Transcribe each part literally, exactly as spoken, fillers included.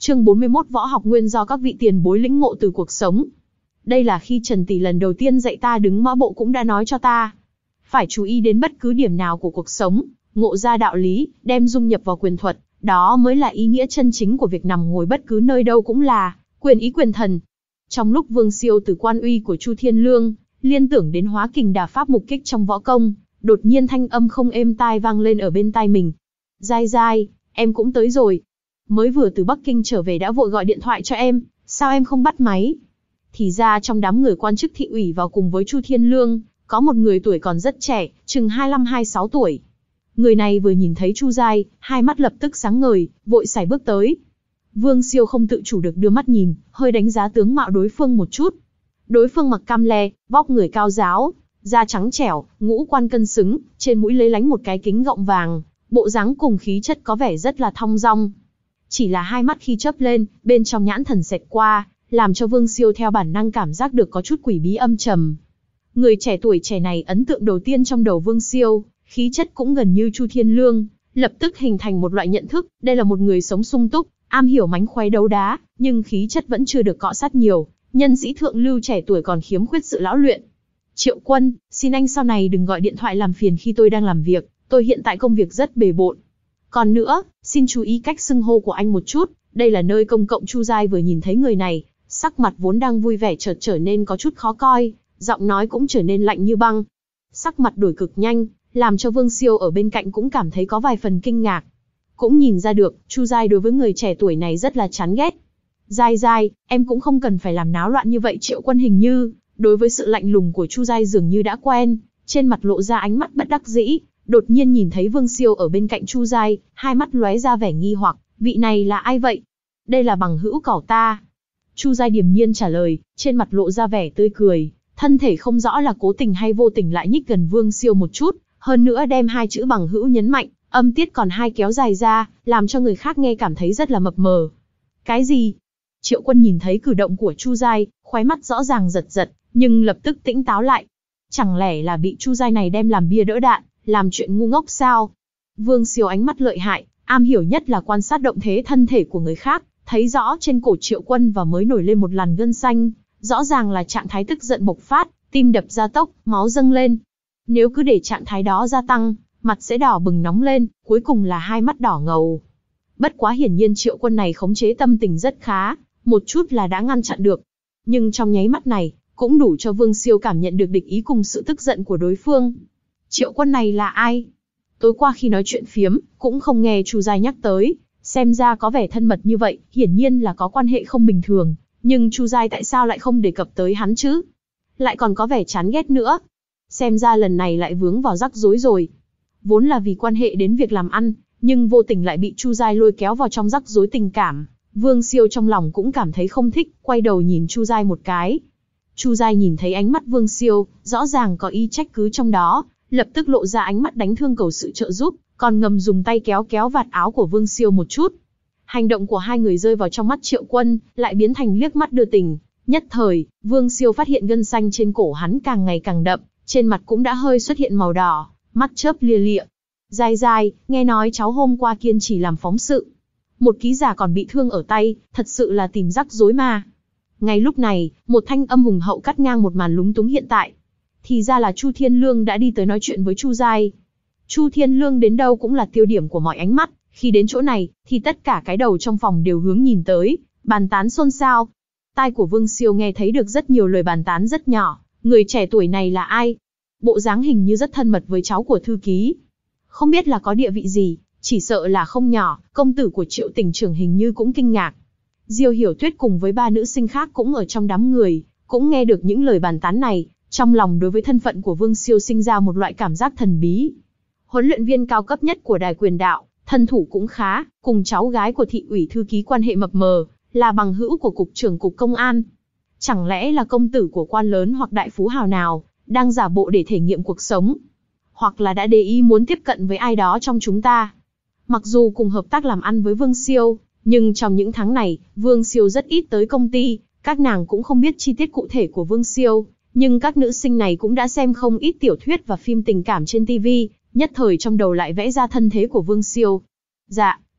Chương bốn mươi mốt Võ học nguyên do các vị tiền bối lĩnh ngộ từ cuộc sống. Đây là khi Trần Tỷ lần đầu tiên dạy ta đứng mã bộ cũng đã nói cho ta. Phải chú ý đến bất cứ điểm nào của cuộc sống, ngộ ra đạo lý, đem dung nhập vào quyền thuật, đó mới là ý nghĩa chân chính của việc nằm ngồi bất cứ nơi đâu cũng là quyền ý quyền thần. Trong lúc Vương Siêu từ quan uy của Chu Thiên Lương, liên tưởng đến hóa kình đà pháp mục kích trong võ công, đột nhiên thanh âm không êm tai vang lên ở bên tai mình. Giai Giai, em cũng tới rồi. Mới vừa từ Bắc Kinh trở về đã vội gọi điện thoại cho em, sao em không bắt máy? Thì ra trong đám người quan chức thị ủy vào cùng với Chu Thiên Lương, có một người tuổi còn rất trẻ, chừng hai mươi lăm hai mươi sáu tuổi. Người này vừa nhìn thấy Chu Giai, hai mắt lập tức sáng ngời, vội sải bước tới. Vương Siêu không tự chủ được đưa mắt nhìn, hơi đánh giá tướng mạo đối phương một chút. Đối phương mặc cam le, vóc người cao ráo, da trắng trẻo, ngũ quan cân xứng, trên mũi lấy lánh một cái kính gọng vàng, bộ dáng cùng khí chất có vẻ rất là thong dong. Chỉ là hai mắt khi chớp lên, bên trong nhãn thần xẹt qua, làm cho Vương Siêu theo bản năng cảm giác được có chút quỷ bí âm trầm. Người trẻ tuổi trẻ này ấn tượng đầu tiên trong đầu Vương Siêu, khí chất cũng gần như Chu Thiên Lương, lập tức hình thành một loại nhận thức, đây là một người sống sung túc, am hiểu mánh khóe đấu đá, nhưng khí chất vẫn chưa được cọ sát nhiều, nhân sĩ thượng lưu trẻ tuổi còn khiếm khuyết sự lão luyện. Triệu Quân, xin anh sau này đừng gọi điện thoại làm phiền khi tôi đang làm việc, tôi hiện tại công việc rất bề bộn. Còn nữa, xin chú ý cách xưng hô của anh một chút, đây là nơi công cộng. Chu Giai vừa nhìn thấy người này, sắc mặt vốn đang vui vẻ chợt trở nên có chút khó coi, giọng nói cũng trở nên lạnh như băng. Sắc mặt đổi cực nhanh, làm cho Vương Siêu ở bên cạnh cũng cảm thấy có vài phần kinh ngạc. Cũng nhìn ra được, Chu Giai đối với người trẻ tuổi này rất là chán ghét. Giai Giai, em cũng không cần phải làm náo loạn như vậy. Triệu Quân hình như, đối với sự lạnh lùng của Chu Giai dường như đã quen, trên mặt lộ ra ánh mắt bất đắc dĩ, đột nhiên nhìn thấy Vương Siêu ở bên cạnh Chu Giai, hai mắt lóe ra vẻ nghi hoặc, vị này là ai vậy? Đây là bằng hữu cỏ ta. Chu Giai điềm nhiên trả lời, trên mặt lộ ra vẻ tươi cười, thân thể không rõ là cố tình hay vô tình lại nhích gần Vương Siêu một chút, hơn nữa đem hai chữ bằng hữu nhấn mạnh, âm tiết còn hai kéo dài ra, làm cho người khác nghe cảm thấy rất là mập mờ. Cái gì? Triệu Quân nhìn thấy cử động của Chu Giai, khóe mắt rõ ràng giật giật, nhưng lập tức tỉnh táo lại. Chẳng lẽ là bị Chu Giai này đem làm bia đỡ đạn, làm chuyện ngu ngốc sao? Vương Siêu ánh mắt lợi hại, am hiểu nhất là quan sát động thế thân thể của người khác, thấy rõ trên cổ Triệu Quân và mới nổi lên một làn gân xanh, rõ ràng là trạng thái tức giận bộc phát, tim đập gia tốc, máu dâng lên. Nếu cứ để trạng thái đó gia tăng, mặt sẽ đỏ bừng nóng lên, cuối cùng là hai mắt đỏ ngầu. Bất quá hiển nhiên Triệu Quân này khống chế tâm tình rất khá, một chút là đã ngăn chặn được. Nhưng trong nháy mắt này, cũng đủ cho Vương Siêu cảm nhận được địch ý cùng sự tức giận của đối phương. Triệu Quân này là ai? Tối qua khi nói chuyện phiếm, cũng không nghe Chu Giai nhắc tới, xem ra có vẻ thân mật như vậy, hiển nhiên là có quan hệ không bình thường, nhưng Chu Giai tại sao lại không đề cập tới hắn chứ? Lại còn có vẻ chán ghét nữa. Xem ra lần này lại vướng vào rắc rối rồi. Vốn là vì quan hệ đến việc làm ăn, nhưng vô tình lại bị Chu Giai lôi kéo vào trong rắc rối tình cảm. Vương Siêu trong lòng cũng cảm thấy không thích, quay đầu nhìn Chu Giai một cái. Chu Giai nhìn thấy ánh mắt Vương Siêu, rõ ràng có ý trách cứ trong đó, lập tức lộ ra ánh mắt đánh thương cầu sự trợ giúp, còn ngầm dùng tay kéo kéo vạt áo của Vương Siêu một chút. Hành động của hai người rơi vào trong mắt Triệu Quân, lại biến thành liếc mắt đưa tình. Nhất thời, Vương Siêu phát hiện gân xanh trên cổ hắn càng ngày càng đậm, trên mặt cũng đã hơi xuất hiện màu đỏ, mắt chớp lia lịa. Giai Giai, nghe nói cháu hôm qua kiên trì làm phóng sự. Một ký giả còn bị thương ở tay, thật sự là tìm rắc rối mà. Ngay lúc này, một thanh âm hùng hậu cắt ngang một màn lúng túng hiện tại. Thì ra là Chu Thiên Lương đã đi tới nói chuyện với Chu Giai. Chu Thiên Lương đến đâu cũng là tiêu điểm của mọi ánh mắt, khi đến chỗ này, thì tất cả cái đầu trong phòng đều hướng nhìn tới, bàn tán xôn xao. Tai của Vương Siêu nghe thấy được rất nhiều lời bàn tán rất nhỏ, người trẻ tuổi này là ai? Bộ dáng hình như rất thân mật với cháu của thư ký. Không biết là có địa vị gì, chỉ sợ là không nhỏ, công tử của Triệu tỉnh trưởng hình như cũng kinh ngạc. Diêu Hiểu Tuyết cùng với ba nữ sinh khác cũng ở trong đám người, cũng nghe được những lời bàn tán này, trong lòng đối với thân phận của Vương Siêu sinh ra một loại cảm giác thần bí. Huấn luyện viên cao cấp nhất của Đài Quyền Đạo, thân thủ cũng khá, cùng cháu gái của thị ủy thư ký quan hệ mập mờ, là bằng hữu của cục trưởng cục công an. Chẳng lẽ là công tử của quan lớn hoặc đại phú hào nào, đang giả bộ để thể nghiệm cuộc sống? Hoặc là đã để ý muốn tiếp cận với ai đó trong chúng ta? Mặc dù cùng hợp tác làm ăn với Vương Siêu, nhưng trong những tháng này, Vương Siêu rất ít tới công ty, các nàng cũng không biết chi tiết cụ thể của Vương Siêu, nhưng các nữ sinh này cũng đã xem không ít tiểu thuyết và phim tình cảm trên ti vi, nhất thời trong đầu lại vẽ ra thân thế của Vương Siêu. Dạ,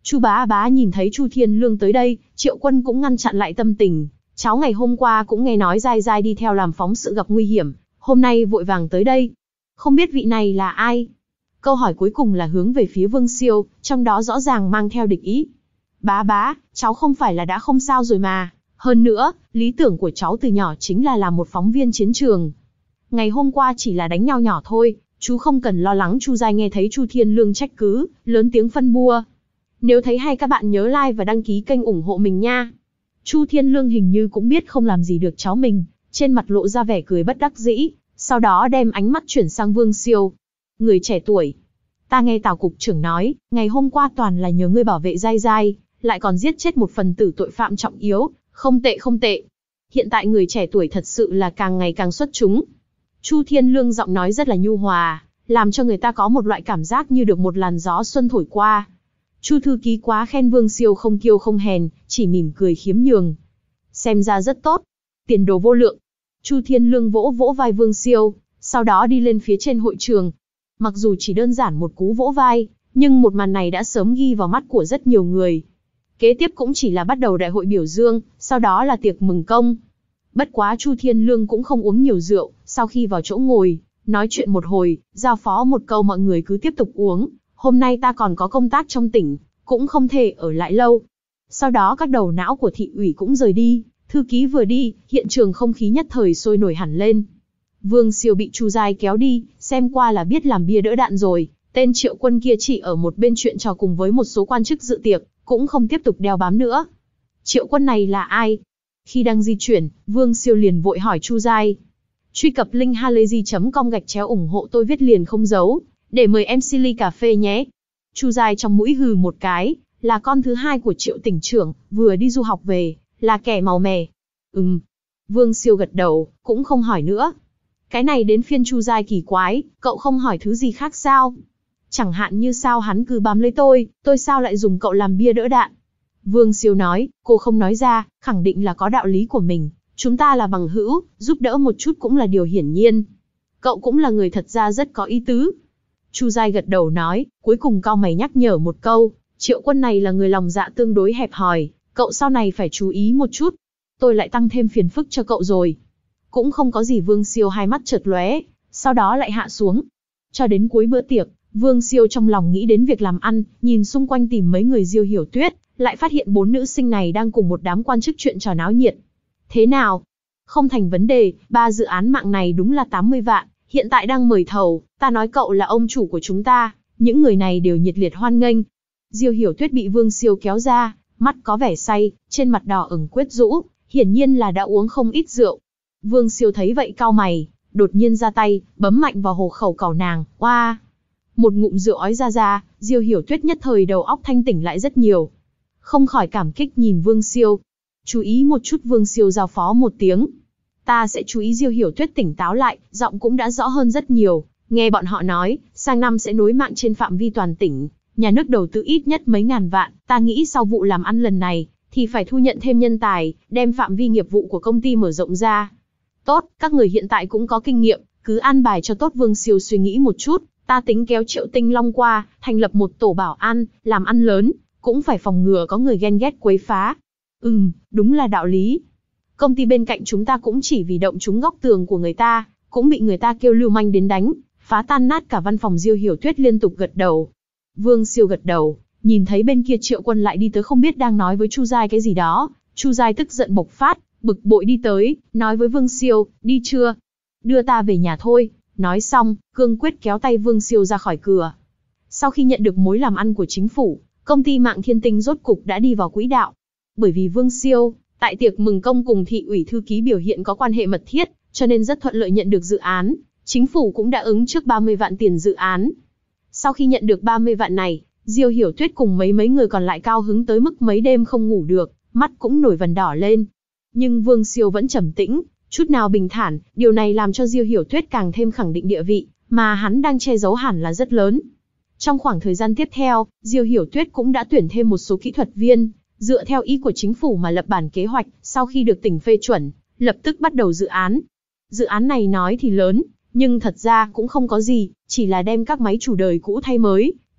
Chu bá bá nhìn thấy Chu Thiên Lương tới đây, Triệu Quân cũng ngăn chặn lại tâm tình. Cháu ngày hôm qua cũng nghe nói Giai Giai đi theo làm phóng sự gặp nguy hiểm, hôm nay vội vàng tới đây. Không biết vị này là ai? Câu hỏi cuối cùng là hướng về phía Vương Siêu, trong đó rõ ràng mang theo địch ý. Bá bá, cháu không phải là đã không sao rồi mà. Hơn nữa, lý tưởng của cháu từ nhỏ chính là làm một phóng viên chiến trường. Ngày hôm qua chỉ là đánh nhau nhỏ thôi, chú không cần lo lắng. Chu Giai nghe thấy Chu Thiên Lương trách cứ, lớn tiếng phân bua. Nếu thấy hay các bạn nhớ like và đăng ký kênh ủng hộ mình nha. Chu Thiên Lương hình như cũng biết không làm gì được cháu mình, trên mặt lộ ra vẻ cười bất đắc dĩ, sau đó đem ánh mắt chuyển sang Vương Siêu. Người trẻ tuổi, ta nghe Tào cục trưởng nói, ngày hôm qua toàn là nhờ ngươi bảo vệ Giai Giai, lại còn giết chết một phần tử tội phạm trọng yếu, không tệ không tệ. Hiện tại người trẻ tuổi thật sự là càng ngày càng xuất chúng. Chu Thiên Lương giọng nói rất là nhu hòa, làm cho người ta có một loại cảm giác như được một làn gió xuân thổi qua. Chu thư ký quá khen Vương Siêu không kiêu không hèn, chỉ mỉm cười khiếm nhường. Xem ra rất tốt, tiền đồ vô lượng. Chu Thiên Lương vỗ vỗ vai Vương Siêu, sau đó đi lên phía trên hội trường. Mặc dù chỉ đơn giản một cú vỗ vai, nhưng một màn này đã sớm ghi vào mắt của rất nhiều người. Kế tiếp cũng chỉ là bắt đầu đại hội biểu dương, sau đó là tiệc mừng công. Bất quá Chu Thiên Lương cũng không uống nhiều rượu, sau khi vào chỗ ngồi, nói chuyện một hồi, giao phó một câu mọi người cứ tiếp tục uống. Hôm nay ta còn có công tác trong tỉnh, cũng không thể ở lại lâu. Sau đó các đầu não của thị ủy cũng rời đi, thư ký vừa đi, hiện trường không khí nhất thời sôi nổi hẳn lên. Vương Siêu bị Chu Giai kéo đi, xem qua là biết làm bia đỡ đạn rồi, tên Triệu Quân kia chỉ ở một bên chuyện trò cùng với một số quan chức dự tiệc, cũng không tiếp tục đeo bám nữa. Triệu Quân này là ai? Khi đang di chuyển, Vương Siêu liền vội hỏi Chu Giai. Truy cập link halayzi chấm com gạch chéo ủng hộ tôi viết liền không giấu, để mời em xê ly cà phê nhé. Chu Giai trong mũi hừ một cái, là con thứ hai của Triệu tỉnh trưởng, vừa đi du học về, là kẻ màu mè. Ừm. Vương Siêu gật đầu, cũng không hỏi nữa. Cái này đến phiên Chu Giai kỳ quái, cậu không hỏi thứ gì khác sao? Chẳng hạn như sao hắn cứ bám lấy tôi, tôi sao lại dùng cậu làm bia đỡ đạn? Vương Siêu nói, cô không nói ra, khẳng định là có đạo lý của mình. Chúng ta là bằng hữu, giúp đỡ một chút cũng là điều hiển nhiên. Cậu cũng là người thật ra rất có ý tứ. Chu Giai gật đầu nói, cuối cùng cau mày nhắc nhở một câu, Triệu Quân này là người lòng dạ tương đối hẹp hòi, cậu sau này phải chú ý một chút. Tôi lại tăng thêm phiền phức cho cậu rồi. Cũng không có gì. Vương Siêu hai mắt chợt lóe, sau đó lại hạ xuống. Cho đến cuối bữa tiệc, Vương Siêu trong lòng nghĩ đến việc làm ăn, nhìn xung quanh tìm mấy người Diêu Hiểu Tuyết, lại phát hiện bốn nữ sinh này đang cùng một đám quan chức chuyện trò náo nhiệt. Thế nào? Không thành vấn đề, ba dự án mạng này đúng là tám mươi vạn, hiện tại đang mời thầu, ta nói cậu là ông chủ của chúng ta, những người này đều nhiệt liệt hoan nghênh. Diêu Hiểu Tuyết bị Vương Siêu kéo ra, mắt có vẻ say, trên mặt đỏ ửng quyết rũ, hiển nhiên là đã uống không ít rượu. Vương Siêu thấy vậy cau mày, đột nhiên ra tay, bấm mạnh vào hồ khẩu cào nàng, oa. Một ngụm rượu ói ra ra, Diêu Hiểu Tuyết nhất thời đầu óc thanh tỉnh lại rất nhiều. Không khỏi cảm kích nhìn Vương Siêu. Chú ý một chút. Vương Siêu giao phó một tiếng. Ta sẽ chú ý. Diêu Hiểu Tuyết tỉnh táo lại, giọng cũng đã rõ hơn rất nhiều. Nghe bọn họ nói, sang năm sẽ nối mạng trên phạm vi toàn tỉnh, nhà nước đầu tư ít nhất mấy ngàn vạn, ta nghĩ sau vụ làm ăn lần này, thì phải thu nhận thêm nhân tài, đem phạm vi nghiệp vụ của công ty mở rộng ra. Tốt, các người hiện tại cũng có kinh nghiệm, cứ an bài cho tốt. Vương Siêu suy nghĩ một chút, ta tính kéo Triệu Tinh Long qua, thành lập một tổ bảo an, làm ăn lớn, cũng phải phòng ngừa có người ghen ghét quấy phá. Ừm, đúng là đạo lý. Công ty bên cạnh chúng ta cũng chỉ vì động trúng góc tường của người ta, cũng bị người ta kêu lưu manh đến đánh, phá tan nát cả văn phòng. Diêu Hiểu Tuyết liên tục gật đầu. Vương Siêu gật đầu, nhìn thấy bên kia Triệu Quân lại đi tới, không biết đang nói với Chu Giai cái gì đó. Chu Giai tức giận bộc phát, bực bội đi tới, nói với Vương Siêu, đi chưa? Đưa ta về nhà thôi. Nói xong, cương quyết kéo tay Vương Siêu ra khỏi cửa. Sau khi nhận được mối làm ăn của chính phủ, công ty mạng Thiên Tinh rốt cục đã đi vào quỹ đạo. Bởi vì Vương Siêu, tại tiệc mừng công cùng thị ủy thư ký biểu hiện có quan hệ mật thiết, cho nên rất thuận lợi nhận được dự án. Chính phủ cũng đã ứng trước ba mươi vạn tiền dự án. Sau khi nhận được ba mươi vạn này, Diêu Hiểu Tuyết cùng mấy mấy người còn lại cao hứng tới mức mấy đêm không ngủ được, mắt cũng nổi vằn đỏ lên. Nhưng Vương Siêu vẫn trầm tĩnh, chút nào bình thản, điều này làm cho Diêu Hiểu Tuyết càng thêm khẳng định địa vị mà hắn đang che giấu hẳn là rất lớn. Trong khoảng thời gian tiếp theo, Diêu Hiểu Tuyết cũng đã tuyển thêm một số kỹ thuật viên, dựa theo ý của chính phủ mà lập bản kế hoạch, sau khi được tỉnh phê chuẩn, lập tức bắt đầu dự án. Dự án này nói thì lớn, nhưng thật ra cũng không có gì, chỉ là đem các máy chủ đời cũ thay mới,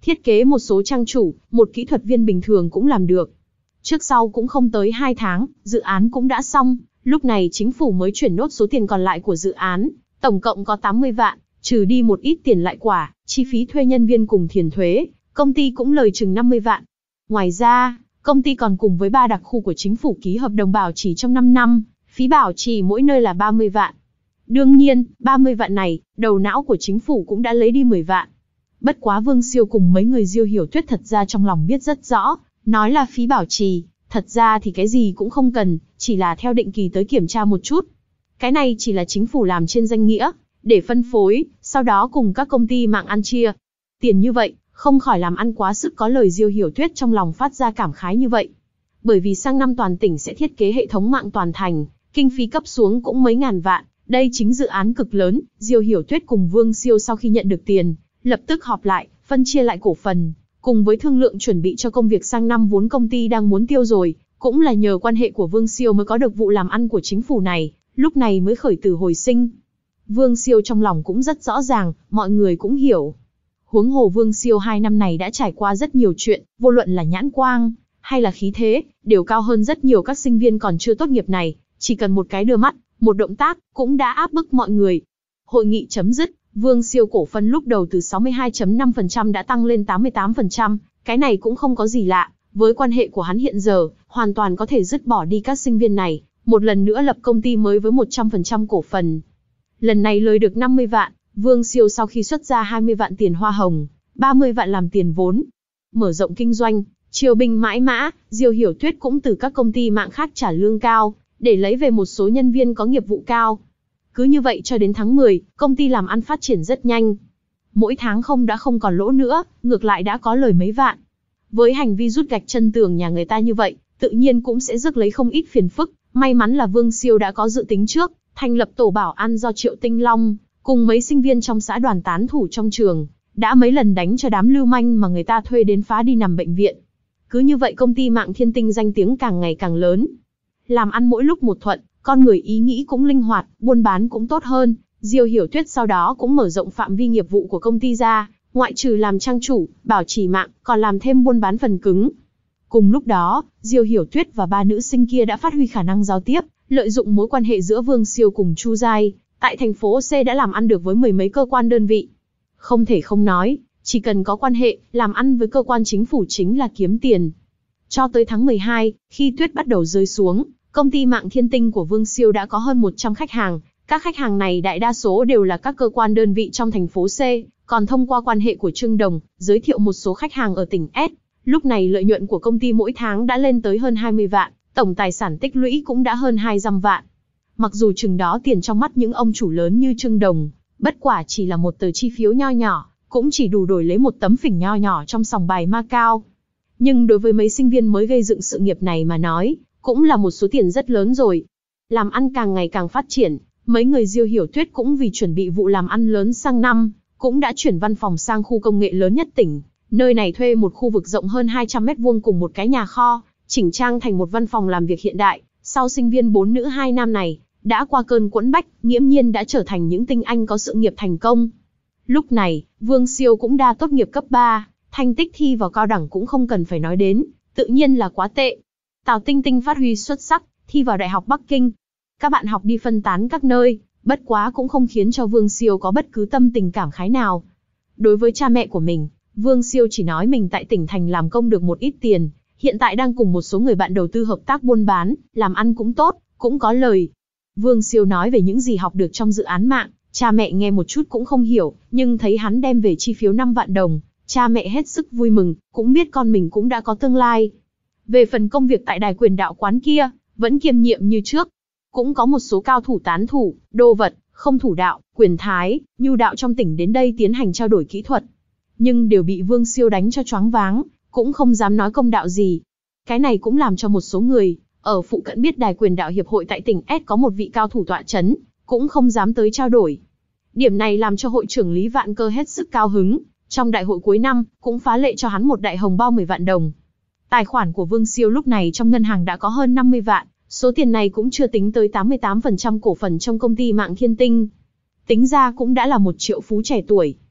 Thiết kế một số trang chủ, một kỹ thuật viên bình thường cũng làm được. Trước sau cũng không tới hai tháng, dự án cũng đã xong, lúc này chính phủ mới chuyển nốt số tiền còn lại của dự án, tổng cộng có tám mươi vạn, trừ đi một ít tiền lại quả, chi phí thuê nhân viên cùng tiền thuế, công ty cũng lời chừng năm mươi vạn. Ngoài ra, công ty còn cùng với ba đặc khu của chính phủ ký hợp đồng bảo trì trong năm năm, phí bảo trì mỗi nơi là ba mươi vạn. Đương nhiên, ba mươi vạn này, đầu não của chính phủ cũng đã lấy đi mười vạn. Bất quá Vương Siêu cùng mấy người Diêu Hiểu Tuyết thật ra trong lòng biết rất rõ, nói là phí bảo trì, thật ra thì cái gì cũng không cần, chỉ là theo định kỳ tới kiểm tra một chút. Cái này chỉ là chính phủ làm trên danh nghĩa, để phân phối, sau đó cùng các công ty mạng ăn chia. Tiền như vậy, không khỏi làm ăn quá sức, có lời Diêu Hiểu Tuyết trong lòng phát ra cảm khái như vậy. Bởi vì sang năm toàn tỉnh sẽ thiết kế hệ thống mạng toàn thành, kinh phí cấp xuống cũng mấy ngàn vạn, đây chính dự án cực lớn. Diêu Hiểu Tuyết cùng Vương Siêu sau khi nhận được tiền, lập tức họp lại, phân chia lại cổ phần, cùng với thương lượng chuẩn bị cho công việc sang năm vốn công ty đang muốn tiêu rồi, cũng là nhờ quan hệ của Vương Siêu mới có được vụ làm ăn của chính phủ này, lúc này mới khởi tử hồi sinh. Vương Siêu trong lòng cũng rất rõ ràng, mọi người cũng hiểu. Huống hồ Vương Siêu hai năm này đã trải qua rất nhiều chuyện, vô luận là nhãn quang, hay là khí thế, đều cao hơn rất nhiều các sinh viên còn chưa tốt nghiệp này, chỉ cần một cái đưa mắt, một động tác, cũng đã áp bức mọi người. Hội nghị chấm dứt, Vương Siêu cổ phần lúc đầu từ sáu mươi hai phẩy năm phần trăm đã tăng lên tám mươi tám phần trăm, cái này cũng không có gì lạ, với quan hệ của hắn hiện giờ, hoàn toàn có thể dứt bỏ đi các sinh viên này, một lần nữa lập công ty mới với một trăm phần trăm cổ phần. Lần này lời được năm mươi vạn, Vương Siêu sau khi xuất ra hai mươi vạn tiền hoa hồng, ba mươi vạn làm tiền vốn. Mở rộng kinh doanh, chiêu binh mãi mã, Diêu Hiểu Tuyết cũng từ các công ty mạng khác trả lương cao, để lấy về một số nhân viên có nghiệp vụ cao. Cứ như vậy cho đến tháng mười, công ty làm ăn phát triển rất nhanh. Mỗi tháng không đã không còn lỗ nữa, ngược lại đã có lời mấy vạn. Với hành vi rút gạch chân tường nhà người ta như vậy, tự nhiên cũng sẽ rước lấy không ít phiền phức. May mắn là Vương Siêu đã có dự tính trước, thành lập tổ bảo an do Triệu Tinh Long, cùng mấy sinh viên trong xã đoàn tán thủ trong trường, đã mấy lần đánh cho đám lưu manh mà người ta thuê đến phá đi nằm bệnh viện. Cứ như vậy công ty mạng Thiên Tinh danh tiếng càng ngày càng lớn. Làm ăn mỗi lúc một thuận, con người ý nghĩ cũng linh hoạt, buôn bán cũng tốt hơn. Diêu Hiểu Tuyết sau đó cũng mở rộng phạm vi nghiệp vụ của công ty ra, ngoại trừ làm trang chủ, bảo trì mạng, còn làm thêm buôn bán phần cứng. Cùng lúc đó, Diêu Hiểu Tuyết và ba nữ sinh kia đã phát huy khả năng giao tiếp, lợi dụng mối quan hệ giữa Vương Siêu cùng Chu Giai, tại thành phố C đã làm ăn được với mười mấy cơ quan đơn vị. Không thể không nói, chỉ cần có quan hệ, làm ăn với cơ quan chính phủ chính là kiếm tiền. Cho tới tháng mười hai, khi tuyết bắt đầu rơi xuống, công ty mạng Thiên Tinh của Vương Siêu đã có hơn một trăm khách hàng. Các khách hàng này đại đa số đều là các cơ quan đơn vị trong thành phố C, còn thông qua quan hệ của Trương Đồng, giới thiệu một số khách hàng ở tỉnh S. Lúc này lợi nhuận của công ty mỗi tháng đã lên tới hơn hai mươi vạn, tổng tài sản tích lũy cũng đã hơn hai trăm vạn. Mặc dù chừng đó tiền trong mắt những ông chủ lớn như Trương Đồng, bất quả chỉ là một tờ chi phiếu nho nhỏ, cũng chỉ đủ đổi lấy một tấm phỉnh nho nhỏ trong sòng bài Macau. Nhưng đối với mấy sinh viên mới gây dựng sự nghiệp này mà nói, cũng là một số tiền rất lớn rồi. Làm ăn càng ngày càng phát triển, mấy người Diêu Hiểu Tuyết cũng vì chuẩn bị vụ làm ăn lớn sang năm, cũng đã chuyển văn phòng sang khu công nghệ lớn nhất tỉnh. Nơi này thuê một khu vực rộng hơn hai trăm mét vuông cùng một cái nhà kho, chỉnh trang thành một văn phòng làm việc hiện đại. Sau sinh viên bốn nữ hai nam này, đã qua cơn quẫn bách, nghiễm nhiên đã trở thành những tinh anh có sự nghiệp thành công. Lúc này, Vương Siêu cũng đã tốt nghiệp cấp ba, thành tích thi vào cao đẳng cũng không cần phải nói đến, tự nhiên là quá tệ. Tào Tinh Tinh phát huy xuất sắc, thi vào Đại học Bắc Kinh. Các bạn học đi phân tán các nơi, bất quá cũng không khiến cho Vương Siêu có bất cứ tâm tình cảm khái nào. Đối với cha mẹ của mình, Vương Siêu chỉ nói mình tại tỉnh thành làm công được một ít tiền, hiện tại đang cùng một số người bạn đầu tư hợp tác buôn bán, làm ăn cũng tốt, cũng có lời. Vương Siêu nói về những gì học được trong dự án mạng, cha mẹ nghe một chút cũng không hiểu, nhưng thấy hắn đem về chi phiếu năm vạn đồng, cha mẹ hết sức vui mừng, cũng biết con mình cũng đã có tương lai. Về phần công việc tại đài quyền đạo quán kia, vẫn kiêm nhiệm như trước. Cũng có một số cao thủ tán thủ, đô vật, không thủ đạo, quyền thái, nhu đạo trong tỉnh đến đây tiến hành trao đổi kỹ thuật. Nhưng đều bị Vương Siêu đánh cho choáng váng, cũng không dám nói công đạo gì. Cái này cũng làm cho một số người ở phụ cận biết đài quyền đạo hiệp hội tại tỉnh S có một vị cao thủ tọa chấn, cũng không dám tới trao đổi. Điểm này làm cho hội trưởng Lý Vạn Cơ hết sức cao hứng, trong đại hội cuối năm, cũng phá lệ cho hắn một đại hồng bao mười vạn đồng. Tài khoản của Vương Siêu lúc này trong ngân hàng đã có hơn năm mươi vạn, số tiền này cũng chưa tính tới tám mươi tám phần trăm cổ phần trong công ty mạng Thiên Tinh. Tính ra cũng đã là một triệu phú trẻ tuổi.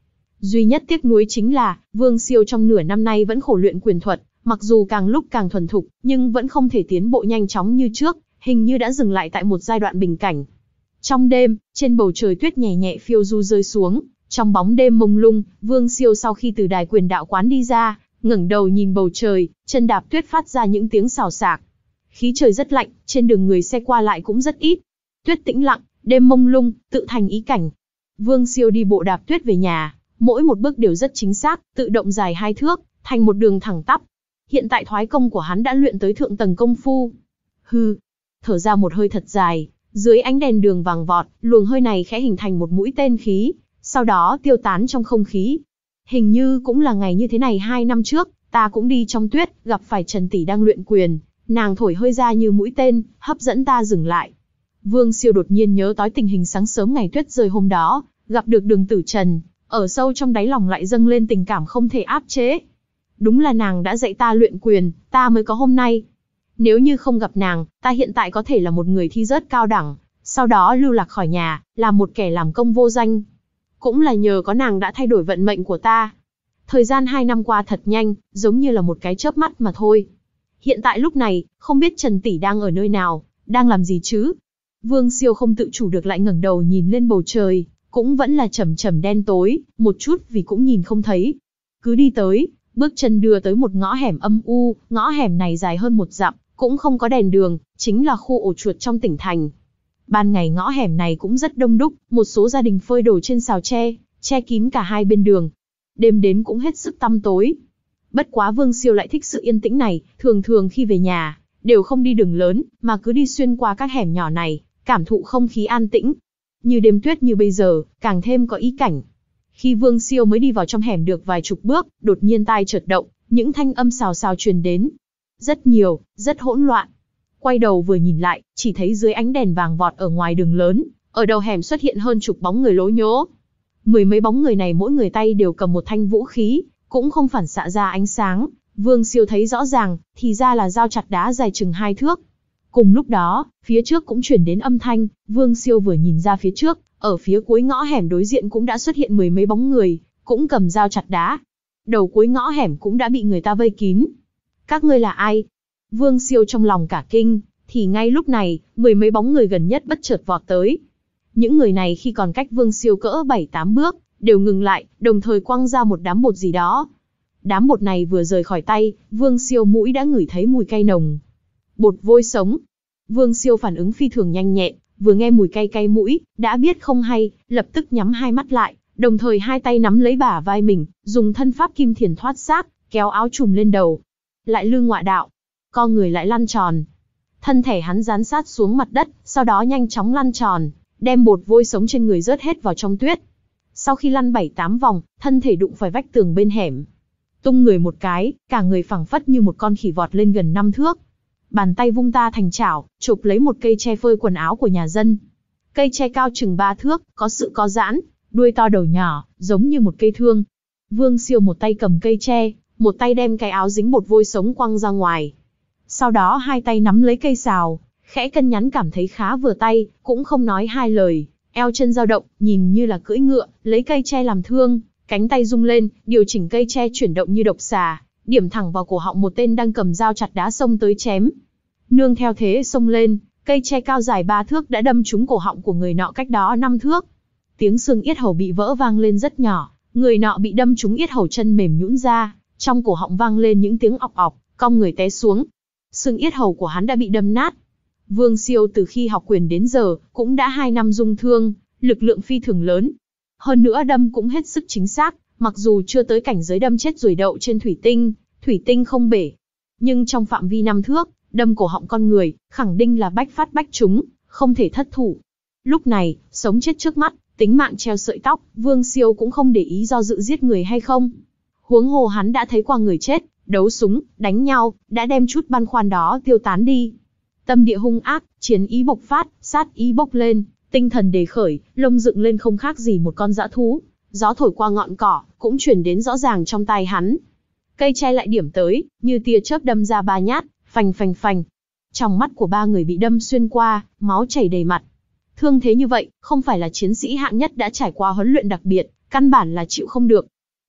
Duy nhất tiếc nuối chính là, Vương Siêu trong nửa năm nay vẫn khổ luyện quyền thuật, mặc dù càng lúc càng thuần thục, nhưng vẫn không thể tiến bộ nhanh chóng như trước, hình như đã dừng lại tại một giai đoạn bình cảnh. Trong đêm, trên bầu trời tuyết nhẹ nhẹ phiêu du rơi xuống, trong bóng đêm mông lung, Vương Siêu sau khi từ đài quyền đạo quán đi ra, ngẩng đầu nhìn bầu trời, chân đạp tuyết phát ra những tiếng xào xạc. Khí trời rất lạnh, trên đường người xe qua lại cũng rất ít. Tuyết tĩnh lặng, đêm mông lung, tự thành ý cảnh. Vương Siêu đi bộ đạp tuyết về nhà, mỗi một bước đều rất chính xác, tự động dài hai thước, thành một đường thẳng tắp. Hiện tại thoái công của hắn đã luyện tới thượng tầng công phu. Hừ, thở ra một hơi thật dài, dưới ánh đèn đường vàng vọt, luồng hơi này khẽ hình thành một mũi tên khí, sau đó tiêu tán trong không khí. Hình như cũng là ngày như thế này hai năm trước, ta cũng đi trong tuyết, gặp phải Trần tỷ đang luyện quyền, nàng thổi hơi ra như mũi tên, hấp dẫn ta dừng lại. Vương Siêu đột nhiên nhớ tới tình hình sáng sớm ngày tuyết rơi hôm đó, gặp được Đường Tử Trần, ở sâu trong đáy lòng lại dâng lên tình cảm không thể áp chế. Đúng là nàng đã dạy ta luyện quyền, ta mới có hôm nay. Nếu như không gặp nàng, ta hiện tại có thể là một người thi rớt cao đẳng, sau đó lưu lạc khỏi nhà, làm một kẻ làm công vô danh. Cũng là nhờ có nàng đã thay đổi vận mệnh của ta. Thời gian hai năm qua thật nhanh, giống như là một cái chớp mắt mà thôi. Hiện tại lúc này, không biết Trần tỷ đang ở nơi nào, đang làm gì chứ? Vương Siêu không tự chủ được lại ngẩng đầu nhìn lên bầu trời, cũng vẫn là trầm trầm đen tối, một chút vì cũng nhìn không thấy. Cứ đi tới, bước chân đưa tới một ngõ hẻm âm u, ngõ hẻm này dài hơn một dặm, cũng không có đèn đường, chính là khu ổ chuột trong tỉnh thành. Ban ngày ngõ hẻm này cũng rất đông đúc, một số gia đình phơi đồ trên sào tre, che kín cả hai bên đường. Đêm đến cũng hết sức tăm tối. Bất quá Vương Siêu lại thích sự yên tĩnh này, thường thường khi về nhà, đều không đi đường lớn, mà cứ đi xuyên qua các hẻm nhỏ này, cảm thụ không khí an tĩnh. Như đêm tuyết như bây giờ, càng thêm có ý cảnh. Khi Vương Siêu mới đi vào trong hẻm được vài chục bước, đột nhiên tai chợt động, những thanh âm xào xào truyền đến. Rất nhiều, rất hỗn loạn. Quay đầu vừa nhìn lại, chỉ thấy dưới ánh đèn vàng vọt ở ngoài đường lớn, ở đầu hẻm xuất hiện hơn chục bóng người lố nhố. Mười mấy bóng người này mỗi người tay đều cầm một thanh vũ khí, cũng không phản xạ ra ánh sáng. Vương Siêu thấy rõ ràng, thì ra là dao chặt đá dài chừng hai thước. Cùng lúc đó, phía trước cũng chuyển đến âm thanh, Vương Siêu vừa nhìn ra phía trước, ở phía cuối ngõ hẻm đối diện cũng đã xuất hiện mười mấy bóng người, cũng cầm dao chặt đá. Đầu cuối ngõ hẻm cũng đã bị người ta vây kín. Các ngươi là ai? Vương Siêu trong lòng cả kinh, thì ngay lúc này, mười mấy bóng người gần nhất bất chợt vọt tới. Những người này khi còn cách Vương Siêu cỡ bảy tám bước, đều ngừng lại, đồng thời quăng ra một đám bột gì đó. Đám bột này vừa rời khỏi tay, Vương Siêu mũi đã ngửi thấy mùi cay nồng. Bột vôi sống. Vương Siêu phản ứng phi thường nhanh nhẹn, vừa nghe mùi cay cay mũi, đã biết không hay, lập tức nhắm hai mắt lại, đồng thời hai tay nắm lấy bả vai mình, dùng thân pháp kim thiền thoát xác, kéo áo trùm lên đầu. Lại lư ngọa đạo. Con người lại lăn tròn. Thân thể hắn dán sát xuống mặt đất, sau đó nhanh chóng lăn tròn, đem bột vôi sống trên người rớt hết vào trong tuyết. Sau khi lăn bảy tám vòng, thân thể đụng phải vách tường bên hẻm. Tung người một cái, cả người phẳng phất như một con khỉ vọt lên gần năm thước. Bàn tay vung ta thành chảo, chụp lấy một cây tre phơi quần áo của nhà dân. Cây tre cao chừng ba thước, có sự có giãn, đuôi to đầu nhỏ, giống như một cây thương. Vương Siêu một tay cầm cây tre, một tay đem cái áo dính bột vôi sống quăng ra ngoài. Sau đó hai tay nắm lấy cây sào, khẽ cân nhắn cảm thấy khá vừa tay, cũng không nói hai lời, eo chân dao động, nhìn như là cưỡi ngựa, lấy cây tre làm thương, cánh tay rung lên, điều chỉnh cây tre chuyển động như độc xà, điểm thẳng vào cổ họng một tên đang cầm dao chặt đá xông tới chém. Nương theo thế xông lên, cây tre cao dài ba thước đã đâm trúng cổ họng của người nọ cách đó năm thước. Tiếng xương yết hầu bị vỡ vang lên rất nhỏ, người nọ bị đâm trúng yết hầu chân mềm nhũn ra, trong cổ họng vang lên những tiếng ọc ọc, cong người té xuống. Xương yết hầu của hắn đã bị đâm nát. Vương Siêu từ khi học quyền đến giờ, cũng đã hai năm dung thương, lực lượng phi thường lớn. Hơn nữa đâm cũng hết sức chính xác, mặc dù chưa tới cảnh giới đâm chết ruồi đậu trên thủy tinh, thủy tinh không bể. Nhưng trong phạm vi năm thước, đâm cổ họng con người, khẳng định là bách phát bách trúng, không thể thất thủ. Lúc này, sống chết trước mắt, tính mạng treo sợi tóc, Vương Siêu cũng không để ý do dự giết người hay không. Huống hồ hắn đã thấy qua người chết, đấu súng, đánh nhau, đã đem chút băn khoăn đó tiêu tán đi. Tâm địa hung ác, chiến ý bộc phát, sát ý bốc lên, tinh thần đề khởi, lông dựng lên không khác gì một con dã thú. Gió thổi qua ngọn cỏ, cũng truyền đến rõ ràng trong tai hắn. Cây tre lại điểm tới, như tia chớp đâm ra ba nhát, phành phành phành. Trong mắt của ba người bị đâm xuyên qua, máu chảy đầy mặt. Thương thế như vậy, không phải là chiến sĩ hạng nhất đã trải qua huấn luyện đặc biệt, căn bản là chịu không được.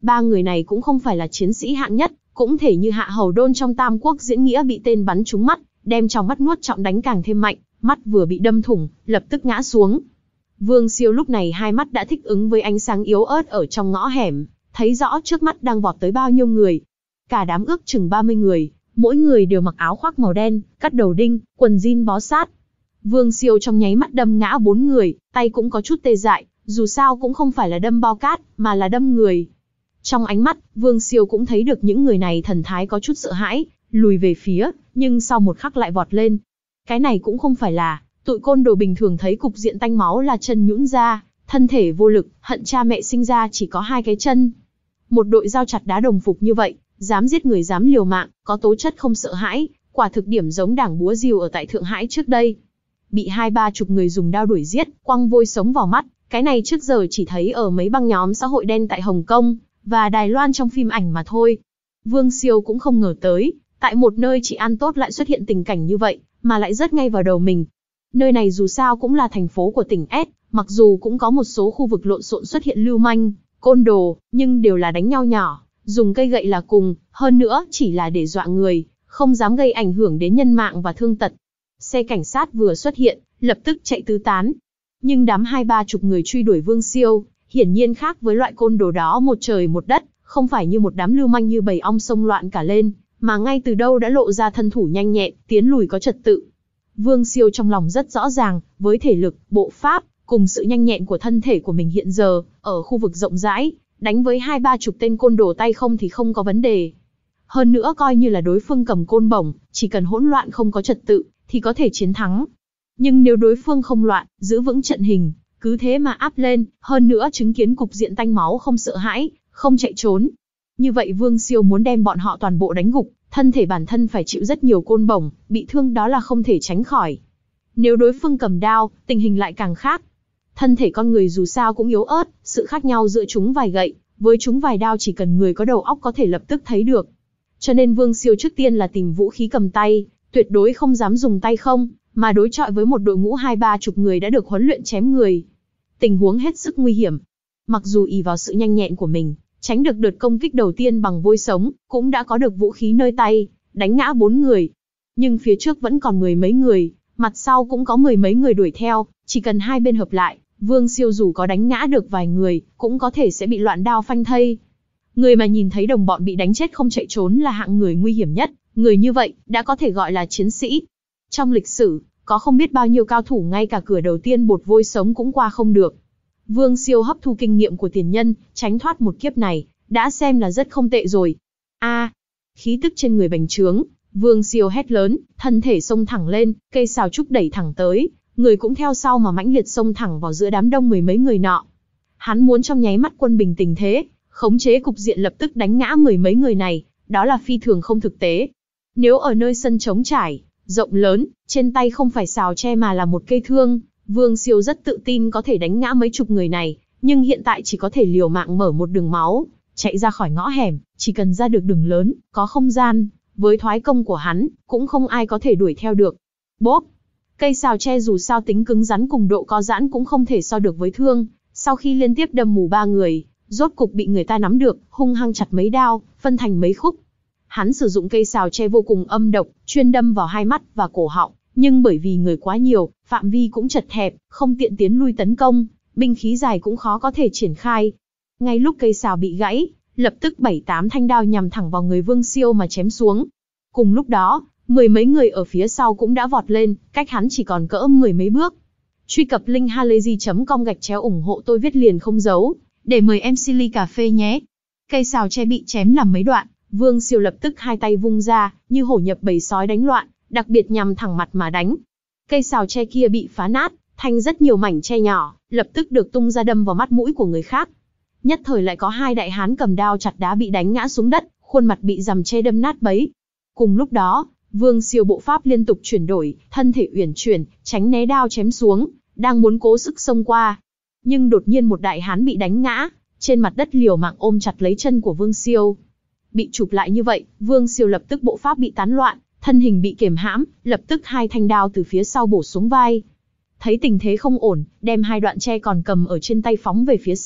Ba người này cũng không phải là chiến sĩ hạng nhất, cũng thể như Hạ Hầu Đôn trong Tam Quốc diễn nghĩa bị tên bắn trúng mắt, đem trong mắt nuốt trọng đánh càng thêm mạnh, mắt vừa bị đâm thủng, lập tức ngã xuống. Vương Siêu lúc này hai mắt đã thích ứng với ánh sáng yếu ớt ở trong ngõ hẻm, thấy rõ trước mắt đang vọt tới bao nhiêu người. Cả đám ước chừng ba mươi người, mỗi người đều mặc áo khoác màu đen, cắt đầu đinh, quần jean bó sát. Vương Siêu trong nháy mắt đâm ngã bốn người, tay cũng có chút tê dại, dù sao cũng không phải là đâm bao cát, mà là đâm người. Trong ánh mắt, Vương Siêu cũng thấy được những người này thần thái có chút sợ hãi, lùi về phía, nhưng sau một khắc lại vọt lên. Cái này cũng không phải là, tụi côn đồ bình thường thấy cục diện tanh máu là chân nhũn ra, thân thể vô lực, hận cha mẹ sinh ra chỉ có hai cái chân. Một đội dao chặt đá đồng phục như vậy, dám giết người dám liều mạng, có tố chất không sợ hãi, quả thực điểm giống đảng búa rìu ở tại Thượng Hải trước đây. Bị hai ba chục người dùng đao đuổi giết, quăng vôi sống vào mắt, cái này trước giờ chỉ thấy ở mấy băng nhóm xã hội đen tại Hồng Kông và Đài Loan trong phim ảnh mà thôi. Vương Siêu cũng không ngờ tới, tại một nơi chỉ ăn tốt lại xuất hiện tình cảnh như vậy, mà lại rớt ngay vào đầu mình. Nơi này dù sao cũng là thành phố của tỉnh S, mặc dù cũng có một số khu vực lộn xộn xuất hiện lưu manh, côn đồ, nhưng đều là đánh nhau nhỏ, dùng cây gậy là cùng, hơn nữa chỉ là để dọa người, không dám gây ảnh hưởng đến nhân mạng và thương tật. Xe cảnh sát vừa xuất hiện, lập tức chạy tứ tán. Nhưng đám hai ba chục người truy đuổi Vương Siêu, hiển nhiên khác với loại côn đồ đó một trời một đất, không phải như một đám lưu manh như bầy ong xông loạn cả lên, mà ngay từ đâu đã lộ ra thân thủ nhanh nhẹn, tiến lùi có trật tự. Vương Siêu trong lòng rất rõ ràng, với thể lực, bộ pháp, cùng sự nhanh nhẹn của thân thể của mình hiện giờ, ở khu vực rộng rãi, đánh với hai ba chục tên côn đồ tay không thì không có vấn đề. Hơn nữa coi như là đối phương cầm côn bổng, chỉ cần hỗn loạn không có trật tự, thì có thể chiến thắng. Nhưng nếu đối phương không loạn, giữ vững trận hình, cứ thế mà áp lên, hơn nữa chứng kiến cục diện tanh máu không sợ hãi, không chạy trốn. Như vậy Vương Siêu muốn đem bọn họ toàn bộ đánh gục, thân thể bản thân phải chịu rất nhiều côn bổng, bị thương đó là không thể tránh khỏi. Nếu đối phương cầm đao, tình hình lại càng khác. Thân thể con người dù sao cũng yếu ớt, sự khác nhau giữa chúng vài gậy, với chúng vài đao chỉ cần người có đầu óc có thể lập tức thấy được. Cho nên Vương Siêu trước tiên là tìm vũ khí cầm tay, tuyệt đối không dám dùng tay không, mà đối chọi với một đội ngũ hai ba chục người đã được huấn luyện chém người. Tình huống hết sức nguy hiểm. Mặc dù ỷ vào sự nhanh nhẹn của mình, tránh được đợt công kích đầu tiên bằng vôi sống, cũng đã có được vũ khí nơi tay, đánh ngã bốn người. Nhưng phía trước vẫn còn mười mấy người, mặt sau cũng có mười mấy người đuổi theo, chỉ cần hai bên hợp lại, Vương Siêu dù có đánh ngã được vài người, cũng có thể sẽ bị loạn đao phanh thây. Người mà nhìn thấy đồng bọn bị đánh chết không chạy trốn là hạng người nguy hiểm nhất, người như vậy, đã có thể gọi là chiến sĩ. Trong lịch sử, có không biết bao nhiêu cao thủ ngay cả cửa đầu tiên bột vôi sống cũng qua không được. Vương Siêu hấp thu kinh nghiệm của tiền nhân, tránh thoát một kiếp này, đã xem là rất không tệ rồi. A, khí tức trên người bành trướng, Vương Siêu hét lớn, thân thể xông thẳng lên, cây sào trúc đẩy thẳng tới, người cũng theo sau mà mãnh liệt xông thẳng vào giữa đám đông mười mấy người nọ. Hắn muốn trong nháy mắt quân bình tình thế, khống chế cục diện lập tức đánh ngã mười mấy người này, đó là phi thường không thực tế. Nếu ở nơi sân trống trải, rộng lớn, trên tay không phải sào tre mà là một cây thương, Vương Siêu rất tự tin có thể đánh ngã mấy chục người này, nhưng hiện tại chỉ có thể liều mạng mở một đường máu, chạy ra khỏi ngõ hẻm, chỉ cần ra được đường lớn, có không gian, với thoái công của hắn, cũng không ai có thể đuổi theo được. Bốp! Cây sào tre dù sao tính cứng rắn cùng độ co giãn cũng không thể so được với thương, sau khi liên tiếp đâm mù ba người, rốt cục bị người ta nắm được, hung hăng chặt mấy đao, phân thành mấy khúc. Hắn sử dụng cây sào tre vô cùng âm độc, chuyên đâm vào hai mắt và cổ họng, nhưng bởi vì người quá nhiều, phạm vi cũng chật hẹp, không tiện tiến lui tấn công, binh khí dài cũng khó có thể triển khai. Ngay lúc cây sào bị gãy, lập tức bảy tám thanh đao nhằm thẳng vào người Vương Siêu mà chém xuống. Cùng lúc đó, mười mấy người ở phía sau cũng đã vọt lên, cách hắn chỉ còn cỡ mười mấy bước. Truy cập link halayzi chấm com gạch chéo ủng hộ tôi viết liền không giấu, để mời em xê ly cà phê nhé. Cây sào tre bị chém làm mấy đoạn, Vương Siêu lập tức hai tay vung ra, như hổ nhập bầy sói đánh loạn, đặc biệt nhằm thẳng mặt mà đánh. Cây sào tre kia bị phá nát, thành rất nhiều mảnh tre nhỏ, lập tức được tung ra đâm vào mắt mũi của người khác. Nhất thời lại có hai đại hán cầm đao chặt đá bị đánh ngã xuống đất, khuôn mặt bị rằm tre đâm nát bấy. Cùng lúc đó, Vương Siêu bộ pháp liên tục chuyển đổi, thân thể uyển chuyển, tránh né đao chém xuống, đang muốn cố sức xông qua. Nhưng đột nhiên một đại hán bị đánh ngã, trên mặt đất liều mạng ôm chặt lấy chân của Vương Siêu. Bị chụp lại như vậy, Vương Siêu lập tức bộ pháp bị tán loạn, thân hình bị kiềm hãm, lập tức hai thanh đao từ phía sau bổ xuống vai. Thấy tình thế không ổn, đem hai đoạn tre còn cầm ở trên tay phóng về phía sau,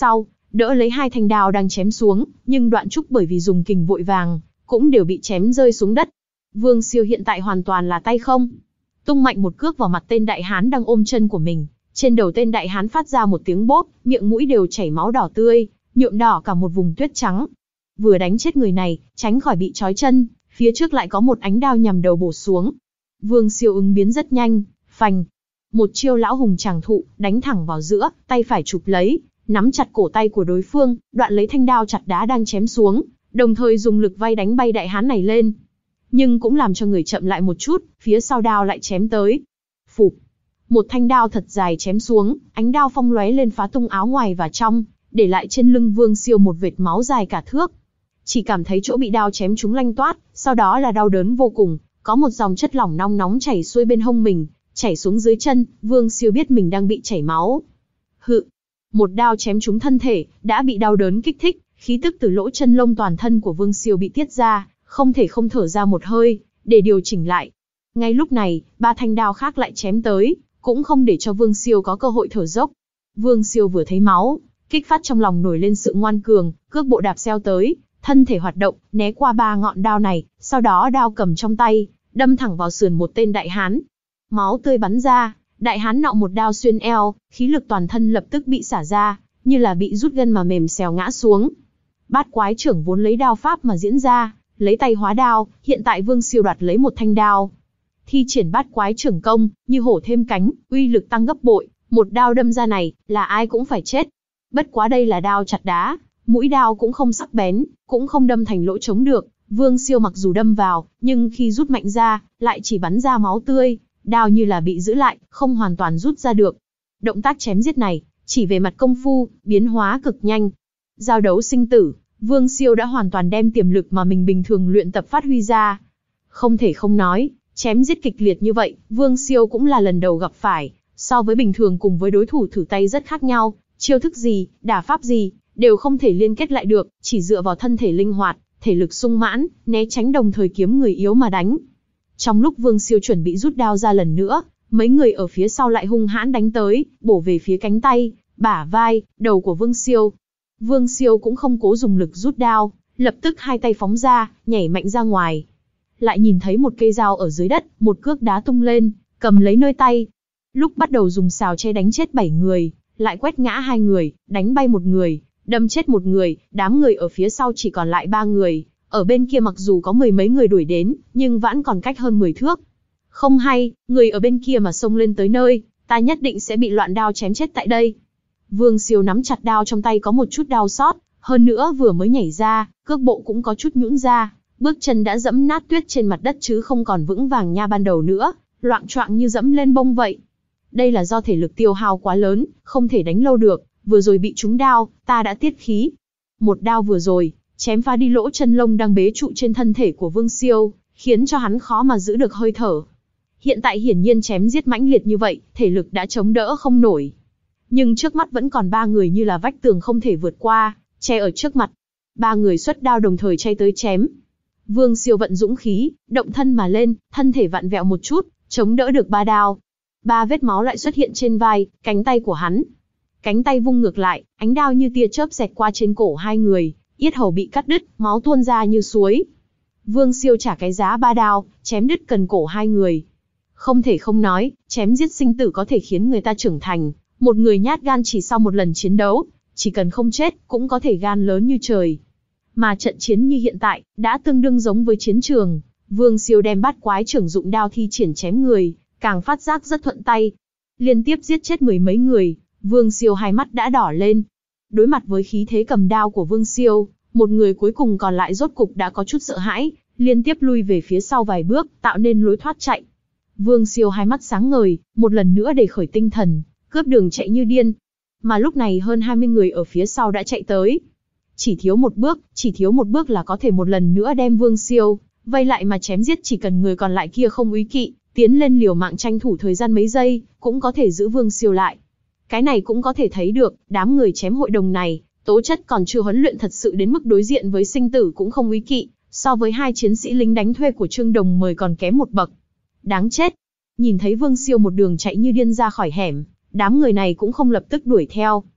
đỡ lấy hai thanh đao đang chém xuống, nhưng đoạn trúc bởi vì dùng kình vội vàng, cũng đều bị chém rơi xuống đất. Vương Siêu hiện tại hoàn toàn là tay không. Tung mạnh một cước vào mặt tên đại hán đang ôm chân của mình, trên đầu tên đại hán phát ra một tiếng bốp, miệng mũi đều chảy máu đỏ tươi, nhuộm đỏ cả một vùng tuyết trắng. Vừa đánh chết người này, tránh khỏi bị trói chân, phía trước lại có một ánh đao nhằm đầu bổ xuống. Vương Siêu ứng biến rất nhanh, phành. Một chiêu lão hùng tràng thụ, đánh thẳng vào giữa, tay phải chụp lấy, nắm chặt cổ tay của đối phương, đoạn lấy thanh đao chặt đá đang chém xuống, đồng thời dùng lực vay đánh bay đại hán này lên. Nhưng cũng làm cho người chậm lại một chút, phía sau đao lại chém tới. Phụp. Một thanh đao thật dài chém xuống, ánh đao phong lóe lên phá tung áo ngoài và trong, để lại trên lưng Vương Siêu một vệt máu dài cả thước. Chỉ cảm thấy chỗ bị đao chém trúng lanh toát, sau đó là đau đớn vô cùng, có một dòng chất lỏng nóng nóng chảy xuôi bên hông mình, chảy xuống dưới chân, Vương Siêu biết mình đang bị chảy máu. Hự. Một đao chém trúng thân thể, đã bị đau đớn kích thích, khí tức từ lỗ chân lông toàn thân của Vương Siêu bị tiết ra, không thể không thở ra một hơi, để điều chỉnh lại. Ngay lúc này, ba thanh đao khác lại chém tới, cũng không để cho Vương Siêu có cơ hội thở dốc. Vương Siêu vừa thấy máu, kích phát trong lòng nổi lên sự ngoan cường, cước bộ đạp xeo tới, thân thể hoạt động, né qua ba ngọn đao này, sau đó đao cầm trong tay, đâm thẳng vào sườn một tên đại hán. Máu tươi bắn ra, đại hán nọ một đao xuyên eo, khí lực toàn thân lập tức bị xả ra, như là bị rút gân mà mềm xèo ngã xuống. Bát quái trưởng vốn lấy đao pháp mà diễn ra, lấy tay hóa đao, hiện tại Vương Siêu đoạt lấy một thanh đao. Thi triển bát quái trưởng công, như hổ thêm cánh, uy lực tăng gấp bội, một đao đâm ra này, là ai cũng phải chết. Bất quá đây là đao chặt đá, mũi đao cũng không sắc bén, cũng không đâm thành lỗ trống được. Vương Siêu mặc dù đâm vào, nhưng khi rút mạnh ra, lại chỉ bắn ra máu tươi, đao như là bị giữ lại, không hoàn toàn rút ra được. Động tác chém giết này, chỉ về mặt công phu, biến hóa cực nhanh. Giao đấu sinh tử, Vương Siêu đã hoàn toàn đem tiềm lực mà mình bình thường luyện tập phát huy ra. Không thể không nói, chém giết kịch liệt như vậy, Vương Siêu cũng là lần đầu gặp phải, so với bình thường cùng với đối thủ thử tay rất khác nhau, chiêu thức gì, đả pháp gì, đều không thể liên kết lại được, chỉ dựa vào thân thể linh hoạt, thể lực sung mãn, né tránh đồng thời kiếm người yếu mà đánh. Trong lúc Vương Siêu chuẩn bị rút đao ra lần nữa, mấy người ở phía sau lại hung hãn đánh tới, bổ về phía cánh tay, bả vai, đầu của Vương Siêu. Vương Siêu cũng không cố dùng lực rút đao, lập tức hai tay phóng ra, nhảy mạnh ra ngoài. Lại nhìn thấy một cây dao ở dưới đất, một cước đá tung lên, cầm lấy nơi tay. Lúc bắt đầu dùng xào tre đánh chết bảy người, lại quét ngã hai người, đánh bay một người, đâm chết một người, đám người ở phía sau chỉ còn lại ba người. Ở bên kia mặc dù có mười mấy người đuổi đến, nhưng vẫn còn cách hơn mười thước. Không hay, người ở bên kia mà xông lên tới nơi, ta nhất định sẽ bị loạn đao chém chết tại đây. Vương Siêu nắm chặt đao trong tay có một chút đau xót, hơn nữa vừa mới nhảy ra, cước bộ cũng có chút nhũn ra, bước chân đã dẫm nát tuyết trên mặt đất chứ không còn vững vàng nha ban đầu nữa, loạng choạng như dẫm lên bông vậy. Đây là do thể lực tiêu hao quá lớn, không thể đánh lâu được, vừa rồi bị trúng đao, ta đã tiết khí. Một đao vừa rồi, chém phá đi lỗ chân lông đang bế trụ trên thân thể của Vương Siêu, khiến cho hắn khó mà giữ được hơi thở. Hiện tại hiển nhiên chém giết mãnh liệt như vậy, thể lực đã chống đỡ không nổi. Nhưng trước mắt vẫn còn ba người như là vách tường không thể vượt qua, che ở trước mặt. Ba người xuất đao đồng thời chay tới chém. Vương Siêu vận dũng khí, động thân mà lên, thân thể vặn vẹo một chút, chống đỡ được ba đao. Ba vết máu lại xuất hiện trên vai, cánh tay của hắn. Cánh tay vung ngược lại, ánh đao như tia chớp xẹt qua trên cổ hai người, yết hầu bị cắt đứt, máu tuôn ra như suối. Vương Siêu trả cái giá ba đao, chém đứt cần cổ hai người. Không thể không nói, chém giết sinh tử có thể khiến người ta trưởng thành. Một người nhát gan chỉ sau một lần chiến đấu, chỉ cần không chết, cũng có thể gan lớn như trời. Mà trận chiến như hiện tại, đã tương đương giống với chiến trường. Vương Siêu đem bát quái trưởng dụng đao thi triển chém người, càng phát giác rất thuận tay. Liên tiếp giết chết mười mấy người, Vương Siêu hai mắt đã đỏ lên. Đối mặt với khí thế cầm đao của Vương Siêu, một người cuối cùng còn lại rốt cục đã có chút sợ hãi, liên tiếp lui về phía sau vài bước, tạo nên lối thoát chạy. Vương Siêu hai mắt sáng ngời, một lần nữa để khởi tinh thần, cướp đường chạy như điên. Mà lúc này hơn hai mươi người ở phía sau đã chạy tới. Chỉ thiếu một bước, chỉ thiếu một bước là có thể một lần nữa đem Vương Siêu vây lại mà chém giết, chỉ cần người còn lại kia không úy kỵ, tiến lên liều mạng tranh thủ thời gian mấy giây, cũng có thể giữ Vương Siêu lại. Cái này cũng có thể thấy được, đám người chém hội đồng này, tố chất còn chưa huấn luyện thật sự đến mức đối diện với sinh tử cũng không úy kỵ, so với hai chiến sĩ lính đánh thuê của Trương Đồng Mời còn kém một bậc. Đáng chết! Nhìn thấy Vương Siêu một đường chạy như điên ra khỏi hẻm, đám người này cũng không lập tức đuổi theo.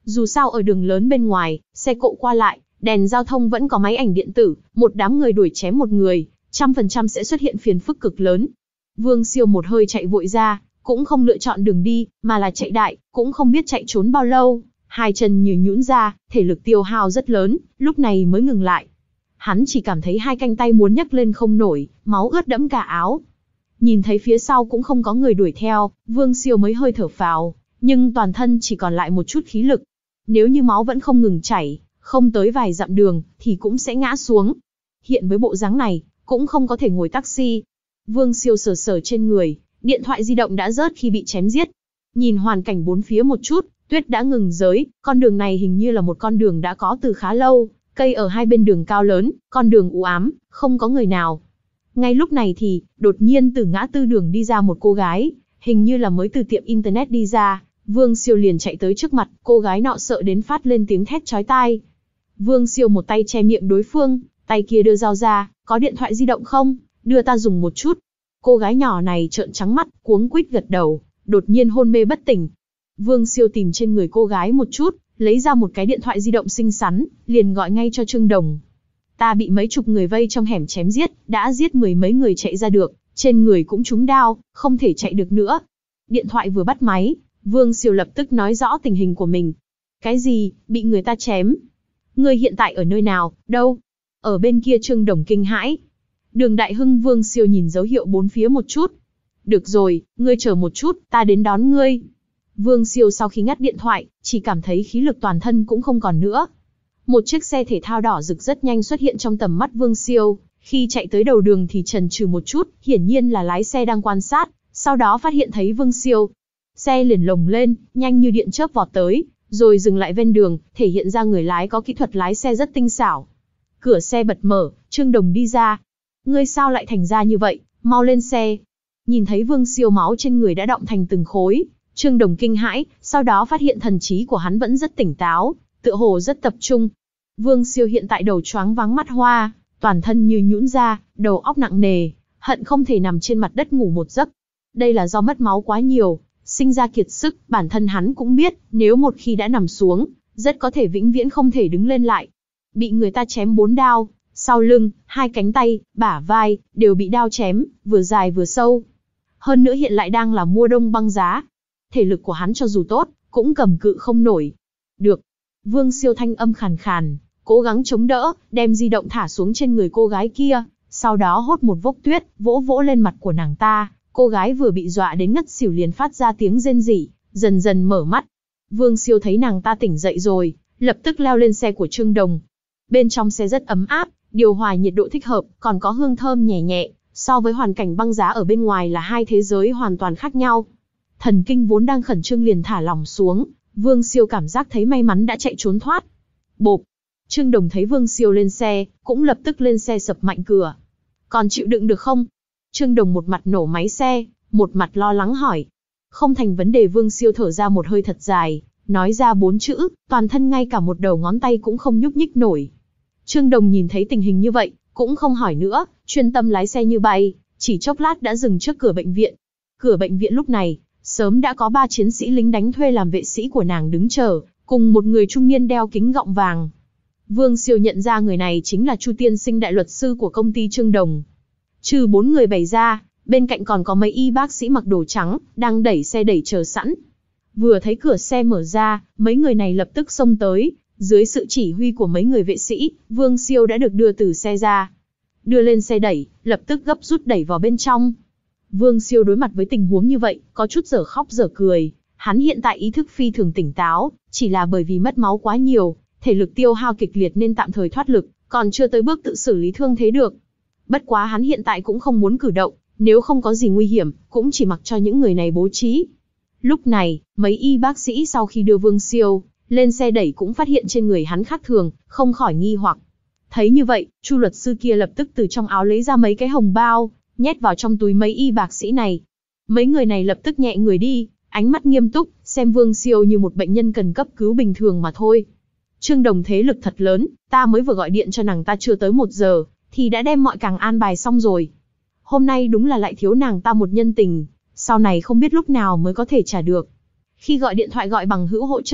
Dù sao ở đường lớn bên ngoài, xe cộ qua lại, đèn giao thông vẫn có máy ảnh điện tử, một đám người đuổi chém một người, trăm phần trăm sẽ xuất hiện phiền phức cực lớn. Vương Siêu một hơi chạy vội ra, cũng không lựa chọn đường đi, mà là chạy đại, cũng không biết chạy trốn bao lâu, hai chân như nhũn ra, thể lực tiêu hao rất lớn, lúc này mới ngừng lại. Hắn chỉ cảm thấy hai cánh tay muốn nhấc lên không nổi, máu ướt đẫm cả áo. Nhìn thấy phía sau cũng không có người đuổi theo, Vương Siêu mới hơi thở phào, nhưng toàn thân chỉ còn lại một chút khí lực. Nếu như máu vẫn không ngừng chảy, không tới vài dặm đường, thì cũng sẽ ngã xuống. Hiện với bộ dáng này, cũng không có thể ngồi taxi. Vương Siêu sờ sờ trên người, điện thoại di động đã rớt khi bị chém giết. Nhìn hoàn cảnh bốn phía một chút, tuyết đã ngừng rơi, con đường này hình như là một con đường đã có từ khá lâu, cây ở hai bên đường cao lớn, con đường u ám, không có người nào. Ngay lúc này thì, đột nhiên từ ngã tư đường đi ra một cô gái, hình như là mới từ tiệm internet đi ra. Vương Siêu liền chạy tới trước mặt, cô gái nọ sợ đến phát lên tiếng thét chói tai. Vương Siêu một tay che miệng đối phương, tay kia đưa dao ra, có điện thoại di động không? Đưa ta dùng một chút. Cô gái nhỏ này trợn trắng mắt, cuống quýt gật đầu, đột nhiên hôn mê bất tỉnh. Vương Siêu tìm trên người cô gái một chút, lấy ra một cái điện thoại di động xinh xắn, liền gọi ngay cho Trương Đồng. Ta bị mấy chục người vây trong hẻm chém giết, đã giết mười mấy người chạy ra được, trên người cũng trúng đao, không thể chạy được nữa. Điện thoại vừa bắt máy, Vương Siêu lập tức nói rõ tình hình của mình. Cái gì, bị người ta chém? Ngươi hiện tại ở nơi nào, đâu? Ở bên kia Trương Đồng kinh hãi. Đường Đại Hưng. Vương Siêu nhìn dấu hiệu bốn phía một chút. Được rồi, ngươi chờ một chút, ta đến đón ngươi. Vương Siêu sau khi ngắt điện thoại, chỉ cảm thấy khí lực toàn thân cũng không còn nữa. Một chiếc xe thể thao đỏ rực rất nhanh xuất hiện trong tầm mắt Vương Siêu, khi chạy tới đầu đường thì chần chừ một chút, hiển nhiên là lái xe đang quan sát, sau đó phát hiện thấy Vương Siêu. Xe liền lồng lên, nhanh như điện chớp vọt tới, rồi dừng lại ven đường, thể hiện ra người lái có kỹ thuật lái xe rất tinh xảo. Cửa xe bật mở, Trương Đồng đi ra. Ngươi sao lại thành ra như vậy, mau lên xe. Nhìn thấy Vương Siêu máu trên người đã đọng thành từng khối, Trương Đồng kinh hãi, sau đó phát hiện thần trí của hắn vẫn rất tỉnh táo, tựa hồ rất tập trung. Vương Siêu hiện tại đầu choáng váng mắt hoa, toàn thân như nhũn ra, đầu óc nặng nề, hận không thể nằm trên mặt đất ngủ một giấc. Đây là do mất máu quá nhiều, sinh ra kiệt sức, bản thân hắn cũng biết, nếu một khi đã nằm xuống, rất có thể vĩnh viễn không thể đứng lên lại. Bị người ta chém bốn đao, sau lưng, hai cánh tay, bả vai, đều bị đao chém, vừa dài vừa sâu. Hơn nữa hiện lại đang là mùa đông băng giá. Thể lực của hắn cho dù tốt, cũng cầm cự không nổi. Được. Vương Siêu thanh âm khàn khàn, cố gắng chống đỡ, đem di động thả xuống trên người cô gái kia, sau đó hốt một vốc tuyết, vỗ vỗ lên mặt của nàng ta. Cô gái vừa bị dọa đến ngất xỉu liền phát ra tiếng rên rỉ, dần dần mở mắt. Vương Siêu thấy nàng ta tỉnh dậy rồi, lập tức leo lên xe của Trương Đồng. Bên trong xe rất ấm áp, điều hòa nhiệt độ thích hợp, còn có hương thơm nhẹ nhẹ, so với hoàn cảnh băng giá ở bên ngoài là hai thế giới hoàn toàn khác nhau. Thần kinh vốn đang khẩn trương liền thả lỏng xuống, Vương Siêu cảm giác thấy may mắn đã chạy trốn thoát. Bộp! Trương Đồng thấy Vương Siêu lên xe, cũng lập tức lên xe sập mạnh cửa. Còn chịu đựng được không? Trương Đồng một mặt nổ máy xe, một mặt lo lắng hỏi. Không thành vấn đề. Vương Siêu thở ra một hơi thật dài, nói ra bốn chữ, toàn thân ngay cả một đầu ngón tay cũng không nhúc nhích nổi. Trương Đồng nhìn thấy tình hình như vậy, cũng không hỏi nữa, chuyên tâm lái xe như bay, chỉ chốc lát đã dừng trước cửa bệnh viện. Cửa bệnh viện lúc này, sớm đã có ba chiến sĩ lính đánh thuê làm vệ sĩ của nàng đứng chờ, cùng một người trung niên đeo kính gọng vàng. Vương Siêu nhận ra người này chính là Chu Tiên Sinh, đại luật sư của công ty Trương Đồng. Trừ bốn người bày ra, bên cạnh còn có mấy y bác sĩ mặc đồ trắng, đang đẩy xe đẩy chờ sẵn. Vừa thấy cửa xe mở ra, mấy người này lập tức xông tới, dưới sự chỉ huy của mấy người vệ sĩ, Vương Siêu đã được đưa từ xe ra. Đưa lên xe đẩy, lập tức gấp rút đẩy vào bên trong. Vương Siêu đối mặt với tình huống như vậy, có chút dở khóc dở cười. Hắn hiện tại ý thức phi thường tỉnh táo, chỉ là bởi vì mất máu quá nhiều, thể lực tiêu hao kịch liệt nên tạm thời thoát lực, còn chưa tới bước tự xử lý thương thế được. Bất quá hắn hiện tại cũng không muốn cử động, nếu không có gì nguy hiểm, cũng chỉ mặc cho những người này bố trí. Lúc này, mấy y bác sĩ sau khi đưa Vương Siêu lên xe đẩy cũng phát hiện trên người hắn khác thường, không khỏi nghi hoặc. Thấy như vậy, Chu luật sư kia lập tức từ trong áo lấy ra mấy cái hồng bao, nhét vào trong túi mấy y bác sĩ này. Mấy người này lập tức nhẹ người đi, ánh mắt nghiêm túc, xem Vương Siêu như một bệnh nhân cần cấp cứu bình thường mà thôi. Trương Đồng thế lực thật lớn, ta mới vừa gọi điện cho nàng ta chưa tới một giờ, thì đã đem mọi càng an bài xong rồi. Hôm nay đúng là lại thiếu nàng ta một nhân tình, sau này không biết lúc nào mới có thể trả được. Khi gọi điện thoại gọi bằng hữu hỗ trợ,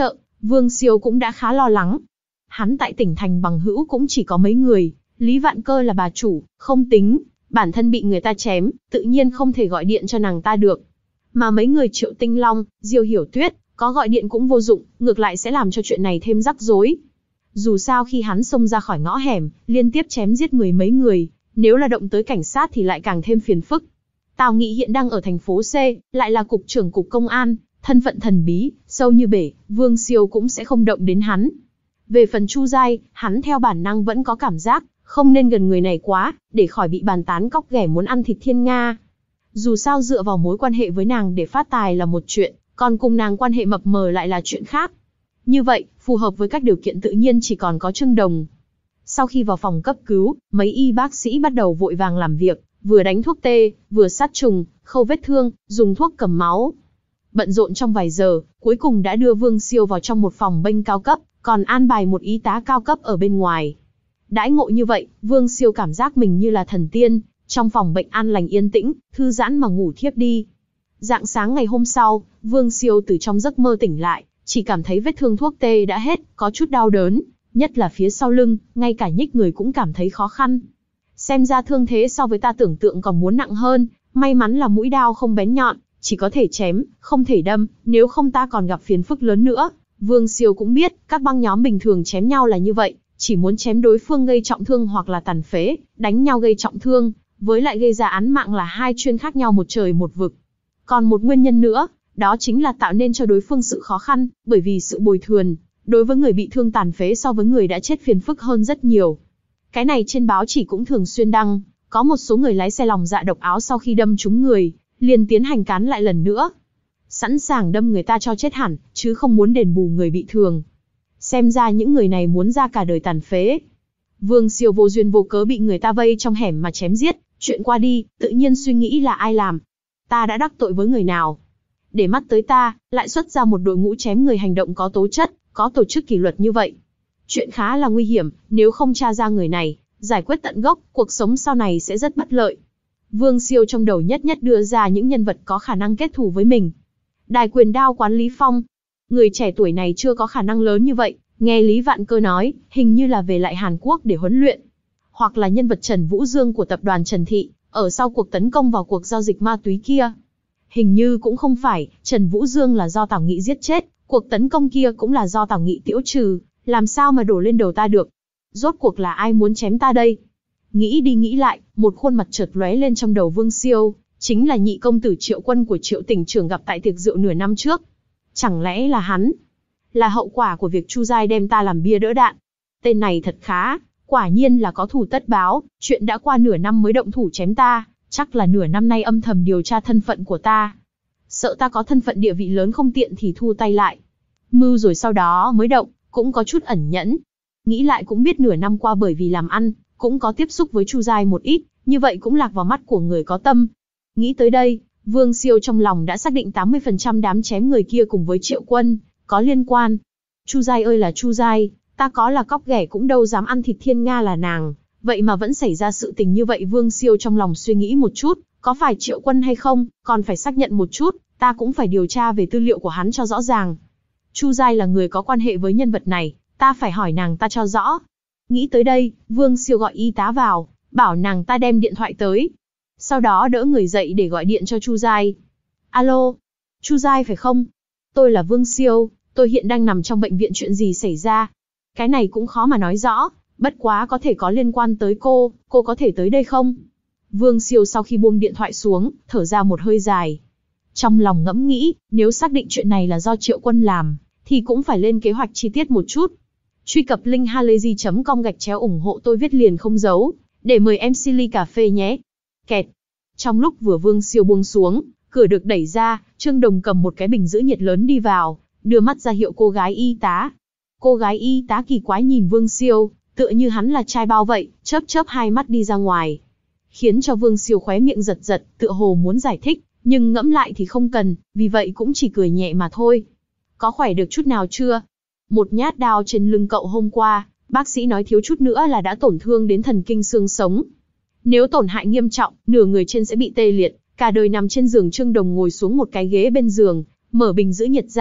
Vương Siêu cũng đã khá lo lắng. Hắn tại tỉnh thành bằng hữu cũng chỉ có mấy người, Lý Vạn Cơ là bà chủ, không tính, bản thân bị người ta chém, tự nhiên không thể gọi điện cho nàng ta được. Mà mấy người Triệu Tinh Long, Diêu Hiểu Tuyết, có gọi điện cũng vô dụng, ngược lại sẽ làm cho chuyện này thêm rắc rối. Dù sao khi hắn xông ra khỏi ngõ hẻm, liên tiếp chém giết mười mấy người, nếu là động tới cảnh sát thì lại càng thêm phiền phức. Tào Nghị hiện đang ở thành phố C, lại là cục trưởng cục công an, thân phận thần bí, sâu như bể, Vương Siêu cũng sẽ không động đến hắn. Về phần Chu Giai, hắn theo bản năng vẫn có cảm giác, không nên gần người này quá, để khỏi bị bàn tán cóc ghẻ muốn ăn thịt thiên nga. Dù sao dựa vào mối quan hệ với nàng để phát tài là một chuyện, còn cùng nàng quan hệ mập mờ lại là chuyện khác. Như vậy, phù hợp với các điều kiện tự nhiên chỉ còn có Trương Đồng. Sau khi vào phòng cấp cứu, mấy y bác sĩ bắt đầu vội vàng làm việc, vừa đánh thuốc tê, vừa sát trùng, khâu vết thương, dùng thuốc cầm máu. Bận rộn trong vài giờ, cuối cùng đã đưa Vương Siêu vào trong một phòng bênh cao cấp, còn an bài một y tá cao cấp ở bên ngoài. Đãi ngộ như vậy, Vương Siêu cảm giác mình như là thần tiên, trong phòng bệnh an lành yên tĩnh, thư giãn mà ngủ thiếp đi. Rạng sáng ngày hôm sau, Vương Siêu từ trong giấc mơ tỉnh lại, chỉ cảm thấy vết thương thuốc tê đã hết, có chút đau đớn, nhất là phía sau lưng, ngay cả nhích người cũng cảm thấy khó khăn. Xem ra thương thế so với ta tưởng tượng còn muốn nặng hơn, may mắn là mũi đao không bén nhọn, chỉ có thể chém, không thể đâm, nếu không ta còn gặp phiền phức lớn nữa. Vương Siêu cũng biết, các băng nhóm bình thường chém nhau là như vậy, chỉ muốn chém đối phương gây trọng thương hoặc là tàn phế, đánh nhau gây trọng thương, với lại gây ra án mạng là hai chuyên khác nhau một trời một vực. Còn một nguyên nhân nữa, đó chính là tạo nên cho đối phương sự khó khăn, bởi vì sự bồi thường, đối với người bị thương tàn phế so với người đã chết phiền phức hơn rất nhiều. Cái này trên báo chỉ cũng thường xuyên đăng, có một số người lái xe lòng dạ độc áo sau khi đâm trúng người, liền tiến hành cán lại lần nữa. Sẵn sàng đâm người ta cho chết hẳn, chứ không muốn đền bù người bị thương. Xem ra những người này muốn ra cả đời tàn phế. Vương Siêu vô duyên vô cớ bị người ta vây trong hẻm mà chém giết, chuyện qua đi, tự nhiên suy nghĩ là ai làm. Ta đã đắc tội với người nào? Để mắt tới ta, lại xuất ra một đội ngũ chém người hành động có tố chất, có tổ chức kỷ luật như vậy. Chuyện khá là nguy hiểm, nếu không tra ra người này, giải quyết tận gốc, cuộc sống sau này sẽ rất bất lợi. Vương Siêu trong đầu nhất nhất đưa ra những nhân vật có khả năng kết thù với mình. Đài quyền đao quán Lý Phong. Người trẻ tuổi này chưa có khả năng lớn như vậy, nghe Lý Vạn Cơ nói, hình như là về lại Hàn Quốc để huấn luyện. Hoặc là nhân vật Trần Vũ Dương của tập đoàn Trần Thị, ở sau cuộc tấn công vào cuộc giao dịch ma túy kia. Hình như cũng không phải, Trần Vũ Dương là do Tào Nghị giết chết, cuộc tấn công kia cũng là do Tào Nghị tiễu trừ, làm sao mà đổ lên đầu ta được. Rốt cuộc là ai muốn chém ta đây? Nghĩ đi nghĩ lại, một khuôn mặt chợt lóe lên trong đầu Vương Siêu, chính là nhị công tử Triệu Quân của Triệu tỉnh trưởng gặp tại tiệc rượu nửa năm trước. Chẳng lẽ là hắn? Là hậu quả của việc Chu Giai đem ta làm bia đỡ đạn. Tên này thật khá, quả nhiên là có thù tất báo, chuyện đã qua nửa năm mới động thủ chém ta, chắc là nửa năm nay âm thầm điều tra thân phận của ta. Sợ ta có thân phận địa vị lớn không tiện thì thu tay lại. Mưu rồi sau đó mới động, cũng có chút ẩn nhẫn. Nghĩ lại cũng biết nửa năm qua bởi vì làm ăn, cũng có tiếp xúc với Chu Giai một ít, như vậy cũng lạc vào mắt của người có tâm. Nghĩ tới đây, Vương Siêu trong lòng đã xác định tám mươi phần trăm đám chém người kia cùng với Triệu Quân, có liên quan. Chu Giai ơi là Chu Giai, ta có là cóc ghẻ cũng đâu dám ăn thịt thiên nga là nàng, vậy mà vẫn xảy ra sự tình như vậy. Vương Siêu trong lòng suy nghĩ một chút, có phải Triệu Quân hay không, còn phải xác nhận một chút, ta cũng phải điều tra về tư liệu của hắn cho rõ ràng. Chu Giai là người có quan hệ với nhân vật này, ta phải hỏi nàng ta cho rõ. Nghĩ tới đây, Vương Siêu gọi y tá vào, bảo nàng ta đem điện thoại tới. Sau đó đỡ người dậy để gọi điện cho Chu Giai. Alo, Chu Giai phải không? Tôi là Vương Siêu, tôi hiện đang nằm trong bệnh viện, chuyện gì xảy ra? Cái này cũng khó mà nói rõ, bất quá có thể có liên quan tới cô, cô có thể tới đây không? Vương Siêu sau khi buông điện thoại xuống, thở ra một hơi dài. Trong lòng ngẫm nghĩ, nếu xác định chuyện này là do Triệu Quân làm, thì cũng phải lên kế hoạch chi tiết một chút. Truy cập link halayzi chấm com gạch chéo ủng hộ tôi viết liền không giấu, để mời em xê ly cà phê nhé. Kẹt. Trong lúc vừa Vương Siêu buông xuống, cửa được đẩy ra, Trương Đồng cầm một cái bình giữ nhiệt lớn đi vào, đưa mắt ra hiệu cô gái y tá. Cô gái y tá kỳ quái nhìn Vương Siêu, tựa như hắn là trai bao vậy, chớp chớp hai mắt đi ra ngoài. Khiến cho Vương Siêu khóe miệng giật giật, tựa hồ muốn giải thích, nhưng ngẫm lại thì không cần, vì vậy cũng chỉ cười nhẹ mà thôi. Có khỏe được chút nào chưa? Một nhát đao trên lưng cậu hôm qua, bác sĩ nói thiếu chút nữa là đã tổn thương đến thần kinh xương sống. Nếu tổn hại nghiêm trọng, nửa người trên sẽ bị tê liệt, cả đời nằm trên giường. Trương Đồng ngồi xuống một cái ghế bên giường, mở bình giữ nhiệt ra,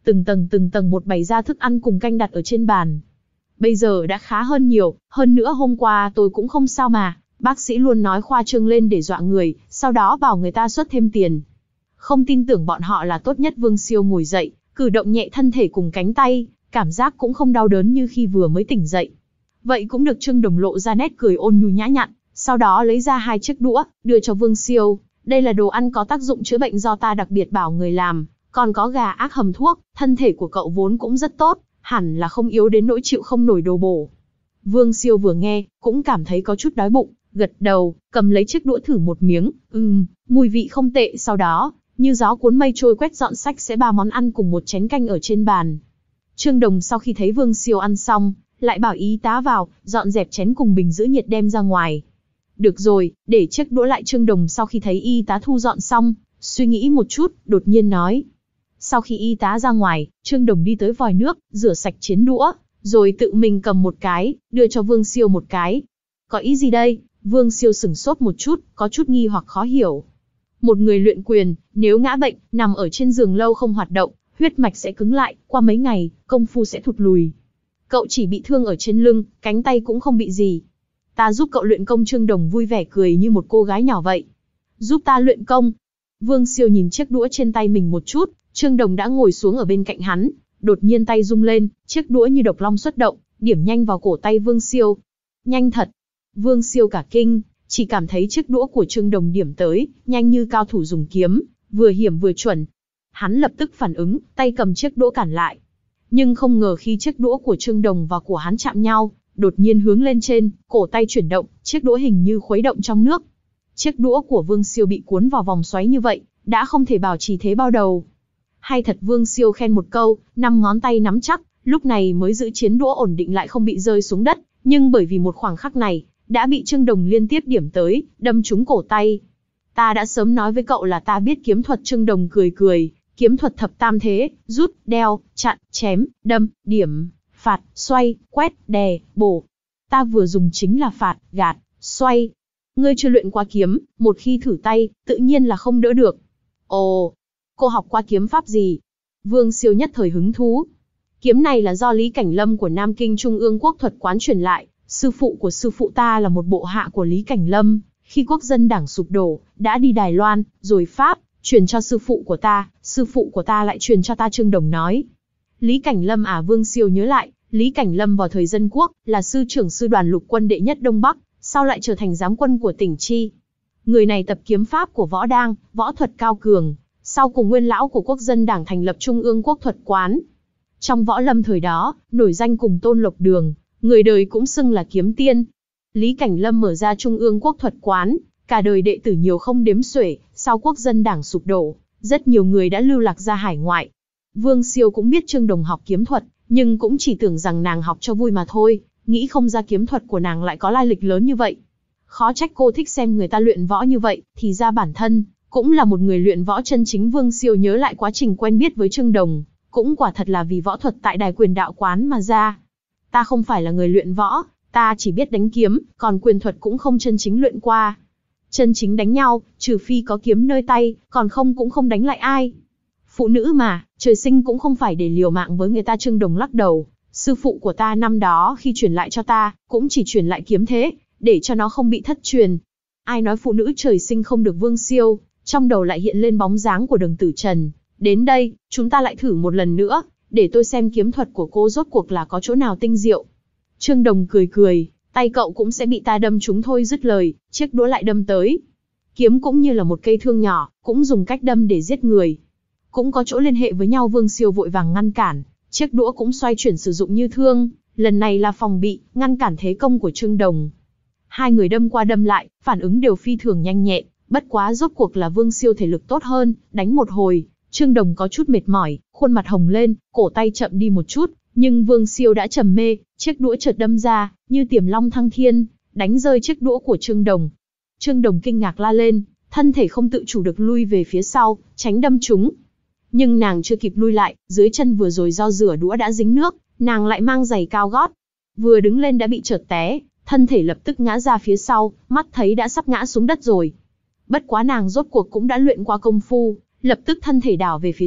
từng tầng từng tầng một bày ra thức ăn cùng canh đặt ở trên bàn. Bây giờ đã khá hơn nhiều, hơn nữa hôm qua tôi cũng không sao mà, bác sĩ luôn nói khoa trương lên để dọa người, sau đó bảo người ta xuất thêm tiền. Không tin tưởng bọn họ là tốt nhất. Vương Siêu ngồi dậy, cử động nhẹ thân thể cùng cánh tay, cảm giác cũng không đau đớn như khi vừa mới tỉnh dậy. Vậy cũng được. Trương Đồng lộ ra nét cười ôn nhu nhã nhặn, sau đó lấy ra hai chiếc đũa, đưa cho Vương Siêu. Đây là đồ ăn có tác dụng chữa bệnh do ta đặc biệt bảo người làm, còn có gà ác hầm thuốc, thân thể của cậu vốn cũng rất tốt, hẳn là không yếu đến nỗi chịu không nổi đồ bổ. Vương Siêu vừa nghe, cũng cảm thấy có chút đói bụng, gật đầu, cầm lấy chiếc đũa thử một miếng, ừm, mùi vị không tệ. Sau đó, như gió cuốn mây trôi quét dọn sạch sẽ ba món ăn cùng một chén canh ở trên bàn. Trương Đồng sau khi thấy Vương Siêu ăn xong, lại bảo y tá vào, dọn dẹp chén cùng bình giữ nhiệt đem ra ngoài. Được rồi, để chiếc đũa lại. Trương Đồng sau khi thấy y tá thu dọn xong, suy nghĩ một chút, đột nhiên nói. Sau khi y tá ra ngoài, Trương Đồng đi tới vòi nước, rửa sạch chén đũa, rồi tự mình cầm một cái, đưa cho Vương Siêu một cái. Có ý gì đây? Vương Siêu sửng sốt một chút, có chút nghi hoặc khó hiểu. Một người luyện quyền, nếu ngã bệnh, nằm ở trên giường lâu không hoạt động, huyết mạch sẽ cứng lại, qua mấy ngày, công phu sẽ thụt lùi. Cậu chỉ bị thương ở trên lưng, cánh tay cũng không bị gì. Ta giúp cậu luyện công. Trương Đồng vui vẻ cười như một cô gái nhỏ vậy. Giúp ta luyện công? Vương Siêu nhìn chiếc đũa trên tay mình một chút, Trương Đồng đã ngồi xuống ở bên cạnh hắn, đột nhiên tay rung lên, chiếc đũa như độc long xuất động, điểm nhanh vào cổ tay Vương Siêu. Nhanh thật! Vương Siêu cả kinh, chỉ cảm thấy chiếc đũa của Trương Đồng điểm tới, nhanh như cao thủ dùng kiếm, vừa hiểm vừa chuẩn. Hắn lập tức phản ứng, tay cầm chiếc đũa cản lại. Nhưng không ngờ khi chiếc đũa của Trương Đồng và của hắn chạm nhau, đột nhiên hướng lên trên, cổ tay chuyển động, chiếc đũa hình như khuấy động trong nước. Chiếc đũa của Vương Siêu bị cuốn vào vòng xoáy như vậy, đã không thể bảo trì thế bao đầu. Hay thật. Vương Siêu khen một câu, năm ngón tay nắm chắc, lúc này mới giữ chiến đũa ổn định lại không bị rơi xuống đất, nhưng bởi vì một khoảng khắc này, đã bị Trương Đồng liên tiếp điểm tới, đâm trúng cổ tay. Ta đã sớm nói với cậu là ta biết kiếm thuật. Trương Đồng cười cười, kiếm thuật thập tam thế, rút, đeo, chặn, chém, đâm, điểm, phạt, xoay, quét, đè, bổ. Ta vừa dùng chính là phạt, gạt, xoay. Ngươi chưa luyện qua kiếm, một khi thử tay, tự nhiên là không đỡ được. Ồ, cô học qua kiếm pháp gì? Vương Siêu nhất thời hứng thú. Kiếm này là do Lý Cảnh Lâm của Nam Kinh Trung ương Quốc thuật quán truyền lại. Sư phụ của sư phụ ta là một bộ hạ của Lý Cảnh Lâm, khi quốc dân đảng sụp đổ, đã đi Đài Loan, rồi Pháp, truyền cho sư phụ của ta, sư phụ của ta lại truyền cho ta. Trương Đồng nói. Lý Cảnh Lâm à? Vương Siêu nhớ lại, Lý Cảnh Lâm vào thời Dân Quốc, là sư trưởng sư đoàn lục quân đệ nhất Đông Bắc, sau lại trở thành giám quân của tỉnh Chi. Người này tập kiếm pháp của võ đang, võ thuật cao cường, sau cùng nguyên lão của quốc dân đảng thành lập Trung ương Quốc thuật quán. Trong võ lâm thời đó, nổi danh cùng Tôn Lộc Đường, người đời cũng xưng là kiếm tiên. Lý Cảnh Lâm mở ra Trung ương Quốc thuật quán, cả đời đệ tử nhiều không đếm xuể. Sau quốc dân đảng sụp đổ, rất nhiều người đã lưu lạc ra hải ngoại. Vương Siêu cũng biết Trương Đồng học kiếm thuật, nhưng cũng chỉ tưởng rằng nàng học cho vui mà thôi, nghĩ không ra kiếm thuật của nàng lại có lai lịch lớn như vậy. Khó trách cô thích xem người ta luyện võ như vậy, thì ra bản thân cũng là một người luyện võ chân chính. Vương Siêu nhớ lại quá trình quen biết với Trương Đồng, cũng quả thật là vì võ thuật tại Đài Quyền đạo quán mà ra. Ta không phải là người luyện võ, ta chỉ biết đánh kiếm, còn quyền thuật cũng không chân chính luyện qua. Chân chính đánh nhau, trừ phi có kiếm nơi tay, còn không cũng không đánh lại ai. Phụ nữ mà, trời sinh cũng không phải để liều mạng với người ta. Trương Đồng lắc đầu, sư phụ của ta năm đó khi truyền lại cho ta, cũng chỉ truyền lại kiếm thế, để cho nó không bị thất truyền. Ai nói phụ nữ trời sinh không được? Vương Siêu, trong đầu lại hiện lên bóng dáng của Đường Tử Trần. Đến đây, chúng ta lại thử một lần nữa, để tôi xem kiếm thuật của cô rốt cuộc là có chỗ nào tinh diệu. Trương Đồng cười cười, tay cậu cũng sẽ bị ta đâm trúng thôi. Dứt lời, chiếc đũa lại đâm tới. Kiếm cũng như là một cây thương nhỏ, cũng dùng cách đâm để giết người. Cũng có chỗ liên hệ với nhau. Vương Siêu vội vàng ngăn cản, chiếc đũa cũng xoay chuyển sử dụng như thương, lần này là phòng bị, ngăn cản thế công của Trương Đồng. Hai người đâm qua đâm lại, phản ứng đều phi thường nhanh nhẹn, bất quá rốt cuộc là Vương Siêu thể lực tốt hơn, đánh một hồi, Trương Đồng có chút mệt mỏi, khuôn mặt hồng lên, cổ tay chậm đi một chút, nhưng Vương Siêu đã trầm mê, chiếc đũa chợt đâm ra, như tiềm long thăng thiên, đánh rơi chiếc đũa của Trương Đồng. Trương Đồng kinh ngạc la lên, thân thể không tự chủ được lui về phía sau, tránh đâm trúng. Nhưng nàng chưa kịp lui lại, dưới chân vừa rồi do rửa đũa đã dính nước, nàng lại mang giày cao gót. Vừa đứng lên đã bị trượt té, thân thể lập tức ngã ra phía sau, mắt thấy đã sắp ngã xuống đất rồi. Bất quá nàng rốt cuộc cũng đã luyện qua công phu, lập tức thân thể đảo về phía trước,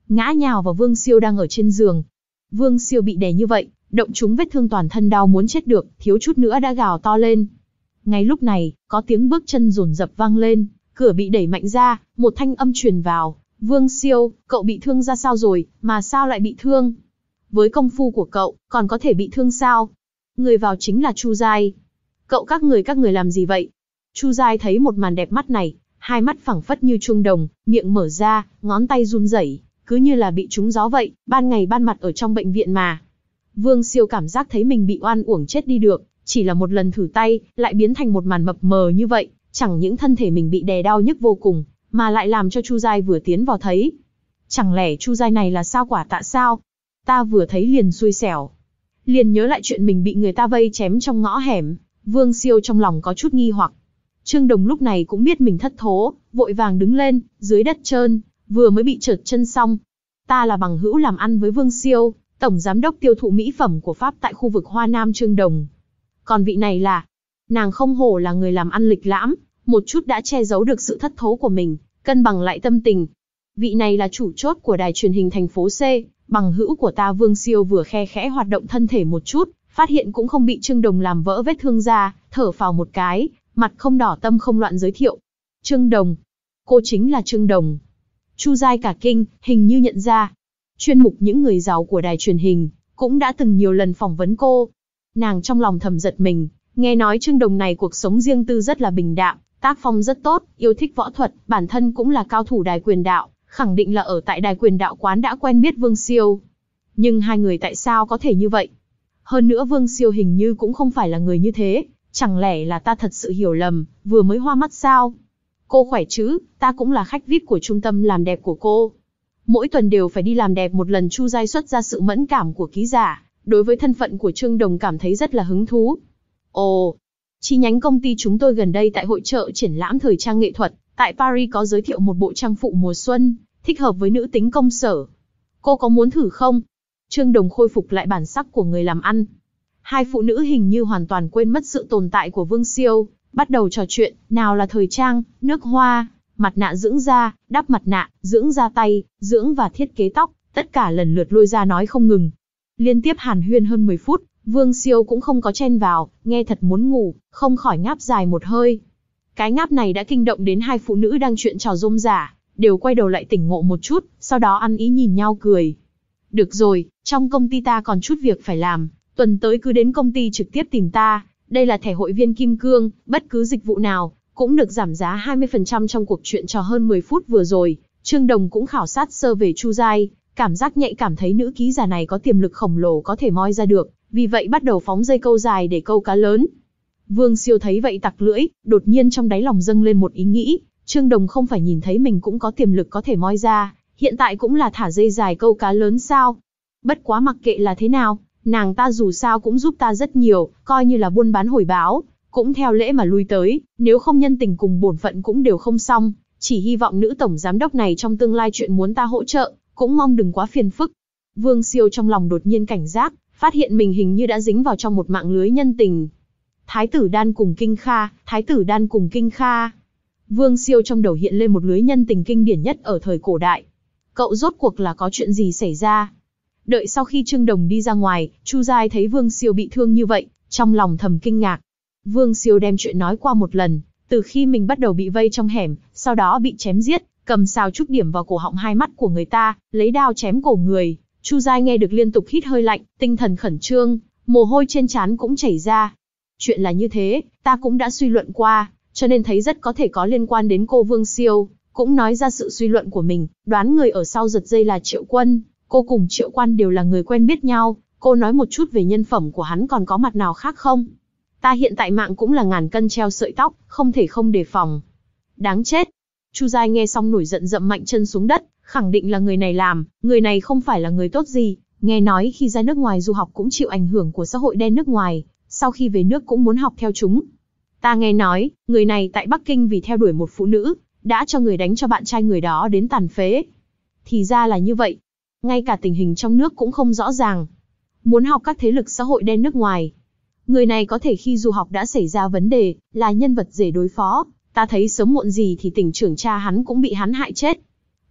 ngã nhào vào Vương Siêu đang ở trên giường. Vương Siêu bị đè như vậy, động trúng vết thương toàn thân đau muốn chết được, thiếu chút nữa đã gào to lên. Ngay lúc này, có tiếng bước chân dồn dập vang lên, cửa bị đẩy mạnh ra, một thanh âm truyền vào. Vương Siêu, cậu bị thương ra sao rồi, mà sao lại bị thương? Với công phu của cậu, còn có thể bị thương sao? Người vào chính là Chu Giai. Cậu các người các người làm gì vậy? Chu Giai thấy một màn đẹp mắt này, hai mắt phẳng phất như chuông đồng, miệng mở ra, ngón tay run rẩy, cứ như là bị trúng gió vậy, ban ngày ban mặt ở trong bệnh viện mà. Vương Siêu cảm giác thấy mình bị oan uổng chết đi được, chỉ là một lần thử tay, lại biến thành một màn mập mờ như vậy, chẳng những thân thể mình bị đè đau nhức vô cùng, mà lại làm cho Chu Giai vừa tiến vào thấy. Chẳng lẽ Chu Giai này là sao quả tạ sao? Ta vừa thấy liền xui xẻo. Liền nhớ lại chuyện mình bị người ta vây chém trong ngõ hẻm, Vương Siêu trong lòng có chút nghi hoặc. Trương Đồng lúc này cũng biết mình thất thố, vội vàng đứng lên, dưới đất trơn, vừa mới bị trượt chân xong. Ta là bằng hữu làm ăn với Vương Siêu, tổng giám đốc tiêu thụ mỹ phẩm của Pháp tại khu vực Hoa Nam Trương Đồng. Còn vị này là, nàng không hổ là người làm ăn lịch lãm, một chút đã che giấu được sự thất thố của mình, cân bằng lại tâm tình. Vị này là chủ chốt của đài truyền hình thành phố C, bằng hữu của ta. Vương Siêu vừa khe khẽ hoạt động thân thể một chút, phát hiện cũng không bị Trương Đồng làm vỡ vết thương ra, thở phào một cái, mặt không đỏ tâm không loạn giới thiệu. Trương Đồng. Cô chính là Trương Đồng. Chu Giai cả kinh, hình như nhận ra. Chuyên mục những người giàu của đài truyền hình, cũng đã từng nhiều lần phỏng vấn cô. Nàng trong lòng thầm giật mình, nghe nói Trương Đồng này cuộc sống riêng tư rất là bình đạm, tác phong rất tốt, yêu thích võ thuật, bản thân cũng là cao thủ đài quyền đạo, khẳng định là ở tại đài quyền đạo quán đã quen biết Vương Siêu. Nhưng hai người tại sao có thể như vậy? Hơn nữa Vương Siêu hình như cũng không phải là người như thế, chẳng lẽ là ta thật sự hiểu lầm, vừa mới hoa mắt sao? Cô khỏe chứ, ta cũng là khách vi ai pi của trung tâm làm đẹp của cô. Mỗi tuần đều phải đi làm đẹp một lần. Chu Giai xuất ra sự mẫn cảm của ký giả, đối với thân phận của Trương Đồng cảm thấy rất là hứng thú. Ồ, chi nhánh công ty chúng tôi gần đây tại hội chợ triển lãm thời trang nghệ thuật, tại Paris có giới thiệu một bộ trang phụ mùa xuân, thích hợp với nữ tính công sở. Cô có muốn thử không? Trương Đồng khôi phục lại bản sắc của người làm ăn. Hai phụ nữ hình như hoàn toàn quên mất sự tồn tại của Vương Siêu, bắt đầu trò chuyện, nào là thời trang, nước hoa, mặt nạ dưỡng da, đắp mặt nạ, dưỡng da tay, dưỡng và thiết kế tóc, tất cả lần lượt lôi ra nói không ngừng. Liên tiếp hàn huyên hơn mười phút, Vương Siêu cũng không có chen vào, nghe thật muốn ngủ, không khỏi ngáp dài một hơi. Cái ngáp này đã kinh động đến hai phụ nữ đang chuyện trò rôm rả, đều quay đầu lại tỉnh ngộ một chút, sau đó ăn ý nhìn nhau cười. Được rồi, trong công ty ta còn chút việc phải làm, tuần tới cứ đến công ty trực tiếp tìm ta, đây là thẻ hội viên kim cương, bất cứ dịch vụ nào, cũng được giảm giá hai mươi phần trăm trong cuộc chuyện trò hơn mười phút vừa rồi. Trương Đồng cũng khảo sát sơ về Chu Giai, cảm giác nhạy cảm thấy nữ ký giả này có tiềm lực khổng lồ có thể moi ra được, vì vậy bắt đầu phóng dây câu dài để câu cá lớn. Vương Siêu thấy vậy tặc lưỡi, đột nhiên trong đáy lòng dâng lên một ý nghĩ, Trương Đồng không phải nhìn thấy mình cũng có tiềm lực có thể moi ra, hiện tại cũng là thả dây dài câu cá lớn sao? Bất quá mặc kệ là thế nào, nàng ta dù sao cũng giúp ta rất nhiều, coi như là buôn bán hồi báo, cũng theo lễ mà lui tới, nếu không nhân tình cùng bổn phận cũng đều không xong, chỉ hy vọng nữ tổng giám đốc này trong tương lai chuyện muốn ta hỗ trợ, cũng mong đừng quá phiền phức. Vương Siêu trong lòng đột nhiên cảnh giác, phát hiện mình hình như đã dính vào trong một mạng lưới nhân tình. Thái tử Đan cùng Kinh Kha, Thái tử Đan cùng Kinh Kha. Vương Siêu trong đầu hiện lên một lưới nhân tình kinh điển nhất ở thời cổ đại. Cậu rốt cuộc là có chuyện gì xảy ra? Đợi sau khi Trương Đồng đi ra ngoài, Chu Giai thấy Vương Siêu bị thương như vậy, trong lòng thầm kinh ngạc. Vương Siêu đem chuyện nói qua một lần, từ khi mình bắt đầu bị vây trong hẻm, sau đó bị chém giết, cầm sào trúc điểm vào cổ họng hai mắt của người ta, lấy đao chém cổ người. Chu Giai nghe được liên tục hít hơi lạnh, tinh thần khẩn trương, mồ hôi trên trán cũng chảy ra. Chuyện là như thế, ta cũng đã suy luận qua, cho nên thấy rất có thể có liên quan đến cô. Vương Siêu cũng nói ra sự suy luận của mình, đoán người ở sau giật dây là Triệu Quân. Cô cùng Triệu Quan đều là người quen biết nhau, cô nói một chút về nhân phẩm của hắn, còn có mặt nào khác không? Ta hiện tại mạng cũng là ngàn cân treo sợi tóc, không thể không đề phòng. Đáng chết! Chu Giai nghe xong nổi giận dậm mạnh chân xuống đất, khẳng định là người này làm, người này không phải là người tốt gì. Nghe nói khi ra nước ngoài du học cũng chịu ảnh hưởng của xã hội đen nước ngoài, sau khi về nước cũng muốn học theo chúng. Ta nghe nói, người này tại Bắc Kinh vì theo đuổi một phụ nữ, đã cho người đánh cho bạn trai người đó đến tàn phế. Thì ra là như vậy. Ngay cả tình hình trong nước cũng không rõ ràng. Muốn học các thế lực xã hội đen nước ngoài. Người này có thể khi du học đã xảy ra vấn đề, là nhân vật dễ đối phó. Ta thấy sớm muộn gì thì tỉnh trưởng cha hắn cũng bị hắn hại chết.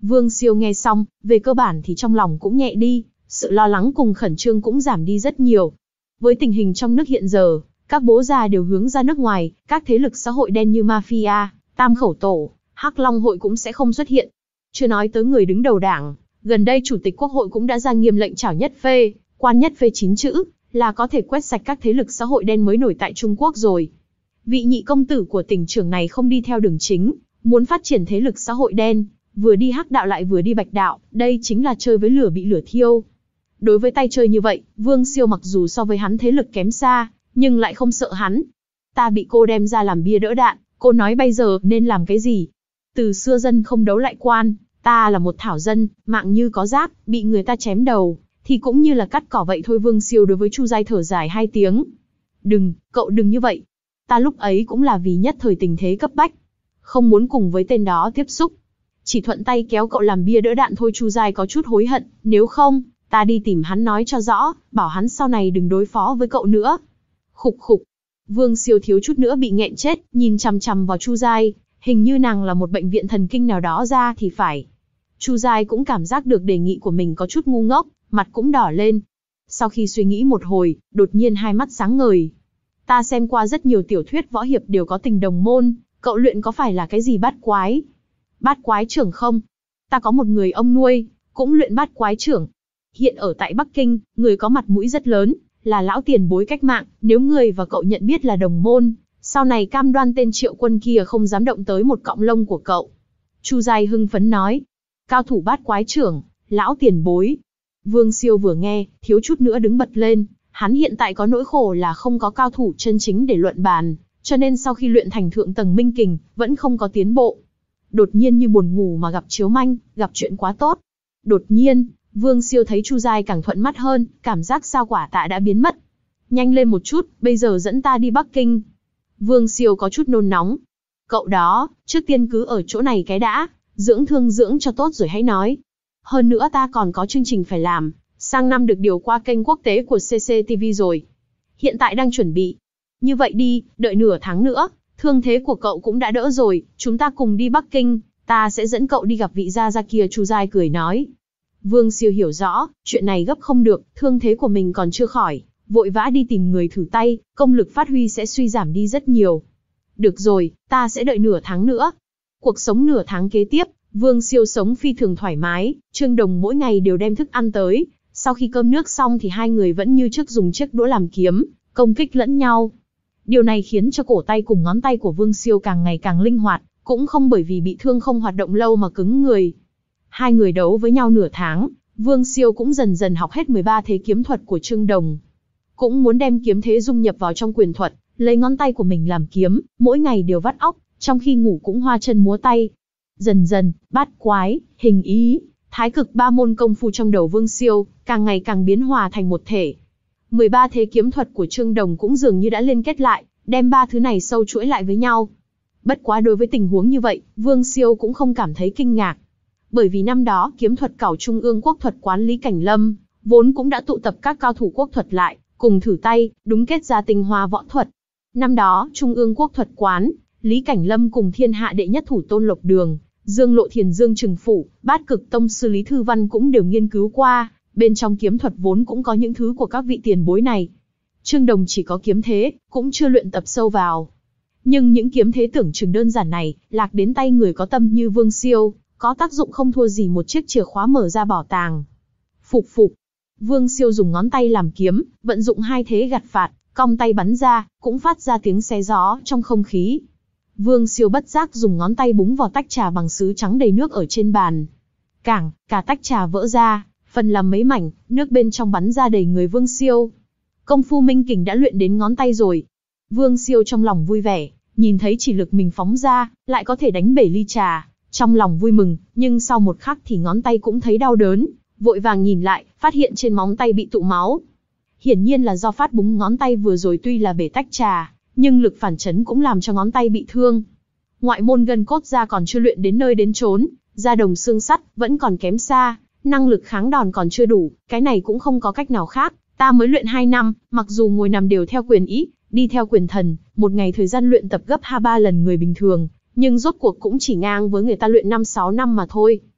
Vương Siêu nghe xong, về cơ bản thì trong lòng cũng nhẹ đi, sự lo lắng cùng khẩn trương cũng giảm đi rất nhiều. Với tình hình trong nước hiện giờ, các bố già đều hướng ra nước ngoài, các thế lực xã hội đen như mafia, Tam Khẩu Tổ, Hắc Long Hội cũng sẽ không xuất hiện. Chưa nói tới người đứng đầu đảng, gần đây Chủ tịch Quốc hội cũng đã ra nghiêm lệnh trảo nhất phê, quan nhất phê chín chữ, là có thể quét sạch các thế lực xã hội đen mới nổi tại Trung Quốc rồi. Vị nhị công tử của tỉnh trưởng này không đi theo đường chính, muốn phát triển thế lực xã hội đen, vừa đi hắc đạo lại vừa đi bạch đạo, đây chính là chơi với lửa bị lửa thiêu. Đối với tay chơi như vậy, Vương Siêu mặc dù so với hắn thế lực kém xa, nhưng lại không sợ hắn. Ta bị cô đem ra làm bia đỡ đạn, cô nói bây giờ nên làm cái gì? Từ xưa dân không đấu lại quan, ta là một thảo dân, mạng như có giáp, bị người ta chém đầu, thì cũng như là cắt cỏ vậy thôi. Vương Siêu đối với Chu Giai thở dài hai tiếng. Đừng, cậu đừng như vậy. Ta lúc ấy cũng là vì nhất thời tình thế cấp bách, không muốn cùng với tên đó tiếp xúc. Chỉ thuận tay kéo cậu làm bia đỡ đạn thôi. Chu Giai có chút hối hận, nếu không, ta đi tìm hắn nói cho rõ, bảo hắn sau này đừng đối phó với cậu nữa. Khục khục. Vương Siêu thiếu chút nữa bị nghẹn chết, nhìn chằm chằm vào Chu Giai, hình như nàng là một bệnh viện thần kinh nào đó ra thì phải. Chu Giai cũng cảm giác được đề nghị của mình có chút ngu ngốc, mặt cũng đỏ lên. Sau khi suy nghĩ một hồi, đột nhiên hai mắt sáng ngời. Ta xem qua rất nhiều tiểu thuyết võ hiệp đều có tình đồng môn, cậu luyện có phải là cái gì bát quái? Bát quái trưởng không? Ta có một người ông nuôi, cũng luyện bát quái trưởng. Hiện ở tại Bắc Kinh, người có mặt mũi rất lớn, là lão tiền bối cách mạng, nếu người và cậu nhận biết là đồng môn, sau này cam đoan tên Triệu Quân kia không dám động tới một cọng lông của cậu. Chu Giai hưng phấn nói. Cao thủ bát quái trưởng, lão tiền bối. Vương Siêu vừa nghe, thiếu chút nữa đứng bật lên, hắn hiện tại có nỗi khổ là không có cao thủ chân chính để luận bàn, cho nên sau khi luyện thành thượng tầng minh kình, vẫn không có tiến bộ. Đột nhiên như buồn ngủ mà gặp chiếu manh, gặp chuyện quá tốt. Đột nhiên, Vương Siêu thấy Chu Giai càng thuận mắt hơn, cảm giác sao quả tạ đã biến mất. Nhanh lên một chút, bây giờ dẫn ta đi Bắc Kinh. Vương Siêu có chút nôn nóng. Cậu đó, trước tiên cứ ở chỗ này cái đã, dưỡng thương dưỡng cho tốt rồi hãy nói. Hơn nữa ta còn có chương trình phải làm, sang năm được điều qua kênh quốc tế của xê xê tê vê rồi. Hiện tại đang chuẩn bị. Như vậy đi, đợi nửa tháng nữa, thương thế của cậu cũng đã đỡ rồi, chúng ta cùng đi Bắc Kinh, ta sẽ dẫn cậu đi gặp vị gia gia kia. Chu Giai cười nói. Vương Siêu hiểu rõ, chuyện này gấp không được, thương thế của mình còn chưa khỏi, vội vã đi tìm người thử tay, công lực phát huy sẽ suy giảm đi rất nhiều. Được rồi, ta sẽ đợi nửa tháng nữa. Cuộc sống nửa tháng kế tiếp, Vương Siêu sống phi thường thoải mái, Trương Đồng mỗi ngày đều đem thức ăn tới, sau khi cơm nước xong thì hai người vẫn như trước dùng chiếc đũa làm kiếm, công kích lẫn nhau. Điều này khiến cho cổ tay cùng ngón tay của Vương Siêu càng ngày càng linh hoạt, cũng không bởi vì bị thương không hoạt động lâu mà cứng người. Hai người đấu với nhau nửa tháng, Vương Siêu cũng dần dần học hết mười ba thế kiếm thuật của Trương Đồng. Cũng muốn đem kiếm thế dung nhập vào trong quyền thuật, lấy ngón tay của mình làm kiếm, mỗi ngày đều vắt óc, trong khi ngủ cũng hoa chân múa tay. Dần dần, bát quái, hình ý, thái cực ba môn công phu trong đầu Vương Siêu, càng ngày càng biến hòa thành một thể. mười ba thế kiếm thuật của Trương Đồng cũng dường như đã liên kết lại, đem ba thứ này sâu chuỗi lại với nhau. Bất quá đối với tình huống như vậy, Vương Siêu cũng không cảm thấy kinh ngạc. Bởi vì năm đó, kiếm thuật cảo Trung ương quốc thuật quán Lý Cảnh Lâm, vốn cũng đã tụ tập các cao thủ quốc thuật lại, cùng thử tay, đúng kết ra tinh hoa võ thuật. Năm đó, Trung ương quốc thuật quán, Lý Cảnh Lâm cùng thiên hạ đệ nhất thủ Tôn Lộc Đường, Dương Lộ Thiền Dương Trừng Phủ, Bát Cực Tông sư Lý Thư Văn cũng đều nghiên cứu qua, bên trong kiếm thuật vốn cũng có những thứ của các vị tiền bối này. Trương Đồng chỉ có kiếm thế, cũng chưa luyện tập sâu vào. Nhưng những kiếm thế tưởng chừng đơn giản này, lạc đến tay người có tâm như Vương Siêu, có tác dụng không thua gì một chiếc chìa khóa mở ra bảo tàng. Phục phục. Vương Siêu dùng ngón tay làm kiếm, vận dụng hai thế gạt phạt, cong tay bắn ra, cũng phát ra tiếng xé gió trong không khí. Vương Siêu bất giác dùng ngón tay búng vào tách trà bằng sứ trắng đầy nước ở trên bàn. Cảng, cả tách trà vỡ ra, phần làm mấy mảnh, nước bên trong bắn ra đầy người Vương Siêu. Công phu minh kình đã luyện đến ngón tay rồi. Vương Siêu trong lòng vui vẻ, nhìn thấy chỉ lực mình phóng ra, lại có thể đánh bể ly trà, trong lòng vui mừng, nhưng sau một khắc thì ngón tay cũng thấy đau đớn, vội vàng nhìn lại, phát hiện trên móng tay bị tụ máu. Hiển nhiên là do phát búng ngón tay vừa rồi tuy là bể tách trà, nhưng lực phản chấn cũng làm cho ngón tay bị thương. Ngoại môn gân cốt ra còn chưa luyện đến nơi đến chốn, da đồng xương sắt vẫn còn kém xa, năng lực kháng đòn còn chưa đủ, cái này cũng không có cách nào khác. Ta mới luyện hai năm, mặc dù ngồi nằm đều theo quyền ý, đi theo quyền thần, một ngày thời gian luyện tập gấp hai ba lần người bình thường, nhưng rốt cuộc cũng chỉ ngang với người ta luyện năm sáu năm mà thôi.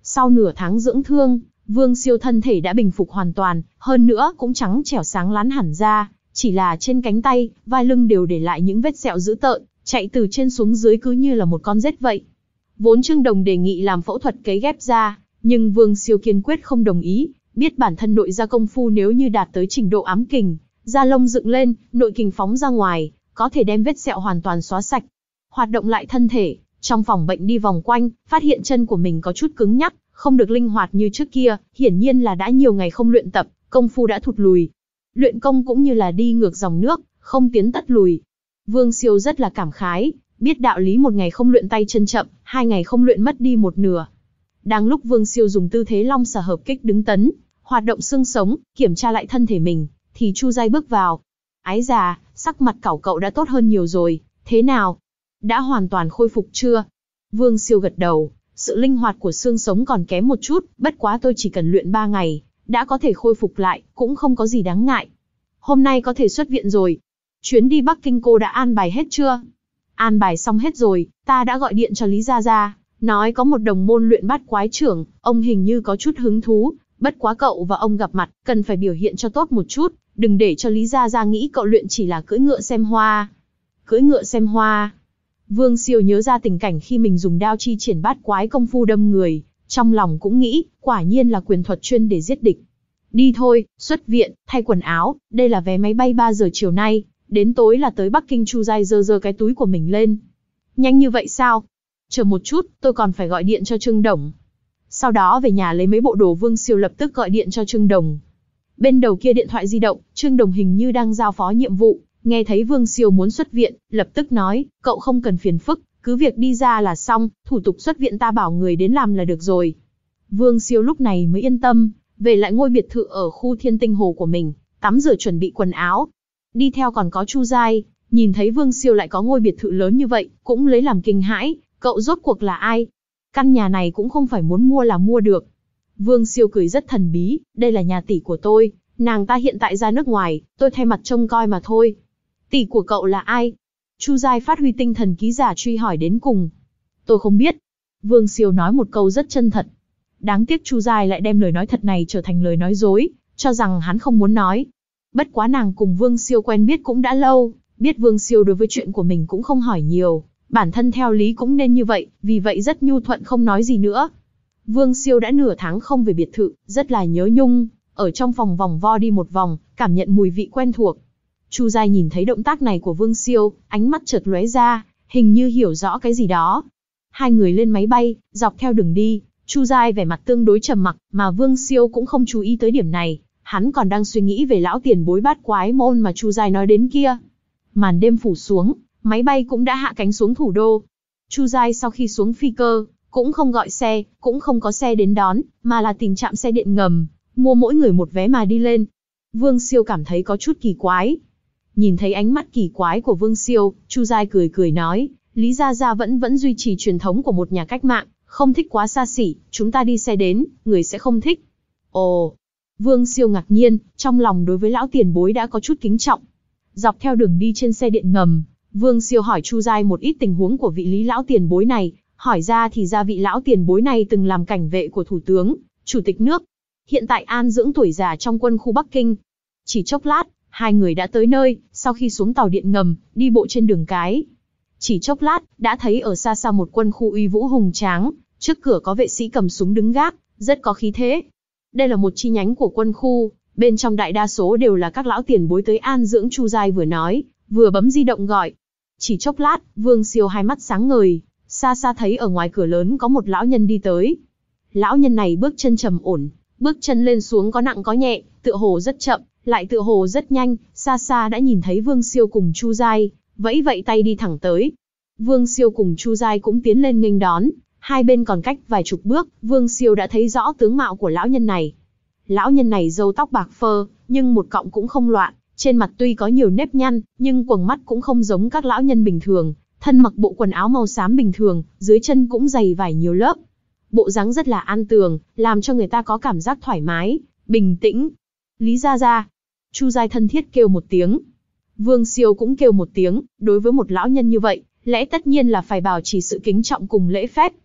Sau nửa tháng dưỡng thương, Vương Siêu thân thể đã bình phục hoàn toàn, hơn nữa cũng trắng trẻo sáng láng hẳn ra, chỉ là trên cánh tay, vai lưng đều để lại những vết sẹo dữ tợn, chạy từ trên xuống dưới cứ như là một con rết vậy. Vốn Trương Đồng đề nghị làm phẫu thuật cấy ghép da, nhưng Vương Siêu kiên quyết không đồng ý, biết bản thân nội gia công phu nếu như đạt tới trình độ ám kình, da lông dựng lên, nội kình phóng ra ngoài, có thể đem vết sẹo hoàn toàn xóa sạch. Hoạt động lại thân thể, trong phòng bệnh đi vòng quanh, phát hiện chân của mình có chút cứng nhắc, không được linh hoạt như trước kia, hiển nhiên là đã nhiều ngày không luyện tập, công phu đã thụt lùi. Luyện công cũng như là đi ngược dòng nước, không tiến tất lùi. Vương Siêu rất là cảm khái, biết đạo lý một ngày không luyện tay chân chậm, hai ngày không luyện mất đi một nửa. Đang lúc Vương Siêu dùng tư thế long xà hợp kích đứng tấn, hoạt động xương sống, kiểm tra lại thân thể mình, thì Chu Giai bước vào. Ái già, sắc mặt cẩu cậu đã tốt hơn nhiều rồi, thế nào? Đã hoàn toàn khôi phục chưa? Vương Siêu gật đầu, sự linh hoạt của xương sống còn kém một chút, bất quá tôi chỉ cần luyện ba ngày, đã có thể khôi phục lại, cũng không có gì đáng ngại. Hôm nay có thể xuất viện rồi. Chuyến đi Bắc Kinh cô đã an bài hết chưa? An bài xong hết rồi, ta đã gọi điện cho Lý Gia Gia, nói có một đồng môn luyện bát quái trưởng, ông hình như có chút hứng thú, bất quá cậu và ông gặp mặt, cần phải biểu hiện cho tốt một chút, đừng để cho Lý Gia Gia nghĩ cậu luyện chỉ là cưỡi ngựa xem hoa. Cưỡi ngựa xem hoa. Vương Siêu nhớ ra tình cảnh khi mình dùng đao chi triển bát quái công phu đâm người, trong lòng cũng nghĩ, quả nhiên là quyền thuật chuyên để giết địch. Đi thôi, xuất viện, thay quần áo, đây là vé máy bay ba giờ chiều nay, đến tối là tới Bắc Kinh. Chu Giai giơ giơ cái túi của mình lên. Nhanh như vậy sao? Chờ một chút, tôi còn phải gọi điện cho Trương Đồng. Sau đó về nhà lấy mấy bộ đồ. Vương Siêu lập tức gọi điện cho Trương Đồng. Bên đầu kia điện thoại di động, Trương Đồng hình như đang giao phó nhiệm vụ, nghe thấy Vương Siêu muốn xuất viện, lập tức nói, cậu không cần phiền phức, cứ việc đi ra là xong, thủ tục xuất viện ta bảo người đến làm là được rồi. Vương Siêu lúc này mới yên tâm, về lại ngôi biệt thự ở khu Thiên Tinh Hồ của mình, tắm rửa chuẩn bị quần áo. Đi theo còn có Chu Giai, nhìn thấy Vương Siêu lại có ngôi biệt thự lớn như vậy, cũng lấy làm kinh hãi, cậu rốt cuộc là ai? Căn nhà này cũng không phải muốn mua là mua được. Vương Siêu cười rất thần bí, đây là nhà tỷ của tôi, nàng ta hiện tại ra nước ngoài, tôi thay mặt trông coi mà thôi. Tỷ của cậu là ai? Chu Giai phát huy tinh thần ký giả truy hỏi đến cùng. Tôi không biết. Vương Siêu nói một câu rất chân thật. Đáng tiếc Chu Giai lại đem lời nói thật này trở thành lời nói dối, cho rằng hắn không muốn nói. Bất quá nàng cùng Vương Siêu quen biết cũng đã lâu, biết Vương Siêu đối với chuyện của mình cũng không hỏi nhiều, bản thân theo lý cũng nên như vậy, vì vậy rất nhu thuận không nói gì nữa. Vương Siêu đã nửa tháng không về biệt thự, rất là nhớ nhung, ở trong phòng vòng vo đi một vòng, cảm nhận mùi vị quen thuộc. Chu Giai nhìn thấy động tác này của Vương Siêu, ánh mắt chợt lóe ra, hình như hiểu rõ cái gì đó. Hai người lên máy bay, dọc theo đường đi, Chu Giai vẻ mặt tương đối trầm mặc, mà Vương Siêu cũng không chú ý tới điểm này, hắn còn đang suy nghĩ về lão tiền bối bát quái môn mà Chu Giai nói đến kia. Màn đêm phủ xuống, máy bay cũng đã hạ cánh xuống thủ đô. Chu Giai sau khi xuống phi cơ, cũng không gọi xe, cũng không có xe đến đón, mà là tìm trạm xe điện ngầm, mua mỗi người một vé mà đi lên. Vương Siêu cảm thấy có chút kỳ quái. Nhìn thấy ánh mắt kỳ quái của Vương Siêu, Chu Giai cười cười nói, Lý Gia Gia vẫn vẫn duy trì truyền thống của một nhà cách mạng, không thích quá xa xỉ, chúng ta đi xe đến, người sẽ không thích. Ồ! Vương Siêu ngạc nhiên, trong lòng đối với lão tiền bối đã có chút kính trọng. Dọc theo đường đi trên xe điện ngầm, Vương Siêu hỏi Chu Giai một ít tình huống của vị Lý lão tiền bối này, hỏi ra thì ra vị lão tiền bối này từng làm cảnh vệ của thủ tướng, chủ tịch nước, hiện tại an dưỡng tuổi già trong quân khu Bắc Kinh. Chỉ chốc lát, hai người đã tới nơi, sau khi xuống tàu điện ngầm, đi bộ trên đường cái. Chỉ chốc lát, đã thấy ở xa xa một quân khu uy vũ hùng tráng, trước cửa có vệ sĩ cầm súng đứng gác, rất có khí thế. Đây là một chi nhánh của quân khu, bên trong đại đa số đều là các lão tiền bối tới an dưỡng. Chu Giai vừa nói, vừa bấm di động gọi. Chỉ chốc lát, Vương Siêu hai mắt sáng ngời, xa xa thấy ở ngoài cửa lớn có một lão nhân đi tới. Lão nhân này bước chân trầm ổn, bước chân lên xuống có nặng có nhẹ, tựa hồ rất chậm, lại tựa hồ rất nhanh, xa xa đã nhìn thấy Vương Siêu cùng Chu Giai, vẫy vẫy tay đi thẳng tới. Vương Siêu cùng Chu Giai cũng tiến lên nghênh đón, hai bên còn cách vài chục bước, Vương Siêu đã thấy rõ tướng mạo của lão nhân này. Lão nhân này râu tóc bạc phơ, nhưng một cọng cũng không loạn, trên mặt tuy có nhiều nếp nhăn, nhưng quầng mắt cũng không giống các lão nhân bình thường, thân mặc bộ quần áo màu xám bình thường, dưới chân cũng dày vải nhiều lớp. Bộ dáng rất là an tường, làm cho người ta có cảm giác thoải mái, bình tĩnh. Lý Gia Gia. Chu Giai thân thiết kêu một tiếng. Vương Siêu cũng kêu một tiếng, đối với một lão nhân như vậy, lẽ tất nhiên là phải bảo trì sự kính trọng cùng lễ phép.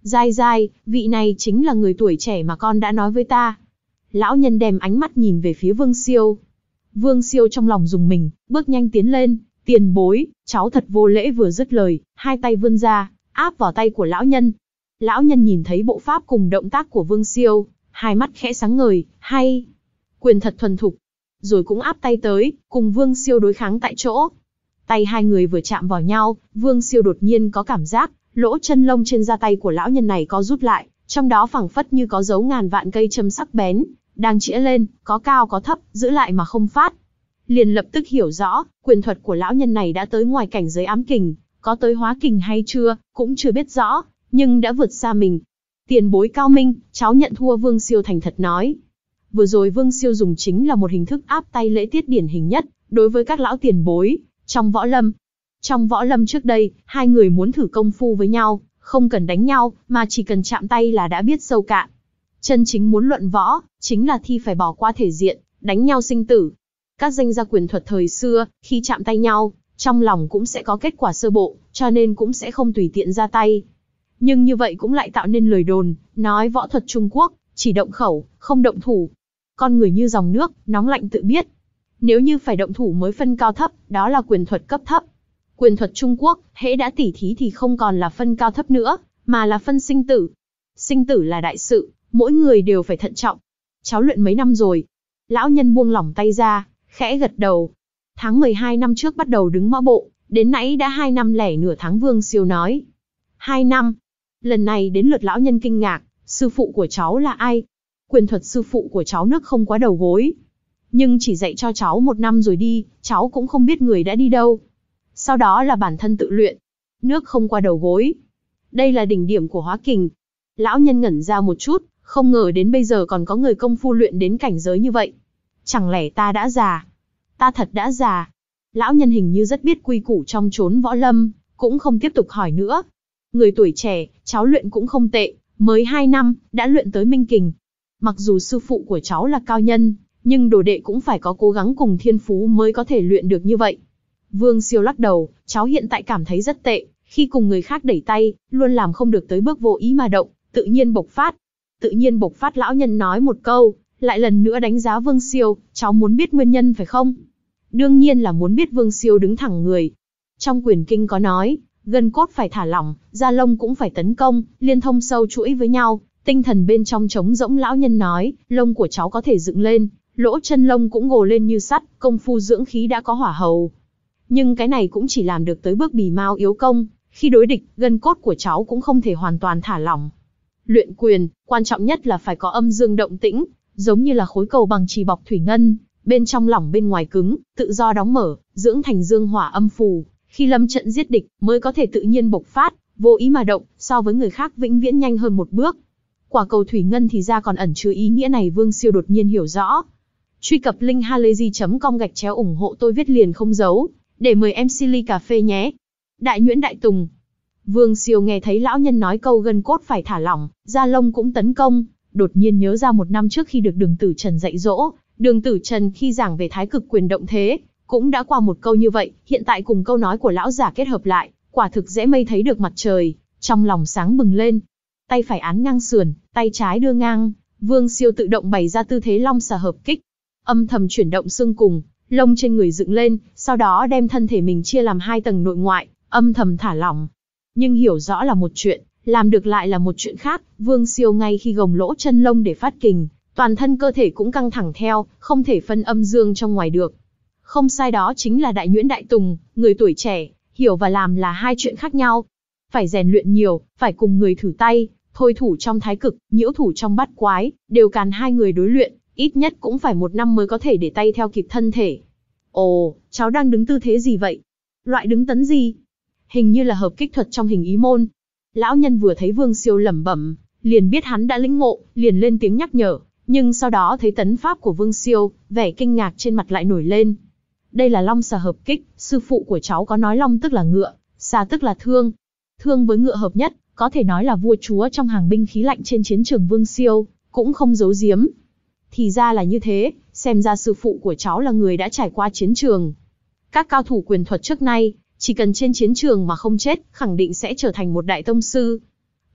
Giai giai, vị này chính là người tuổi trẻ mà con đã nói với ta. Lão nhân đem ánh mắt nhìn về phía Vương Siêu. Vương Siêu trong lòng rùng mình, bước nhanh tiến lên. Tiền bối, cháu thật vô lễ, vừa dứt lời, hai tay vươn ra, áp vào tay của lão nhân. Lão nhân nhìn thấy bộ pháp cùng động tác của Vương Siêu, hai mắt khẽ sáng ngời, hay, quyền thật thuần thục. Rồi cũng áp tay tới, cùng Vương Siêu đối kháng tại chỗ. Tay hai người vừa chạm vào nhau, Vương Siêu đột nhiên có cảm giác, lỗ chân lông trên da tay của lão nhân này có rút lại, trong đó phảng phất như có dấu ngàn vạn cây châm sắc bén, đang chĩa lên, có cao có thấp, giữ lại mà không phát. Liền lập tức hiểu rõ, quyền thuật của lão nhân này đã tới ngoài cảnh giới ám kình, có tới hóa kình hay chưa, cũng chưa biết rõ, nhưng đã vượt xa mình. Tiền bối cao minh, cháu nhận thua. Vương Siêu thành thật nói. Vừa rồi Vương Siêu dùng chính là một hình thức áp tay lễ tiết điển hình nhất, đối với các lão tiền bối, trong võ lâm. Trong võ lâm trước đây, hai người muốn thử công phu với nhau, không cần đánh nhau, mà chỉ cần chạm tay là đã biết sâu cạn. Chân chính muốn luận võ, chính là thi phải bỏ qua thể diện, đánh nhau sinh tử. Các danh gia quyền thuật thời xưa, khi chạm tay nhau, trong lòng cũng sẽ có kết quả sơ bộ, cho nên cũng sẽ không tùy tiện ra tay. Nhưng như vậy cũng lại tạo nên lời đồn, nói võ thuật Trung Quốc, chỉ động khẩu, không động thủ. Con người như dòng nước, nóng lạnh tự biết. Nếu như phải động thủ mới phân cao thấp, đó là quyền thuật cấp thấp. Quyền thuật Trung Quốc, hễ đã tỉ thí thì không còn là phân cao thấp nữa, mà là phân sinh tử. Sinh tử là đại sự, mỗi người đều phải thận trọng. Cháu luyện mấy năm rồi? Lão nhân buông lỏng tay ra, khẽ gật đầu. Tháng mười hai năm trước bắt đầu đứng mõ bộ, đến nãy đã hai năm lẻ nửa tháng. Vương Siêu nói. Hai năm. Lần này đến lượt lão nhân kinh ngạc, sư phụ của cháu là ai? Quyền thuật sư phụ của cháu nước không quá đầu gối. Nhưng chỉ dạy cho cháu một năm rồi đi, cháu cũng không biết người đã đi đâu. Sau đó là bản thân tự luyện. Nước không qua đầu gối. Đây là đỉnh điểm của hóa kình. Lão nhân ngẩn ra một chút, không ngờ đến bây giờ còn có người công phu luyện đến cảnh giới như vậy. Chẳng lẽ ta đã già? Ta thật đã già. Lão nhân hình như rất biết quy củ trong chốn võ lâm, cũng không tiếp tục hỏi nữa. Người tuổi trẻ, cháu luyện cũng không tệ, mới hai năm, đã luyện tới minh kình. Mặc dù sư phụ của cháu là cao nhân, nhưng đồ đệ cũng phải có cố gắng cùng thiên phú mới có thể luyện được như vậy. Vương Siêu lắc đầu, cháu hiện tại cảm thấy rất tệ, khi cùng người khác đẩy tay, luôn làm không được tới bước vô ý mà động, tự nhiên bộc phát. Tự nhiên bộc phát, lão nhân nói một câu, lại lần nữa đánh giá Vương Siêu, cháu muốn biết nguyên nhân phải không? Đương nhiên là muốn biết. Vương Siêu đứng thẳng người. Trong quyền kinh có nói, gân cốt phải thả lỏng, da lông cũng phải tấn công, liên thông sâu chuỗi với nhau, tinh thần bên trong trống rỗng. Lão nhân nói, lông của cháu có thể dựng lên, lỗ chân lông cũng gồ lên như sắt, công phu dưỡng khí đã có hỏa hầu. Nhưng cái này cũng chỉ làm được tới bước bì mao yếu công, khi đối địch, gân cốt của cháu cũng không thể hoàn toàn thả lỏng. Luyện quyền, quan trọng nhất là phải có âm dương động tĩnh, giống như là khối cầu bằng trì bọc thủy ngân, bên trong lỏng bên ngoài cứng, tự do đóng mở, dưỡng thành dương hỏa âm phù, khi lâm trận giết địch mới có thể tự nhiên bộc phát, vô ý mà động, so với người khác vĩnh viễn nhanh hơn một bước. Quả cầu thủy ngân thì ra còn ẩn chứa ý nghĩa này. Vương Siêu đột nhiên hiểu rõ. Truy cập link halayzi chấm com gạch chéo ủng hộ tôi viết liền không giấu, để mời em xê ly cà phê nhé. Đại Nhuyễn Đại Tùng. Vương Siêu nghe thấy lão nhân nói câu gân cốt phải thả lỏng, da lông cũng tấn công, đột nhiên nhớ ra một năm trước khi được Đường Tử Trần dạy dỗ, Đường Tử Trần khi giảng về thái cực quyền động thế, cũng đã qua một câu như vậy, hiện tại cùng câu nói của lão giả kết hợp lại, quả thực dễ mây thấy được mặt trời, trong lòng sáng bừng lên. Tay phải án ngang sườn, tay trái đưa ngang, Vương Siêu tự động bày ra tư thế long xà hợp kích, âm thầm chuyển động xương cùng, lông trên người dựng lên, sau đó đem thân thể mình chia làm hai tầng nội ngoại, âm thầm thả lỏng. Nhưng hiểu rõ là một chuyện, làm được lại là một chuyện khác. Vương Siêu ngay khi gồng lỗ chân lông để phát kình, toàn thân cơ thể cũng căng thẳng theo, không thể phân âm dương trong ngoài được. Không sai, đó chính là Đại Nhuyễn Đại Tùng, người tuổi trẻ, hiểu và làm là hai chuyện khác nhau. Phải rèn luyện nhiều, phải cùng người thử tay, thôi thủ trong thái cực, nhiễu thủ trong bát quái, đều càn hai người đối luyện, ít nhất cũng phải một năm mới có thể để tay theo kịp thân thể. Ồ, cháu đang đứng tư thế gì vậy? Loại đứng tấn gì? Hình như là hợp kích thuật trong hình ý môn. Lão nhân vừa thấy Vương Siêu lẩm bẩm, liền biết hắn đã lĩnh ngộ, liền lên tiếng nhắc nhở, nhưng sau đó thấy tấn pháp của Vương Siêu, vẻ kinh ngạc trên mặt lại nổi lên. Đây là long xà hợp kích, sư phụ của cháu có nói long tức là ngựa, xà tức là thương. Thương với ngựa hợp nhất, có thể nói là vua chúa trong hàng binh khí lạnh trên chiến trường. Vương Siêu cũng không giấu giếm. Thì ra là như thế, xem ra sư phụ của cháu là người đã trải qua chiến trường. Các cao thủ quyền thuật trước nay, chỉ cần trên chiến trường mà không chết, khẳng định sẽ trở thành một đại tông sư.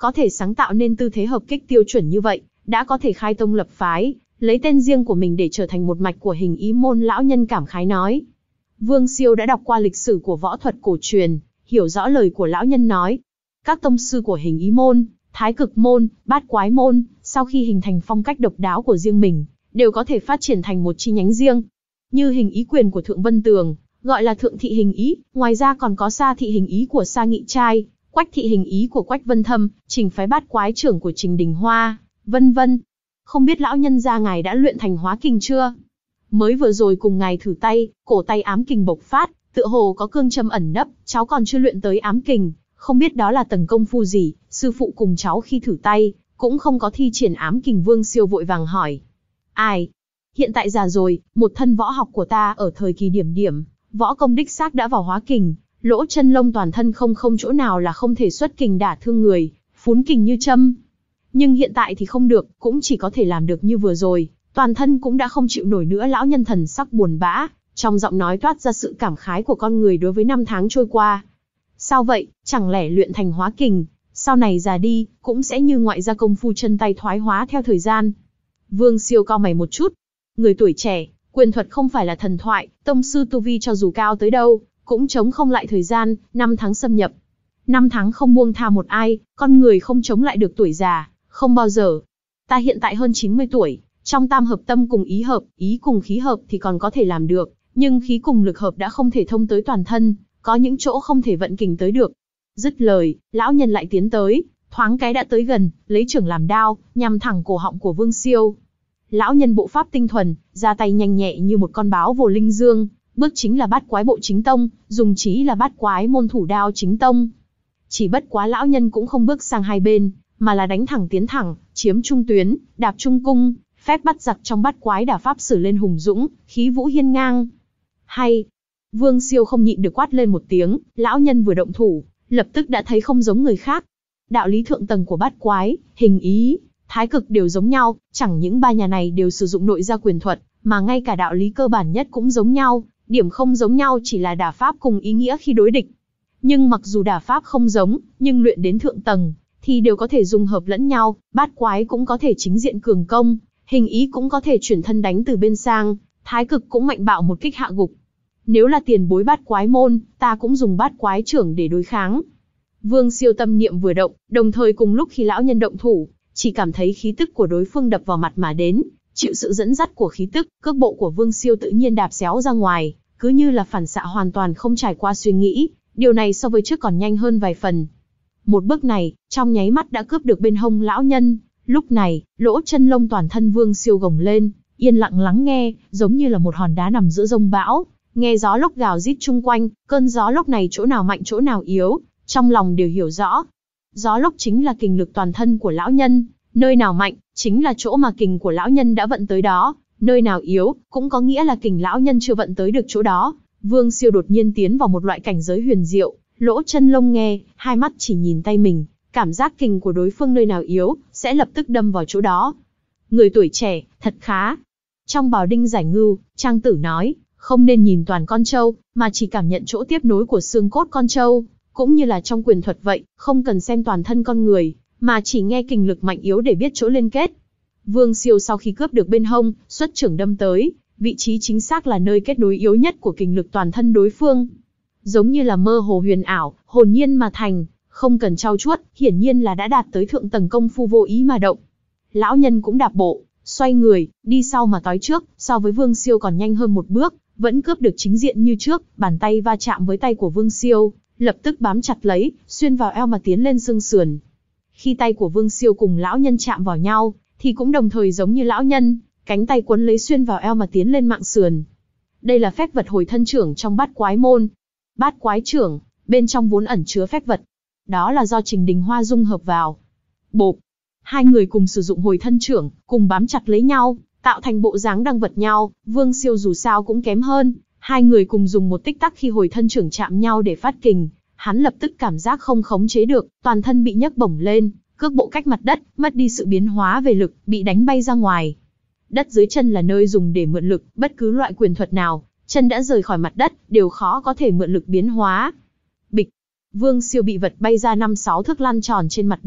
có thể sáng tạo nên tư thế hợp kích tiêu chuẩn như vậy, đã có thể khai tông lập phái, lấy tên riêng của mình để trở thành một mạch của hình ý môn. Lão nhân cảm khái nói. Vương Siêu đã đọc qua lịch sử của võ thuật cổ truyền, hiểu rõ lời của lão nhân nói. Các tông sư của hình ý môn, thái cực môn, bát quái môn, sau khi hình thành phong cách độc đáo của riêng mình, đều có thể phát triển thành một chi nhánh riêng. Như hình ý quyền của Thượng Vân Tường, gọi là thượng thị hình ý, ngoài ra còn có sa thị hình ý của Sa Nghị Trai, quách thị hình ý của Quách Vân Thâm, trình phái bát quái trưởng của Trình Đình Hoa, vân vân. Không biết lão nhân gia ngài đã luyện thành hóa kình chưa? Mới vừa rồi cùng ngài thử tay, cổ tay ám kình bộc phát, tựa hồ có cương châm ẩn nấp, cháu còn chưa luyện tới ám kình, không biết đó là tầng công phu gì, sư phụ cùng cháu khi thử tay, cũng không có thi triển ám kình. Vương Siêu vội vàng hỏi. Ai? Hiện tại già rồi, một thân võ học của ta ở thời kỳ điểm điểm, võ công đích xác đã vào hóa kình, lỗ chân lông toàn thân không không chỗ nào là không thể xuất kình đả thương người, phún kình như châm. Nhưng hiện tại thì không được, cũng chỉ có thể làm được như vừa rồi, toàn thân cũng đã không chịu nổi nữa. Lão nhân thần sắc buồn bã, trong giọng nói toát ra sự cảm khái của con người đối với năm tháng trôi qua. Sao vậy, chẳng lẽ luyện thành hóa kình, sau này già đi, cũng sẽ như ngoại gia công phu chân tay thoái hóa theo thời gian? Vương Siêu cau mày một chút. Người tuổi trẻ, quyền thuật không phải là thần thoại, tông sư tu vi cho dù cao tới đâu, cũng chống không lại thời gian, năm tháng xâm nhập. Năm tháng không buông tha một ai, con người không chống lại được tuổi già, không bao giờ. Ta hiện tại hơn chín mươi tuổi, trong tam hợp tâm cùng ý hợp, ý cùng khí hợp thì còn có thể làm được, nhưng khí cùng lực hợp đã không thể thông tới toàn thân, có những chỗ không thể vận kình tới được. Dứt lời, lão nhân lại tiến tới, thoáng cái đã tới gần, lấy chưởng làm đao, nhằm thẳng cổ họng của Vương Siêu. Lão nhân bộ pháp tinh thuần, ra tay nhanh nhẹ như một con báo vồ linh dương, bước chính là bát quái bộ chính tông, dùng chí là bát quái môn thủ đao chính tông. Chỉ bất quá lão nhân cũng không bước sang hai bên, mà là đánh thẳng tiến thẳng, chiếm trung tuyến, đạp trung cung, phép bắt giặc trong bát quái đả pháp sử lên hùng dũng, khí vũ hiên ngang. Hay! Vương Siêu không nhịn được quát lên một tiếng, lão nhân vừa động thủ, lập tức đã thấy không giống người khác. Đạo lý thượng tầng của bát quái, hình ý, thái cực đều giống nhau, chẳng những ba nhà này đều sử dụng nội gia quyền thuật, mà ngay cả đạo lý cơ bản nhất cũng giống nhau, điểm không giống nhau chỉ là đả pháp cùng ý nghĩa khi đối địch. Nhưng mặc dù đả pháp không giống, nhưng luyện đến thượng tầng, thì đều có thể dung hợp lẫn nhau, bát quái cũng có thể chính diện cường công, hình ý cũng có thể chuyển thân đánh từ bên sang, thái cực cũng mạnh bạo một kích hạ gục. Nếu là tiền bối bát quái môn, ta cũng dùng bát quái trưởng để đối kháng. Vương Siêu tâm niệm vừa động, đồng thời cùng lúc khi lão nhân động thủ, chỉ cảm thấy khí tức của đối phương đập vào mặt mà đến, chịu sự dẫn dắt của khí tức, cước bộ của Vương Siêu tự nhiên đạp xéo ra ngoài, cứ như là phản xạ hoàn toàn không trải qua suy nghĩ, điều này so với trước còn nhanh hơn vài phần. Một bước này, trong nháy mắt đã cướp được bên hông lão nhân, lúc này, lỗ chân lông toàn thân Vương Siêu gồng lên, yên lặng lắng nghe, giống như là một hòn đá nằm giữa dông bão, nghe gió lốc gào rít chung quanh, cơn gió lốc này chỗ nào mạnh chỗ nào yếu, trong lòng đều hiểu rõ. Gió lốc chính là kình lực toàn thân của lão nhân, nơi nào mạnh, chính là chỗ mà kình của lão nhân đã vận tới đó, nơi nào yếu, cũng có nghĩa là kình lão nhân chưa vận tới được chỗ đó. Vương Siêu đột nhiên tiến vào một loại cảnh giới huyền diệu, lỗ chân lông nghe, hai mắt chỉ nhìn tay mình, cảm giác kình của đối phương nơi nào yếu, sẽ lập tức đâm vào chỗ đó. Người tuổi trẻ, thật khá. Trong Bào Đinh Giải Ngưu, Trang Tử nói, không nên nhìn toàn con trâu, mà chỉ cảm nhận chỗ tiếp nối của xương cốt con trâu, cũng như là trong quyền thuật vậy, không cần xem toàn thân con người, mà chỉ nghe kình lực mạnh yếu để biết chỗ liên kết. Vương Siêu sau khi cướp được bên hông, xuất chưởng đâm tới, vị trí chính xác là nơi kết nối yếu nhất của kình lực toàn thân đối phương. Giống như là mơ hồ huyền ảo, hồn nhiên mà thành, không cần trau chuốt, hiển nhiên là đã đạt tới thượng tầng công phu vô ý mà động. Lão nhân cũng đạp bộ, xoay người, đi sau mà tói trước, so với Vương Siêu còn nhanh hơn một bước, vẫn cướp được chính diện như trước, bàn tay va chạm với tay của Vương Siêu, lập tức bám chặt lấy, xuyên vào eo mà tiến lên xương sườn. Khi tay của Vương Siêu cùng lão nhân chạm vào nhau, thì cũng đồng thời giống như lão nhân, cánh tay quấn lấy xuyên vào eo mà tiến lên mạng sườn. Đây là phép vật hồi thân trưởng trong bát quái môn. Bát quái trưởng, bên trong vốn ẩn chứa phép vật. Đó là do Trình Đình Hoa dung hợp vào. Bộp, hai người cùng sử dụng hồi thân trưởng, cùng bám chặt lấy nhau, tạo thành bộ dáng đang vật nhau. Vương Siêu dù sao cũng kém hơn, hai người cùng dùng một tích tắc khi hồi thân trưởng chạm nhau để phát kình, hắn lập tức cảm giác không khống chế được, toàn thân bị nhấc bổng lên, cước bộ cách mặt đất, mất đi sự biến hóa về lực, bị đánh bay ra ngoài. Đất dưới chân là nơi dùng để mượn lực, bất cứ loại quyền thuật nào, chân đã rời khỏi mặt đất, đều khó có thể mượn lực biến hóa. Bịch, Vương Siêu bị vật bay ra năm sáu thước lăn tròn trên mặt đất,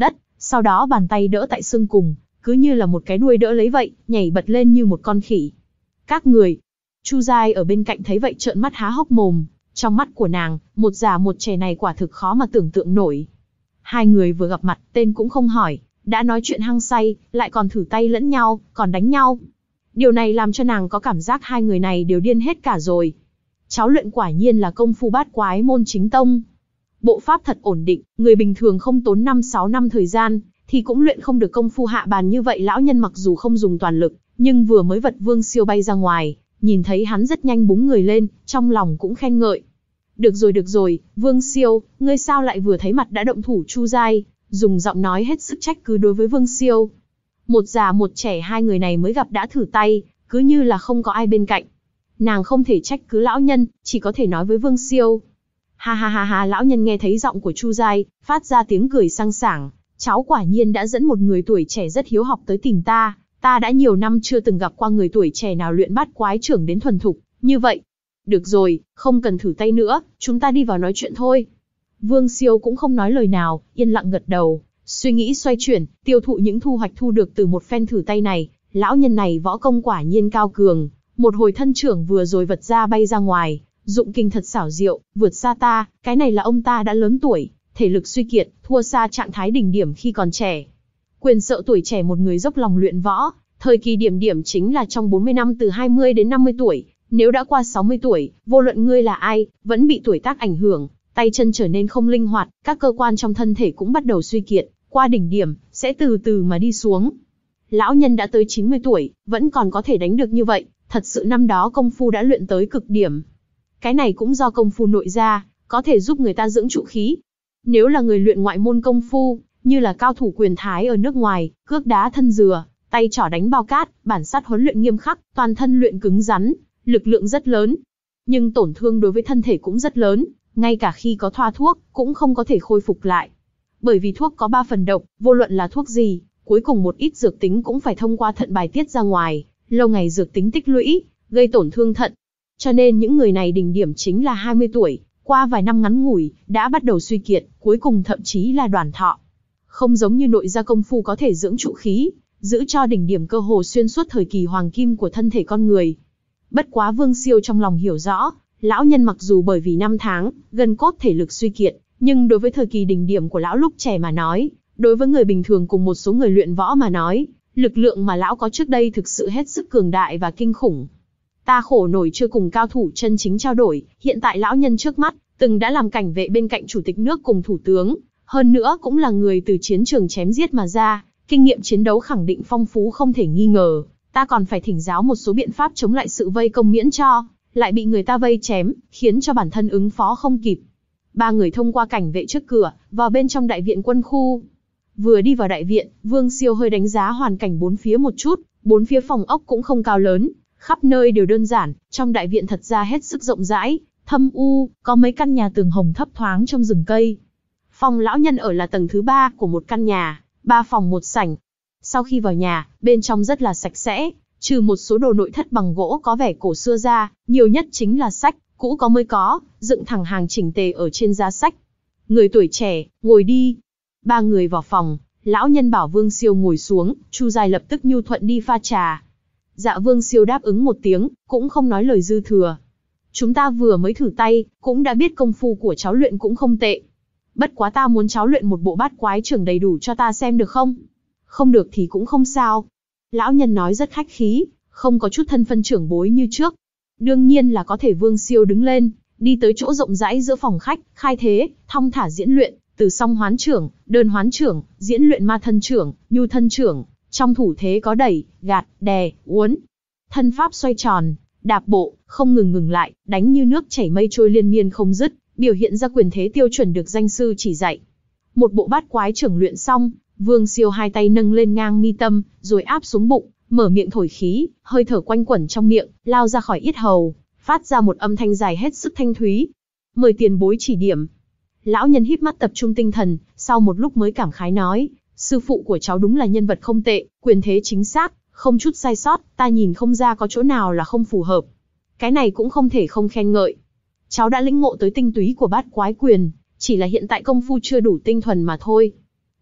Sau đó bàn tay đỡ tại xương cùng, cứ như là một cái đuôi đỡ lấy vậy, nhảy bật lên như một con khỉ. Các người. Chu Giai ở bên cạnh thấy vậy trợn mắt há hốc mồm, trong mắt của nàng, một già một trẻ này quả thực khó mà tưởng tượng nổi. Hai người vừa gặp mặt, tên cũng không hỏi, đã nói chuyện hăng say, lại còn thử tay lẫn nhau, còn đánh nhau. Điều này làm cho nàng có cảm giác hai người này đều điên hết cả rồi. Cháu luyện quả nhiên là công phu bát quái môn chính tông. Bộ pháp thật ổn định, người bình thường không tốn năm sáu năm thời gian, thì cũng luyện không được công phu hạ bàn như vậy. Lão nhân mặc dù không dùng toàn lực, nhưng vừa mới vật Vương Siêu bay ra ngoài, nhìn thấy hắn rất nhanh búng người lên, trong lòng cũng khen ngợi. Được rồi được rồi, Vương Siêu, ngươi sao lại vừa thấy mặt đã động thủ? Chu Giai dùng giọng nói hết sức trách cứ đối với Vương Siêu. Một già một trẻ hai người này mới gặp đã thử tay, cứ như là không có ai bên cạnh. Nàng không thể trách cứ lão nhân, chỉ có thể nói với Vương Siêu. Ha ha ha ha, lão nhân nghe thấy giọng của Chu Giai, phát ra tiếng cười sang sảng. Cháu quả nhiên đã dẫn một người tuổi trẻ rất hiếu học tới tìm ta, ta đã nhiều năm chưa từng gặp qua người tuổi trẻ nào luyện bát quái trưởng đến thuần thục, như vậy. Được rồi, không cần thử tay nữa, chúng ta đi vào nói chuyện thôi. Vương Siêu cũng không nói lời nào, yên lặng gật đầu, suy nghĩ xoay chuyển, tiêu thụ những thu hoạch thu được từ một phen thử tay này. Lão nhân này võ công quả nhiên cao cường, một hồi thân trưởng vừa rồi vật ra bay ra ngoài, dụng kinh thật xảo diệu, vượt xa ta. Cái này là ông ta đã lớn tuổi, thể lực suy kiệt, thua xa trạng thái đỉnh điểm khi còn trẻ. Quyền sợ tuổi trẻ một người dốc lòng luyện võ, thời kỳ điểm điểm chính là trong bốn mươi năm từ hai mươi đến năm mươi tuổi, nếu đã qua sáu mươi tuổi, vô luận ngươi là ai, vẫn bị tuổi tác ảnh hưởng, tay chân trở nên không linh hoạt, các cơ quan trong thân thể cũng bắt đầu suy kiệt, qua đỉnh điểm, sẽ từ từ mà đi xuống. Lão nhân đã tới chín mươi tuổi, vẫn còn có thể đánh được như vậy, thật sự năm đó công phu đã luyện tới cực điểm. Cái này cũng do công phu nội gia, có thể giúp người ta dưỡng trụ khí. Nếu là người luyện ngoại môn công phu, như là cao thủ quyền Thái ở nước ngoài, cước đá thân dừa, tay trỏ đánh bao cát, bản sát huấn luyện nghiêm khắc, toàn thân luyện cứng rắn, lực lượng rất lớn. Nhưng tổn thương đối với thân thể cũng rất lớn, ngay cả khi có thoa thuốc, cũng không có thể khôi phục lại. Bởi vì thuốc có ba phần độc, vô luận là thuốc gì, cuối cùng một ít dược tính cũng phải thông qua thận bài tiết ra ngoài, lâu ngày dược tính tích lũy, gây tổn thương thận. Cho nên những người này đỉnh điểm chính là hai mươi tuổi, qua vài năm ngắn ngủi, đã bắt đầu suy kiệt, cuối cùng thậm chí là đoàn thọ. Không giống như nội gia công phu có thể dưỡng trụ khí, giữ cho đỉnh điểm cơ hồ xuyên suốt thời kỳ hoàng kim của thân thể con người. Bất quá Vương Siêu trong lòng hiểu rõ, lão nhân mặc dù bởi vì năm tháng, gân cốt thể lực suy kiệt, nhưng đối với thời kỳ đỉnh điểm của lão lúc trẻ mà nói, đối với người bình thường cùng một số người luyện võ mà nói, lực lượng mà lão có trước đây thực sự hết sức cường đại và kinh khủng. Ta khổ nổi chưa cùng cao thủ chân chính trao đổi, hiện tại lão nhân trước mắt, từng đã làm cảnh vệ bên cạnh chủ tịch nước cùng thủ tướng, hơn nữa cũng là người từ chiến trường chém giết mà ra, kinh nghiệm chiến đấu khẳng định phong phú không thể nghi ngờ. Ta còn phải thỉnh giáo một số biện pháp chống lại sự vây công miễn cho, lại bị người ta vây chém, khiến cho bản thân ứng phó không kịp. Ba người thông qua cảnh vệ trước cửa, vào bên trong đại viện quân khu. Vừa đi vào đại viện, Vương Siêu hơi đánh giá hoàn cảnh bốn phía một chút, bốn phía phòng ốc cũng không cao lớn, khắp nơi đều đơn giản, trong đại viện thật ra hết sức rộng rãi, thâm u, có mấy căn nhà tường hồng thấp thoáng trong rừng cây. Phòng lão nhân ở là tầng thứ ba của một căn nhà, ba phòng một sảnh. Sau khi vào nhà, bên trong rất là sạch sẽ, trừ một số đồ nội thất bằng gỗ có vẻ cổ xưa ra, nhiều nhất chính là sách, cũ có mới có, dựng thẳng hàng chỉnh tề ở trên giá sách. Người tuổi trẻ, ngồi đi. Ba người vào phòng, lão nhân bảo Vương Siêu ngồi xuống, Chu Giai lập tức nhu thuận đi pha trà. Dạ Vương Siêu đáp ứng một tiếng, cũng không nói lời dư thừa. Chúng ta vừa mới thử tay, cũng đã biết công phu của cháu luyện cũng không tệ. Bất quá ta muốn cháu luyện một bộ bát quái trưởng đầy đủ cho ta xem được không? Không được thì cũng không sao. Lão nhân nói rất khách khí, không có chút thân phân trưởng bối như trước. Đương nhiên là có thể. Vương Siêu đứng lên, đi tới chỗ rộng rãi giữa phòng khách, khai thế, thong thả diễn luyện, từ song hoán trưởng, đơn hoán trưởng, diễn luyện ma thân trưởng, nhu thân trưởng, trong thủ thế có đẩy, gạt, đè, uốn. Thân pháp xoay tròn, đạp bộ, không ngừng ngừng lại, đánh như nước chảy mây trôi liên miên không dứt, biểu hiện ra quyền thế tiêu chuẩn được danh sư chỉ dạy. Một bộ bát quái trưởng luyện xong, Vương Siêu hai tay nâng lên ngang mi tâm, rồi áp xuống bụng, mở miệng thổi khí, hơi thở quanh quẩn trong miệng, lao ra khỏi yết hầu, phát ra một âm thanh dài hết sức thanh thúy. Mời tiền bối chỉ điểm. Lão nhân híp mắt tập trung tinh thần, sau một lúc mới cảm khái nói, sư phụ của cháu đúng là nhân vật không tệ, quyền thế chính xác, không chút sai sót, ta nhìn không ra có chỗ nào là không phù hợp. Cái này cũng không thể không khen ngợi. Cháu đã lĩnh ngộ tới tinh túy của bát quái quyền, chỉ là hiện tại công phu chưa đủ tinh thuần mà thôi.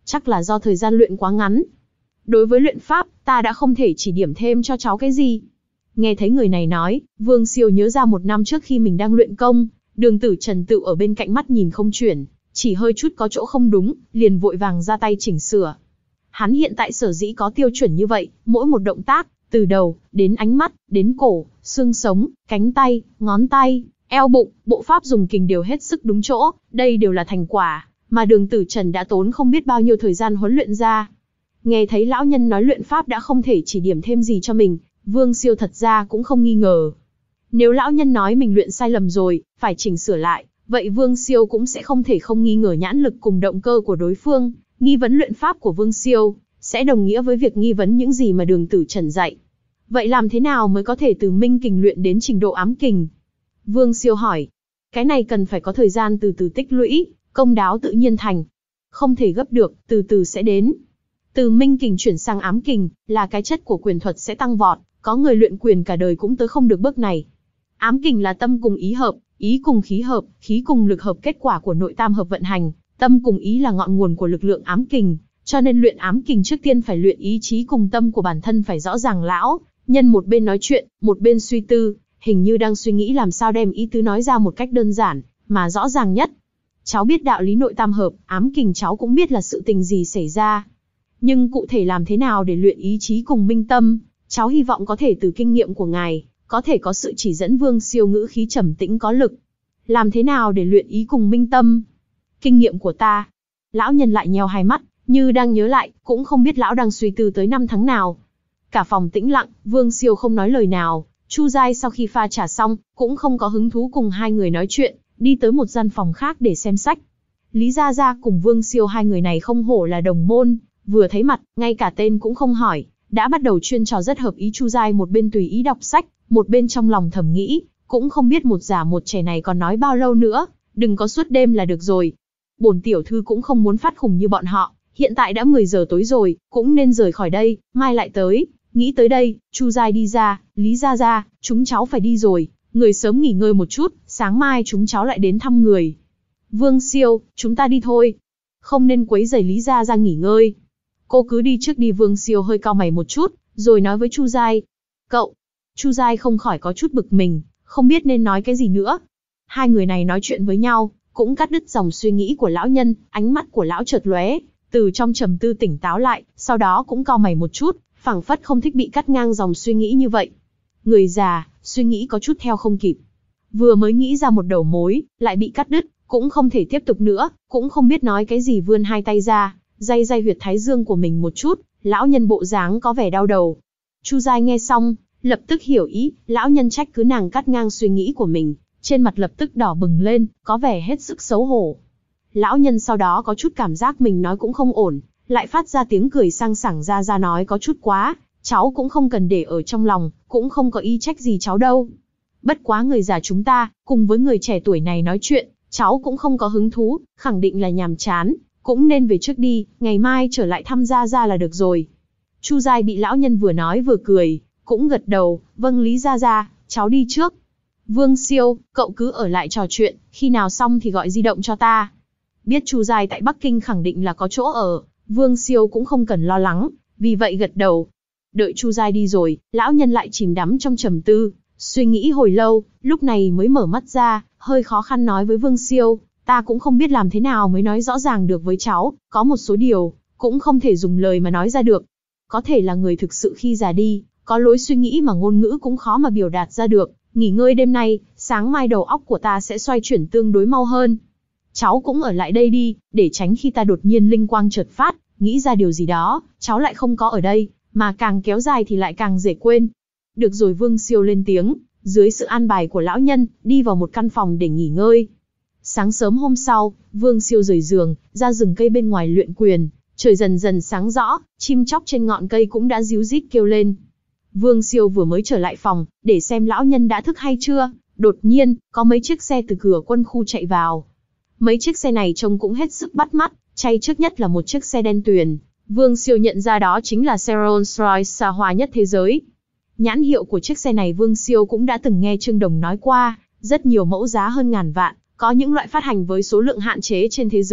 Chắc là do thời gian luyện quá ngắn. Đối với luyện pháp, ta đã không thể chỉ điểm thêm cho cháu cái gì. Nghe thấy người này nói, Vương Siêu nhớ ra một năm trước khi mình đang luyện công, Đường Tử Trần tự ở bên cạnh mắt nhìn không chuyển, chỉ hơi chút có chỗ không đúng, liền vội vàng ra tay chỉnh sửa. Hắn hiện tại sở dĩ có tiêu chuẩn như vậy, mỗi một động tác, từ đầu, đến ánh mắt, đến cổ, xương sống, cánh tay, ngón tay, eo bụng, bộ pháp dùng kình đều hết sức đúng chỗ, đây đều là thành quả, mà Đường Tử Trần đã tốn không biết bao nhiêu thời gian huấn luyện ra. Nghe thấy lão nhân nói luyện pháp đã không thể chỉ điểm thêm gì cho mình, Vương Siêu thật ra cũng không nghi ngờ. Nếu lão nhân nói mình luyện sai lầm rồi, phải chỉnh sửa lại, vậy Vương Siêu cũng sẽ không thể không nghi ngờ nhãn lực cùng động cơ của đối phương, nghi vấn luyện pháp của Vương Siêu, sẽ đồng nghĩa với việc nghi vấn những gì mà Đường Tử Trần dạy. Vậy làm thế nào mới có thể từ minh kình luyện đến trình độ ám kình? Vương Siêu hỏi. Cái này cần phải có thời gian từ từ tích lũy, công đáo tự nhiên thành. Không thể gấp được, từ từ sẽ đến. Từ minh kình chuyển sang ám kình, là cái chất của quyền thuật sẽ tăng vọt, có người luyện quyền cả đời cũng tới không được bước này. Ám kình là tâm cùng ý hợp, ý cùng khí hợp, khí cùng lực hợp kết quả của nội tam hợp vận hành, tâm cùng ý là ngọn nguồn của lực lượng ám kình, cho nên luyện ám kình trước tiên phải luyện ý chí cùng tâm của bản thân phải rõ ràng. Lão nhân một bên nói chuyện, một bên suy tư, hình như đang suy nghĩ làm sao đem ý tứ nói ra một cách đơn giản, mà rõ ràng nhất. Cháu biết đạo lý nội tam hợp, ám kình cháu cũng biết là sự tình gì xảy ra. Nhưng cụ thể làm thế nào để luyện ý chí cùng minh tâm, cháu hy vọng có thể từ kinh nghiệm của ngài, có thể có sự chỉ dẫn. Vương Siêu ngữ khí trầm tĩnh có lực. Làm thế nào để luyện ý cùng minh tâm? Kinh nghiệm của ta. Lão nhân lại nheo hai mắt, như đang nhớ lại, cũng không biết lão đang suy tư tới năm tháng nào. Cả phòng tĩnh lặng, Vương Siêu không nói lời nào. Chu Giai sau khi pha trà xong, cũng không có hứng thú cùng hai người nói chuyện, đi tới một gian phòng khác để xem sách. Lý Gia Gia cùng Vương Siêu hai người này không hổ là đồng môn, vừa thấy mặt, ngay cả tên cũng không hỏi, đã bắt đầu chuyên trò rất hợp ý. Chu Giai một bên tùy ý đọc sách, một bên trong lòng thầm nghĩ, cũng không biết một già một trẻ này còn nói bao lâu nữa, đừng có suốt đêm là được rồi. Bổn tiểu thư cũng không muốn phát khùng như bọn họ, hiện tại đã mười giờ tối rồi, cũng nên rời khỏi đây, mai lại tới. Nghĩ tới đây, Chu Giai đi ra. Lý Gia Gia, chúng cháu phải đi rồi, người sớm nghỉ ngơi một chút, sáng mai chúng cháu lại đến thăm người. Vương Siêu, chúng ta đi thôi. Không nên quấy rầy Lý Gia Gia nghỉ ngơi. Cô cứ đi trước đi. Vương Siêu hơi cau mày một chút, rồi nói với Chu Giai. Cậu. Chu Giai không khỏi có chút bực mình, không biết nên nói cái gì nữa. Hai người này nói chuyện với nhau, cũng cắt đứt dòng suy nghĩ của lão nhân. Ánh mắt của lão chợt lóe, từ trong trầm tư tỉnh táo lại, sau đó cũng cau mày một chút, phảng phất không thích bị cắt ngang dòng suy nghĩ như vậy. Người già, suy nghĩ có chút theo không kịp. Vừa mới nghĩ ra một đầu mối, lại bị cắt đứt, cũng không thể tiếp tục nữa, cũng không biết nói cái gì. Vươn hai tay ra, day day huyệt thái dương của mình một chút, lão nhân bộ dáng có vẻ đau đầu. Chu Giai nghe xong, lập tức hiểu ý, lão nhân trách cứ nàng cắt ngang suy nghĩ của mình, trên mặt lập tức đỏ bừng lên, có vẻ hết sức xấu hổ. Lão nhân sau đó có chút cảm giác mình nói cũng không ổn, lại phát ra tiếng cười sang sảng. Ra ra nói có chút quá, cháu cũng không cần để ở trong lòng, cũng không có ý trách gì cháu đâu. Bất quá người già chúng ta, cùng với người trẻ tuổi này nói chuyện, cháu cũng không có hứng thú, khẳng định là nhàm chán, cũng nên về trước đi, ngày mai trở lại thăm Gia Gia là được rồi. Chu Giai bị lão nhân vừa nói vừa cười, cũng gật đầu, vâng Lý Gia Gia, cháu đi trước. Vương Siêu, cậu cứ ở lại trò chuyện, khi nào xong thì gọi di động cho ta. Biết Chu Giai tại Bắc Kinh khẳng định là có chỗ ở, Vương Siêu cũng không cần lo lắng, vì vậy gật đầu. Đợi Chu Giai đi rồi, lão nhân lại chìm đắm trong trầm tư, suy nghĩ hồi lâu, lúc này mới mở mắt ra, hơi khó khăn nói với Vương Siêu, ta cũng không biết làm thế nào mới nói rõ ràng được với cháu, có một số điều, cũng không thể dùng lời mà nói ra được. Có thể là người thực sự khi già đi, có lối suy nghĩ mà ngôn ngữ cũng khó mà biểu đạt ra được, nghỉ ngơi đêm nay, sáng mai đầu óc của ta sẽ xoay chuyển tương đối mau hơn. Cháu cũng ở lại đây đi, để tránh khi ta đột nhiên linh quang chợt phát, nghĩ ra điều gì đó, cháu lại không có ở đây, mà càng kéo dài thì lại càng dễ quên. Được rồi. Vương Siêu lên tiếng, dưới sự an bài của lão nhân, đi vào một căn phòng để nghỉ ngơi. Sáng sớm hôm sau, Vương Siêu rời giường, ra rừng cây bên ngoài luyện quyền, trời dần dần sáng rõ, chim chóc trên ngọn cây cũng đã ríu rít kêu lên. Vương Siêu vừa mới trở lại phòng, để xem lão nhân đã thức hay chưa, đột nhiên, có mấy chiếc xe từ cửa quân khu chạy vào. Mấy chiếc xe này trông cũng hết sức bắt mắt, chay trước nhất là một chiếc xe đen tuyền. Vương Siêu nhận ra đó chính là xe Rolls-Royce xa hoa nhất thế giới. Nhãn hiệu của chiếc xe này Vương Siêu cũng đã từng nghe Trương Đồng nói qua, rất nhiều mẫu giá hơn ngàn vạn, có những loại phát hành với số lượng hạn chế trên thế giới,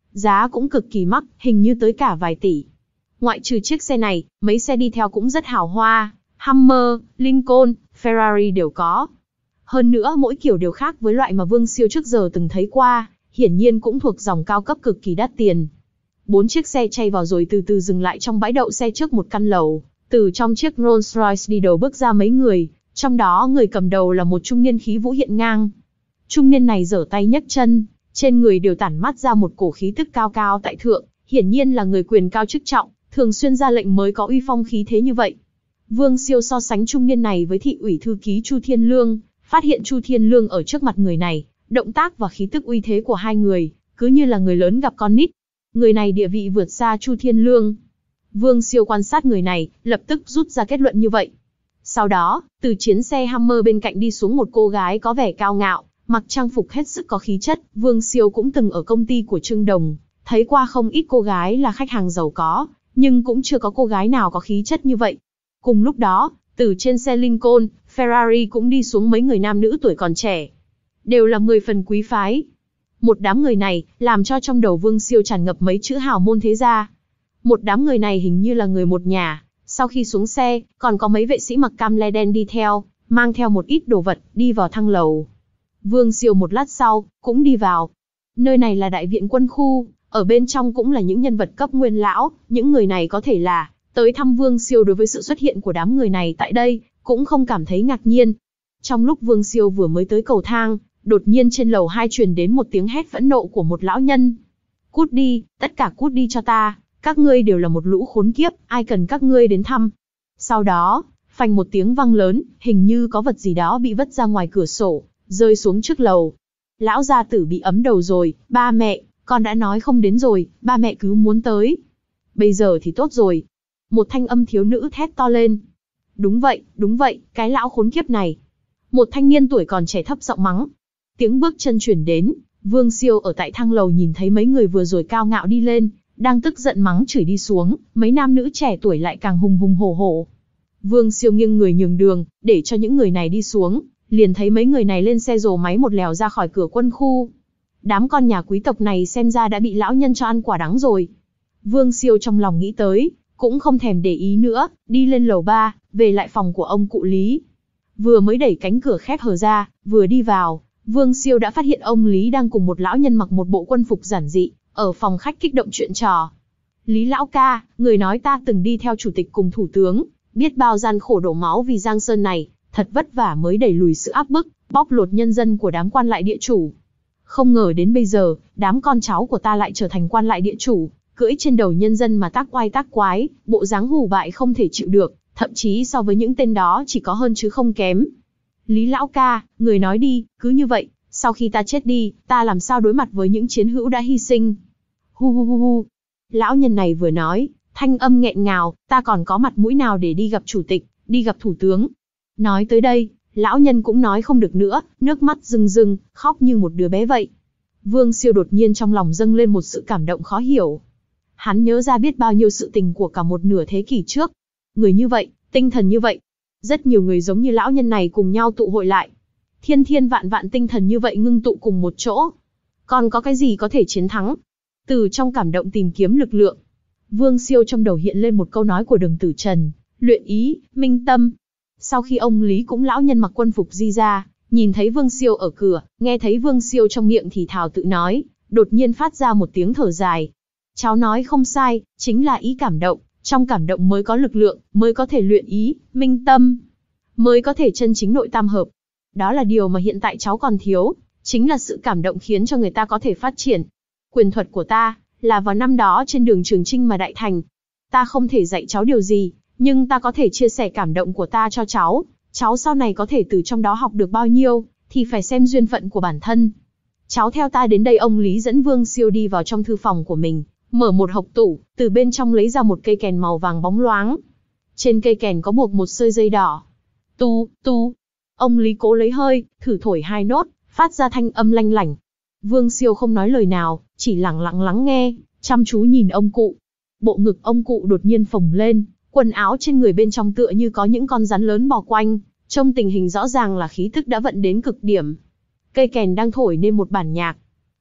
Giá cũng cực kỳ mắc, hình như tới cả vài tỷ. Ngoại trừ chiếc xe này, mấy xe đi theo cũng rất hào hoa, Hummer, Lincoln, Ferrari đều có. Hơn nữa mỗi kiểu đều khác với loại mà Vương Siêu trước giờ từng thấy qua, hiển nhiên cũng thuộc dòng cao cấp cực kỳ đắt tiền. Bốn chiếc xe chay vào rồi từ từ dừng lại trong bãi đậu xe trước một căn lầu. Từ trong chiếc Rolls Royce đi đầu bước ra mấy người, trong đó người cầm đầu là một trung niên khí vũ hiện ngang. Trung niên này giở tay nhấc chân, trên người đều tản mát ra một cổ khí tức cao cao tại thượng, hiển nhiên là người quyền cao chức trọng, thường xuyên ra lệnh mới có uy phong khí thế như vậy. Vương Siêu so sánh trung niên này với thị ủy thư ký Chu Thiên Lương, phát hiện Chu Thiên Lương ở trước mặt người này, động tác và khí tức uy thế của hai người, cứ như là người lớn gặp con nít. Người này địa vị vượt xa Chu Thiên Lương. Vương Siêu quan sát người này, lập tức rút ra kết luận như vậy. Sau đó, từ chiến xe Hummer bên cạnh đi xuống một cô gái có vẻ cao ngạo, mặc trang phục hết sức có khí chất. Vương Siêu cũng từng ở công ty của Trương Đồng, thấy qua không ít cô gái là khách hàng giàu có, nhưng cũng chưa có cô gái nào có khí chất như vậy. Cùng lúc đó, từ trên xe Lincoln, Ferrari cũng đi xuống mấy người nam nữ tuổi còn trẻ. Đều là mười phần quý phái. Một đám người này, làm cho trong đầu Vương Siêu tràn ngập mấy chữ hào môn thế gia. Một đám người này hình như là người một nhà. Sau khi xuống xe, còn có mấy vệ sĩ mặc cam le đen đi theo, mang theo một ít đồ vật, đi vào thang lầu. Vương Siêu một lát sau, cũng đi vào. Nơi này là đại viện quân khu, ở bên trong cũng là những nhân vật cấp nguyên lão, những người này có thể là tới thăm Vương Siêu. Đối với sự xuất hiện của đám người này tại đây, cũng không cảm thấy ngạc nhiên. Trong lúc Vương Siêu vừa mới tới cầu thang, đột nhiên trên lầu hai truyền đến một tiếng hét phẫn nộ của một lão nhân. Cút đi, tất cả cút đi cho ta, các ngươi đều là một lũ khốn kiếp, ai cần các ngươi đến thăm. Sau đó, phanh một tiếng vang lớn, hình như có vật gì đó bị vứt ra ngoài cửa sổ, rơi xuống trước lầu. Lão gia tử bị ấm đầu rồi, ba mẹ, con đã nói không đến rồi, ba mẹ cứ muốn tới. Bây giờ thì tốt rồi. Một thanh âm thiếu nữ thét to lên. Đúng vậy, đúng vậy, cái lão khốn kiếp này. Một thanh niên tuổi còn trẻ thấp giọng mắng. Tiếng bước chân chuyển đến, Vương Siêu ở tại thang lầu nhìn thấy mấy người vừa rồi cao ngạo đi lên, đang tức giận mắng chửi đi xuống, mấy nam nữ trẻ tuổi lại càng hùng hùng hổ hổ. Vương Siêu nghiêng người nhường đường, để cho những người này đi xuống, liền thấy mấy người này lên xe rồ máy một lèo ra khỏi cửa quân khu. Đám con nhà quý tộc này xem ra đã bị lão nhân cho ăn quả đắng rồi. Vương Siêu trong lòng nghĩ tới, cũng không thèm để ý nữa, đi lên lầu ba, về lại phòng của ông cụ Lý. Vừa mới đẩy cánh cửa khép hờ ra, vừa đi vào, Vương Siêu đã phát hiện ông Lý đang cùng một lão nhân mặc một bộ quân phục giản dị, ở phòng khách kích động chuyện trò. Lý lão ca, người nói ta từng đi theo chủ tịch cùng thủ tướng, biết bao gian khổ đổ máu vì Giang Sơn này, thật vất vả mới đẩy lùi sự áp bức, bóc lột nhân dân của đám quan lại địa chủ. Không ngờ đến bây giờ, đám con cháu của ta lại trở thành quan lại địa chủ, cưỡi trên đầu nhân dân mà tác oai tác quái, bộ dáng hù bại không thể chịu được, thậm chí so với những tên đó chỉ có hơn chứ không kém. Lý lão ca, người nói đi, cứ như vậy, sau khi ta chết đi, ta làm sao đối mặt với những chiến hữu đã hy sinh? Hu hu hu hu. Lão nhân này vừa nói, thanh âm nghẹn ngào, ta còn có mặt mũi nào để đi gặp chủ tịch, đi gặp thủ tướng? Nói tới đây, lão nhân cũng nói không được nữa, nước mắt rưng rưng, khóc như một đứa bé vậy. Vương Siêu đột nhiên trong lòng dâng lên một sự cảm động khó hiểu. Hắn nhớ ra biết bao nhiêu sự tình của cả một nửa thế kỷ trước. Người như vậy, tinh thần như vậy. Rất nhiều người giống như lão nhân này cùng nhau tụ hội lại. Thiên thiên vạn vạn tinh thần như vậy ngưng tụ cùng một chỗ. Còn có cái gì có thể chiến thắng? Từ trong cảm động tìm kiếm lực lượng, Vương Siêu trong đầu hiện lên một câu nói của Đường Tử Trần, luyện ý, minh tâm. Sau khi ông Lý cũng lão nhân mặc quân phục di ra, nhìn thấy Vương Siêu ở cửa, nghe thấy Vương Siêu trong miệng thì thào tự nói, đột nhiên phát ra một tiếng thở dài. Cháu nói không sai, chính là ý cảm động, trong cảm động mới có lực lượng, mới có thể luyện ý, minh tâm, mới có thể chân chính nội tam hợp. Đó là điều mà hiện tại cháu còn thiếu, chính là sự cảm động khiến cho người ta có thể phát triển. Quyền thuật của ta, là vào năm đó trên đường Trường Chinh mà đại thành. Ta không thể dạy cháu điều gì, nhưng ta có thể chia sẻ cảm động của ta cho cháu. Cháu sau này có thể từ trong đó học được bao nhiêu, thì phải xem duyên phận của bản thân. Cháu theo ta đến đây. Ông Lý dẫn Vương Siêu đi vào trong thư phòng của mình, mở một hộc tủ, từ bên trong lấy ra một cây kèn màu vàng bóng loáng. Trên cây kèn có buộc một sợi dây đỏ. Tu, tu. Ông Lý cố lấy hơi, thử thổi hai nốt, phát ra thanh âm lanh lảnh. Vương Siêu không nói lời nào, chỉ lặng lặng lắng nghe, chăm chú nhìn ông cụ. Bộ ngực ông cụ đột nhiên phồng lên, quần áo trên người bên trong tựa như có những con rắn lớn bò quanh, trông tình hình rõ ràng là khí tức đã vận đến cực điểm. Cây kèn đang thổi nên một bản nhạc.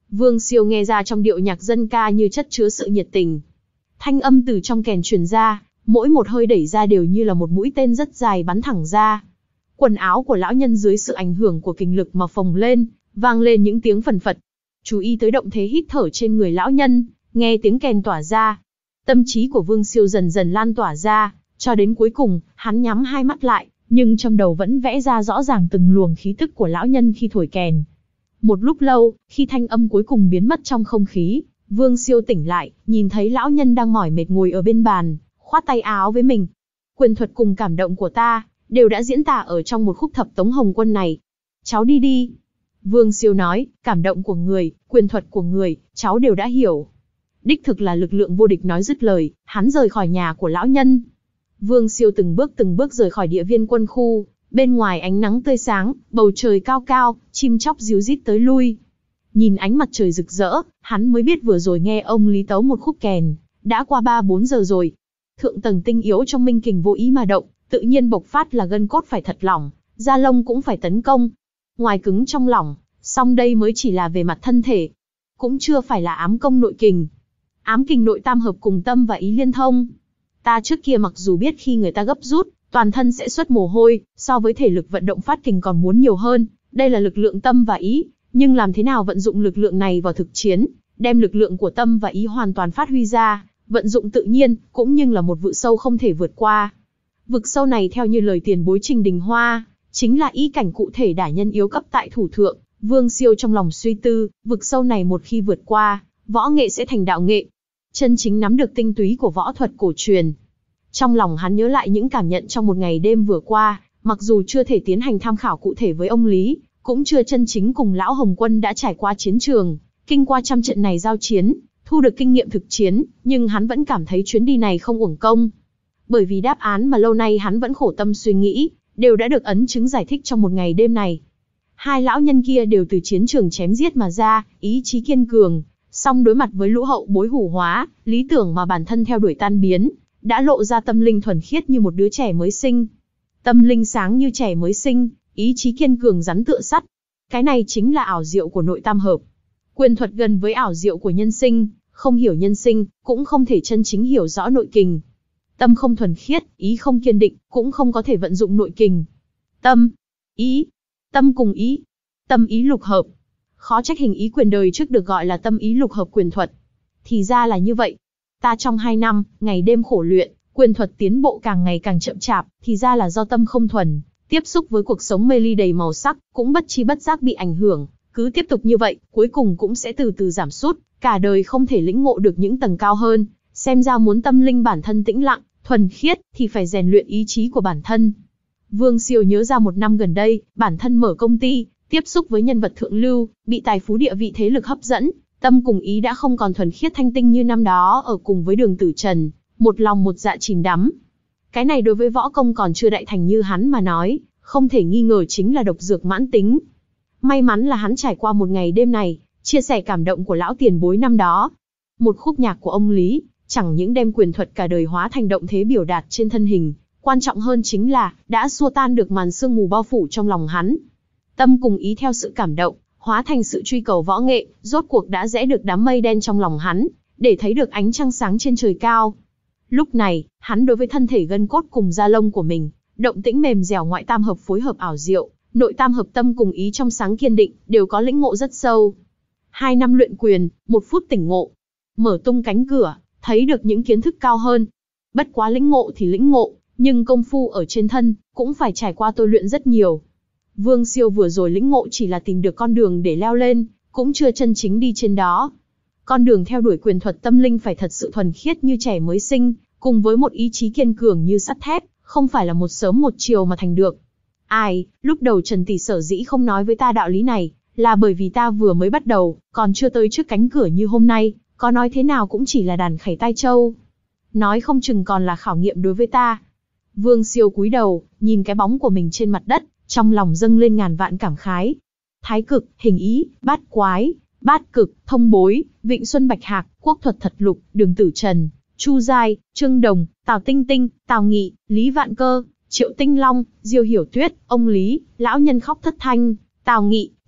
Vương Siêu nghe ra trong điệu nhạc dân ca như chất chứa sự nhiệt tình. Thanh âm từ trong kèn truyền ra, mỗi một hơi đẩy ra đều như là một mũi tên rất dài bắn thẳng ra. Quần áo của lão nhân dưới sự ảnh hưởng của kình lực mà phồng lên, vang lên những tiếng phần phật. Chú ý tới động thế hít thở trên người lão nhân, nghe tiếng kèn tỏa ra. Tâm trí của Vương Siêu dần dần lan tỏa ra, cho đến cuối cùng, hắn nhắm hai mắt lại, nhưng trong đầu vẫn vẽ ra rõ ràng từng luồng khí tức của lão nhân khi thổi kèn. Một lúc lâu, khi thanh âm cuối cùng biến mất trong không khí, Vương Siêu tỉnh lại, nhìn thấy lão nhân đang mỏi mệt ngồi ở bên bàn, khoát tay áo với mình. Quyền thuật cùng cảm động của ta, đều đã diễn tả ở trong một khúc thập tống hồng quân này. Cháu đi đi. Vương Siêu nói, cảm động của người, quyền thuật của người, cháu đều đã hiểu. Đích thực là lực lượng vô địch. Nói dứt lời, hắn rời khỏi nhà của lão nhân. Vương Siêu từng bước từng bước rời khỏi địa viên quân khu, bên ngoài ánh nắng tươi sáng, bầu trời cao cao, chim chóc ríu rít tới lui. Nhìn ánh mặt trời rực rỡ, hắn mới biết vừa rồi nghe ông Lý tấu một khúc kèn, đã qua ba bốn giờ rồi. Thượng tầng tinh yếu trong minh kình vô ý mà động, tự nhiên bộc phát là gân cốt phải thật lỏng, da lông cũng phải tấn công. Ngoài cứng trong lỏng, song đây mới chỉ là về mặt thân thể, cũng chưa phải là ám công nội kình. Ám kình nội tam hợp cùng tâm và ý liên thông. Ta trước kia mặc dù biết khi người ta gấp rút, toàn thân sẽ xuất mồ hôi, so với thể lực vận động phát kình còn muốn nhiều hơn, đây là lực lượng tâm và ý, nhưng làm thế nào vận dụng lực lượng này vào thực chiến, đem lực lượng của tâm và ý hoàn toàn phát huy ra, vận dụng tự nhiên, cũng như là một vực sâu không thể vượt qua. Vực sâu này theo như lời tiền bối Trình Đình Hoa, chính là ý cảnh cụ thể đả nhân yếu cấp tại thủ thượng. Vương Siêu trong lòng suy tư, vực sâu này một khi vượt qua, võ nghệ sẽ thành đạo nghệ, chân chính nắm được tinh túy của võ thuật cổ truyền. Trong lòng hắn nhớ lại những cảm nhận trong một ngày đêm vừa qua, mặc dù chưa thể tiến hành tham khảo cụ thể với ông Lý, cũng chưa chân chính cùng lão Hồng Quân đã trải qua chiến trường, kinh qua trăm trận này giao chiến, thu được kinh nghiệm thực chiến, nhưng hắn vẫn cảm thấy chuyến đi này không uổng công. Bởi vì đáp án mà lâu nay hắn vẫn khổ tâm suy nghĩ, đều đã được ấn chứng giải thích trong một ngày đêm này. Hai lão nhân kia đều từ chiến trường chém giết mà ra, ý chí kiên cường, song đối mặt với lũ hậu bối hủ hóa, lý tưởng mà bản thân theo đuổi tan biến, đã lộ ra tâm linh thuần khiết như một đứa trẻ mới sinh. Tâm linh sáng như trẻ mới sinh, ý chí kiên cường rắn tựa sắt. Cái này chính là ảo diệu của nội tam hợp. Quyền thuật gần với ảo diệu của nhân sinh, không hiểu nhân sinh, cũng không thể chân chính hiểu rõ nội kình. Tâm không thuần khiết, ý không kiên định, cũng không có thể vận dụng nội kình. Tâm, ý, tâm cùng ý, tâm ý lục hợp. Khó trách hình ý quyền đời trước được gọi là tâm ý lục hợp quyền thuật. Thì ra là như vậy. Ta trong hai năm, ngày đêm khổ luyện, quyền thuật tiến bộ càng ngày càng chậm chạp, thì ra là do tâm không thuần, tiếp xúc với cuộc sống mê ly đầy màu sắc, cũng bất chi bất giác bị ảnh hưởng. Cứ tiếp tục như vậy, cuối cùng cũng sẽ từ từ giảm sút, cả đời không thể lĩnh ngộ được những tầng cao hơn. Xem ra muốn tâm linh bản thân tĩnh lặng, thuần khiết, thì phải rèn luyện ý chí của bản thân. Vương Siêu nhớ ra một năm gần đây, bản thân mở công ty, tiếp xúc với nhân vật thượng lưu, bị tài phú địa vị thế lực hấp dẫn, tâm cùng ý đã không còn thuần khiết thanh tinh như năm đó ở cùng với Đường Tử Trần, một lòng một dạ chìm đắm. Cái này đối với võ công còn chưa đại thành như hắn mà nói, không thể nghi ngờ chính là độc dược mãn tính. May mắn là hắn trải qua một ngày đêm này, chia sẻ cảm động của lão tiền bối năm đó. Một khúc nhạc của ông Lý, chẳng những đem quyền thuật cả đời hóa thành động thế biểu đạt trên thân hình, quan trọng hơn chính là, đã xua tan được màn sương mù bao phủ trong lòng hắn. Tâm cùng ý theo sự cảm động, hóa thành sự truy cầu võ nghệ, rốt cuộc đã rẽ được đám mây đen trong lòng hắn, để thấy được ánh trăng sáng trên trời cao. Lúc này, hắn đối với thân thể gân cốt cùng da lông của mình, động tĩnh mềm dẻo ngoại tam hợp phối hợp ảo diệu, nội tam hợp tâm cùng ý trong sáng kiên định, đều có lĩnh ngộ rất sâu. Hai năm luyện quyền, một phút tỉnh ngộ, mở tung cánh cửa, thấy được những kiến thức cao hơn. Bất quá lĩnh ngộ thì lĩnh ngộ, nhưng công phu ở trên thân, cũng phải trải qua tôi luyện rất nhiều. Vương Siêu vừa rồi lĩnh ngộ chỉ là tìm được con đường để leo lên, cũng chưa chân chính đi trên đó. Con đường theo đuổi quyền thuật tâm linh phải thật sự thuần khiết như trẻ mới sinh, cùng với một ý chí kiên cường như sắt thép, không phải là một sớm một chiều mà thành được. Ai, lúc đầu Trần Tỷ sở dĩ không nói với ta đạo lý này, là bởi vì ta vừa mới bắt đầu, còn chưa tới trước cánh cửa như hôm nay, có nói thế nào cũng chỉ là đàn khẩy tai châu. Nói không chừng còn là khảo nghiệm đối với ta. Vương Siêu cúi đầu, nhìn cái bóng của mình trên mặt đất, trong lòng dâng lên ngàn vạn cảm khái. Thái cực, hình ý, bát quái, bát cực, thông bối, Vịnh Xuân Bạch Hạc, Quốc thuật thật lục, Đường Tử Trần, Chu Giai, Trương Đồng, Tào Tinh Tinh, Tào Nghị, Lý Vạn Cơ, Triệu Tinh Long, Diêu Hiểu Tuyết, ông Lý, lão nhân khóc thất thanh, Tào Nghị,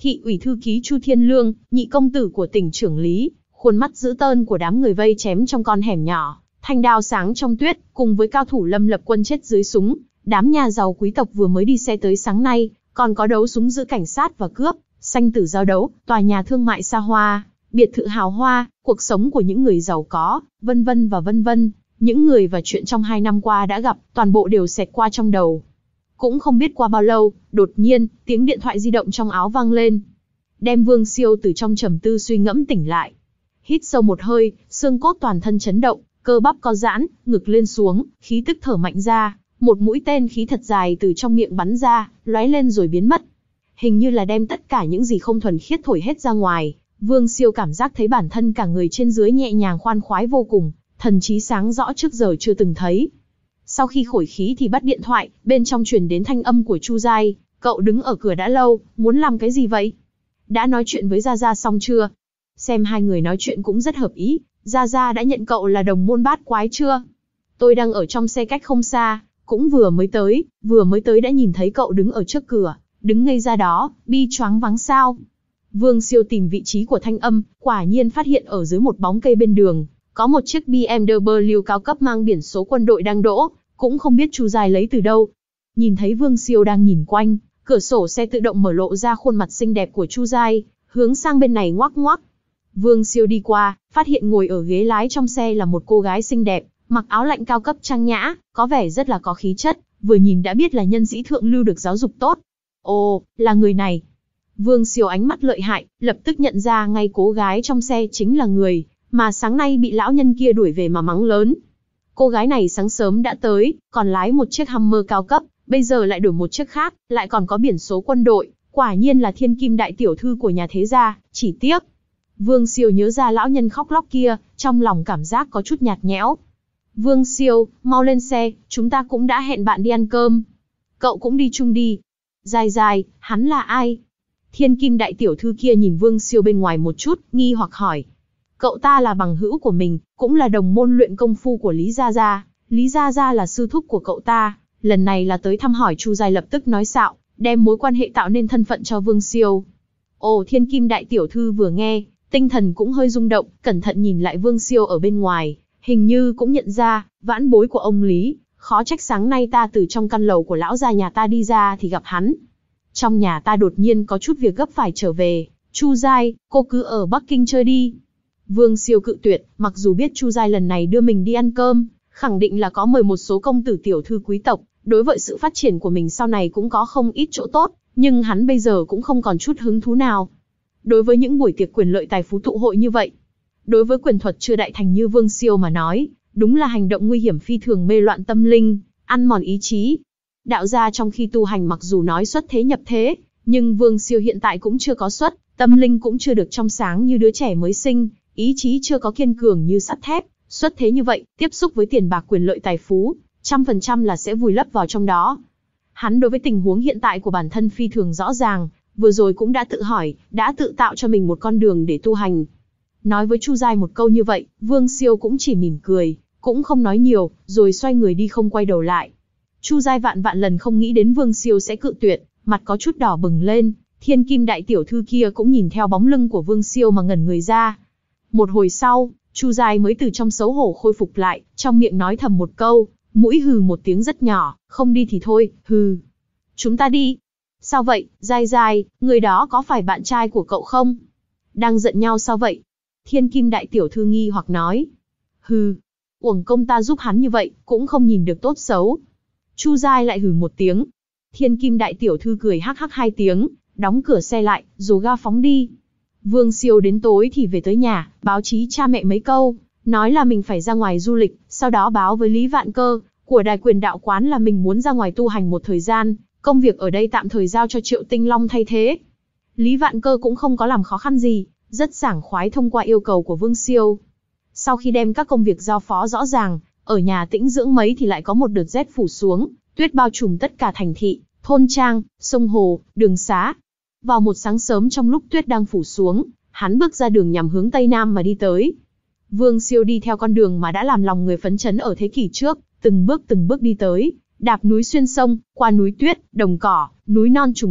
thị ủy thư ký Chu Thiên Lương, nhị công tử của tỉnh trưởng Lý, khuôn mắt dữ tợn của đám người vây chém trong con hẻm nhỏ, thanh đao sáng trong tuyết, cùng với cao thủ Lâm Lập Quân chết dưới súng, đám nhà giàu quý tộc vừa mới đi xe tới sáng nay, còn có đấu súng giữa cảnh sát và cướp, sanh tử giao đấu, tòa nhà thương mại xa hoa, biệt thự hào hoa, cuộc sống của những người giàu có, vân vân và vân vân, những người và chuyện trong hai năm qua đã gặp, toàn bộ đều xẹt qua trong đầu. Cũng không biết qua bao lâu, đột nhiên, tiếng điện thoại di động trong áo vang lên. Đem Vương Siêu từ trong trầm tư suy ngẫm tỉnh lại. Hít sâu một hơi, xương cốt toàn thân chấn động, cơ bắp co giãn, ngực lên xuống, khí tức thở mạnh ra, một mũi tên khí thật dài từ trong miệng bắn ra, lóe lên rồi biến mất. Hình như là đem tất cả những gì không thuần khiết thổi hết ra ngoài. Vương Siêu cảm giác thấy bản thân cả người trên dưới nhẹ nhàng khoan khoái vô cùng, thần trí sáng rõ trước giờ chưa từng thấy. Sau khi khổi khí thì bắt điện thoại, bên trong truyền đến thanh âm của Chu Giai, cậu đứng ở cửa đã lâu, muốn làm cái gì vậy? Đã nói chuyện với Gia Gia xong chưa? Xem hai người nói chuyện cũng rất hợp ý, Gia Gia đã nhận cậu là đồng môn bát quái chưa? Tôi đang ở trong xe cách không xa, cũng vừa mới tới, vừa mới tới đã nhìn thấy cậu đứng ở trước cửa, đứng ngây ra đó, bi choáng váng sao? Vương Siêu tìm vị trí của thanh âm, quả nhiên phát hiện ở dưới một bóng cây bên đường, có một chiếc bê em vê cao cấp mang biển số quân đội đang đỗ, cũng không biết Chu Giai lấy từ đâu. Nhìn thấy Vương Siêu đang nhìn quanh, cửa sổ xe tự động mở lộ ra khuôn mặt xinh đẹp của Chu Giai, hướng sang bên này ngoắc ngoắc. Vương Siêu đi qua, phát hiện ngồi ở ghế lái trong xe là một cô gái xinh đẹp, mặc áo lạnh cao cấp trang nhã, có vẻ rất là có khí chất, vừa nhìn đã biết là nhân sĩ thượng lưu được giáo dục tốt. Ồ, là người này. Vương Siêu ánh mắt lợi hại, lập tức nhận ra ngay cô gái trong xe chính là người mà sáng nay bị lão nhân kia đuổi về mà mắng lớn. Cô gái này sáng sớm đã tới, còn lái một chiếc Hummer cao cấp, bây giờ lại đổi một chiếc khác, lại còn có biển số quân đội, quả nhiên là thiên kim đại tiểu thư của nhà thế gia, chỉ tiếc. Vương Siêu nhớ ra lão nhân khóc lóc kia, trong lòng cảm giác có chút nhạt nhẽo. Vương Siêu, mau lên xe, chúng ta cũng đã hẹn bạn đi ăn cơm. Cậu cũng đi chung đi. Giai Giai, hắn là ai? Thiên kim đại tiểu thư kia nhìn Vương Siêu bên ngoài một chút, nghi hoặc hỏi. Cậu ta là bằng hữu của mình, cũng là đồng môn luyện công phu của Lý Gia Gia. Lý Gia Gia là sư thúc của cậu ta, lần này là tới thăm hỏi. Chu Giai lập tức nói xạo, đem mối quan hệ tạo nên thân phận cho Vương Siêu. Ồ, thiên kim đại tiểu thư vừa nghe, tinh thần cũng hơi rung động, cẩn thận nhìn lại Vương Siêu ở bên ngoài, hình như cũng nhận ra, vãn bối của ông Lý, khó trách sáng nay ta từ trong căn lầu của lão gia nhà ta đi ra thì gặp hắn. Trong nhà ta đột nhiên có chút việc gấp phải trở về, Chu Giai, cô cứ ở Bắc Kinh chơi đi. Vương Siêu cự tuyệt, mặc dù biết Chu Giai lần này đưa mình đi ăn cơm, khẳng định là có mời một số công tử tiểu thư quý tộc, đối với sự phát triển của mình sau này cũng có không ít chỗ tốt, nhưng hắn bây giờ cũng không còn chút hứng thú nào. Đối với những buổi tiệc quyền lợi tài phú tụ hội như vậy, đối với quyền thuật chưa đại thành như Vương Siêu mà nói, đúng là hành động nguy hiểm phi thường, mê loạn tâm linh, ăn mòn ý chí. Đạo gia trong khi tu hành mặc dù nói xuất thế nhập thế, nhưng Vương Siêu hiện tại cũng chưa có xuất, tâm linh cũng chưa được trong sáng như đứa trẻ mới sinh, ý chí chưa có kiên cường như sắt thép, xuất thế như vậy, tiếp xúc với tiền bạc quyền lợi tài phú, trăm phần trăm là sẽ vùi lấp vào trong đó. Hắn đối với tình huống hiện tại của bản thân phi thường rõ ràng, vừa rồi cũng đã tự hỏi, đã tự tạo cho mình một con đường để tu hành. Nói với Chu Giai một câu như vậy, Vương Siêu cũng chỉ mỉm cười, cũng không nói nhiều, rồi xoay người đi không quay đầu lại. Chu Giai vạn vạn lần không nghĩ đến Vương Siêu sẽ cự tuyệt, mặt có chút đỏ bừng lên, thiên kim đại tiểu thư kia cũng nhìn theo bóng lưng của Vương Siêu mà ngẩn người ra. Một hồi sau, Chu Giai mới từ trong xấu hổ khôi phục lại, trong miệng nói thầm một câu, mũi hừ một tiếng rất nhỏ, không đi thì thôi, hừ. Chúng ta đi. Sao vậy, Giai Giai, người đó có phải bạn trai của cậu không? Đang giận nhau sao vậy? Thiên kim đại tiểu thư nghi hoặc nói. Hừ, uổng công ta giúp hắn như vậy, cũng không nhìn được tốt xấu. Chu Giai lại hừ một tiếng. Thiên kim đại tiểu thư cười hắc hắc hai tiếng, đóng cửa xe lại, rồ ga phóng đi. Vương Siêu đến tối thì về tới nhà, báo chí cha mẹ mấy câu, nói là mình phải ra ngoài du lịch, sau đó báo với Lý Vạn Cơ, của Đài Quyền Đạo Quán là mình muốn ra ngoài tu hành một thời gian, công việc ở đây tạm thời giao cho Triệu Tinh Long thay thế. Lý Vạn Cơ cũng không có làm khó khăn gì, rất sảng khoái thông qua yêu cầu của Vương Siêu. Sau khi đem các công việc giao phó rõ ràng, ở nhà tĩnh dưỡng mấy thì lại có một đợt rét phủ xuống, tuyết bao trùm tất cả thành thị, thôn trang, sông hồ, đường xá. Vào một sáng sớm trong lúc tuyết đang phủ xuống, hắn bước ra đường nhằm hướng Tây Nam mà đi tới. Vương Siêu đi theo con đường mà đã làm lòng người phấn chấn ở thế kỷ trước, từng bước từng bước đi tới, đạp núi xuyên sông, qua núi tuyết, đồng cỏ, núi non trùng điệp,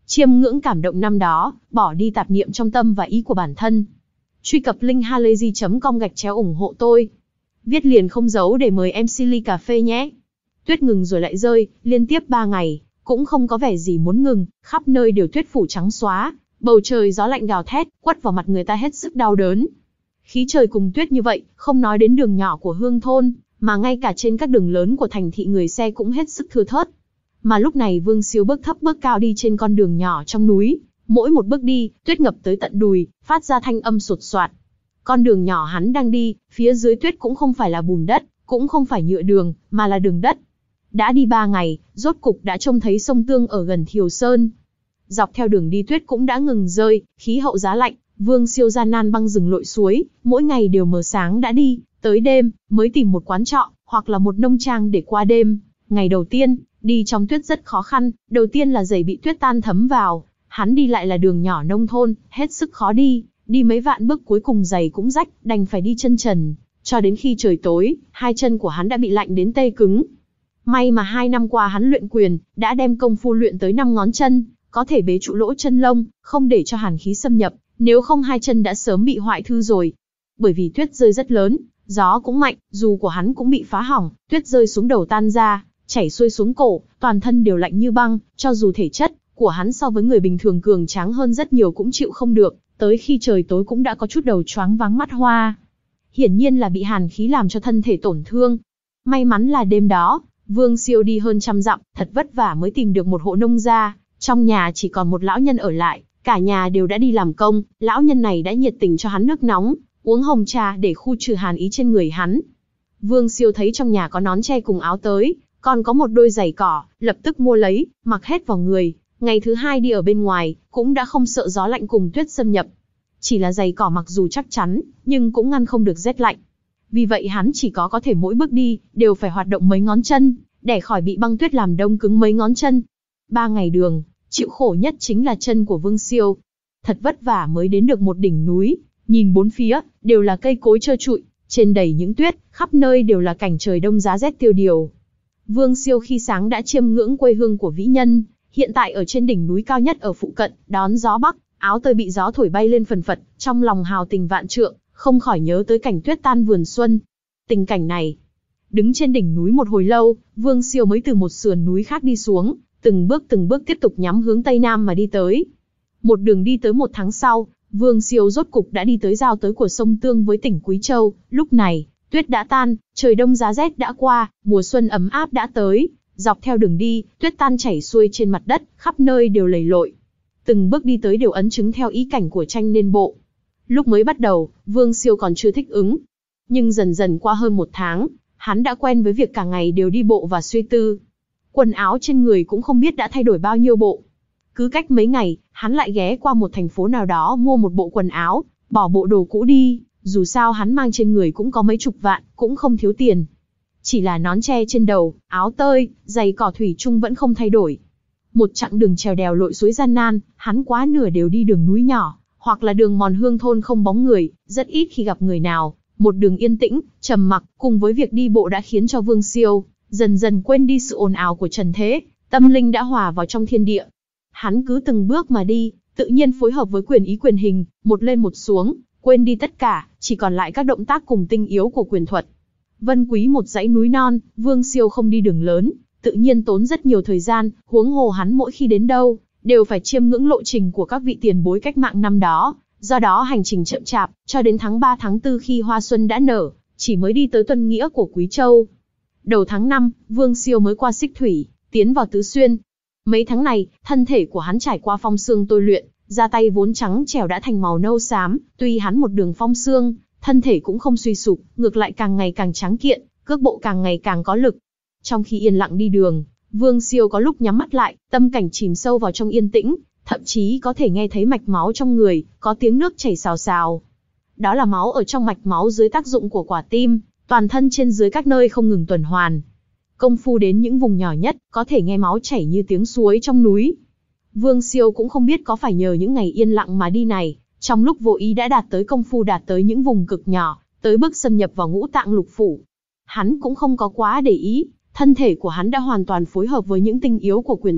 chiêm ngưỡng cảm động năm đó, bỏ đi tạp niệm trong tâm và ý của bản thân. Truy cập link halayzi chấm com gạch chéo ủng hộ tôi. Viết liền không giấu để mời em xê ly cà phê nhé. Tuyết ngừng rồi lại rơi, liên tiếp ba ngày, cũng không có vẻ gì muốn ngừng, khắp nơi đều tuyết phủ trắng xóa, bầu trời gió lạnh gào thét, quất vào mặt người ta hết sức đau đớn. Khí trời cùng tuyết như vậy, không nói đến đường nhỏ của Hương thôn, mà ngay cả trên các đường lớn của thành thị người xe cũng hết sức thưa thớt. Mà lúc này Vương Siêu bước thấp bước cao đi trên con đường nhỏ trong núi, mỗi một bước đi, tuyết ngập tới tận đùi, phát ra thanh âm sột soạt. Con đường nhỏ hắn đang đi, phía dưới tuyết cũng không phải là bùn đất, cũng không phải nhựa đường, mà là đường đất. Đã đi ba ngày, rốt cục đã trông thấy sông Tương ở gần Thiều Sơn. Dọc theo đường đi tuyết cũng đã ngừng rơi, khí hậu giá lạnh, Vương Siêu gian nan băng rừng lội suối, mỗi ngày đều mờ sáng đã đi, tới đêm, mới tìm một quán trọ, hoặc là một nông trang để qua đêm. Ngày đầu tiên, đi trong tuyết rất khó khăn, đầu tiên là giày bị tuyết tan thấm vào, hắn đi lại là đường nhỏ nông thôn, hết sức khó đi, đi mấy vạn bước cuối cùng giày cũng rách, đành phải đi chân trần, cho đến khi trời tối, hai chân của hắn đã bị lạnh đến tê cứng. May mà hai năm qua hắn luyện quyền, đã đem công phu luyện tới năm ngón chân, có thể bế trụ lỗ chân lông, không để cho hàn khí xâm nhập, nếu không hai chân đã sớm bị hoại thư rồi. Bởi vì tuyết rơi rất lớn, gió cũng mạnh, dù của hắn cũng bị phá hỏng, tuyết rơi xuống đầu tan ra, chảy xuôi xuống cổ, toàn thân đều lạnh như băng, cho dù thể chất của hắn so với người bình thường cường tráng hơn rất nhiều cũng chịu không được, tới khi trời tối cũng đã có chút đầu choáng váng mắt hoa. Hiển nhiên là bị hàn khí làm cho thân thể tổn thương. May mắn là đêm đó, Vương Siêu đi hơn trăm dặm, thật vất vả mới tìm được một hộ nông gia, trong nhà chỉ còn một lão nhân ở lại, cả nhà đều đã đi làm công, lão nhân này đã nhiệt tình cho hắn nước nóng, uống hồng trà để khu trừ hàn ý trên người hắn. Vương Siêu thấy trong nhà có nón che cùng áo tới, còn có một đôi giày cỏ, lập tức mua lấy, mặc hết vào người. Ngày thứ hai đi ở bên ngoài, cũng đã không sợ gió lạnh cùng tuyết xâm nhập. Chỉ là giày cỏ mặc dù chắc chắn, nhưng cũng ngăn không được rét lạnh. Vì vậy hắn chỉ có có thể mỗi bước đi, đều phải hoạt động mấy ngón chân, để khỏi bị băng tuyết làm đông cứng mấy ngón chân. Ba ngày đường, chịu khổ nhất chính là chân của Vương Siêu. Thật vất vả mới đến được một đỉnh núi, nhìn bốn phía, đều là cây cối trơ trụi, trên đầy những tuyết, khắp nơi đều là cảnh trời đông giá rét tiêu điều. Vương Siêu khi sáng đã chiêm ngưỡng quê hương của vĩ nhân, hiện tại ở trên đỉnh núi cao nhất ở phụ cận, đón gió bắc, áo tơi bị gió thổi bay lên phần phật, trong lòng hào tình vạn trượng, không khỏi nhớ tới cảnh tuyết tan vườn xuân. Tình cảnh này, đứng trên đỉnh núi một hồi lâu, Vương Siêu mới từ một sườn núi khác đi xuống, từng bước từng bước tiếp tục nhắm hướng tây nam mà đi tới. Một đường đi tới một tháng sau, Vương Siêu rốt cục đã đi tới giao tới của sông Tương với tỉnh Quý Châu. Lúc này, tuyết đã tan, trời đông giá rét đã qua, mùa xuân ấm áp đã tới. Dọc theo đường đi, tuyết tan chảy xuôi trên mặt đất, khắp nơi đều lầy lội. Từng bước đi tới đều ấn chứng theo ý cảnh của tranh nên bộ. Lúc mới bắt đầu, Vương Siêu còn chưa thích ứng. Nhưng dần dần qua hơn một tháng, hắn đã quen với việc cả ngày đều đi bộ và suy tư. Quần áo trên người cũng không biết đã thay đổi bao nhiêu bộ. Cứ cách mấy ngày, hắn lại ghé qua một thành phố nào đó mua một bộ quần áo, bỏ bộ đồ cũ đi, dù sao hắn mang trên người cũng có mấy chục vạn, cũng không thiếu tiền. Chỉ là nón che trên đầu, áo tơi, giày cỏ thủy chung vẫn không thay đổi. Một chặng đường trèo đèo lội suối gian nan, hắn quá nửa đều đi đường núi nhỏ, hoặc là đường mòn hương thôn không bóng người, rất ít khi gặp người nào. Một đường yên tĩnh, trầm mặc, cùng với việc đi bộ đã khiến cho Vương Siêu dần dần quên đi sự ồn ào của trần thế, tâm linh đã hòa vào trong thiên địa. Hắn cứ từng bước mà đi, tự nhiên phối hợp với quyền ý quyền hình, một lên một xuống, quên đi tất cả, chỉ còn lại các động tác cùng tinh yếu của quyền thuật. Vân Quý một dãy núi non, Vương Siêu không đi đường lớn, tự nhiên tốn rất nhiều thời gian, huống hồ hắn mỗi khi đến đâu, đều phải chiêm ngưỡng lộ trình của các vị tiền bối cách mạng năm đó, do đó hành trình chậm chạp, cho đến tháng ba tháng tư khi hoa xuân đã nở, chỉ mới đi tới Tuân Nghĩa của Quý Châu. Đầu tháng năm, Vương Siêu mới qua Xích Thủy, tiến vào Tứ Xuyên. Mấy tháng này, thân thể của hắn trải qua phong xương tôi luyện, da tay vốn trắng trẻo đã thành màu nâu xám, tuy hắn một đường phong xương, thân thể cũng không suy sụp, ngược lại càng ngày càng tráng kiện, cước bộ càng ngày càng có lực. Trong khi yên lặng đi đường, Vương Siêu có lúc nhắm mắt lại, tâm cảnh chìm sâu vào trong yên tĩnh, thậm chí có thể nghe thấy mạch máu trong người, có tiếng nước chảy xào xào. Đó là máu ở trong mạch máu dưới tác dụng của quả tim, toàn thân trên dưới các nơi không ngừng tuần hoàn. Công phu đến những vùng nhỏ nhất, có thể nghe máu chảy như tiếng suối trong núi. Vương Siêu cũng không biết có phải nhờ những ngày yên lặng mà đi này, trong lúc vô ý đã đạt tới công phu đạt tới những vùng cực nhỏ, tới bước xâm nhập vào ngũ tạng lục phủ. Hắn cũng không có quá để ý, thân thể của hắn đã hoàn toàn phối hợp với những tinh yếu của quyền thuật,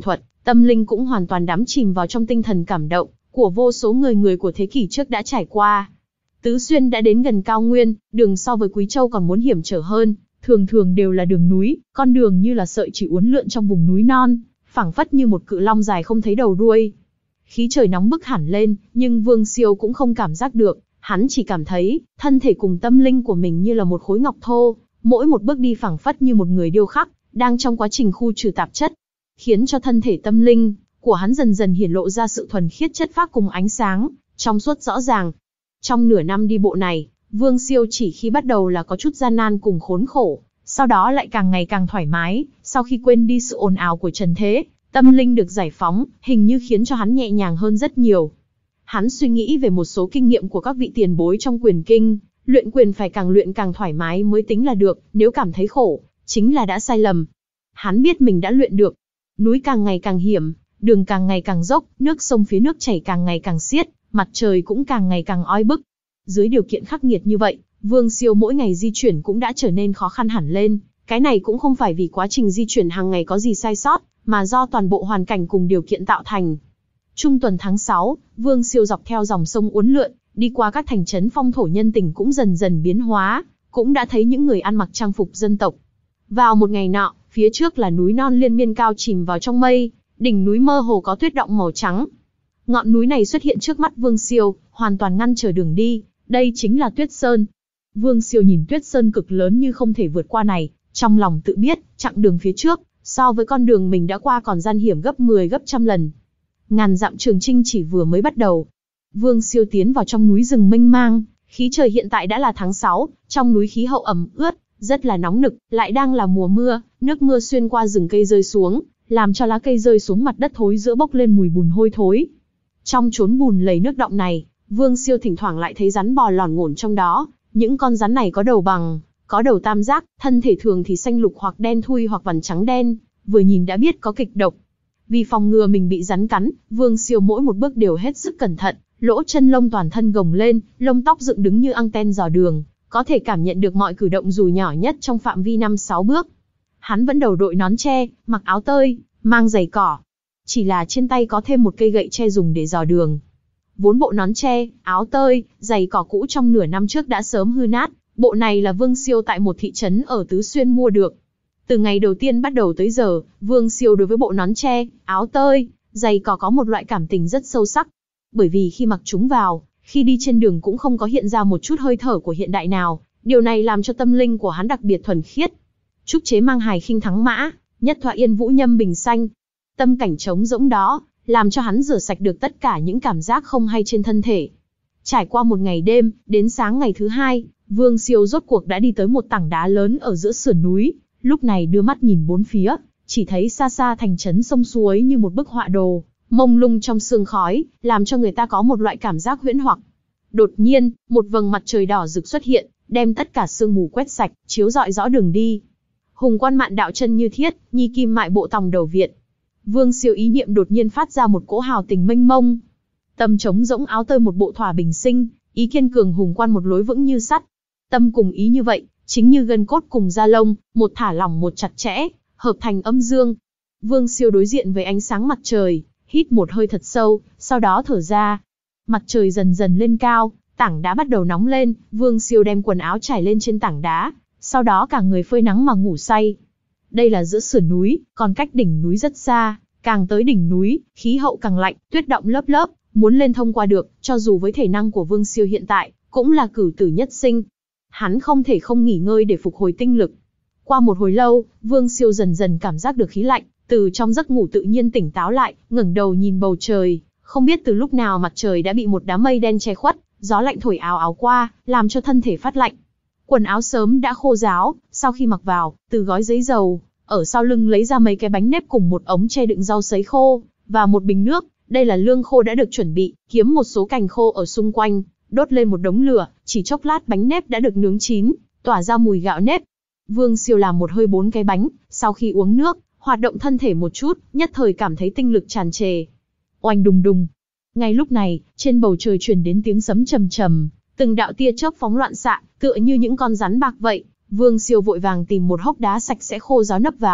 Tâm linh cũng hoàn toàn đắm chìm vào trong tinh thần cảm động của vô số người người của thế kỷ trước đã trải qua. Tứ Xuyên đã đến gần cao nguyên, đường so với Quý Châu còn muốn hiểm trở hơn, thường thường đều là đường núi, con đường như là sợi chỉ uốn lượn trong vùng núi non, phảng phất như một cự long dài không thấy đầu đuôi. Khí trời nóng bức hẳn lên, nhưng Vương Siêu cũng không cảm giác được, hắn chỉ cảm thấy, thân thể cùng tâm linh của mình như là một khối ngọc thô, mỗi một bước đi phảng phất như một người điêu khắc, đang trong quá trình khu trừ tạp chất, khiến cho thân thể tâm linh của hắn dần dần hiển lộ ra sự thuần khiết chất phác cùng ánh sáng, trong suốt rõ ràng. Trong nửa năm đi bộ này, Vương Siêu chỉ khi bắt đầu là có chút gian nan cùng khốn khổ, sau đó lại càng ngày càng thoải mái, sau khi quên đi sự ồn ào của trần thế, tâm linh được giải phóng, hình như khiến cho hắn nhẹ nhàng hơn rất nhiều. Hắn suy nghĩ về một số kinh nghiệm của các vị tiền bối trong quyền kinh, luyện quyền phải càng luyện càng thoải mái mới tính là được, nếu cảm thấy khổ, chính là đã sai lầm. Hắn biết mình đã luyện được, núi càng ngày càng hiểm, đường càng ngày càng dốc, nước sông phía nước chảy càng ngày càng xiết, mặt trời cũng càng ngày càng oi bức. Dưới điều kiện khắc nghiệt như vậy, Vương Siêu mỗi ngày di chuyển cũng đã trở nên khó khăn hẳn lên. Cái này cũng không phải vì quá trình di chuyển hàng ngày có gì sai sót, mà do toàn bộ hoàn cảnh cùng điều kiện tạo thành. Trung tuần tháng sáu, Vương Siêu dọc theo dòng sông uốn lượn, đi qua các thành trấn phong thổ nhân tình cũng dần dần biến hóa, cũng đã thấy những người ăn mặc trang phục dân tộc. Vào một ngày nọ, phía trước là núi non liên miên cao chìm vào trong mây, đỉnh núi mơ hồ có tuyết động màu trắng. Ngọn núi này xuất hiện trước mắt Vương Siêu, hoàn toàn ngăn trở đường đi, đây chính là Tuyết Sơn. Vương Siêu nhìn Tuyết Sơn cực lớn như không thể vượt qua này, trong lòng tự biết, chặng đường phía trước, so với con đường mình đã qua còn gian hiểm gấp mười gấp trăm lần. Ngàn dặm trường chinh chỉ vừa mới bắt đầu. Vương Siêu tiến vào trong núi rừng mênh mang, khí trời hiện tại đã là tháng sáu, trong núi khí hậu ẩm ướt, rất là nóng nực, lại đang là mùa mưa, nước mưa xuyên qua rừng cây rơi xuống, làm cho lá cây rơi xuống mặt đất thối rữa bốc lên mùi bùn hôi thối. Trong chốn bùn lầy nước đọng này, Vương Siêu thỉnh thoảng lại thấy rắn bò lòn ngổn trong đó, những con rắn này có đầu bằng, có đầu tam giác, thân thể thường thì xanh lục hoặc đen thui hoặc vằn trắng đen, vừa nhìn đã biết có kịch độc. Vì phòng ngừa mình bị rắn cắn, Vương Siêu mỗi một bước đều hết sức cẩn thận, lỗ chân lông toàn thân gồng lên, lông tóc dựng đứng như anten dò đường, có thể cảm nhận được mọi cử động dù nhỏ nhất trong phạm vi năm sáu bước. Hắn vẫn đầu đội nón tre, mặc áo tơi, mang giày cỏ. Chỉ là trên tay có thêm một cây gậy tre dùng để dò đường. Vốn bộ nón tre, áo tơi, giày cỏ cũ trong nửa năm trước đã sớm hư nát, bộ này là Vương Siêu tại một thị trấn ở Tứ Xuyên mua được. Từ ngày đầu tiên bắt đầu tới giờ, Vương Siêu đối với bộ nón tre, áo tơi, giày cỏ có một loại cảm tình rất sâu sắc. Bởi vì khi mặc chúng vào, khi đi trên đường cũng không có hiện ra một chút hơi thở của hiện đại nào, điều này làm cho tâm linh của hắn đặc biệt thuần khiết. Trúc chế mang hài khinh thắng mã, nhất thọa yên vũ nhâm bình xanh. Tâm cảnh trống rỗng đó, làm cho hắn rửa sạch được tất cả những cảm giác không hay trên thân thể. Trải qua một ngày đêm, đến sáng ngày thứ hai, Vương Siêu rốt cuộc đã đi tới một tảng đá lớn ở giữa sườn núi. Lúc này đưa mắt nhìn bốn phía, chỉ thấy xa xa thành trấn sông suối như một bức họa đồ, mông lung trong sương khói, làm cho người ta có một loại cảm giác huyễn hoặc. Đột nhiên, một vầng mặt trời đỏ rực xuất hiện, đem tất cả sương mù quét sạch, chiếu rọi rõ đường đi. Hùng quan mạn đạo chân như thiết, nhi kim mại bộ tòng đầu viện. Vương Siêu ý niệm đột nhiên phát ra một cỗ hào tình mênh mông. Tâm trống rỗng áo tơi một bộ thỏa bình sinh, ý kiên cường hùng quan một lối vững như sắt. Tâm cùng ý như vậy, chính như gân cốt cùng da lông, một thả lỏng một chặt chẽ, hợp thành âm dương. Vương Siêu đối diện với ánh sáng mặt trời, hít một hơi thật sâu, sau đó thở ra. Mặt trời dần dần lên cao, tảng đá bắt đầu nóng lên, Vương Siêu đem quần áo trải lên trên tảng đá, sau đó cả người phơi nắng mà ngủ say. Đây là giữa sườn núi, còn cách đỉnh núi rất xa, càng tới đỉnh núi, khí hậu càng lạnh, tuyết động lớp lớp, muốn lên thông qua được, cho dù với thể năng của Vương Siêu hiện tại, cũng là cửu tử nhất sinh. Hắn không thể không nghỉ ngơi để phục hồi tinh lực. Qua một hồi lâu, Vương Siêu dần dần cảm giác được khí lạnh, từ trong giấc ngủ tự nhiên tỉnh táo lại, ngẩng đầu nhìn bầu trời, không biết từ lúc nào mặt trời đã bị một đám mây đen che khuất, gió lạnh thổi ào ào qua, làm cho thân thể phát lạnh. Quần áo sớm đã khô ráo, sau khi mặc vào, từ gói giấy dầu, ở sau lưng lấy ra mấy cái bánh nếp cùng một ống tre đựng rau sấy khô, và một bình nước, đây là lương khô đã được chuẩn bị, kiếm một số cành khô ở xung quanh, đốt lên một đống lửa, chỉ chốc lát bánh nếp đã được nướng chín, tỏa ra mùi gạo nếp. Vương Siêu làm một hơi bốn cái bánh, sau khi uống nước, hoạt động thân thể một chút, nhất thời cảm thấy tinh lực tràn trề. Oanh đùng đùng. Ngay lúc này, trên bầu trời truyền đến tiếng sấm trầm trầm, từng đạo tia chớp phóng loạn xạ, tựa như những con rắn bạc vậy. Vương Siêu vội vàng tìm một hốc đá sạch sẽ khô ráo nấp vào,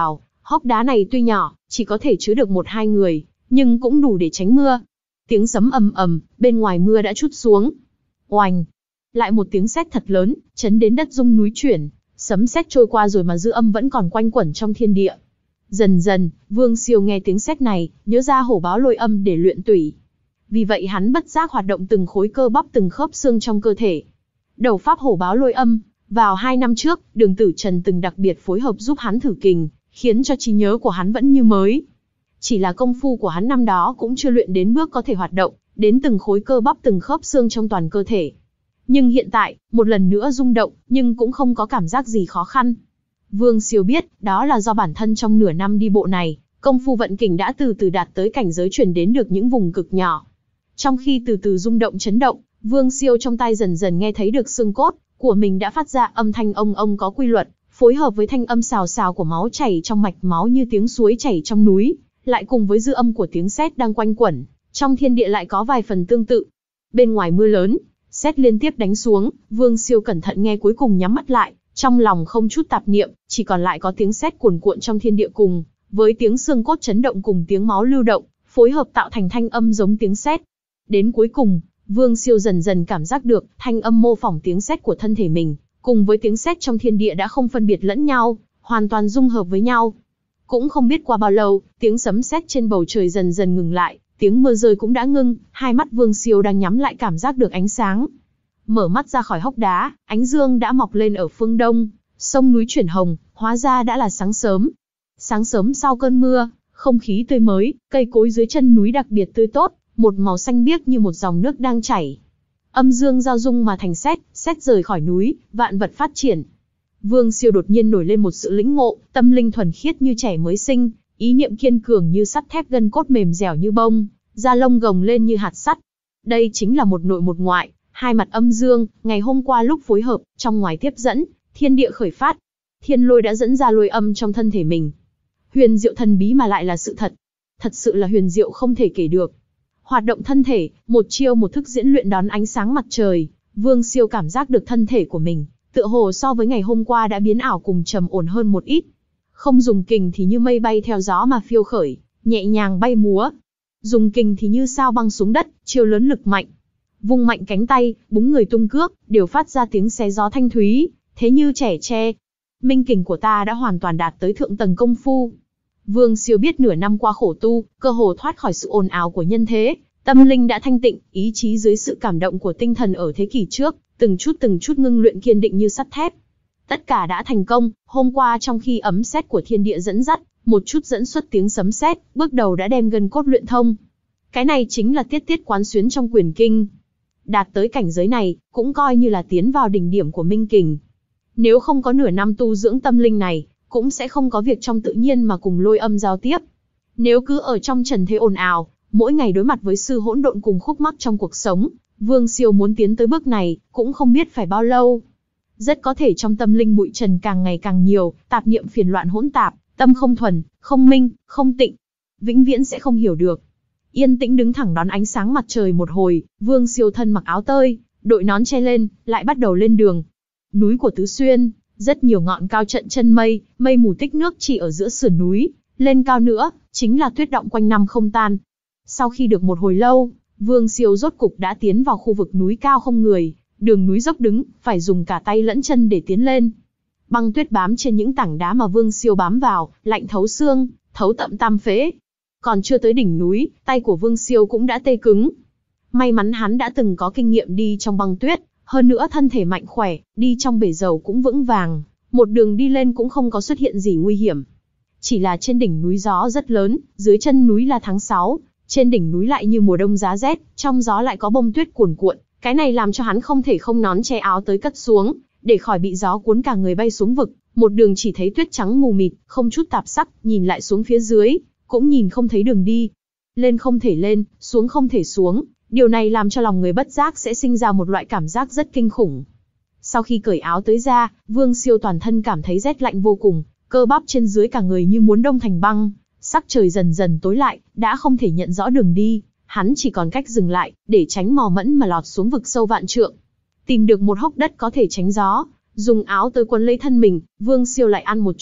Hốc đá này tuy nhỏ, chỉ có thể chứa được một hai người, nhưng cũng đủ để tránh mưa. Tiếng sấm ầm ầm, bên ngoài mưa đã trút xuống. Oành! Lại một tiếng sét thật lớn, chấn đến đất rung núi chuyển, sấm sét trôi qua rồi mà dư âm vẫn còn quanh quẩn trong thiên địa. Dần dần, Vương Siêu nghe tiếng sét này, nhớ ra hổ báo lôi âm để luyện tủy. Vì vậy hắn bất giác hoạt động từng khối cơ bắp từng khớp xương trong cơ thể. Đầu pháp hổ báo lôi âm, vào hai năm trước, Đường Tử Trần từng đặc biệt phối hợp giúp hắn thử kình, khiến cho trí nhớ của hắn vẫn như mới. Chỉ là công phu của hắn năm đó cũng chưa luyện đến bước có thể hoạt động, đến từng khối cơ bắp từng khớp xương trong toàn cơ thể. Nhưng hiện tại, một lần nữa rung động, nhưng cũng không có cảm giác gì khó khăn. Vương Siêu biết, đó là do bản thân trong nửa năm đi bộ này, công phu vận kình đã từ từ đạt tới cảnh giới truyền đến được những vùng cực nhỏ. Trong khi từ từ rung động chấn động, Vương Siêu trong tai dần dần nghe thấy được xương cốt của mình đã phát ra âm thanh ông ông có quy luật, phối hợp với thanh âm xào xào của máu chảy trong mạch máu như tiếng suối chảy trong núi, lại cùng với dư âm của tiếng sét đang quanh quẩn, trong thiên địa lại có vài phần tương tự. Bên ngoài mưa lớn, sét liên tiếp đánh xuống, Vương Siêu cẩn thận nghe cuối cùng nhắm mắt lại, trong lòng không chút tạp niệm, chỉ còn lại có tiếng sét cuồn cuộn trong thiên địa cùng với tiếng xương cốt chấn động cùng tiếng máu lưu động, phối hợp tạo thành thanh âm giống tiếng sét. Đến cuối cùng, Vương Siêu dần dần cảm giác được thanh âm mô phỏng tiếng sét của thân thể mình, cùng với tiếng sét trong thiên địa đã không phân biệt lẫn nhau, hoàn toàn dung hợp với nhau. Cũng không biết qua bao lâu, tiếng sấm sét trên bầu trời dần dần ngừng lại, tiếng mưa rơi cũng đã ngưng, hai mắt Vương Siêu đang nhắm lại cảm giác được ánh sáng. Mở mắt ra khỏi hốc đá, ánh dương đã mọc lên ở phương đông, sông núi chuyển hồng, hóa ra đã là sáng sớm. Sáng sớm sau cơn mưa, không khí tươi mới, cây cối dưới chân núi đặc biệt tươi tốt, một màu xanh biếc như một dòng nước đang chảy. Âm dương giao dung mà thành sét, sét rời khỏi núi, vạn vật phát triển. Vương Siêu đột nhiên nổi lên một sự lĩnh ngộ, tâm linh thuần khiết như trẻ mới sinh, ý niệm kiên cường như sắt thép, gân cốt mềm dẻo như bông, da lông gồng lên như hạt sắt. Đây chính là một nội một ngoại, hai mặt âm dương, ngày hôm qua lúc phối hợp, trong ngoài tiếp dẫn, thiên địa khởi phát. Thiên lôi đã dẫn ra lôi âm trong thân thể mình. Huyền diệu thần bí mà lại là sự thật. Thật sự là huyền diệu không thể kể được. Hoạt động thân thể, một chiêu một thức diễn luyện đón ánh sáng mặt trời, Vương Siêu cảm giác được thân thể của mình, tựa hồ so với ngày hôm qua đã biến ảo cùng trầm ổn hơn một ít. Không dùng kình thì như mây bay theo gió mà phiêu khởi, nhẹ nhàng bay múa. Dùng kình thì như sao băng xuống đất, chiêu lớn lực mạnh. Vung mạnh cánh tay, búng người tung cước, đều phát ra tiếng xé gió thanh thúy, thế như trẻ tre. Minh kình của ta đã hoàn toàn đạt tới thượng tầng công phu. Vương Siêu biết nửa năm qua khổ tu, cơ hồ thoát khỏi sự ồn ào của nhân thế, tâm linh đã thanh tịnh, ý chí dưới sự cảm động của tinh thần ở thế kỷ trước, từng chút từng chút ngưng luyện kiên định như sắt thép. Tất cả đã thành công, hôm qua trong khi ấm sét của thiên địa dẫn dắt, một chút dẫn xuất tiếng sấm sét, bước đầu đã đem gân cốt luyện thông. Cái này chính là tiết tiết quán xuyến trong quyền kinh. Đạt tới cảnh giới này, cũng coi như là tiến vào đỉnh điểm của minh kình. Nếu không có nửa năm tu dưỡng tâm linh này, cũng sẽ không có việc trong tự nhiên mà cùng lôi âm giao tiếp. Nếu cứ ở trong trần thế ồn ào, mỗi ngày đối mặt với sự hỗn độn cùng khúc mắc trong cuộc sống, Vương Siêu muốn tiến tới bước này, cũng không biết phải bao lâu. Rất có thể trong tâm linh bụi trần càng ngày càng nhiều, tạp niệm phiền loạn hỗn tạp, tâm không thuần, không minh, không tịnh, vĩnh viễn sẽ không hiểu được. Yên tĩnh đứng thẳng đón ánh sáng mặt trời một hồi, Vương Siêu thân mặc áo tơi, đội nón che lên, lại bắt đầu lên đường. Núi của Tứ Xuyên, rất nhiều ngọn cao trận chân mây, mây mù tích nước chỉ ở giữa sườn núi, lên cao nữa, chính là tuyết động quanh năm không tan. Sau khi được một hồi lâu, Vương Siêu rốt cục đã tiến vào khu vực núi cao không người, đường núi dốc đứng, phải dùng cả tay lẫn chân để tiến lên. Băng tuyết bám trên những tảng đá mà Vương Siêu bám vào, lạnh thấu xương, thấu tận tam phế. Còn chưa tới đỉnh núi, tay của Vương Siêu cũng đã tê cứng. May mắn hắn đã từng có kinh nghiệm đi trong băng tuyết, hơn nữa thân thể mạnh khỏe, đi trong bể dầu cũng vững vàng, một đường đi lên cũng không có xuất hiện gì nguy hiểm. Chỉ là trên đỉnh núi gió rất lớn, dưới chân núi là tháng sáu, trên đỉnh núi lại như mùa đông giá rét, trong gió lại có bông tuyết cuồn cuộn, cái này làm cho hắn không thể không nón che áo tới cất xuống, để khỏi bị gió cuốn cả người bay xuống vực. Một đường chỉ thấy tuyết trắng mù mịt, không chút tạp sắc, nhìn lại xuống phía dưới, cũng nhìn không thấy đường đi. Lên không thể lên, xuống không thể xuống, điều này làm cho lòng người bất giác sẽ sinh ra một loại cảm giác rất kinh khủng. Sau khi cởi áo tới ra, Vương Siêu toàn thân cảm thấy rét lạnh vô cùng, cơ bắp trên dưới cả người như muốn đông thành băng, sắc trời dần dần tối lại, đã không thể nhận rõ đường đi, hắn chỉ còn cách dừng lại, để tránh mò mẫm mà lọt xuống vực sâu vạn trượng. Tìm được một hốc đất có thể tránh gió, dùng áo tới quấn lấy thân mình, Vương Siêu lại ăn một chút,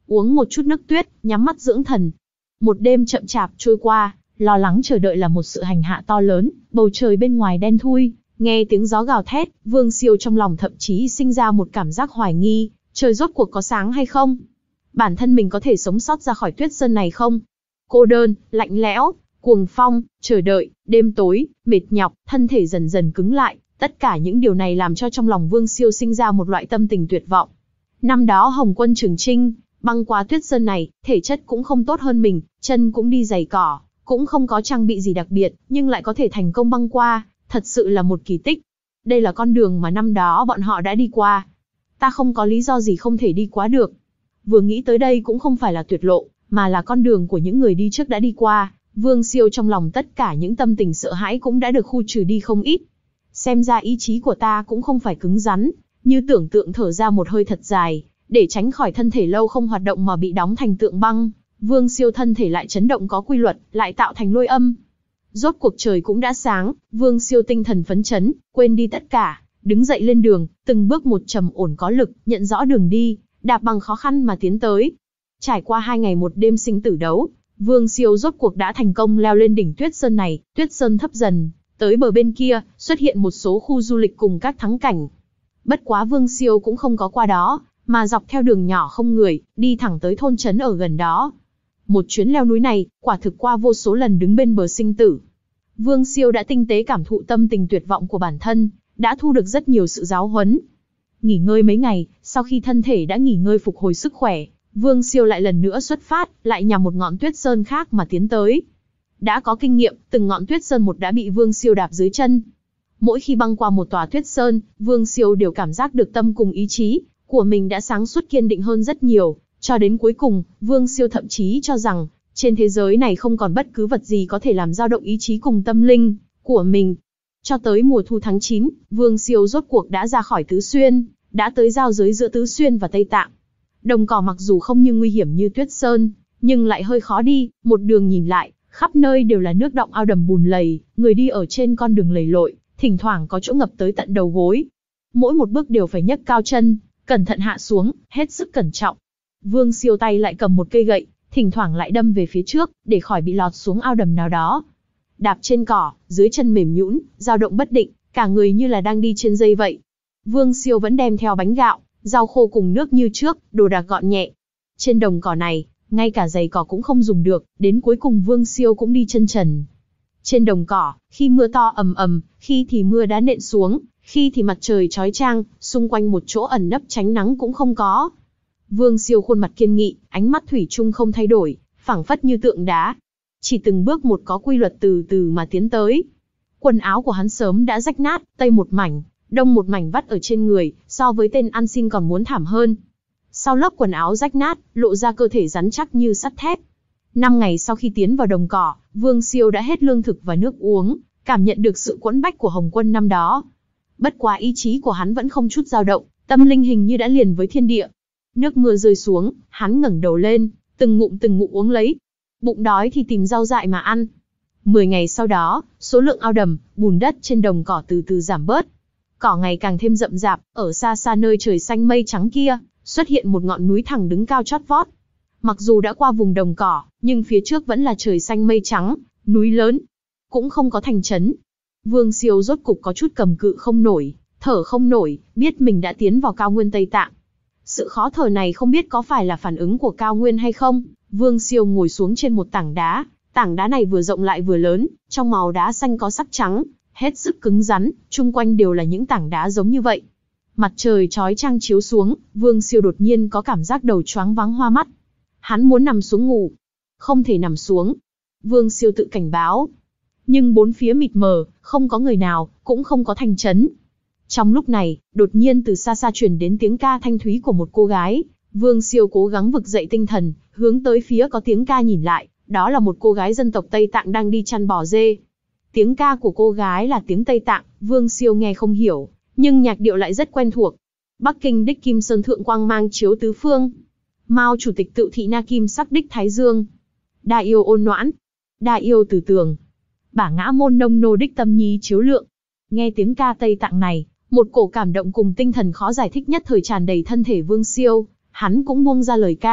uống một chút nước tuyết, nhắm mắt dưỡng thần. Một đêm chậm chạp trôi qua, lo lắng chờ đợi là một sự hành hạ to lớn, bầu trời bên ngoài đen thui, nghe tiếng gió gào thét, Vương Siêu trong lòng thậm chí sinh ra một cảm giác hoài nghi, trời rốt cuộc có sáng hay không? Bản thân mình có thể sống sót ra khỏi tuyết sơn này không? Cô đơn, lạnh lẽo, cuồng phong, chờ đợi, đêm tối, mệt nhọc, thân thể dần dần cứng lại, tất cả những điều này làm cho trong lòng Vương Siêu sinh ra một loại tâm tình tuyệt vọng. Năm đó Hồng Quân Trường Chinh, băng qua tuyết sơn này, thể chất cũng không tốt hơn mình, chân cũng đi giày cỏ, cũng không có trang bị gì đặc biệt, nhưng lại có thể thành công băng qua, thật sự là một kỳ tích. Đây là con đường mà năm đó bọn họ đã đi qua. Ta không có lý do gì không thể đi qua được. Vừa nghĩ tới đây cũng không phải là tuyệt lộ, mà là con đường của những người đi trước đã đi qua. Vương Siêu trong lòng tất cả những tâm tình sợ hãi cũng đã được khu trừ đi không ít. Xem ra ý chí của ta cũng không phải cứng rắn, như tưởng tượng thở ra một hơi thật dài, để tránh khỏi thân thể lâu không hoạt động mà bị đóng thành tượng băng. Vương Siêu thân thể lại chấn động có quy luật, lại tạo thành lôi âm. Rốt cuộc trời cũng đã sáng, Vương Siêu tinh thần phấn chấn, quên đi tất cả, đứng dậy lên đường, từng bước một trầm ổn có lực, nhận rõ đường đi, đạp bằng khó khăn mà tiến tới. Trải qua hai ngày một đêm sinh tử đấu, Vương Siêu rốt cuộc đã thành công leo lên đỉnh tuyết sơn này. Tuyết sơn thấp dần, tới bờ bên kia, xuất hiện một số khu du lịch cùng các thắng cảnh. Bất quá Vương Siêu cũng không có qua đó, mà dọc theo đường nhỏ không người, đi thẳng tới thôn trấn ở gần đó. Một chuyến leo núi này, quả thực qua vô số lần đứng bên bờ sinh tử. Vương Siêu đã tinh tế cảm thụ tâm tình tuyệt vọng của bản thân, đã thu được rất nhiều sự giáo huấn. Nghỉ ngơi mấy ngày, sau khi thân thể đã nghỉ ngơi phục hồi sức khỏe, Vương Siêu lại lần nữa xuất phát, lại nhằm một ngọn tuyết sơn khác mà tiến tới. Đã có kinh nghiệm, từng ngọn tuyết sơn một đã bị Vương Siêu đạp dưới chân. Mỗi khi băng qua một tòa tuyết sơn, Vương Siêu đều cảm giác được tâm cùng ý chí của mình đã sáng suốt kiên định hơn rất nhiều. Cho đến cuối cùng, Vương Siêu thậm chí cho rằng, trên thế giới này không còn bất cứ vật gì có thể làm dao động ý chí cùng tâm linh của mình. Cho tới mùa thu tháng chín, Vương Siêu rốt cuộc đã ra khỏi Tứ Xuyên, đã tới giao giới giữa Tứ Xuyên và Tây Tạng. Đồng cỏ mặc dù không như nguy hiểm như tuyết sơn, nhưng lại hơi khó đi, một đường nhìn lại, khắp nơi đều là nước đọng ao đầm bùn lầy, người đi ở trên con đường lầy lội, thỉnh thoảng có chỗ ngập tới tận đầu gối. Mỗi một bước đều phải nhấc cao chân, cẩn thận hạ xuống, hết sức cẩn trọng. Vương Siêu tay lại cầm một cây gậy, thỉnh thoảng lại đâm về phía trước, để khỏi bị lọt xuống ao đầm nào đó. Đạp trên cỏ, dưới chân mềm nhũn, dao động bất định, cả người như là đang đi trên dây vậy. Vương Siêu vẫn đem theo bánh gạo, rau khô cùng nước như trước, đồ đạc gọn nhẹ. Trên đồng cỏ này, ngay cả giày cỏ cũng không dùng được, đến cuối cùng Vương Siêu cũng đi chân trần. Trên đồng cỏ, khi mưa to ầm ầm, khi thì mưa đá nện xuống, khi thì mặt trời chói chang, xung quanh một chỗ ẩn nấp tránh nắng cũng không có. Vương Siêu khuôn mặt kiên nghị, ánh mắt thủy chung không thay đổi, phảng phất như tượng đá. Chỉ từng bước một có quy luật từ từ mà tiến tới. Quần áo của hắn sớm đã rách nát, tây một mảnh, đông một mảnh vắt ở trên người, so với tên ăn xin còn muốn thảm hơn. Sau lớp quần áo rách nát, lộ ra cơ thể rắn chắc như sắt thép. Năm ngày sau khi tiến vào đồng cỏ, Vương Siêu đã hết lương thực và nước uống, cảm nhận được sự quẫn bách của Hồng Quân năm đó. Bất quá ý chí của hắn vẫn không chút dao động, tâm linh hình như đã liền với thiên địa. Nước mưa rơi xuống, hắn ngẩng đầu lên, từng ngụm từng ngụm uống lấy. Bụng đói thì tìm rau dại mà ăn. Mười ngày sau đó, số lượng ao đầm, bùn đất trên đồng cỏ từ từ giảm bớt. Cỏ ngày càng thêm rậm rạp, ở xa xa nơi trời xanh mây trắng kia, xuất hiện một ngọn núi thẳng đứng cao chót vót. Mặc dù đã qua vùng đồng cỏ, nhưng phía trước vẫn là trời xanh mây trắng, núi lớn, cũng không có thành trấn. Vương Siêu rốt cục có chút cầm cự không nổi, thở không nổi, biết mình đã tiến vào cao nguyên Tây Tạng. Sự khó thở này không biết có phải là phản ứng của cao nguyên hay không. Vương Siêu ngồi xuống trên một tảng đá, tảng đá này vừa rộng lại vừa lớn, trong màu đá xanh có sắc trắng, hết sức cứng rắn, chung quanh đều là những tảng đá giống như vậy. Mặt trời chói chang chiếu xuống, Vương Siêu đột nhiên có cảm giác đầu choáng váng hoa mắt. Hắn muốn nằm xuống ngủ, không thể nằm xuống. Vương Siêu tự cảnh báo. Nhưng bốn phía mịt mờ, không có người nào, cũng không có thành trấn. Trong lúc này, đột nhiên từ xa xa truyền đến tiếng ca thanh thúy của một cô gái. Vương Siêu cố gắng vực dậy tinh thần, hướng tới phía có tiếng ca nhìn lại, đó là một cô gái dân tộc Tây Tạng đang đi chăn bò dê. Tiếng ca của cô gái là tiếng Tây Tạng, Vương Siêu nghe không hiểu, nhưng nhạc điệu lại rất quen thuộc. Bắc Kinh đích Kim Sơn thượng quang mang chiếu tứ phương. Mao chủ tịch tự thị na kim sắc đích Thái Dương. Đa yêu ôn noãn, đa yêu từ tường. Bả ngã môn nông nô đích tâm nhi chiếu lượng. Nghe tiếng ca Tây Tạng này, một cổ cảm động cùng tinh thần khó giải thích nhất thời tràn đầy thân thể Vương Siêu. Hắn cũng buông ra lời ca,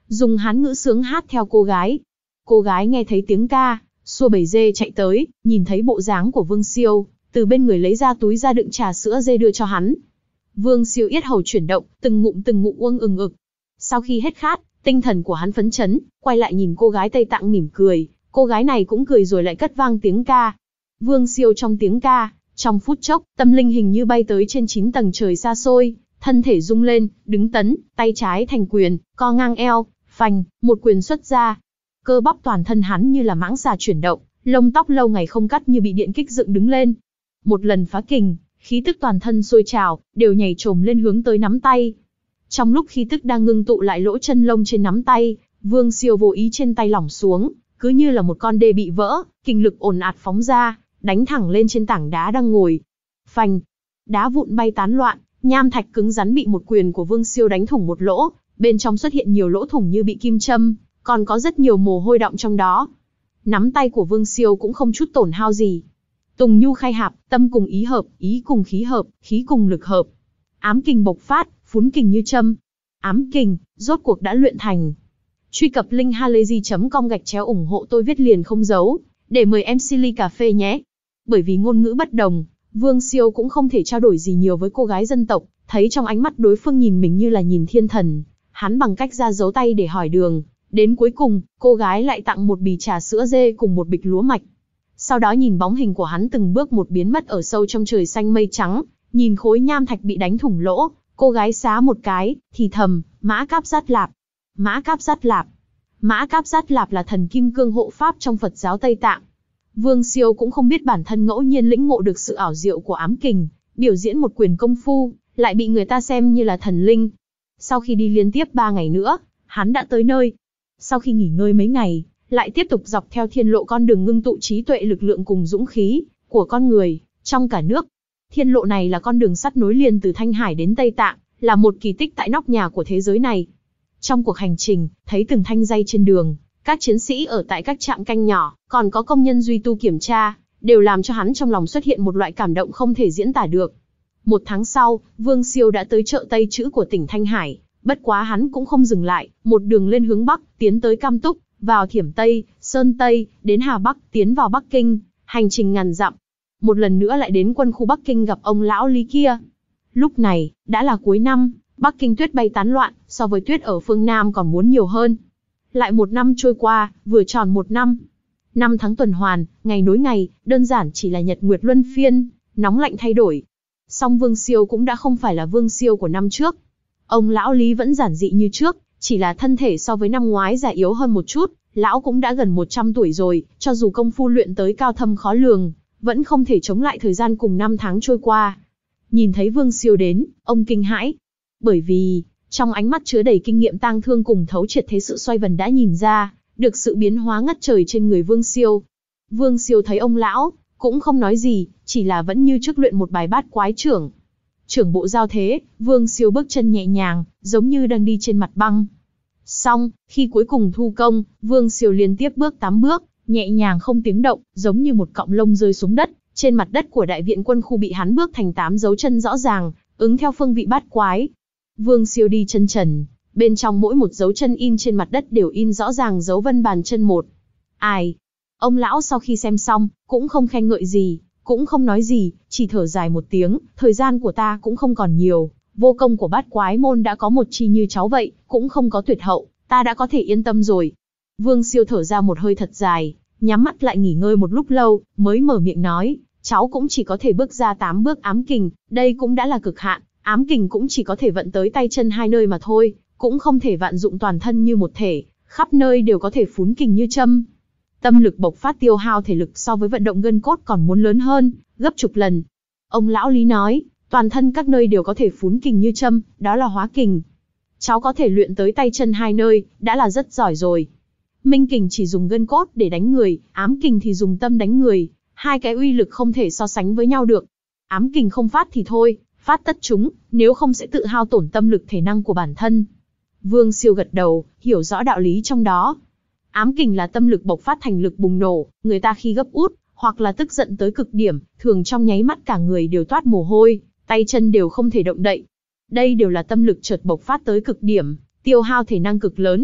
dùng Hán ngữ sướng hát theo cô gái. Cô gái nghe thấy tiếng ca, xua bầy dê chạy tới, nhìn thấy bộ dáng của Vương Siêu, từ bên người lấy ra túi ra đựng trà sữa dê đưa cho hắn. Vương Siêu yết hầu chuyển động, từng ngụm từng ngụm uống ừng ực. Sau khi hết khát, tinh thần của hắn phấn chấn, quay lại nhìn cô gái Tây Tạng mỉm cười, cô gái này cũng cười rồi lại cất vang tiếng ca. Vương Siêu trong tiếng ca, trong phút chốc, tâm linh hình như bay tới trên chín tầng trời xa xôi, thân thể rung lên, đứng tấn, tay trái thành quyền, co ngang eo, phành, một quyền xuất ra. Cơ bắp toàn thân hắn như là mãng xà chuyển động, lông tóc lâu ngày không cắt như bị điện kích dựng đứng lên. Một lần phá kình, khí tức toàn thân sôi trào, đều nhảy trồm lên hướng tới nắm tay. Trong lúc khí tức đang ngưng tụ lại lỗ chân lông trên nắm tay, Vương Siêu vô ý trên tay lỏng xuống, cứ như là một con đê bị vỡ, kinh lực ồn ạt phóng ra, đánh thẳng lên trên tảng đá đang ngồi. Phanh, đá vụn bay tán loạn, nham thạch cứng rắn bị một quyền của Vương Siêu đánh thủng một lỗ, bên trong xuất hiện nhiều lỗ thủng như bị kim châm, còn có rất nhiều mồ hôi đọng trong đó. Nắm tay của Vương Siêu cũng không chút tổn hao gì. Tùng nhu khai hạp, tâm cùng ý hợp, ý cùng khí hợp, khí cùng lực hợp. Ám kình bộc phát, phún kình như châm. Ám kình, rốt cuộc đã luyện thành. Truy cập link halayzi chấm com gạch chéo ủng hộ tôi viết liền không giấu, để mời em xê ly cà phê nhé. Bởi vì ngôn ngữ bất đồng, Vương Siêu cũng không thể trao đổi gì nhiều với cô gái dân tộc, thấy trong ánh mắt đối phương nhìn mình như là nhìn thiên thần. Hắn bằng cách ra dấu tay để hỏi đường, đến cuối cùng, cô gái lại tặng một bì trà sữa dê cùng một bịch lúa mạch. Sau đó nhìn bóng hình của hắn từng bước một biến mất ở sâu trong trời xanh mây trắng, nhìn khối nham thạch bị đánh thủng lỗ, cô gái xá một cái, thì thầm, Mã Cáp Giát Lạp, Mã Cáp Giát Lạp. Mã Cáp Giát Lạp là thần kim cương hộ pháp trong Phật giáo Tây Tạng. Vương Siêu cũng không biết bản thân ngẫu nhiên lĩnh ngộ được sự ảo diệu của ám kình, biểu diễn một quyền công phu, lại bị người ta xem như là thần linh. Sau khi đi liên tiếp ba ngày nữa, hắn đã tới nơi. Sau khi nghỉ ngơi mấy ngày, lại tiếp tục dọc theo thiên lộ con đường ngưng tụ trí tuệ lực lượng cùng dũng khí của con người trong cả nước. Thiên lộ này là con đường sắt nối liền từ Thanh Hải đến Tây Tạng, là một kỳ tích tại nóc nhà của thế giới này. Trong cuộc hành trình, thấy từng thanh dây trên đường, các chiến sĩ ở tại các trạm canh nhỏ, còn có công nhân duy tu kiểm tra, đều làm cho hắn trong lòng xuất hiện một loại cảm động không thể diễn tả được. Một tháng sau, Vương Siêu đã tới chợ Tây Chữ của tỉnh Thanh Hải, bất quá hắn cũng không dừng lại, một đường lên hướng Bắc, tiến tới Cam Túc, vào Thiểm Tây, Sơn Tây, đến Hà Bắc, tiến vào Bắc Kinh, hành trình ngàn dặm. Một lần nữa lại đến quân khu Bắc Kinh gặp ông lão Lý kia. Lúc này, đã là cuối năm, Bắc Kinh tuyết bay tán loạn, so với tuyết ở phương Nam còn muốn nhiều hơn. Lại một năm trôi qua, vừa tròn một năm. Năm tháng tuần hoàn, ngày nối ngày, đơn giản chỉ là nhật nguyệt luân phiên, nóng lạnh thay đổi. Song Vương Siêu cũng đã không phải là Vương Siêu của năm trước. Ông lão Lý vẫn giản dị như trước, chỉ là thân thể so với năm ngoái già yếu hơn một chút, lão cũng đã gần một trăm tuổi rồi, cho dù công phu luyện tới cao thâm khó lường, vẫn không thể chống lại thời gian cùng năm tháng trôi qua. Nhìn thấy Vương Siêu đến, ông kinh hãi. Bởi vì, trong ánh mắt chứa đầy kinh nghiệm tang thương cùng thấu triệt thế sự xoay vần đã nhìn ra, được sự biến hóa ngất trời trên người Vương Siêu. Vương Siêu thấy ông lão, cũng không nói gì, chỉ là vẫn như trước luyện một bài bát quái trưởng. Trưởng bộ giao thế, Vương Siêu bước chân nhẹ nhàng, giống như đang đi trên mặt băng. Xong, khi cuối cùng thu công, Vương Siêu liên tiếp bước tám bước, nhẹ nhàng không tiếng động, giống như một cọng lông rơi xuống đất. Trên mặt đất của đại viện quân khu bị hắn bước thành tám dấu chân rõ ràng, ứng theo phương vị bát quái. Vương Siêu đi chân trần, bên trong mỗi một dấu chân in trên mặt đất đều in rõ ràng dấu vân bàn chân một. Ai? Ông lão sau khi xem xong, cũng không khen ngợi gì, cũng không nói gì, chỉ thở dài một tiếng, thời gian của ta cũng không còn nhiều, vô công của bát quái môn đã có một chi như cháu vậy, cũng không có tuyệt hậu, ta đã có thể yên tâm rồi. Vương Siêu thở ra một hơi thật dài, nhắm mắt lại nghỉ ngơi một lúc lâu, mới mở miệng nói, cháu cũng chỉ có thể bước ra tám bước ám kình, đây cũng đã là cực hạn, ám kình cũng chỉ có thể vận tới tay chân hai nơi mà thôi, cũng không thể vạn dụng toàn thân như một thể, khắp nơi đều có thể phún kình như châm. Tâm lực bộc phát tiêu hao thể lực so với vận động gân cốt còn muốn lớn hơn, gấp chục lần. Ông lão Lý nói, toàn thân các nơi đều có thể phún kình như châm, đó là hóa kình. Cháu có thể luyện tới tay chân hai nơi, đã là rất giỏi rồi. Minh kình chỉ dùng gân cốt để đánh người, ám kình thì dùng tâm đánh người, hai cái uy lực không thể so sánh với nhau được. Ám kình không phát thì thôi, phát tất chúng, nếu không sẽ tự hao tổn tâm lực thể năng của bản thân. Vương Siêu gật đầu, hiểu rõ đạo lý trong đó. Ám kình là tâm lực bộc phát thành lực bùng nổ, người ta khi gấp út, hoặc là tức giận tới cực điểm, thường trong nháy mắt cả người đều toát mồ hôi, tay chân đều không thể động đậy. Đây đều là tâm lực chợt bộc phát tới cực điểm, tiêu hao thể năng cực lớn.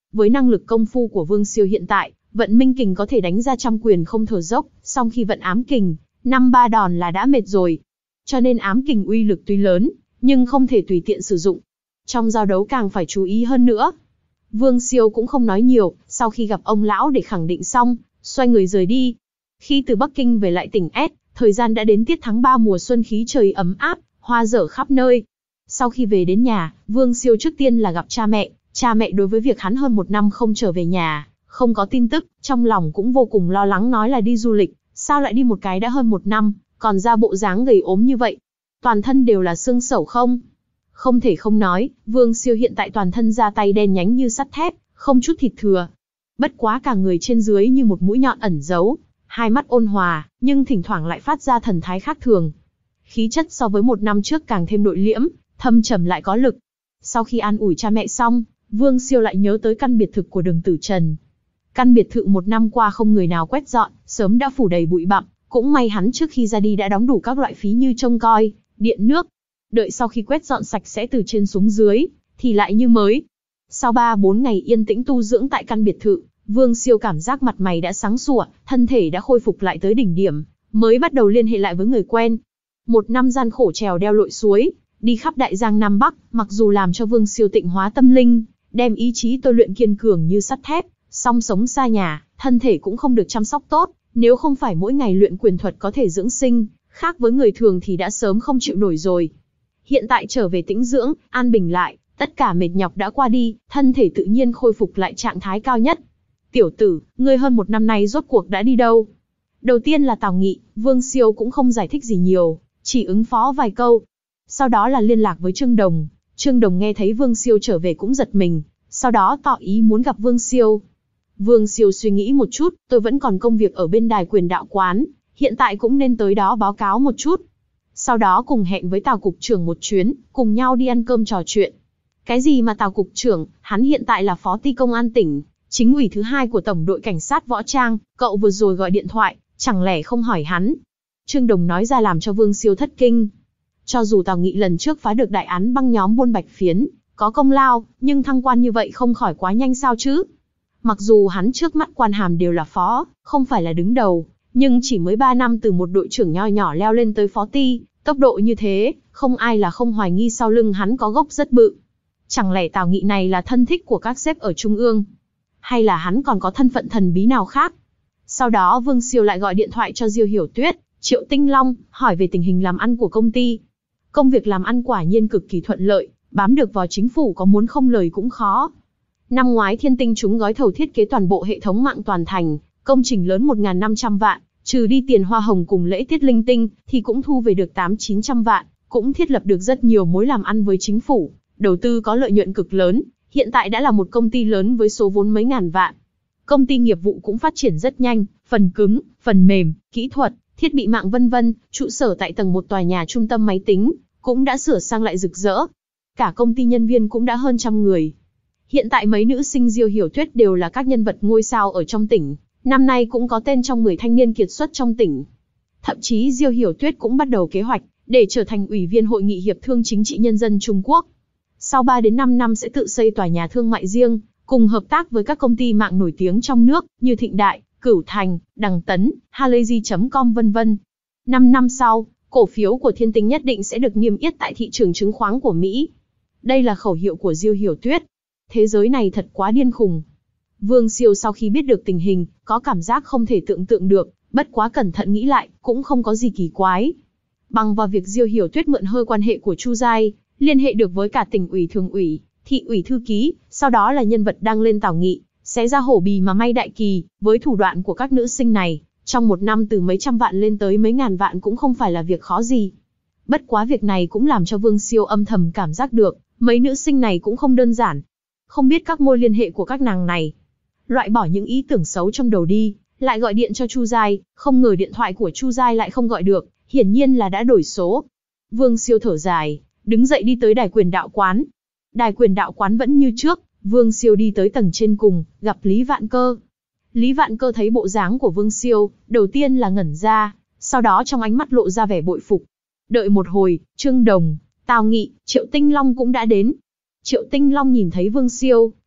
Với năng lực công phu của Vương Siêu hiện tại, vận minh kình có thể đánh ra trăm quyền không thở dốc, song khi vận ám kình, năm ba đòn là đã mệt rồi. Cho nên ám kình uy lực tuy lớn, nhưng không thể tùy tiện sử dụng. Trong giao đấu càng phải chú ý hơn nữa. Vương Siêu cũng không nói nhiều, sau khi gặp ông lão để khẳng định xong, xoay người rời đi. Khi từ Bắc Kinh về lại tỉnh S, thời gian đã đến tiết tháng ba mùa xuân, khí trời ấm áp, hoa dở khắp nơi. Sau khi về đến nhà, Vương Siêu trước tiên là gặp cha mẹ. Cha mẹ đối với việc hắn hơn một năm không trở về nhà, không có tin tức, trong lòng cũng vô cùng lo lắng, nói là đi du lịch, sao lại đi một cái đã hơn một năm, còn ra bộ dáng gầy ốm như vậy. Toàn thân đều là xương sẩu không? Không thể không nói, Vương Siêu hiện tại toàn thân da tay đen nhánh như sắt thép, không chút thịt thừa. Bất quá cả người trên dưới như một mũi nhọn ẩn giấu, hai mắt ôn hòa, nhưng thỉnh thoảng lại phát ra thần thái khác thường. Khí chất so với một năm trước càng thêm nội liễm, thâm trầm lại có lực. Sau khi an ủi cha mẹ xong, Vương Siêu lại nhớ tới căn biệt thự của Đường Tử Trần. Căn biệt thự một năm qua không người nào quét dọn, sớm đã phủ đầy bụi bặm, cũng may hắn trước khi ra đi đã đóng đủ các loại phí như trông coi, điện nước. Đợi sau khi quét dọn sạch sẽ từ trên xuống dưới, thì lại như mới. Sau ba bốn ngày yên tĩnh tu dưỡng tại căn biệt thự, Vương Siêu cảm giác mặt mày đã sáng sủa, thân thể đã khôi phục lại tới đỉnh điểm, mới bắt đầu liên hệ lại với người quen. Một năm gian khổ trèo đeo lội suối, đi khắp Đại Giang Nam Bắc, mặc dù làm cho Vương Siêu tịnh hóa tâm linh, đem ý chí tôi luyện kiên cường như sắt thép, song sống xa nhà, thân thể cũng không được chăm sóc tốt, nếu không phải mỗi ngày luyện quyền thuật có thể dưỡng sinh, khác với người thường thì đã sớm không chịu nổi rồi. Hiện tại trở về tĩnh dưỡng, an bình lại, tất cả mệt nhọc đã qua đi, thân thể tự nhiên khôi phục lại trạng thái cao nhất. Tiểu tử, ngươi hơn một năm nay rốt cuộc đã đi đâu? Đầu tiên là Tào Nghị, Vương Siêu cũng không giải thích gì nhiều, chỉ ứng phó vài câu. Sau đó là liên lạc với Trương Đồng. Trương Đồng nghe thấy Vương Siêu trở về cũng giật mình, sau đó tỏ ý muốn gặp Vương Siêu. Vương Siêu suy nghĩ một chút, tôi vẫn còn công việc ở bên Đài Quyền Đạo Quán, hiện tại cũng nên tới đó báo cáo một chút. Sau đó cùng hẹn với Tào Cục trưởng một chuyến, cùng nhau đi ăn cơm trò chuyện. Cái gì mà Tào Cục trưởng, hắn hiện tại là Phó Ty Công an tỉnh, chính ủy thứ hai của Tổng đội Cảnh sát Võ Trang, cậu vừa rồi gọi điện thoại, chẳng lẽ không hỏi hắn? Trương Đồng nói ra làm cho Vương Siêu thất kinh. Cho dù Tào Nghị lần trước phá được đại án băng nhóm buôn bạch phiến, có công lao, nhưng thăng quan như vậy không khỏi quá nhanh sao chứ? Mặc dù hắn trước mắt quan hàm đều là phó, không phải là đứng đầu, nhưng chỉ mới ba năm từ một đội trưởng nho nhỏ leo lên tới phó ty, tốc độ như thế, không ai là không hoài nghi sau lưng hắn có gốc rất bự. Chẳng lẽ Tào Nghị này là thân thích của các sếp ở Trung ương? Hay là hắn còn có thân phận thần bí nào khác? Sau đó Vương Siêu lại gọi điện thoại cho Diêu Hiểu Tuyết, Triệu Tinh Long, hỏi về tình hình làm ăn của công ty. Công việc làm ăn quả nhiên cực kỳ thuận lợi, bám được vào chính phủ có muốn không lời cũng khó. Năm ngoái Thiên Tinh trúng gói thầu thiết kế toàn bộ hệ thống mạng toàn thành, công trình lớn một nghìn năm trăm vạn, trừ đi tiền hoa hồng cùng lễ tiết linh tinh, thì cũng thu về được tám chín trăm vạn, cũng thiết lập được rất nhiều mối làm ăn với chính phủ, đầu tư có lợi nhuận cực lớn, hiện tại đã là một công ty lớn với số vốn mấy ngàn vạn. Công ty nghiệp vụ cũng phát triển rất nhanh, phần cứng, phần mềm, kỹ thuật, thiết bị mạng vân vân, trụ sở tại tầng một tòa nhà trung tâm máy tính, cũng đã sửa sang lại rực rỡ. Cả công ty nhân viên cũng đã hơn trăm người. Hiện tại mấy nữ sinh Diêu Hiểu Tuyết đều là các nhân vật ngôi sao ở trong tỉnh, năm nay cũng có tên trong mười thanh niên kiệt xuất trong tỉnh. Thậm chí Diêu Hiểu Tuyết cũng bắt đầu kế hoạch để trở thành ủy viên Hội nghị Hiệp thương Chính trị Nhân dân Trung Quốc. Sau ba đến năm năm sẽ tự xây tòa nhà thương mại riêng, cùng hợp tác với các công ty mạng nổi tiếng trong nước như Thịnh Đại, Cửu Thành, Đằng Tấn, Halazy chấm com vân vân. năm năm sau, cổ phiếu của Thiên Tinh nhất định sẽ được niêm yết tại thị trường chứng khoán của Mỹ. Đây là khẩu hiệu của Diêu Hiểu Tuyết. Thế giới này thật quá điên khùng. Vương Siêu sau khi biết được tình hình, có cảm giác không thể tưởng tượng được, bất quá cẩn thận nghĩ lại, cũng không có gì kỳ quái. Bằng vào việc Diêu Hiểu Tuyết mượn hơi quan hệ của Chu Giai, liên hệ được với cả tỉnh ủy thường ủy, thị ủy thư ký, sau đó là nhân vật đăng lên Tào Nghị, xé ra hổ bì mà may đại kỳ, với thủ đoạn của các nữ sinh này, trong một năm từ mấy trăm vạn lên tới mấy ngàn vạn cũng không phải là việc khó gì. Bất quá việc này cũng làm cho Vương Siêu âm thầm cảm giác được, mấy nữ sinh này cũng không đơn giản. Không biết các mối liên hệ của các nàng này. Loại bỏ những ý tưởng xấu trong đầu đi, lại gọi điện cho Chu Giai, không ngờ điện thoại của Chu Giai lại không gọi được, hiển nhiên là đã đổi số. Vương Siêu thở dài, đứng dậy đi tới Đài Quyền Đạo Quán. Đài Quyền Đạo Quán vẫn như trước, Vương Siêu đi tới tầng trên cùng, gặp Lý Vạn Cơ. Lý Vạn Cơ thấy bộ dáng của Vương Siêu, đầu tiên là ngẩn ra, sau đó trong ánh mắt lộ ra vẻ bội phục. Đợi một hồi, Trương Đồng, Tào Nghị, Triệu Tinh Long cũng đã đến. Triệu Tinh Long nhìn thấy Vương Siêu,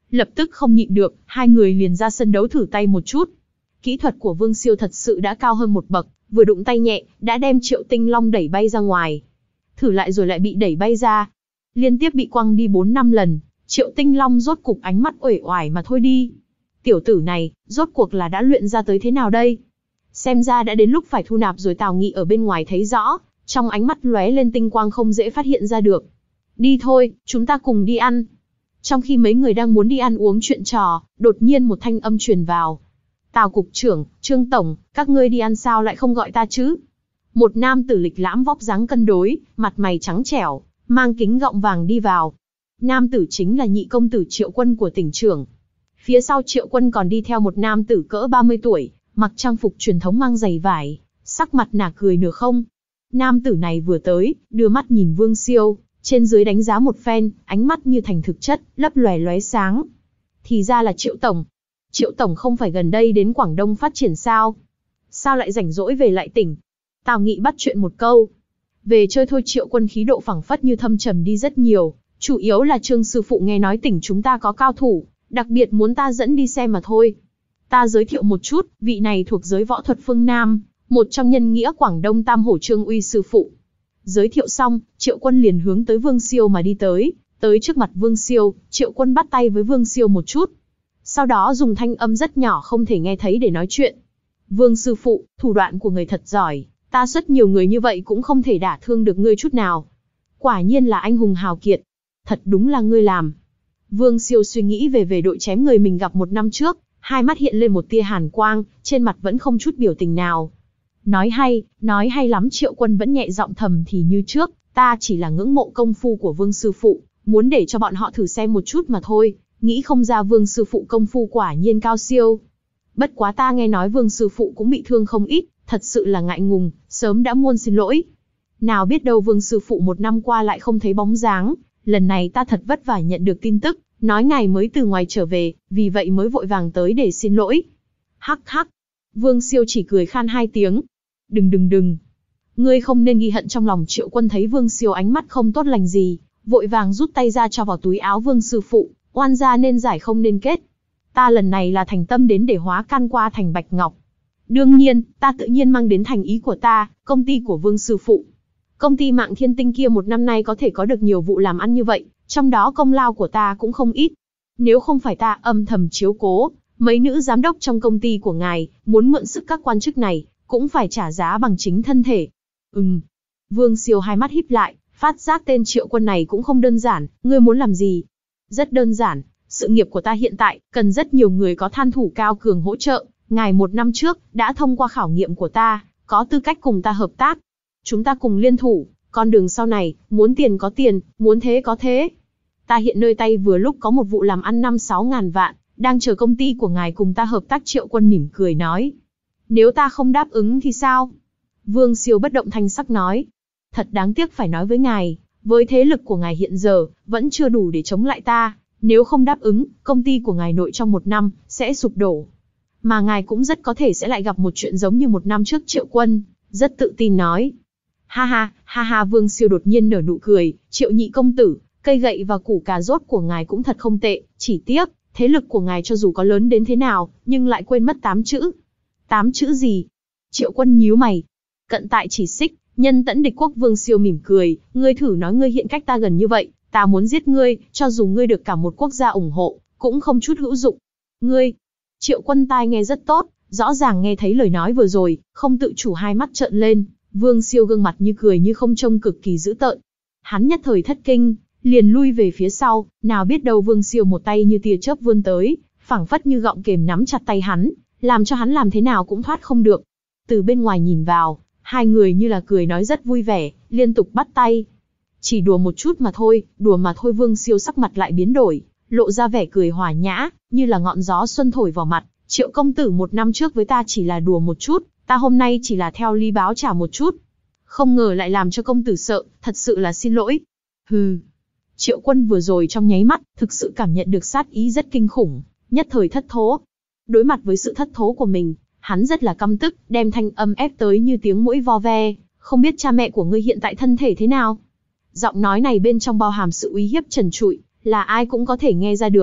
Lập tức không nhịn được, hai người liền ra sân đấu thử tay một chút. Kỹ thuật của Vương Siêu thật sự đã cao hơn một bậc, vừa đụng tay nhẹ, đã đem Triệu Tinh Long đẩy bay ra ngoài. Thử lại rồi lại bị đẩy bay ra. Liên tiếp bị quăng đi bốn năm lần, Triệu Tinh Long rốt cục ánh mắt uể oải mà thôi đi. Tiểu tử này, rốt cuộc là đã luyện ra tới thế nào đây? Xem ra đã đến lúc phải thu nạp rồi. Tào Nghị ở bên ngoài thấy rõ, trong ánh mắt lóe lên tinh quang không dễ phát hiện ra được. Đi thôi, chúng ta cùng đi ăn. Trong khi mấy người đang muốn đi ăn uống chuyện trò, đột nhiên một thanh âm truyền vào. Tào cục trưởng, Trương tổng, các ngươi đi ăn sao lại không gọi ta chứ? Một nam tử lịch lãm vóc dáng cân đối, mặt mày trắng trẻo, mang kính gọng vàng đi vào. Nam tử chính là nhị công tử Triệu Quân của tỉnh trưởng. Phía sau Triệu Quân còn đi theo một nam tử cỡ ba mươi tuổi, mặc trang phục truyền thống mang giày vải, sắc mặt nả cười nửa không. Nam tử này vừa tới, đưa mắt nhìn Vương Siêu, trên dưới đánh giá một phen, ánh mắt như thành thực chất, lấp lòe lóe sáng. Thì ra là Triệu tổng. Triệu tổng không phải gần đây đến Quảng Đông phát triển sao? Sao lại rảnh rỗi về lại tỉnh? Tào Nghị bắt chuyện một câu. Về chơi thôi. Triệu Quân khí độ phảng phất như thâm trầm đi rất nhiều, chủ yếu là Trương sư phụ nghe nói tỉnh chúng ta có cao thủ, đặc biệt muốn ta dẫn đi xem mà thôi. Ta giới thiệu một chút, vị này thuộc giới võ thuật phương Nam, một trong nhân nghĩa Quảng Đông Tam Hổ Trương Uy sư phụ. Giới thiệu xong, Triệu Quân liền hướng tới Vương Siêu mà đi tới, tới trước mặt Vương Siêu, Triệu Quân bắt tay với Vương Siêu một chút. Sau đó dùng thanh âm rất nhỏ không thể nghe thấy để nói chuyện. Vương sư phụ, thủ đoạn của người thật giỏi, ta xuất nhiều người như vậy cũng không thể đả thương được ngươi chút nào. Quả nhiên là anh hùng hào kiệt. Thật đúng là ngươi làm. Vương Siêu suy nghĩ về về đội chém người mình gặp một năm trước, hai mắt hiện lên một tia hàn quang, trên mặt vẫn không chút biểu tình nào. Nói hay, nói hay lắm. Triệu Quân vẫn nhẹ giọng thầm thì như trước, ta chỉ là ngưỡng mộ công phu của Vương sư phụ, muốn để cho bọn họ thử xem một chút mà thôi, nghĩ không ra Vương sư phụ công phu quả nhiên cao siêu. Bất quá ta nghe nói Vương sư phụ cũng bị thương không ít, thật sự là ngại ngùng, sớm đã muôn xin lỗi. Nào biết đâu Vương sư phụ một năm qua lại không thấy bóng dáng, lần này ta thật vất vả nhận được tin tức, nói ngài mới từ ngoài trở về, vì vậy mới vội vàng tới để xin lỗi. Hắc hắc. Vương Siêu chỉ cười khan hai tiếng. Đừng đừng đừng. Ngươi không nên ghi hận trong lòng. Triệu Quân thấy Vương Siêu ánh mắt không tốt lành gì, vội vàng rút tay ra cho vào túi áo Vương sư phụ, oan gia nên giải không nên kết. Ta lần này là thành tâm đến để hóa can qua thành Bạch Ngọc. Đương nhiên, ta tự nhiên mang đến thành ý của ta, công ty của Vương sư phụ. Công ty Mạng Thiên Tinh kia một năm nay có thể có được nhiều vụ làm ăn như vậy, trong đó công lao của ta cũng không ít. Nếu không phải ta âm thầm chiếu cố, mấy nữ giám đốc trong công ty của ngài, muốn mượn sức các quan chức này, cũng phải trả giá bằng chính thân thể. Ừm. Vương Siêu hai mắt híp lại, phát giác tên Triệu Quân này cũng không đơn giản. Ngươi muốn làm gì? Rất đơn giản, sự nghiệp của ta hiện tại, cần rất nhiều người có than thủ cao cường hỗ trợ. Ngài một năm trước, đã thông qua khảo nghiệm của ta, có tư cách cùng ta hợp tác. Chúng ta cùng liên thủ, con đường sau này, muốn tiền có tiền, muốn thế có thế. Ta hiện nơi tay vừa lúc có một vụ làm ăn năm sáu ngàn vạn, đang chờ công ty của ngài cùng ta hợp tác. Triệu Quân mỉm cười nói. Nếu ta không đáp ứng thì sao? Vương Siêu bất động thanh sắc nói. Thật đáng tiếc phải nói với ngài, với thế lực của ngài hiện giờ, vẫn chưa đủ để chống lại ta. Nếu không đáp ứng, công ty của ngài nội trong một năm, sẽ sụp đổ. Mà ngài cũng rất có thể sẽ lại gặp một chuyện giống như một năm trước. Triệu Quân rất tự tin nói. Ha ha, ha ha. Vương Siêu đột nhiên nở nụ cười. Triệu nhị công tử, cây gậy và củ cà rốt của ngài cũng thật không tệ, chỉ tiếc, thế lực của ngài cho dù có lớn đến thế nào, nhưng lại quên mất tám chữ. Tám chữ gì? Triệu Quân nhíu mày. Cận tại chỉ xích, nhân tẫn địch quốc. Vương Siêu mỉm cười. Ngươi thử nói ngươi hiện cách ta gần như vậy, ta muốn giết ngươi, cho dù ngươi được cả một quốc gia ủng hộ, cũng không chút hữu dụng. Ngươi. Triệu Quân tai nghe rất tốt, rõ ràng nghe thấy lời nói vừa rồi, không tự chủ hai mắt trợn lên. Vương Siêu gương mặt như cười như không trông cực kỳ dữ tợn. Hắn nhất thời thất kinh, liền lui về phía sau, nào biết đâu Vương Siêu một tay như tia chớp vươn tới, phảng phất như gọng kềm nắm chặt tay hắn, làm cho hắn làm thế nào cũng thoát không được. Từ bên ngoài nhìn vào, hai người như là cười nói rất vui vẻ, liên tục bắt tay. Chỉ đùa một chút mà thôi, đùa mà thôi. Vương Siêu sắc mặt lại biến đổi, lộ ra vẻ cười hòa nhã, như là ngọn gió xuân thổi vào mặt. Triệu công tử một năm trước với ta chỉ là đùa một chút, ta hôm nay chỉ là theo lý báo trả một chút. Không ngờ lại làm cho công tử sợ, thật sự là xin lỗi. Hừ. Triệu Quân vừa rồi trong nháy mắt, thực sự cảm nhận được sát ý rất kinh khủng, nhất thời thất thố. Đối mặt với sự thất thố của mình, hắn rất là căm tức, đem thanh âm ép tới như tiếng muỗi vo ve. Không biết cha mẹ của ngươi hiện tại thân thể thế nào? Giọng nói này bên trong bao hàm sự uy hiếp trần trụi, là ai cũng có thể nghe ra được.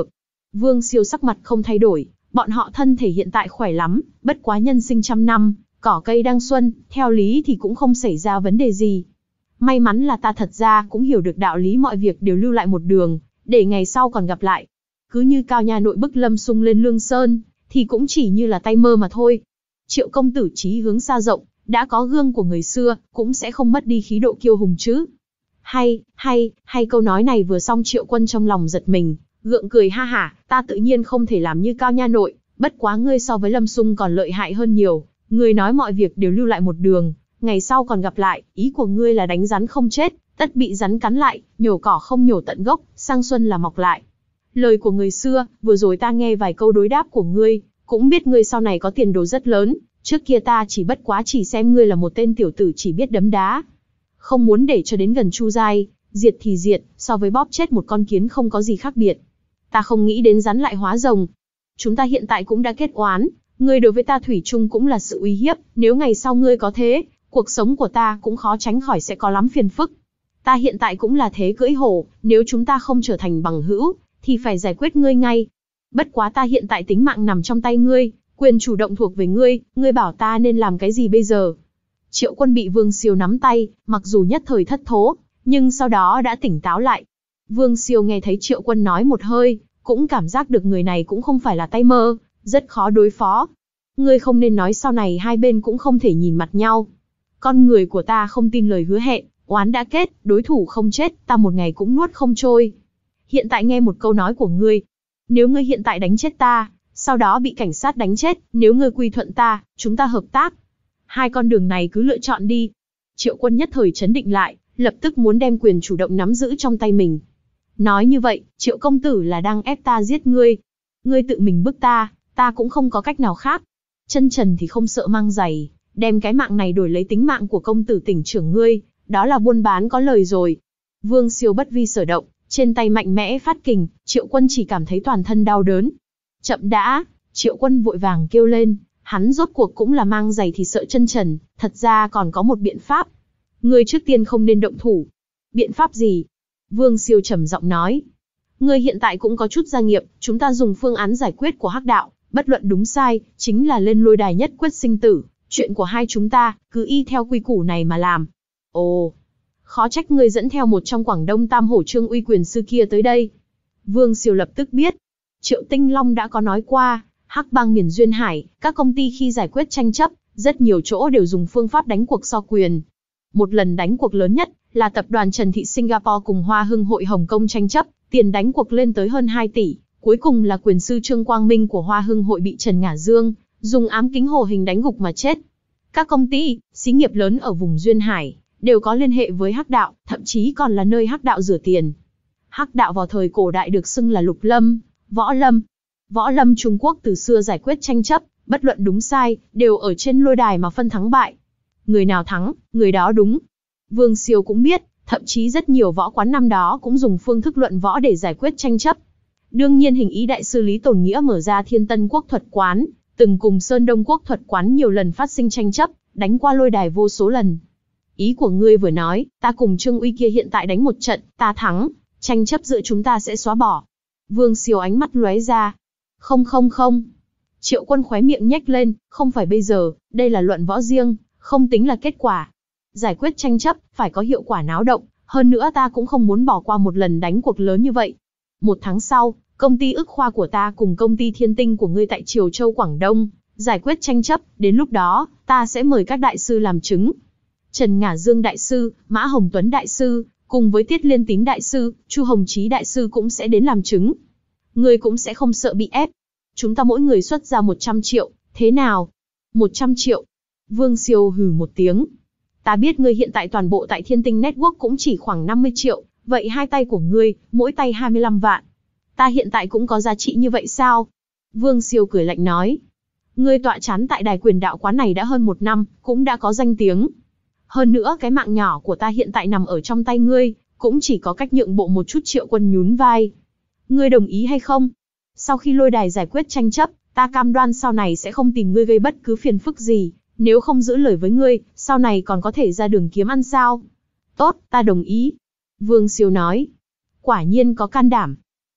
Vương Siêu sắc mặt không thay đổi, bọn họ thân thể hiện tại khỏe lắm, bất quá nhân sinh trăm năm, cỏ cây đang xuân, theo lý thì cũng không xảy ra vấn đề gì. May mắn là ta thật ra cũng hiểu được đạo lý mọi việc đều lưu lại một đường, để ngày sau còn gặp lại. Cứ như Cao Nha nội bức Lâm Sung lên Lương Sơn, thì cũng chỉ như là tay mơ mà thôi. Triệu công tử chí hướng xa rộng, đã có gương của người xưa, cũng sẽ không mất đi khí độ kiêu hùng chứ. Hay, hay, hay câu nói này vừa xong Triệu Quân trong lòng giật mình, gượng cười ha hả, ta tự nhiên không thể làm như Cao Nha nội, bất quá ngươi so với Lâm Sung còn lợi hại hơn nhiều, ngươi nói mọi việc đều lưu lại một đường, ngày sau còn gặp lại, ý của ngươi là đánh rắn không chết, tất bị rắn cắn lại, nhổ cỏ không nhổ tận gốc, sang xuân là mọc lại. Lời của người xưa, vừa rồi ta nghe vài câu đối đáp của ngươi, cũng biết ngươi sau này có tiền đồ rất lớn, trước kia ta chỉ bất quá chỉ xem ngươi là một tên tiểu tử chỉ biết đấm đá. Không muốn để cho đến gần Chu Giai, diệt thì diệt, so với bóp chết một con kiến không có gì khác biệt. Ta không nghĩ đến rắn lại hóa rồng. Chúng ta hiện tại cũng đã kết oán, ngươi đối với ta thủy chung cũng là sự uy hiếp, nếu ngày sau ngươi có thế, cuộc sống của ta cũng khó tránh khỏi sẽ có lắm phiền phức. Ta hiện tại cũng là thế cưỡi hổ, nếu chúng ta không trở thành bằng hữu, thì phải giải quyết ngươi ngay. Bất quá ta hiện tại tính mạng nằm trong tay ngươi, quyền chủ động thuộc về ngươi, ngươi bảo ta nên làm cái gì bây giờ? Triệu Quân bị Vương Siêu nắm tay, mặc dù nhất thời thất thố, nhưng sau đó đã tỉnh táo lại. Vương Siêu nghe thấy Triệu Quân nói một hơi, cũng cảm giác được người này cũng không phải là tay mơ, rất khó đối phó. Ngươi không nên nói sau này hai bên cũng không thể nhìn mặt nhau. Con người của ta không tin lời hứa hẹn, oán đã kết, đối thủ không chết, ta một ngày cũng nuốt không trôi. Hiện tại nghe một câu nói của ngươi. Nếu ngươi hiện tại đánh chết ta, sau đó bị cảnh sát đánh chết, nếu ngươi quy thuận ta, chúng ta hợp tác. Hai con đường này cứ lựa chọn đi. Triệu Quân nhất thời chấn định lại, lập tức muốn đem quyền chủ động nắm giữ trong tay mình. Nói như vậy, Triệu công tử là đang ép ta giết ngươi. Ngươi tự mình bức ta, ta cũng không có cách nào khác. Chân trần thì không sợ mang giày, đem cái mạng này đổi lấy tính mạng của công tử tỉnh trưởng ngươi, đó là buôn bán có lời rồi. Vương Siêu bất vi sở động, trên tay mạnh mẽ phát kình, Triệu Quân chỉ cảm thấy toàn thân đau đớn. Chậm đã, Triệu Quân vội vàng kêu lên, hắn rốt cuộc cũng là mang giày thì sợ chân trần, thật ra còn có một biện pháp. Ngươi trước tiên không nên động thủ. Biện pháp gì? Vương Siêu trầm giọng nói. Ngươi hiện tại cũng có chút gia nghiệp, chúng ta dùng phương án giải quyết của Hắc đạo, bất luận đúng sai, chính là lên lôi đài nhất quyết sinh tử, chuyện của hai chúng ta, cứ y theo quy củ này mà làm. Ồ, khó trách ngươi dẫn theo một trong Quảng Đông Tam Hổ Trương uy quyền sư kia tới đây. Vương Siêu lập tức biết. Triệu Tinh Long đã có nói qua, Hắc bang miền Duyên Hải, các công ty khi giải quyết tranh chấp, rất nhiều chỗ đều dùng phương pháp đánh cuộc so quyền. Một lần đánh cuộc lớn nhất là tập đoàn Trần Thị Singapore cùng Hoa Hưng Hội Hồng Kông tranh chấp, tiền đánh cuộc lên tới hơn hai tỷ, cuối cùng là quyền sư Trương Quang Minh của Hoa Hưng Hội bị Trần Ngả Dương dùng ám kính hồ hình đánh gục mà chết. Các công ty, xí nghiệp lớn ở vùng Duyên Hải đều có liên hệ với Hắc đạo, thậm chí còn là nơi Hắc đạo rửa tiền. Hắc đạo vào thời cổ đại được xưng là Lục Lâm, Võ Lâm. Võ Lâm Trung Quốc từ xưa giải quyết tranh chấp, bất luận đúng sai, đều ở trên lôi đài mà phân thắng bại. Người nào thắng, người đó đúng. Vương Siêu cũng biết, thậm chí rất nhiều võ quán năm đó cũng dùng phương thức luận võ để giải quyết tranh chấp. Đương nhiên hình ý đại sư Lý Tồn Nghĩa mở ra Thiên Tân Quốc thuật quán, từng cùng Sơn Đông Quốc thuật quán nhiều lần phát sinh tranh chấp, đánh qua lôi đài vô số lần. Ý của ngươi vừa nói, ta cùng Trương Uy kia hiện tại đánh một trận, ta thắng, tranh chấp giữa chúng ta sẽ xóa bỏ. Vương Siêu ánh mắt lóe ra. Không không không. Triệu Quân khóe miệng nhếch lên, không phải bây giờ, đây là luận võ riêng, không tính là kết quả. Giải quyết tranh chấp, phải có hiệu quả náo động, hơn nữa ta cũng không muốn bỏ qua một lần đánh cuộc lớn như vậy. Một tháng sau, công ty ức khoa của ta cùng công ty Thiên Tinh của ngươi tại Triều Châu Quảng Đông, giải quyết tranh chấp, đến lúc đó, ta sẽ mời các đại sư làm chứng. Trần Ngả Dương đại sư, Mã Hồng Tuấn đại sư, cùng với Tiết Liên Tín đại sư, Chu Hồng Chí đại sư cũng sẽ đến làm chứng. Ngươi cũng sẽ không sợ bị ép. Chúng ta mỗi người xuất ra một trăm triệu, thế nào? một trăm triệu. Vương Siêu hừ một tiếng. Ta biết ngươi hiện tại toàn bộ tại Thiên Tinh Network cũng chỉ khoảng năm mươi triệu, vậy hai tay của ngươi, mỗi tay hai mươi lăm vạn. Ta hiện tại cũng có giá trị như vậy sao? Vương Siêu cười lạnh nói. Ngươi tọa chán tại đài quyền đạo quán này đã hơn một năm, cũng đã có danh tiếng. Hơn nữa cái mạng nhỏ của ta hiện tại nằm ở trong tay ngươi, cũng chỉ có cách nhượng bộ một chút. Triệu Quân nhún vai. Ngươi đồng ý hay không? Sau khi lôi đài giải quyết tranh chấp, ta cam đoan sau này sẽ không tìm ngươi gây bất cứ phiền phức gì, nếu không giữ lời với ngươi, sau này còn có thể ra đường kiếm ăn sao? Tốt, ta đồng ý. Vương Siêu nói. Quả nhiên có can đảm.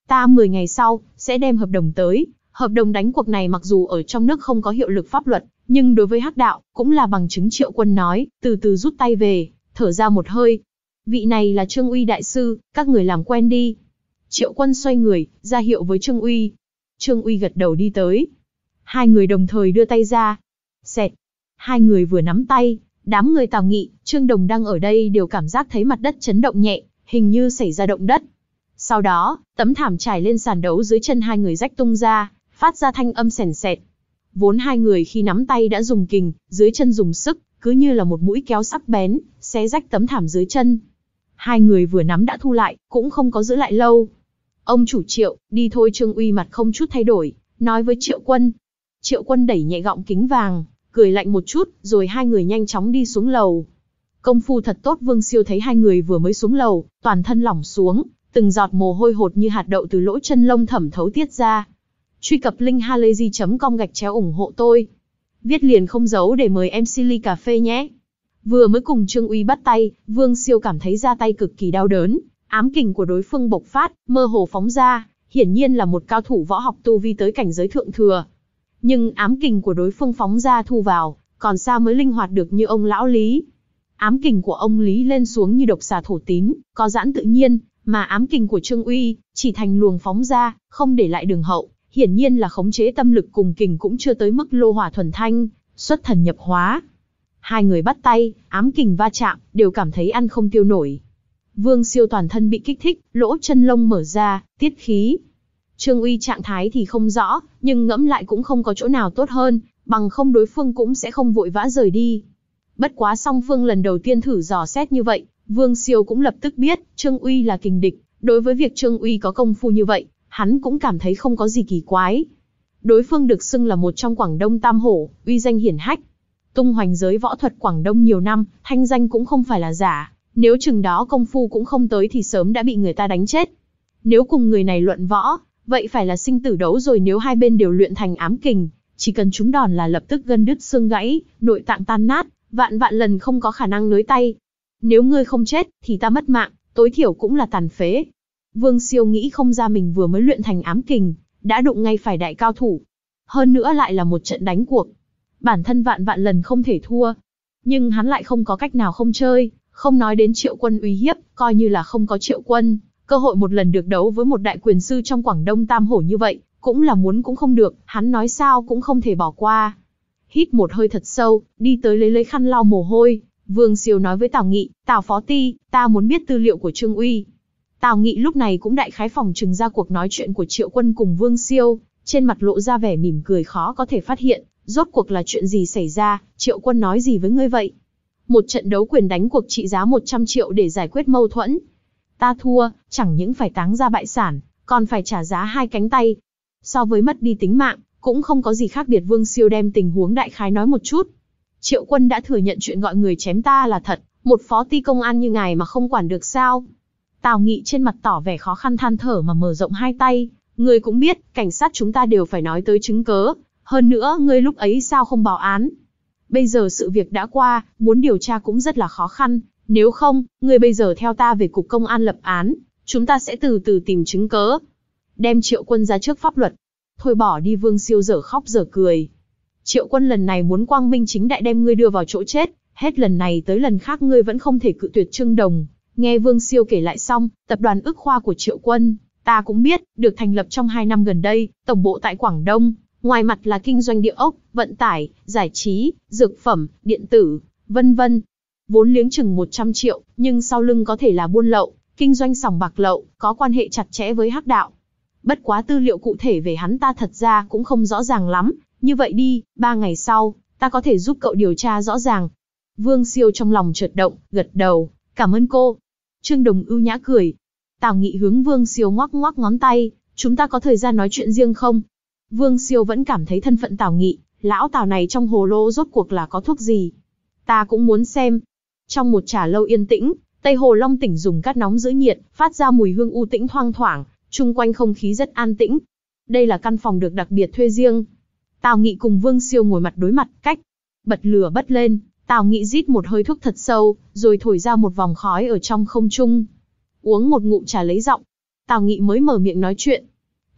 Ta mười ngày sau, sẽ đem hợp đồng tới. Hợp đồng đánh cuộc này mặc dù ở trong nước không có hiệu lực pháp luật, nhưng đối với hắc đạo, cũng là bằng chứng. Triệu Quân nói, từ từ rút tay về, thở ra một hơi. Vị này là Trương Uy đại sư, các người làm quen đi. Triệu Quân xoay người, ra hiệu với Trương Uy. Trương Uy gật đầu đi tới. Hai người đồng thời đưa tay ra. Xẹt. Hai người vừa nắm tay, đám người Tào Nghị, Trương Đồng đang ở đây đều cảm giác thấy mặt đất chấn động nhẹ, hình như xảy ra động đất. Sau đó, tấm thảm trải lên sàn đấu dưới chân hai người rách tung ra, phát ra thanh âm sèn sẹt. Vốn hai người khi nắm tay đã dùng kình, dưới chân dùng sức, cứ như là một mũi kéo sắc bén, xé rách tấm thảm dưới chân. Hai người vừa nắm đã thu lại, cũng không có giữ lại lâu. Ông chủ Triệu, đi thôi. Trương Uy mặt không chút thay đổi, nói với Triệu Quân. Triệu Quân đẩy nhẹ gọng kính vàng, cười lạnh một chút, rồi hai người nhanh chóng đi xuống lầu. Công phu thật tốt. Vương Siêu thấy hai người vừa mới xuống lầu, toàn thân lỏng xuống, từng giọt mồ hôi hột như hạt đậu từ lỗ chân lông thẩm thấu tiết ra. Truy cập link halayzi chấm com gạch chéo ủng hộ tôi. Viết liền không giấu để mời em xê ly cà phê nhé. Vừa mới cùng Trương Uy bắt tay, Vương Siêu cảm thấy da tay cực kỳ đau đớn, ám kình của đối phương bộc phát, mơ hồ phóng ra, hiển nhiên là một cao thủ võ học tu vi tới cảnh giới thượng thừa. Nhưng ám kình của đối phương phóng ra thu vào, còn xa mới linh hoạt được như ông lão Lý. Ám kình của ông Lý lên xuống như độc xà thổ tín, có giãn tự nhiên, mà ám kình của Trương Uy chỉ thành luồng phóng ra, không để lại đường hậu, hiển nhiên là khống chế tâm lực cùng kình cũng chưa tới mức lô hỏa thuần thanh, xuất thần nhập hóa. Hai người bắt tay, ám kình va chạm, đều cảm thấy ăn không tiêu nổi. Vương Siêu toàn thân bị kích thích, lỗ chân lông mở ra, tiết khí. Trương Uy trạng thái thì không rõ, nhưng ngẫm lại cũng không có chỗ nào tốt hơn, bằng không đối phương cũng sẽ không vội vã rời đi. Bất quá song phương lần đầu tiên thử dò xét như vậy, Vương Siêu cũng lập tức biết, Trương Uy là kình địch. Đối với việc Trương Uy có công phu như vậy, hắn cũng cảm thấy không có gì kỳ quái. Đối phương được xưng là một trong Quảng Đông Tam Hổ, uy danh hiển hách. Tung hoành giới võ thuật Quảng Đông nhiều năm, thanh danh cũng không phải là giả. Nếu chừng đó công phu cũng không tới thì sớm đã bị người ta đánh chết. Nếu cùng người này luận võ, vậy phải là sinh tử đấu rồi. Nếu hai bên đều luyện thành ám kình, chỉ cần trúng đòn là lập tức gân đứt xương gãy, nội tạng tan nát, vạn vạn lần không có khả năng nới tay. Nếu ngươi không chết, thì ta mất mạng, tối thiểu cũng là tàn phế. Vương Siêu nghĩ không ra mình vừa mới luyện thành ám kình, đã đụng ngay phải đại cao thủ. Hơn nữa lại là một trận đánh cuộc. Bản thân vạn vạn lần không thể thua. Nhưng hắn lại không có cách nào không chơi, không nói đến Triệu Quân uy hiếp, coi như là không có Triệu Quân. Cơ hội một lần được đấu với một đại quyền sư trong Quảng Đông Tam Hổ như vậy, cũng là muốn cũng không được, hắn nói sao cũng không thể bỏ qua. Hít một hơi thật sâu, đi tới lấy lấy khăn lau mồ hôi, Vương Siêu nói với Tào Nghị, Tào Phó Ti, ta muốn biết tư liệu của Trương Uy. Tào Nghị lúc này cũng đại khái phòng trừng ra cuộc nói chuyện của Triệu Quân cùng Vương Siêu, trên mặt lộ ra vẻ mỉm cười khó có thể phát hiện, rốt cuộc là chuyện gì xảy ra, Triệu Quân nói gì với ngươi vậy? Một trận đấu quyền đánh cuộc trị giá một trăm triệu để giải quyết mâu thuẫn. Ta thua, chẳng những phải táng ra bại sản, còn phải trả giá hai cánh tay. So với mất đi tính mạng, cũng không có gì khác biệt. Vương Siêu đem tình huống đại khái nói một chút. Triệu Quân đã thừa nhận chuyện gọi người chém ta là thật, một phó ti công an như ngài mà không quản được sao? Tào Nghị trên mặt tỏ vẻ khó khăn than thở mà mở rộng hai tay. Ngươi cũng biết, cảnh sát chúng ta đều phải nói tới chứng cớ. Hơn nữa, ngươi lúc ấy sao không báo án? Bây giờ sự việc đã qua, muốn điều tra cũng rất là khó khăn. Nếu không, ngươi bây giờ theo ta về cục công an lập án, chúng ta sẽ từ từ tìm chứng cớ. Đem Triệu Quân ra trước pháp luật. Thôi bỏ đi. Vương Siêu dở khóc dở cười. Triệu Quân lần này muốn quang minh chính đại đem ngươi đưa vào chỗ chết. Hết lần này tới lần khác ngươi vẫn không thể cự tuyệt Trương Đồng. Nghe Vương Siêu kể lại xong, tập đoàn Ức Khoa của Triệu Quân, ta cũng biết, được thành lập trong hai năm gần đây, tổng bộ tại Quảng Đông. Ngoài mặt là kinh doanh địa ốc, vận tải, giải trí, dược phẩm, điện tử, vân vân. Vốn liếng chừng một trăm triệu, nhưng sau lưng có thể là buôn lậu, kinh doanh sòng bạc lậu, có quan hệ chặt chẽ với hắc đạo. Bất quá tư liệu cụ thể về hắn ta thật ra cũng không rõ ràng lắm, như vậy đi, ba ngày sau, ta có thể giúp cậu điều tra rõ ràng. Vương Siêu trong lòng chợt động, gật đầu, cảm ơn cô. Trương Đồng ưu nhã cười. Tào Nghị hướng Vương Siêu ngoắc ngoắc ngón tay, chúng ta có thời gian nói chuyện riêng không? Vương Siêu vẫn cảm thấy thân phận Tào Nghị, lão Tào này trong hồ lô rốt cuộc là có thuốc gì? Ta cũng muốn xem. Trong một trà lâu yên tĩnh, Tây Hồ Long Tỉnh dùng cát nóng giữ nhiệt, phát ra mùi hương u tĩnh thoang thoảng, chung quanh không khí rất an tĩnh. Đây là căn phòng được đặc biệt thuê riêng. Tào Nghị cùng Vương Siêu ngồi mặt đối mặt, cách bật lửa bật lên, Tào Nghị rít một hơi thuốc thật sâu, rồi thổi ra một vòng khói ở trong không trung. Uống một ngụm trà lấy giọng, Tào Nghị mới mở miệng nói chuyện.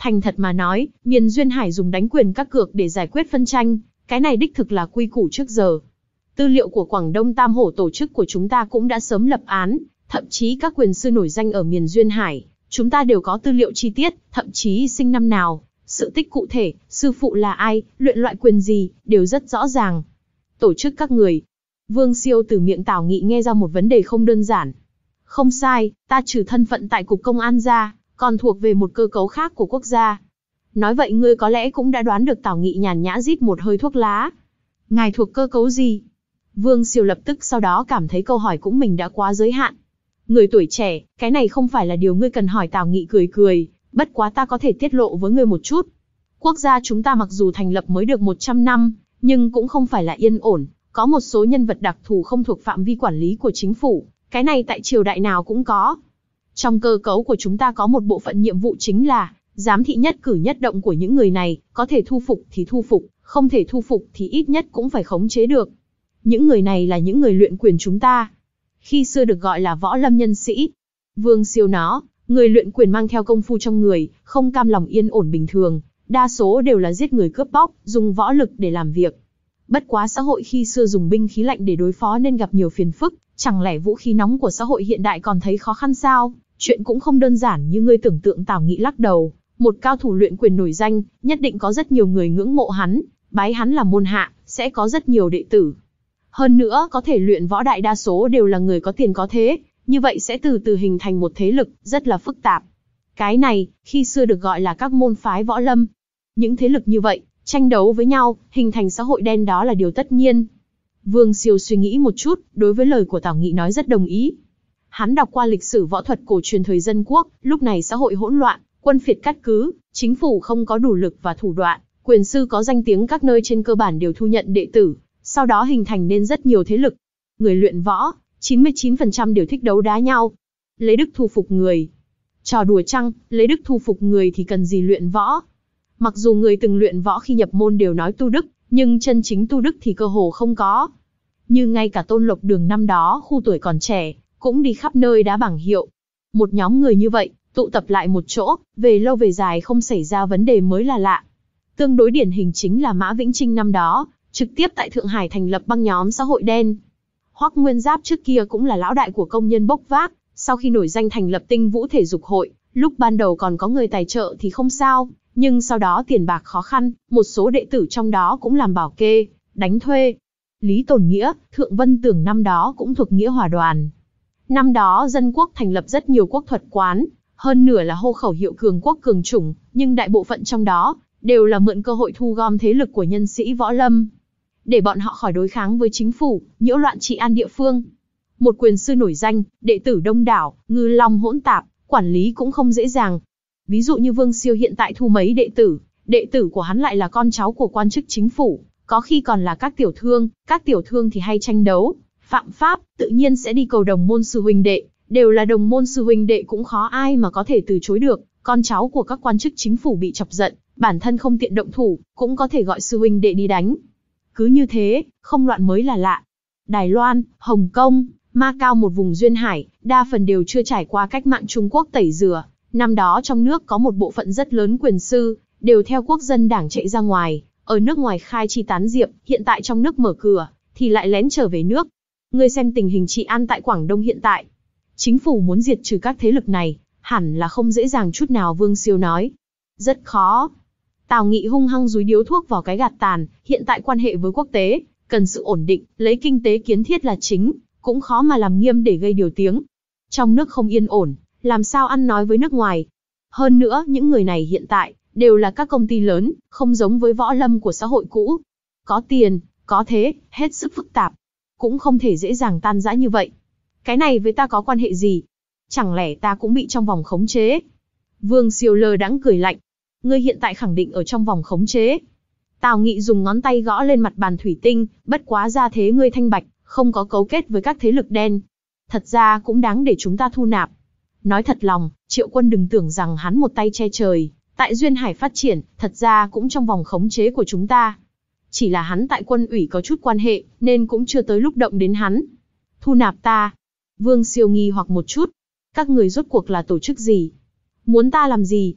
Thành thật mà nói, miền Duyên Hải dùng đánh quyền các cược để giải quyết phân tranh, cái này đích thực là quy củ trước giờ. Tư liệu của Quảng Đông Tam Hổ tổ chức của chúng ta cũng đã sớm lập án, thậm chí các quyền sư nổi danh ở miền Duyên Hải, chúng ta đều có tư liệu chi tiết, thậm chí sinh năm nào, sự tích cụ thể, sư phụ là ai, luyện loại quyền gì, đều rất rõ ràng. Tổ chức các người. Vương Siêu từ miệng Tào Nghị nghe ra một vấn đề không đơn giản. Không sai, ta trừ thân phận tại Cục Công an ra, còn thuộc về một cơ cấu khác của quốc gia. Nói vậy ngươi có lẽ cũng đã đoán được. Tào Nghị nhàn nhã rít một hơi thuốc lá. Ngài thuộc cơ cấu gì? Vương Siêu lập tức sau đó cảm thấy câu hỏi cũng mình đã quá giới hạn. Người tuổi trẻ, cái này không phải là điều ngươi cần hỏi. Tào Nghị cười cười, bất quá ta có thể tiết lộ với ngươi một chút. Quốc gia chúng ta mặc dù thành lập mới được một trăm năm, nhưng cũng không phải là yên ổn, có một số nhân vật đặc thù không thuộc phạm vi quản lý của chính phủ, cái này tại triều đại nào cũng có. Trong cơ cấu của chúng ta có một bộ phận nhiệm vụ chính là giám thị nhất cử nhất động của những người này, có thể thu phục thì thu phục, không thể thu phục thì ít nhất cũng phải khống chế được. Những người này là những người luyện quyền chúng ta. Khi xưa được gọi là võ lâm nhân sĩ. Vương Siêu nó, người luyện quyền mang theo công phu trong người, không cam lòng yên ổn bình thường, đa số đều là giết người cướp bóc, dùng võ lực để làm việc. Bất quá xã hội khi xưa dùng binh khí lạnh để đối phó nên gặp nhiều phiền phức, chẳng lẽ vũ khí nóng của xã hội hiện đại còn thấy khó khăn sao? Chuyện cũng không đơn giản như ngươi tưởng tượng. Tào Nghị lắc đầu, một cao thủ luyện quyền nổi danh, nhất định có rất nhiều người ngưỡng mộ hắn, bái hắn làm môn hạ, sẽ có rất nhiều đệ tử. Hơn nữa, có thể luyện võ đại đa số đều là người có tiền có thế, như vậy sẽ từ từ hình thành một thế lực, rất là phức tạp. Cái này, khi xưa được gọi là các môn phái võ lâm. Những thế lực như vậy, tranh đấu với nhau, hình thành xã hội đen đó là điều tất nhiên. Vương Siêu suy nghĩ một chút, đối với lời của Tào Nghị nói rất đồng ý. Hắn đọc qua lịch sử võ thuật cổ truyền thời dân quốc, lúc này xã hội hỗn loạn, quân phiệt cát cứ, chính phủ không có đủ lực và thủ đoạn, quyền sư có danh tiếng các nơi trên cơ bản đều thu nhận đệ tử, sau đó hình thành nên rất nhiều thế lực. Người luyện võ, chín mươi chín phần trăm đều thích đấu đá nhau. Lấy đức thu phục người. Trò đùa chăng, lấy đức thu phục người thì cần gì luyện võ? Mặc dù người từng luyện võ khi nhập môn đều nói tu đức, nhưng chân chính tu đức thì cơ hồ không có. Như ngay cả Tôn Lộc Đường năm đó khu tuổi còn trẻ, cũng đi khắp nơi đá bảng hiệu. Một nhóm người như vậy, tụ tập lại một chỗ, về lâu về dài không xảy ra vấn đề mới là lạ. Tương đối điển hình chính là Mã Vĩnh Trinh năm đó, trực tiếp tại Thượng Hải thành lập băng nhóm xã hội đen. Hoắc Nguyên Giáp trước kia cũng là lão đại của công nhân bốc vác, sau khi nổi danh thành lập Tinh Vũ Thể Dục Hội, lúc ban đầu còn có người tài trợ thì không sao, nhưng sau đó tiền bạc khó khăn, một số đệ tử trong đó cũng làm bảo kê, đánh thuê. Lý Tồn Nghĩa, Thượng Vân Tưởng năm đó cũng thuộc Nghĩa Hòa đoàn. Năm đó dân quốc thành lập rất nhiều quốc thuật quán, hơn nửa là hô khẩu hiệu cường quốc cường chủng, nhưng đại bộ phận trong đó đều là mượn cơ hội thu gom thế lực của nhân sĩ võ lâm, để bọn họ khỏi đối kháng với chính phủ, nhiễu loạn trị an địa phương. Một quyền sư nổi danh, đệ tử đông đảo, ngư long hỗn tạp, quản lý cũng không dễ dàng. Ví dụ như Vương Siêu hiện tại thu mấy đệ tử, đệ tử của hắn lại là con cháu của quan chức chính phủ, có khi còn là các tiểu thương, các tiểu thương thì hay tranh đấu, phạm pháp, tự nhiên sẽ đi cầu đồng môn sư huynh đệ, đều là đồng môn sư huynh đệ cũng khó ai mà có thể từ chối được, con cháu của các quan chức chính phủ bị chọc giận, bản thân không tiện động thủ, cũng có thể gọi sư huynh đệ đi đánh. Cứ như thế, không loạn mới là lạ. Đài Loan, Hồng Kông, Macau một vùng duyên hải, đa phần đều chưa trải qua cách mạng Trung Quốc tẩy rửa. Năm đó trong nước có một bộ phận rất lớn quyền sư, đều theo quốc dân đảng chạy ra ngoài, ở nước ngoài khai chi tán diệp, hiện tại trong nước mở cửa, thì lại lén trở về nước. Ngươi xem tình hình trị an tại Quảng Đông hiện tại. Chính phủ muốn diệt trừ các thế lực này, hẳn là không dễ dàng chút nào. Vương Siêu nói. Rất khó. Tào Nghị hung hăng dúi điếu thuốc vào cái gạt tàn, hiện tại quan hệ với quốc tế, cần sự ổn định, lấy kinh tế kiến thiết là chính, cũng khó mà làm nghiêm để gây điều tiếng. Trong nước không yên ổn, làm sao ăn nói với nước ngoài. Hơn nữa, những người này hiện tại, đều là các công ty lớn, không giống với võ lâm của xã hội cũ. Có tiền, có thế, hết sức phức tạp. Cũng không thể dễ dàng tan rã như vậy. Cái này với ta có quan hệ gì? Chẳng lẽ ta cũng bị trong vòng khống chế? Vương Siêu lơ đãng cười lạnh. Ngươi hiện tại khẳng định ở trong vòng khống chế. Tào Nghị dùng ngón tay gõ lên mặt bàn thủy tinh, bất quá ra thế ngươi thanh bạch, không có cấu kết với các thế lực đen. Thật ra cũng đáng để chúng ta thu nạp. Nói thật lòng, Triệu Quân đừng tưởng rằng hắn một tay che trời, tại Duyên Hải phát triển, thật ra cũng trong vòng khống chế của chúng ta. Chỉ là hắn tại quân ủy có chút quan hệ, nên cũng chưa tới lúc động đến hắn. Thu nạp ta. Vương Siêu nghi hoặc một chút. Các người rốt cuộc là tổ chức gì? Muốn ta làm gì?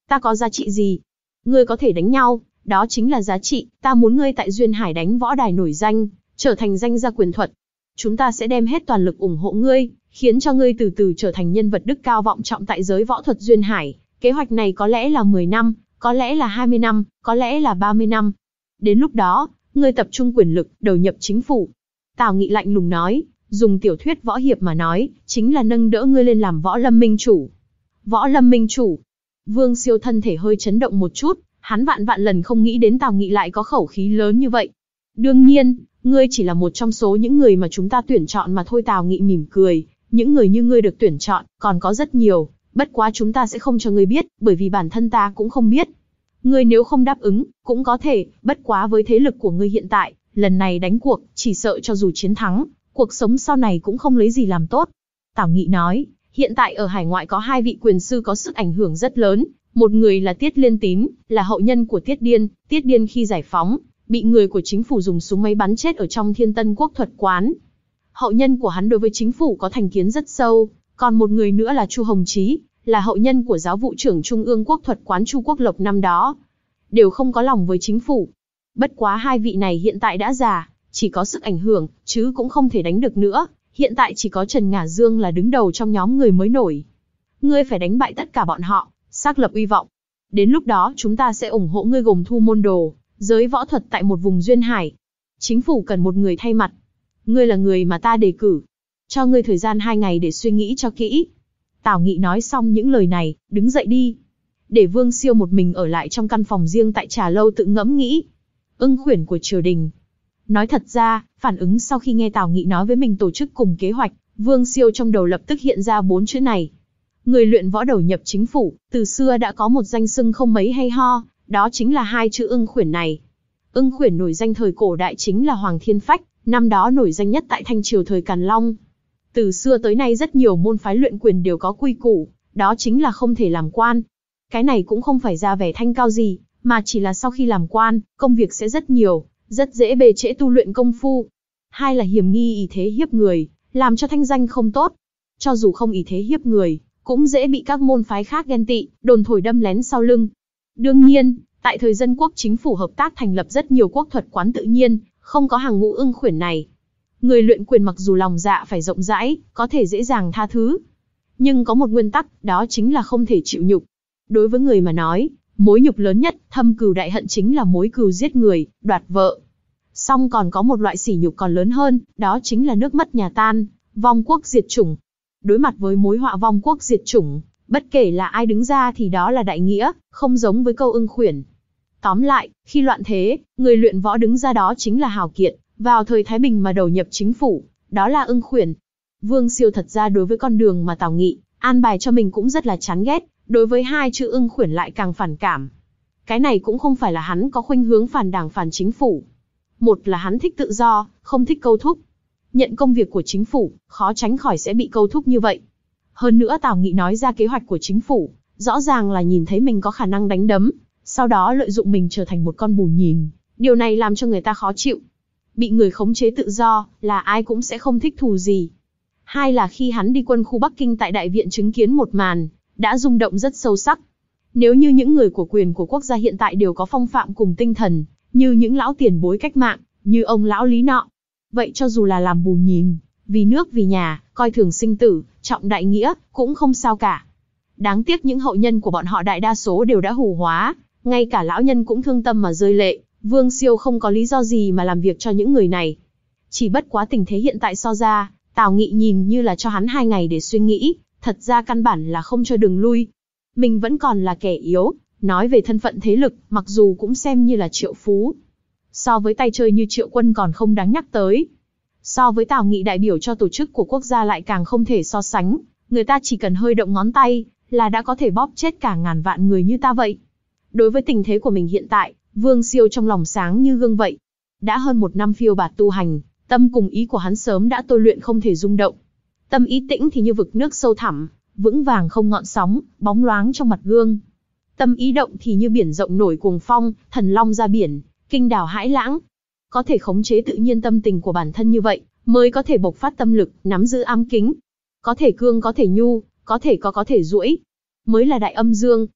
Ta có giá trị gì? Ngươi có thể đánh nhau, đó chính là giá trị, ta muốn ngươi tại Duyên Hải đánh võ đài nổi danh, trở thành danh gia quyền thuật. Chúng ta sẽ đem hết toàn lực ủng hộ ngươi, khiến cho ngươi từ từ trở thành nhân vật đức cao vọng trọng tại giới võ thuật Duyên Hải. Kế hoạch này có lẽ là mười năm, có lẽ là hai mươi năm, có lẽ là ba mươi năm. Đến lúc đó, ngươi tập trung quyền lực, đầu nhập chính phủ. Tào Nghị lạnh lùng nói, dùng tiểu thuyết võ hiệp mà nói, chính là nâng đỡ ngươi lên làm võ lâm minh chủ. Võ lâm minh chủ. Vương Siêu thân thể hơi chấn động một chút, hắn vạn vạn lần không nghĩ đến Tào Nghị lại có khẩu khí lớn như vậy. Đương nhiên, ngươi chỉ là một trong số những người mà chúng ta tuyển chọn mà thôi. Tào Nghị mỉm cười, những người như ngươi được tuyển chọn, còn có rất nhiều, bất quá chúng ta sẽ không cho ngươi biết, bởi vì bản thân ta cũng không biết. Ngươi nếu không đáp ứng, cũng có thể, bất quá với thế lực của ngươi hiện tại, lần này đánh cuộc, chỉ sợ cho dù chiến thắng, cuộc sống sau này cũng không lấy gì làm tốt. Tào Nghị nói, hiện tại ở hải ngoại có hai vị quyền sư có sức ảnh hưởng rất lớn, một người là Tiết Liên Tín, là hậu nhân của Tiết Điên. Tiết Điên khi giải phóng, bị người của chính phủ dùng súng máy bắn chết ở trong Thiên Tân Quốc thuật quán. Hậu nhân của hắn đối với chính phủ có thành kiến rất sâu, còn một người nữa là Chu Hồng Chí, là hậu nhân của giáo vụ trưởng Trung ương Quốc thuật quán Chu Quốc Lộc năm đó, đều không có lòng với chính phủ. Bất quá hai vị này hiện tại đã già, chỉ có sức ảnh hưởng, chứ cũng không thể đánh được nữa. Hiện tại chỉ có Trần Ngả Dương là đứng đầu trong nhóm người mới nổi. Ngươi phải đánh bại tất cả bọn họ, xác lập uy vọng. Đến lúc đó chúng ta sẽ ủng hộ ngươi gồm thu môn đồ, giới võ thuật tại một vùng Duyên Hải. Chính phủ cần một người thay mặt. Ngươi là người mà ta đề cử. Cho ngươi thời gian hai ngày để suy nghĩ cho kỹ. Tào Nghị nói xong những lời này, đứng dậy đi. Để Vương Siêu một mình ở lại trong căn phòng riêng tại trà lâu tự ngẫm nghĩ. Ưng khuyển của triều đình. Nói thật ra, phản ứng sau khi nghe Tào Nghị nói với mình tổ chức cùng kế hoạch, Vương Siêu trong đầu lập tức hiện ra bốn chữ này. Người luyện võ đầu nhập chính phủ, từ xưa đã có một danh xưng không mấy hay ho, đó chính là hai chữ ưng khuyển này. Ưng khuyển nổi danh thời cổ đại chính là Hoàng Thiên Phách, năm đó nổi danh nhất tại Thanh Triều thời Càn Long. Từ xưa tới nay rất nhiều môn phái luyện quyền đều có quy củ, đó chính là không thể làm quan. Cái này cũng không phải ra vẻ thanh cao gì, mà chỉ là sau khi làm quan, công việc sẽ rất nhiều, rất dễ bề trễ tu luyện công phu. Hai là hiểm nghi ỷ thế hiếp người, làm cho thanh danh không tốt. Cho dù không ỷ thế hiếp người, cũng dễ bị các môn phái khác ghen tị, đồn thổi đâm lén sau lưng. Đương nhiên, tại thời dân quốc chính phủ hợp tác thành lập rất nhiều quốc thuật quán, tự nhiên không có hàng ngũ ưng khuyển này. Người luyện quyền mặc dù lòng dạ phải rộng rãi, có thể dễ dàng tha thứ, nhưng có một nguyên tắc, đó chính là không thể chịu nhục. Đối với người mà nói, mối nhục lớn nhất, thâm cừu đại hận chính là mối cừu giết người, đoạt vợ. Song còn có một loại sỉ nhục còn lớn hơn, đó chính là nước mất nhà tan, vong quốc diệt chủng. Đối mặt với mối họa vong quốc diệt chủng, bất kể là ai đứng ra thì đó là đại nghĩa, không giống với câu ưng khuyển. Tóm lại, khi loạn thế, người luyện võ đứng ra đó chính là hào kiệt, vào thời Thái Bình mà đầu nhập chính phủ, đó là ưng khuyển. Vương Siêu thật ra đối với con đường mà Tào Nghị an bài cho mình cũng rất là chán ghét, đối với hai chữ ưng khuyển lại càng phản cảm. Cái này cũng không phải là hắn có khuynh hướng phản đảng phản chính phủ. Một là hắn thích tự do, không thích câu thúc. Nhận công việc của chính phủ, khó tránh khỏi sẽ bị câu thúc như vậy. Hơn nữa Tào Nghị nói ra kế hoạch của chính phủ, rõ ràng là nhìn thấy mình có khả năng đánh đấm, sau đó lợi dụng mình trở thành một con bù nhìn. Điều này làm cho người ta khó chịu. Bị người khống chế tự do, là ai cũng sẽ không thích thù gì. Hai là khi hắn đi quân khu Bắc Kinh tại Đại Viện chứng kiến một màn, đã rung động rất sâu sắc. Nếu như những người của quyền của quốc gia hiện tại đều có phong phạm cùng tinh thần, như những lão tiền bối cách mạng, như ông lão Lý nọ, vậy cho dù là làm bù nhìn, vì nước vì nhà, coi thường sinh tử, trọng đại nghĩa, cũng không sao cả. Đáng tiếc những hậu nhân của bọn họ đại đa số đều đã hủ hóa, ngay cả lão nhân cũng thương tâm mà rơi lệ. Vương Siêu không có lý do gì mà làm việc cho những người này. Chỉ bất quá tình thế hiện tại so ra, Tào Nghị nhìn như là cho hắn hai ngày để suy nghĩ, thật ra căn bản là không cho đường lui. Mình vẫn còn là kẻ yếu, nói về thân phận thế lực, mặc dù cũng xem như là triệu phú. So với tay chơi như Triệu Quân còn không đáng nhắc tới. So với Tào Nghị đại biểu cho tổ chức của quốc gia lại càng không thể so sánh, người ta chỉ cần hơi động ngón tay, là đã có thể bóp chết cả ngàn vạn người như ta vậy. Đối với tình thế của mình hiện tại, Vương Siêu trong lòng sáng như gương vậy. Đã hơn một năm phiêu bạt tu hành, tâm cùng ý của hắn sớm đã tôi luyện không thể rung động. Tâm ý tĩnh thì như vực nước sâu thẳm, vững vàng không ngọn sóng, bóng loáng trong mặt gương. Tâm ý động thì như biển rộng nổi cuồng phong, thần long ra biển, kinh đảo hãi lãng. Có thể khống chế tự nhiên tâm tình của bản thân như vậy, mới có thể bộc phát tâm lực, nắm giữ ám kính. Có thể cương có thể nhu, có thể có có thể duỗi, mới là đại âm dương.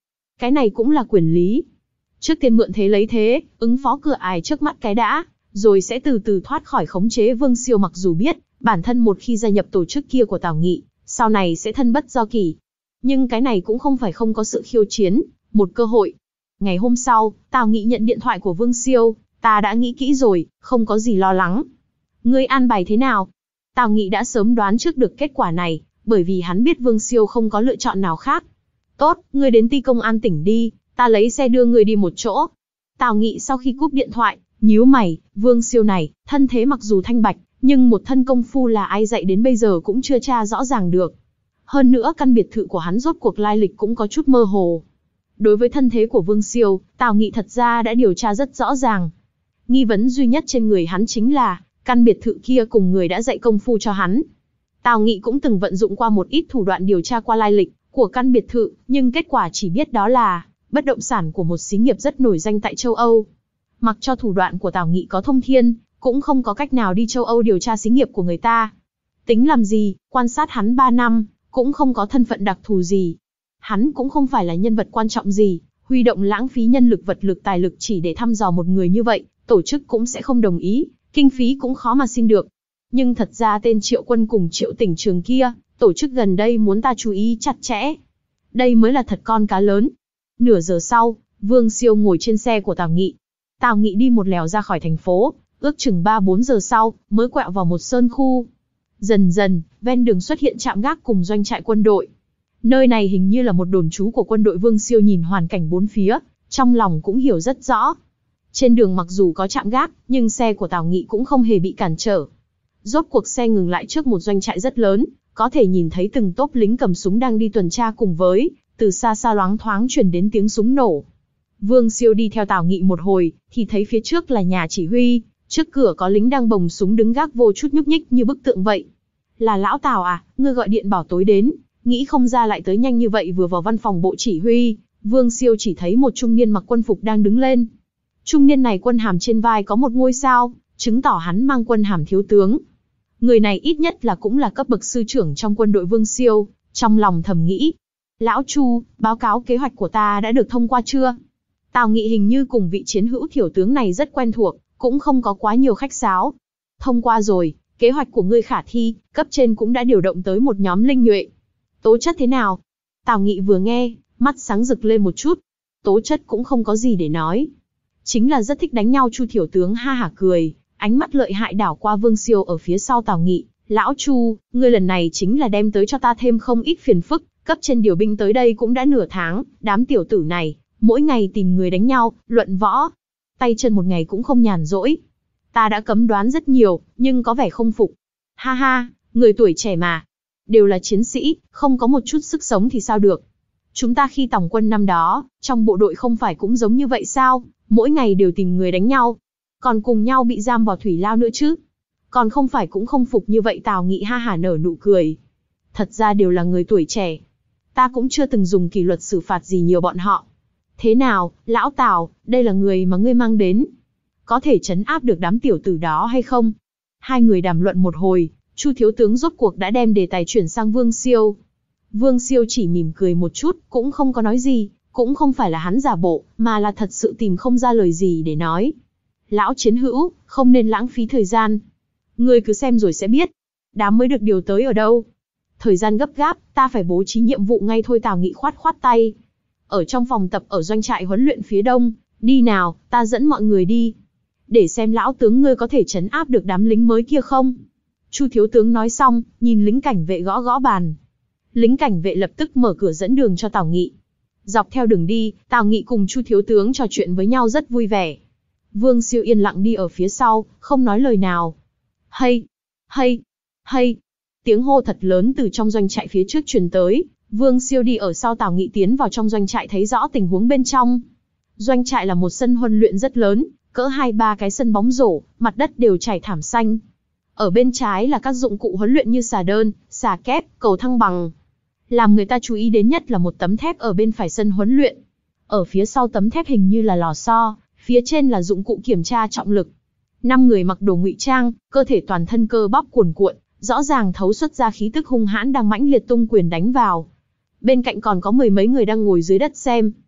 Cái này cũng là quyền lý. Trước tiên mượn thế lấy thế, ứng phó cửa ải trước mắt cái đã, rồi sẽ từ từ thoát khỏi khống chế Vương Siêu, mặc dù biết, bản thân một khi gia nhập tổ chức kia của Tào Nghị, sau này sẽ thân bất do kỷ. Nhưng cái này cũng không phải không có sự khiêu chiến, một cơ hội. Ngày hôm sau, Tào Nghị nhận điện thoại của Vương Siêu, ta đã nghĩ kỹ rồi, không có gì lo lắng. Ngươi an bài thế nào? Tào Nghị đã sớm đoán trước được kết quả này, bởi vì hắn biết Vương Siêu không có lựa chọn nào khác. Tốt, ngươi đến ty công an tỉnh đi, ta lấy xe đưa ngươi đi một chỗ. Tào Nghị sau khi cúp điện thoại, nhíu mày, Vương Siêu này, thân thế mặc dù thanh bạch, nhưng một thân công phu là ai dạy đến bây giờ cũng chưa tra rõ ràng được. Hơn nữa căn biệt thự của hắn rốt cuộc lai lịch cũng có chút mơ hồ. Đối với thân thế của Vương Siêu, Tào Nghị thật ra đã điều tra rất rõ ràng. Nghi vấn duy nhất trên người hắn chính là, căn biệt thự kia cùng người đã dạy công phu cho hắn. Tào Nghị cũng từng vận dụng qua một ít thủ đoạn điều tra qua lai lịch của căn biệt thự, nhưng kết quả chỉ biết đó là bất động sản của một xí nghiệp rất nổi danh tại châu Âu. Mặc cho thủ đoạn của Tào Nghị có thông thiên, cũng không có cách nào đi châu Âu điều tra xí nghiệp của người ta. Tính làm gì, quan sát hắn ba năm, cũng không có thân phận đặc thù gì. Hắn cũng không phải là nhân vật quan trọng gì, huy động lãng phí nhân lực vật lực tài lực chỉ để thăm dò một người như vậy, tổ chức cũng sẽ không đồng ý, kinh phí cũng khó mà xin được. Nhưng thật ra tên Triệu Quân cùng Triệu Tỉnh Trường kia, tổ chức gần đây muốn ta chú ý chặt chẽ. Đây mới là thật con cá lớn. Nửa giờ sau, Vương Siêu ngồi trên xe của Tào Nghị. Tào Nghị đi một lèo ra khỏi thành phố, ước chừng ba bốn giờ sau, mới quẹo vào một sơn khu. Dần dần, ven đường xuất hiện trạm gác cùng doanh trại quân đội. Nơi này hình như là một đồn trú của quân đội. Vương Siêu nhìn hoàn cảnh bốn phía, trong lòng cũng hiểu rất rõ. Trên đường mặc dù có trạm gác, nhưng xe của Tào Nghị cũng không hề bị cản trở. Rốt cuộc xe ngừng lại trước một doanh trại rất lớn, có thể nhìn thấy từng tốp lính cầm súng đang đi tuần tra, cùng với, từ xa xa loáng thoáng truyền đến tiếng súng nổ. Vương Siêu đi theo Tào Nghị một hồi, thì thấy phía trước là nhà chỉ huy, trước cửa có lính đang bồng súng đứng gác vô chút nhúc nhích như bức tượng vậy. Là lão Tào à, ngươi gọi điện bảo tối đến, nghĩ không ra lại tới nhanh như vậy. Vừa vào văn phòng bộ chỉ huy, Vương Siêu chỉ thấy một trung niên mặc quân phục đang đứng lên. Trung niên này quân hàm trên vai có một ngôi sao, chứng tỏ hắn mang quân hàm thiếu tướng. Người này ít nhất là cũng là cấp bậc sư trưởng trong quân đội. Vương Siêu trong lòng thầm nghĩ, lão Chu, báo cáo kế hoạch của ta đã được thông qua chưa? Tào Nghị hình như cùng vị chiến hữu thiểu tướng này rất quen thuộc, cũng không có quá nhiều khách sáo. Thông qua rồi, kế hoạch của ngươi khả thi, cấp trên cũng đã điều động tới một nhóm linh nhuệ. Tố chất thế nào? Tào Nghị vừa nghe, mắt sáng rực lên một chút. Tố chất cũng không có gì để nói. Chính là rất thích đánh nhau. Chu thiểu tướng ha hả cười, ánh mắt lợi hại đảo qua Vương Siêu ở phía sau Tào Nghị. Lão Chu, ngươi lần này chính là đem tới cho ta thêm không ít phiền phức, cấp trên điều binh tới đây cũng đã nửa tháng, đám tiểu tử này, mỗi ngày tìm người đánh nhau, luận võ. Tay chân một ngày cũng không nhàn rỗi. Ta đã cấm đoán rất nhiều, nhưng có vẻ không phục. Ha ha, người tuổi trẻ mà. Đều là chiến sĩ, không có một chút sức sống thì sao được. Chúng ta khi tòng quân năm đó, trong bộ đội không phải cũng giống như vậy sao, mỗi ngày đều tìm người đánh nhau. Còn cùng nhau bị giam vào thủy lao nữa chứ. Còn không phải cũng không phục như vậy. Tào Nghị ha hả nở nụ cười. Thật ra đều là người tuổi trẻ. Ta cũng chưa từng dùng kỷ luật xử phạt gì nhiều bọn họ. Thế nào, lão Tào, đây là người mà ngươi mang đến. Có thể trấn áp được đám tiểu tử đó hay không? Hai người đàm luận một hồi, Chu thiếu tướng rốt cuộc đã đem đề tài chuyển sang Vương Siêu. Vương Siêu chỉ mỉm cười một chút, cũng không có nói gì, cũng không phải là hắn giả bộ, mà là thật sự tìm không ra lời gì để nói. Lão chiến hữu, không nên lãng phí thời gian. Ngươi cứ xem rồi sẽ biết. Đám mới được điều tới ở đâu? Thời gian gấp gáp, ta phải bố trí nhiệm vụ ngay thôi. Tào Nghị khoát khoát tay. Ở trong phòng tập ở doanh trại huấn luyện phía đông, đi nào, ta dẫn mọi người đi. Để xem lão tướng ngươi có thể trấn áp được đám lính mới kia không? Chu thiếu tướng nói xong, nhìn lính cảnh vệ gõ gõ bàn. Lính cảnh vệ lập tức mở cửa dẫn đường cho Tào Nghị. Dọc theo đường đi, Tào Nghị cùng Chu thiếu tướng trò chuyện với nhau rất vui vẻ. Vương Siêu yên lặng đi ở phía sau, không nói lời nào. Hay, hay, hay. Tiếng hô thật lớn từ trong doanh trại phía trước truyền tới. Vương Siêu đi ở sau Tào Nghị tiến vào trong doanh trại, thấy rõ tình huống bên trong. Doanh trại là một sân huấn luyện rất lớn, cỡ hai ba cái sân bóng rổ, mặt đất đều trải thảm xanh. Ở bên trái là các dụng cụ huấn luyện như xà đơn, xà kép, cầu thăng bằng. Làm người ta chú ý đến nhất là một tấm thép ở bên phải sân huấn luyện. Ở phía sau tấm thép hình như là lò xo, phía trên là dụng cụ kiểm tra trọng lực. Năm người mặc đồ ngụy trang, cơ thể toàn thân cơ bắp cuồn cuộn, rõ ràng thấu xuất ra khí tức hung hãn đang mãnh liệt tung quyền đánh vào. Bên cạnh còn có mười mấy người đang ngồi dưới đất xem.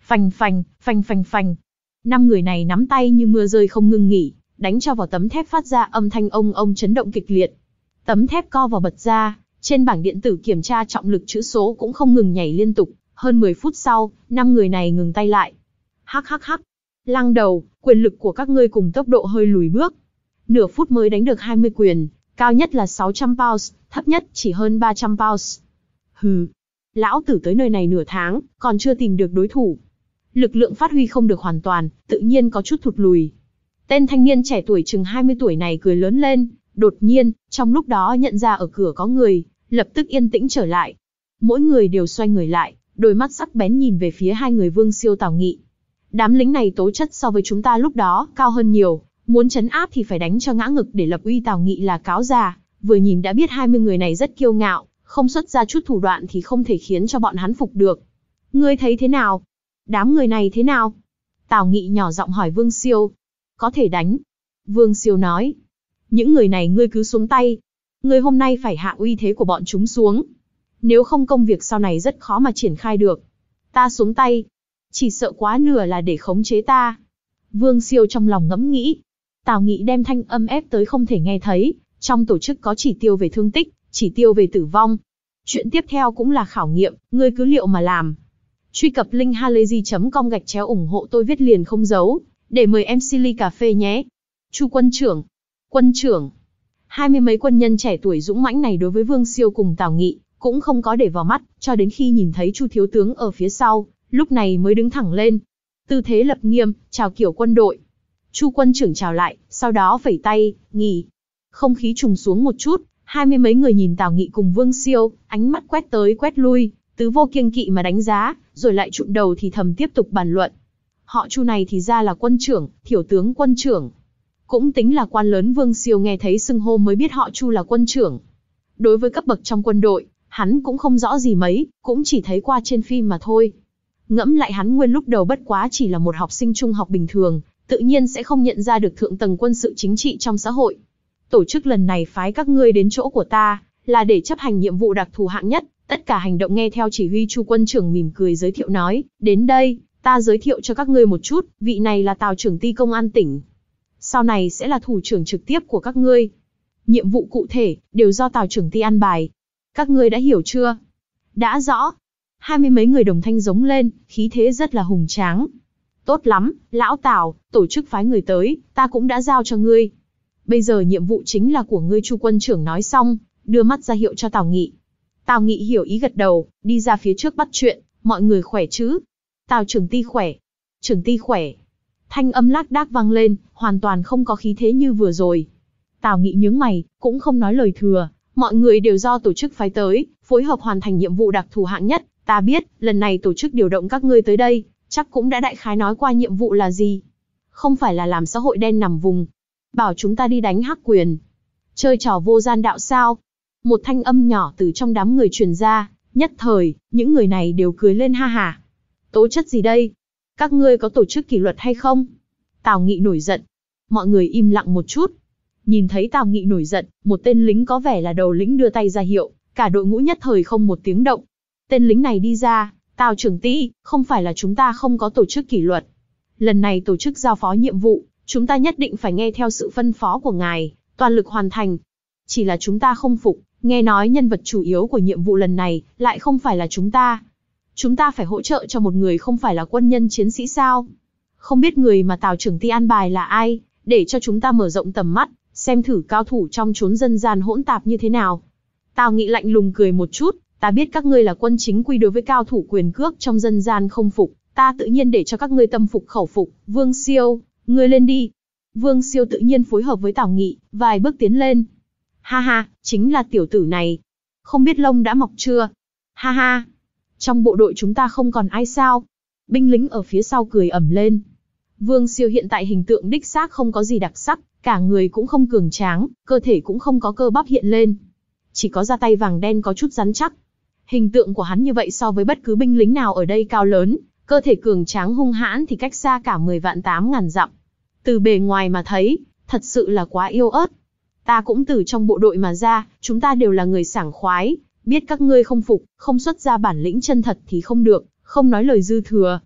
Phành phành, phành phành phành. Năm người này nắm tay như mưa rơi không ngừng nghỉ, đánh cho vào tấm thép phát ra âm thanh ông ông chấn động kịch liệt. Tấm thép co vào bật ra, trên bảng điện tử kiểm tra trọng lực chữ số cũng không ngừng nhảy liên tục. Hơn mười phút sau, năm người này ngừng tay lại. Hắc hắc hắc. Lăng đầu, quyền lực của các ngươi cùng tốc độ hơi lùi bước. Nửa phút mới đánh được hai mươi quyền, cao nhất là sáu trăm pounds, thấp nhất chỉ hơn ba trăm pounds. Hừ. Lão tử tới nơi này nửa tháng, còn chưa tìm được đối thủ. Lực lượng phát huy không được hoàn toàn, tự nhiên có chút thụt lùi. Tên thanh niên trẻ tuổi chừng hai mươi tuổi này cười lớn lên, đột nhiên, trong lúc đó nhận ra ở cửa có người, lập tức yên tĩnh trở lại. Mỗi người đều xoay người lại, đôi mắt sắc bén nhìn về phía hai người Vương Siêu Tào Nghị. Đám lính này tố chất so với chúng ta lúc đó cao hơn nhiều, muốn trấn áp thì phải đánh cho ngã ngực để lập uy. Tào Nghị là cáo già, vừa nhìn đã biết hai mươi người này rất kiêu ngạo, không xuất ra chút thủ đoạn thì không thể khiến cho bọn hắn phục được. Ngươi thấy thế nào? Đám người này thế nào? Tào Nghị nhỏ giọng hỏi Vương Siêu. Có thể đánh. Vương Siêu nói. Những người này ngươi cứ xuống tay. Ngươi hôm nay phải hạ uy thế của bọn chúng xuống. Nếu không công việc sau này rất khó mà triển khai được. Ta xuống tay. Chỉ sợ quá nửa là để khống chế ta. Vương Siêu trong lòng ngẫm nghĩ. Tào Nghị đem thanh âm ép tới không thể nghe thấy. Trong tổ chức có chỉ tiêu về thương tích, chỉ tiêu về tử vong. Chuyện tiếp theo cũng là khảo nghiệm, ngươi cứ liệu mà làm. Truy cập link halayzi chấm com gạch chéo ủng hộ tôi viết liền không giấu, để mời em xê ly cà phê nhé. Chu quân trưởng. Quân trưởng. Hai mươi mấy quân nhân trẻ tuổi dũng mãnh này đối với Vương Siêu cùng Tào Nghị cũng không có để vào mắt, cho đến khi nhìn thấy Chu thiếu tướng ở phía sau, lúc này mới đứng thẳng lên. Tư thế lập nghiêm, chào kiểu quân đội. Chu quân trưởng chào lại, sau đó phẩy tay, nghỉ. Không khí trùng xuống một chút, hai mươi mấy người nhìn Tào Nghị cùng Vương Siêu, ánh mắt quét tới quét lui, tứ vô kiêng kỵ mà đánh giá, rồi lại trụm đầu thì thầm tiếp tục bàn luận. Họ Chu này thì ra là quân trưởng, thiểu tướng quân trưởng. Cũng tính là quan lớn. Vương Siêu nghe thấy xưng hô mới biết họ Chu là quân trưởng. Đối với cấp bậc trong quân đội, hắn cũng không rõ gì mấy, cũng chỉ thấy qua trên phim mà thôi. Ngẫm lại hắn nguyên lúc đầu bất quá chỉ là một học sinh trung học bình thường, tự nhiên sẽ không nhận ra được thượng tầng quân sự chính trị trong xã hội. Tổ chức lần này phái các ngươi đến chỗ của ta, là để chấp hành nhiệm vụ đặc thù hạng nhất, tất cả hành động nghe theo chỉ huy. Chu quân trưởng mỉm cười giới thiệu nói, đến đây, ta giới thiệu cho các ngươi một chút, vị này là Tào trưởng ty công an tỉnh. Sau này sẽ là thủ trưởng trực tiếp của các ngươi. Nhiệm vụ cụ thể, đều do Tào trưởng ty an bài. Các ngươi đã hiểu chưa? Đã rõ. Hai mươi mấy người đồng thanh giống lên, khí thế rất là hùng tráng. Tốt lắm, lão Tào, tổ chức phái người tới, ta cũng đã giao cho ngươi. Bây giờ nhiệm vụ chính là của ngươi. Chu quân trưởng nói xong, đưa mắt ra hiệu cho Tào Nghị. Tào Nghị hiểu ý gật đầu, đi ra phía trước bắt chuyện, mọi người khỏe chứ? Tào trưởng ty khỏe. Trưởng ty khỏe. Thanh âm lác đác vang lên, hoàn toàn không có khí thế như vừa rồi. Tào Nghị nhướng mày, cũng không nói lời thừa, mọi người đều do tổ chức phái tới, phối hợp hoàn thành nhiệm vụ đặc thù hạng nhất. Ta biết, lần này tổ chức điều động các ngươi tới đây, chắc cũng đã đại khái nói qua nhiệm vụ là gì. Không phải là làm xã hội đen nằm vùng, bảo chúng ta đi đánh hắc quyền, chơi trò vô gian đạo sao? Một thanh âm nhỏ từ trong đám người truyền ra, nhất thời, những người này đều cười lên ha hả. Tố chất gì đây? Các ngươi có tổ chức kỷ luật hay không? Tào Nghị nổi giận. Mọi người im lặng một chút. Nhìn thấy Tào Nghị nổi giận, một tên lính có vẻ là đầu lĩnh đưa tay ra hiệu, cả đội ngũ nhất thời không một tiếng động. Tên lính này đi ra, Tào trưởng ty, không phải là chúng ta không có tổ chức kỷ luật. Lần này tổ chức giao phó nhiệm vụ, chúng ta nhất định phải nghe theo sự phân phó của ngài, toàn lực hoàn thành. Chỉ là chúng ta không phục, nghe nói nhân vật chủ yếu của nhiệm vụ lần này lại không phải là chúng ta. Chúng ta phải hỗ trợ cho một người không phải là quân nhân chiến sĩ sao? Không biết người mà Tào trưởng ty an bài là ai, để cho chúng ta mở rộng tầm mắt, xem thử cao thủ trong chốn dân gian hỗn tạp như thế nào. Tào Nghị lạnh lùng cười một chút, ta biết các ngươi là quân chính quy, đối với cao thủ quyền cước trong dân gian không phục, ta tự nhiên để cho các ngươi tâm phục khẩu phục. Vương Siêu, ngươi lên đi. Vương Siêu tự nhiên phối hợp với Tào Nghị, vài bước tiến lên. Ha ha, chính là tiểu tử này. Không biết lông đã mọc chưa? Ha ha. Trong bộ đội chúng ta không còn ai sao? Binh lính ở phía sau cười ẩm lên. Vương Siêu hiện tại hình tượng đích xác không có gì đặc sắc, cả người cũng không cường tráng, cơ thể cũng không có cơ bắp hiện lên. Chỉ có da tay vàng đen có chút rắn chắc. Hình tượng của hắn như vậy so với bất cứ binh lính nào ở đây cao lớn, cơ thể cường tráng hung hãn thì cách xa cả mười vạn tám ngàn dặm. Từ bề ngoài mà thấy, thật sự là quá yếu ớt. Ta cũng từ trong bộ đội mà ra, chúng ta đều là người sảng khoái, biết các ngươi không phục, không xuất ra bản lĩnh chân thật thì không được, không nói lời dư thừa.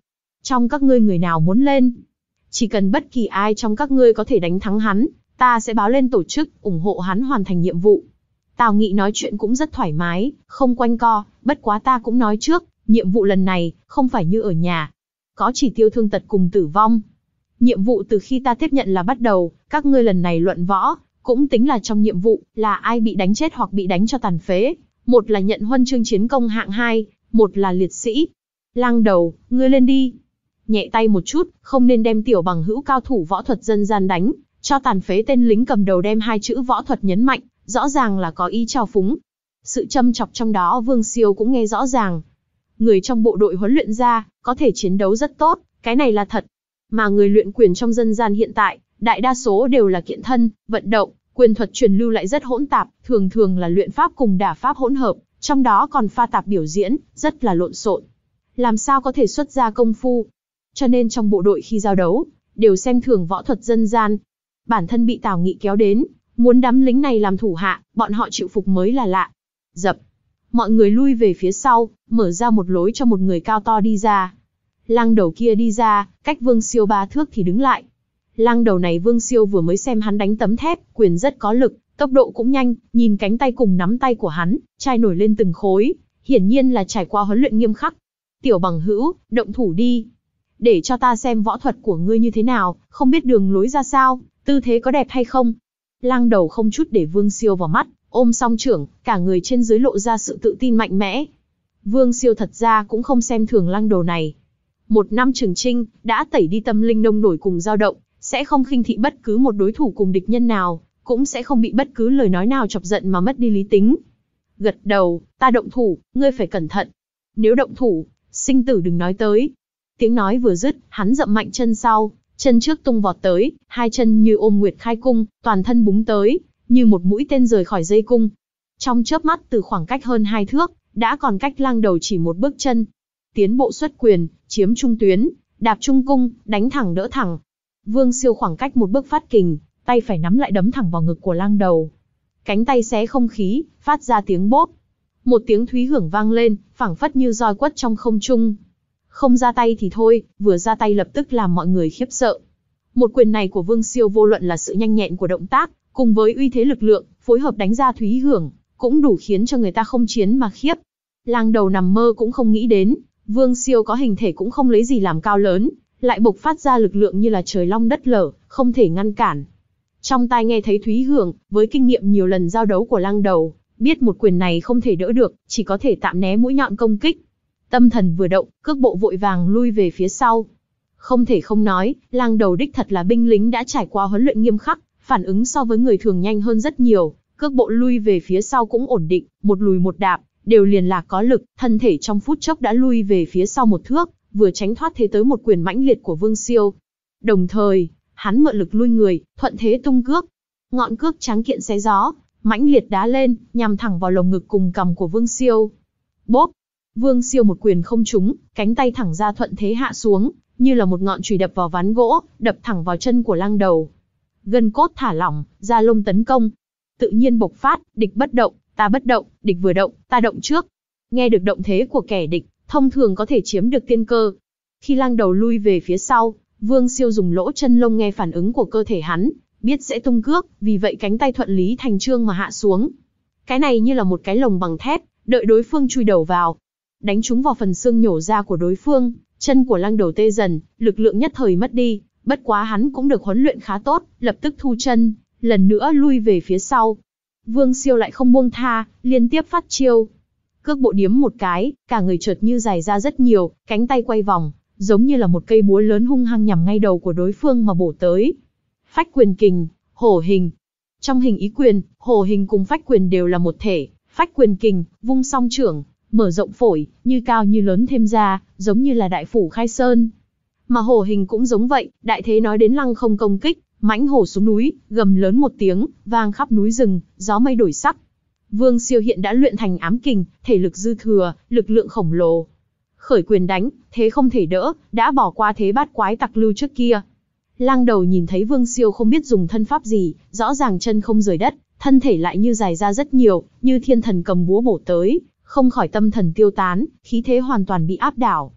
Trong các ngươi người nào muốn lên? Chỉ cần bất kỳ ai trong các ngươi có thể đánh thắng hắn, ta sẽ báo lên tổ chức, ủng hộ hắn hoàn thành nhiệm vụ. Tào Nghị nói chuyện cũng rất thoải mái, không quanh co, bất quá ta cũng nói trước, nhiệm vụ lần này, không phải như ở nhà. Có chỉ tiêu thương tật cùng tử vong. Nhiệm vụ từ khi ta tiếp nhận là bắt đầu, các ngươi lần này luận võ, cũng tính là trong nhiệm vụ, là ai bị đánh chết hoặc bị đánh cho tàn phế. Một là nhận huân chương chiến công hạng hai, một là liệt sĩ. Lang đầu, ngươi lên đi. Nhẹ tay một chút, không nên đem tiểu bằng hữu cao thủ võ thuật dân gian đánh, cho tàn phế. Tên lính cầm đầu đem hai chữ võ thuật nhấn mạnh, rõ ràng là có ý trào phúng. Sự châm chọc trong đó Vương Siêu cũng nghe rõ ràng. Người trong bộ đội huấn luyện ra, có thể chiến đấu rất tốt, cái này là thật. Mà người luyện quyền trong dân gian hiện tại, đại đa số đều là kiện thân, vận động, quyền thuật truyền lưu lại rất hỗn tạp, thường thường là luyện pháp cùng đả pháp hỗn hợp, trong đó còn pha tạp biểu diễn, rất là lộn xộn. Làm sao có thể xuất ra công phu? Cho nên trong bộ đội khi giao đấu, đều xem thường võ thuật dân gian. Bản thân bị Tào Nghị kéo đến, muốn đám lính này làm thủ hạ, bọn họ chịu phục mới là lạ. Dập. Mọi người lui về phía sau, mở ra một lối cho một người cao to đi ra. Lang đầu kia đi ra, cách Vương Siêu ba thước thì đứng lại. Lang đầu này Vương Siêu vừa mới xem hắn đánh tấm thép, quyền rất có lực, tốc độ cũng nhanh, nhìn cánh tay cùng nắm tay của hắn, chai nổi lên từng khối, hiển nhiên là trải qua huấn luyện nghiêm khắc. Tiểu bằng hữu, động thủ đi. Để cho ta xem võ thuật của ngươi như thế nào, không biết đường lối ra sao, tư thế có đẹp hay không. Lang đầu không chút để Vương Siêu vào mắt, ôm song trưởng, cả người trên dưới lộ ra sự tự tin mạnh mẽ. Vương Siêu thật ra cũng không xem thường lang đầu này. Một năm trường chinh, đã tẩy đi tâm linh nông nổi cùng dao động, sẽ không khinh thị bất cứ một đối thủ cùng địch nhân nào, cũng sẽ không bị bất cứ lời nói nào chọc giận mà mất đi lý tính. Gật đầu, ta động thủ, ngươi phải cẩn thận. Nếu động thủ, sinh tử đừng nói tới. Tiếng nói vừa dứt, hắn dậm mạnh chân sau, chân trước tung vọt tới, hai chân như ôm nguyệt khai cung, toàn thân búng tới, như một mũi tên rời khỏi dây cung. Trong chớp mắt từ khoảng cách hơn hai thước, đã còn cách lang đầu chỉ một bước chân. Tiến bộ xuất quyền, chiếm trung tuyến, đạp trung cung, đánh thẳng đỡ thẳng. Vương Siêu khoảng cách một bước phát kình, tay phải nắm lại đấm thẳng vào ngực của lang đầu. Cánh tay xé không khí, phát ra tiếng bốp. Một tiếng thúy hưởng vang lên, phảng phất như roi quất trong không trung. Không ra tay thì thôi, vừa ra tay lập tức làm mọi người khiếp sợ. Một quyền này của Vương Siêu vô luận là sự nhanh nhẹn của động tác, cùng với uy thế lực lượng, phối hợp đánh ra thúy hưởng, cũng đủ khiến cho người ta không chiến mà khiếp. Lang đầu nằm mơ cũng không nghĩ đến, Vương Siêu có hình thể cũng không lấy gì làm cao lớn, lại bộc phát ra lực lượng như là trời long đất lở, không thể ngăn cản. Trong tai nghe thấy thúy hưởng, với kinh nghiệm nhiều lần giao đấu của lang đầu, biết một quyền này không thể đỡ được, chỉ có thể tạm né mũi nhọn công kích. Tâm thần vừa động, cước bộ vội vàng lui về phía sau. Không thể không nói, lang đầu đích thật là binh lính đã trải qua huấn luyện nghiêm khắc, phản ứng so với người thường nhanh hơn rất nhiều, cước bộ lui về phía sau cũng ổn định, một lùi một đạp, đều liền lạc có lực, thân thể trong phút chốc đã lui về phía sau một thước, vừa tránh thoát thế tới một quyền mãnh liệt của Vương Siêu. Đồng thời, hắn mượn lực lui người, thuận thế tung cước. Ngọn cước tráng kiện xé gió, mãnh liệt đá lên, nhằm thẳng vào lồng ngực cùng cằm của Vương Siêu. Bốp! Vương Siêu một quyền không trúng, cánh tay thẳng ra thuận thế hạ xuống, như là một ngọn chùy đập vào ván gỗ, đập thẳng vào chân của lang đầu. Gân cốt thả lỏng, da lông tấn công. Tự nhiên bộc phát, địch bất động, ta bất động, địch vừa động, ta động trước. Nghe được động thế của kẻ địch, thông thường có thể chiếm được tiên cơ. Khi lang đầu lui về phía sau, Vương Siêu dùng lỗ chân lông nghe phản ứng của cơ thể hắn, biết sẽ tung cước, vì vậy cánh tay thuận lý thành trương mà hạ xuống. Cái này như là một cái lồng bằng thép, đợi đối phương chui đầu vào. Đánh trúng vào phần xương nhổ ra của đối phương, chân của lang đầu tê dần, lực lượng nhất thời mất đi, bất quá hắn cũng được huấn luyện khá tốt, lập tức thu chân, lần nữa lui về phía sau. Vương Siêu lại không buông tha, liên tiếp phát chiêu. Cước bộ điếm một cái, cả người chợt như dài ra rất nhiều, cánh tay quay vòng, giống như là một cây búa lớn hung hăng nhằm ngay đầu của đối phương mà bổ tới. Phách quyền kình, hổ hình. Trong hình ý quyền, hổ hình cùng phách quyền đều là một thể, phách quyền kình, vung song trưởng, mở rộng phổi, như cao như lớn thêm ra, giống như là đại phủ khai sơn. Mà hổ hình cũng giống vậy, đại thế nói đến lăng không công kích, mãnh hổ xuống núi, gầm lớn một tiếng, vang khắp núi rừng, gió mây đổi sắc. Vương Siêu hiện đã luyện thành ám kình, thể lực dư thừa, lực lượng khổng lồ. Khởi quyền đánh, thế không thể đỡ, đã bỏ qua thế bát quái tặc lưu trước kia. Lang đầu nhìn thấy Vương Siêu không biết dùng thân pháp gì, rõ ràng chân không rời đất, thân thể lại như dài ra rất nhiều, như thiên thần cầm búa bổ tới, không khỏi tâm thần tiêu tán, khí thế hoàn toàn bị áp đảo.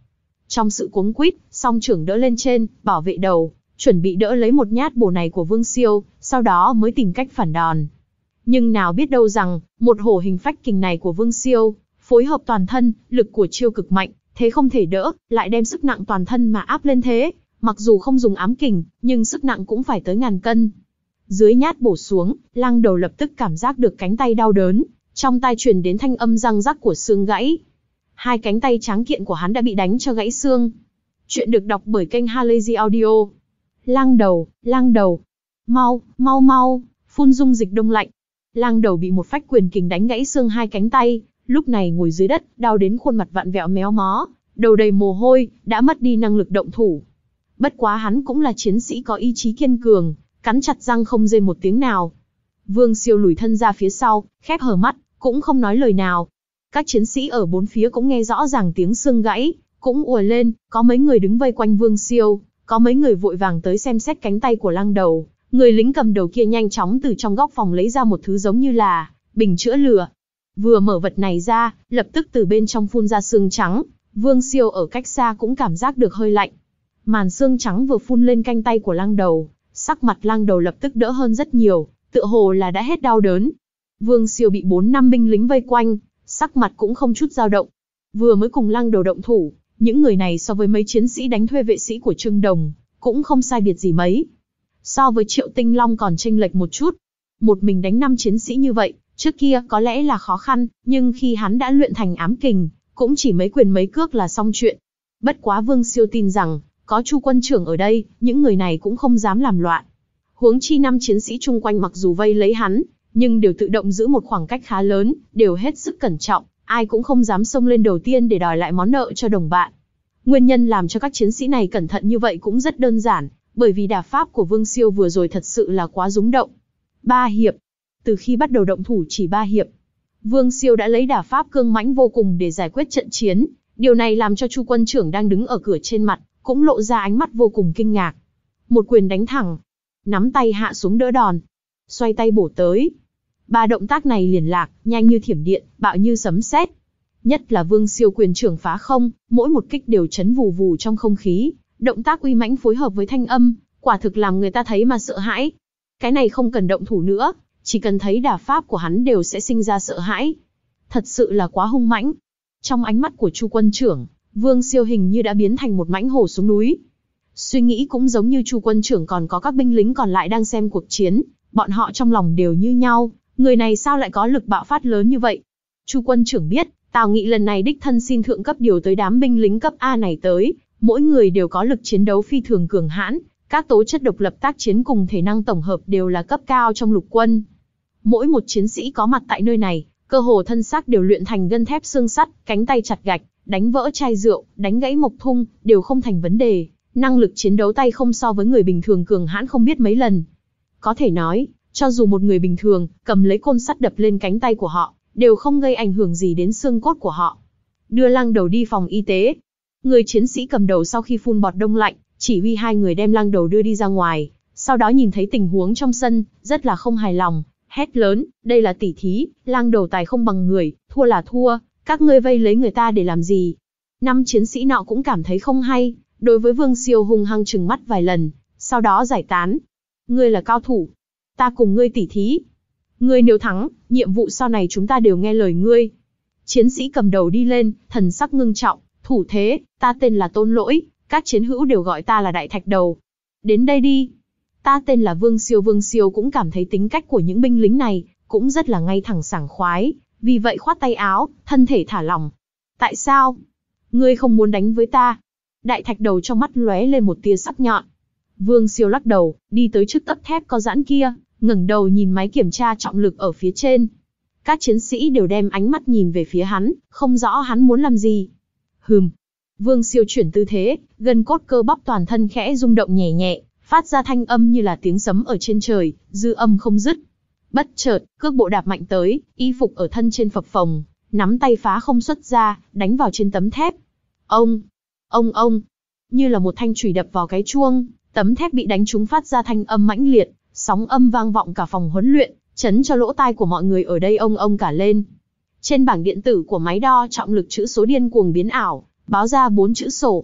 Trong sự cuống quýt, song trưởng đỡ lên trên, bảo vệ đầu, chuẩn bị đỡ lấy một nhát bổ này của Vương Siêu, sau đó mới tìm cách phản đòn. Nhưng nào biết đâu rằng, một hổ hình phách kình này của Vương Siêu, phối hợp toàn thân, lực của chiêu cực mạnh, thế không thể đỡ, lại đem sức nặng toàn thân mà áp lên thế. Mặc dù không dùng ám kình, nhưng sức nặng cũng phải tới ngàn cân. Dưới nhát bổ xuống, Lăng Đầu lập tức cảm giác được cánh tay đau đớn, trong tai truyền đến thanh âm răng rắc của xương gãy. Hai cánh tay tráng kiện của hắn đã bị đánh cho gãy xương. Chuyện được đọc bởi kênh Halazy Audio. Lăng Đầu, Lăng Đầu, mau, mau mau, phun dung dịch đông lạnh. Lăng Đầu bị một phách quyền kình đánh gãy xương hai cánh tay, lúc này ngồi dưới đất, đau đến khuôn mặt vặn vẹo méo mó, đầu đầy mồ hôi, đã mất đi năng lực động thủ. Bất quá hắn cũng là chiến sĩ có ý chí kiên cường, cắn chặt răng không rên một tiếng nào. Vương Siêu lùi thân ra phía sau, khép hờ mắt, cũng không nói lời nào. Các chiến sĩ ở bốn phía cũng nghe rõ ràng tiếng xương gãy, cũng ùa lên, có mấy người đứng vây quanh Vương Siêu, có mấy người vội vàng tới xem xét cánh tay của Lăng Đầu. Người lính cầm đầu kia nhanh chóng từ trong góc phòng lấy ra một thứ giống như là bình chữa lửa. Vừa mở vật này ra, lập tức từ bên trong phun ra xương trắng. Vương Siêu ở cách xa cũng cảm giác được hơi lạnh. Màn xương trắng vừa phun lên cánh tay của Lăng Đầu, sắc mặt Lăng Đầu lập tức đỡ hơn rất nhiều, tựa hồ là đã hết đau đớn. Vương Siêu bị bốn năm binh lính vây quanh, sắc mặt cũng không chút dao động. Vừa mới cùng Lăng Đầu động thủ, những người này so với mấy chiến sĩ đánh thuê vệ sĩ của Trương Đồng, cũng không sai biệt gì mấy. So với Triệu Tinh Long còn chênh lệch một chút. Một mình đánh năm chiến sĩ như vậy, trước kia có lẽ là khó khăn, nhưng khi hắn đã luyện thành ám kình, cũng chỉ mấy quyền mấy cước là xong chuyện. Bất quá Vương Siêu tin rằng, có Chu quân trưởng ở đây, những người này cũng không dám làm loạn. Huống chi năm chiến sĩ chung quanh mặc dù vây lấy hắn, nhưng đều tự động giữ một khoảng cách khá lớn, đều hết sức cẩn trọng, ai cũng không dám xông lên đầu tiên để đòi lại món nợ cho đồng bạn. Nguyên nhân làm cho các chiến sĩ này cẩn thận như vậy cũng rất đơn giản, bởi vì đả pháp của Vương Siêu vừa rồi thật sự là quá rúng động. Ba hiệp. Từ khi bắt đầu động thủ chỉ ba hiệp, Vương Siêu đã lấy đả pháp cương mãnh vô cùng để giải quyết trận chiến. Điều này làm cho Chu quân trưởng đang đứng ở cửa trên mặt, cũng lộ ra ánh mắt vô cùng kinh ngạc. Một quyền đánh thẳng, nắm tay hạ xuống đỡ đòn, xoay tay bổ tới. Ba động tác này liền lạc, nhanh như thiểm điện, bạo như sấm sét. Nhất là Vương Siêu quyền trưởng phá không, mỗi một kích đều chấn vù vù trong không khí, động tác uy mãnh phối hợp với thanh âm, quả thực làm người ta thấy mà sợ hãi. Cái này không cần động thủ nữa, chỉ cần thấy đả pháp của hắn đều sẽ sinh ra sợ hãi. Thật sự là quá hung mãnh. Trong ánh mắt của Chu quân trưởng, Vương Siêu hình như đã biến thành một mãnh hổ xuống núi. Suy nghĩ cũng giống như Chu quân trưởng còn có các binh lính còn lại đang xem cuộc chiến, bọn họ trong lòng đều như nhau, người này sao lại có lực bạo phát lớn như vậy. Chu quân trưởng biết, Tào Nghị lần này đích thân xin thượng cấp điều tới đám binh lính cấp A này tới, mỗi người đều có lực chiến đấu phi thường cường hãn, các tố chất độc lập tác chiến cùng thể năng tổng hợp đều là cấp cao trong lục quân. Mỗi một chiến sĩ có mặt tại nơi này, cơ hồ thân xác đều luyện thành gân thép xương sắt, cánh tay chặt gạch, đánh vỡ chai rượu, đánh gãy mộc thung, đều không thành vấn đề. Năng lực chiến đấu tay không so với người bình thường cường hãn không biết mấy lần. Có thể nói, cho dù một người bình thường, cầm lấy côn sắt đập lên cánh tay của họ, đều không gây ảnh hưởng gì đến xương cốt của họ. Đưa Lăng Đầu đi phòng y tế. Người chiến sĩ cầm đầu sau khi phun bọt đông lạnh, chỉ huy hai người đem Lăng Đầu đưa đi ra ngoài, sau đó nhìn thấy tình huống trong sân, rất là không hài lòng, hét lớn, đây là tỉ thí, Lăng Đầu tài không bằng người, thua là thua, các ngươi vây lấy người ta để làm gì? Năm chiến sĩ nọ cũng cảm thấy không hay, đối với Vương Siêu hung hăng trừng mắt vài lần, sau đó giải tán. Ngươi là cao thủ, ta cùng ngươi tỉ thí. Ngươi nếu thắng, nhiệm vụ sau này chúng ta đều nghe lời ngươi. Chiến sĩ cầm đầu đi lên, thần sắc ngưng trọng, thủ thế, ta tên là Tôn Lỗi, các chiến hữu đều gọi ta là Đại Thạch Đầu. Đến đây đi. Ta tên là Vương Siêu. Vương Siêu cũng cảm thấy tính cách của những binh lính này, cũng rất là ngay thẳng sảng khoái, vì vậy khoát tay áo, thân thể thả lỏng. Tại sao? Ngươi không muốn đánh với ta? Đại Thạch Đầu trong mắt lóe lên một tia sắc nhọn. Vương Siêu lắc đầu, đi tới trước tấc thép có giãn kia, ngẩng đầu nhìn máy kiểm tra trọng lực ở phía trên. Các chiến sĩ đều đem ánh mắt nhìn về phía hắn, không rõ hắn muốn làm gì. Hừm. Vương Siêu chuyển tư thế, gân cốt cơ bắp toàn thân khẽ rung động nhẹ nhẹ, phát ra thanh âm như là tiếng sấm ở trên trời, dư âm không dứt. Bất chợt, cước bộ đạp mạnh tới, y phục ở thân trên phập phồng, nắm tay phá không xuất ra, đánh vào trên tấm thép. Ông, ông ông, như là một thanh chùy đập vào cái chuông, tấm thép bị đánh trúng phát ra thanh âm mãnh liệt, sóng âm vang vọng cả phòng huấn luyện, chấn cho lỗ tai của mọi người ở đây ông ông cả lên. Trên bảng điện tử của máy đo trọng lực chữ số điên cuồng biến ảo, báo ra bốn chữ sổ.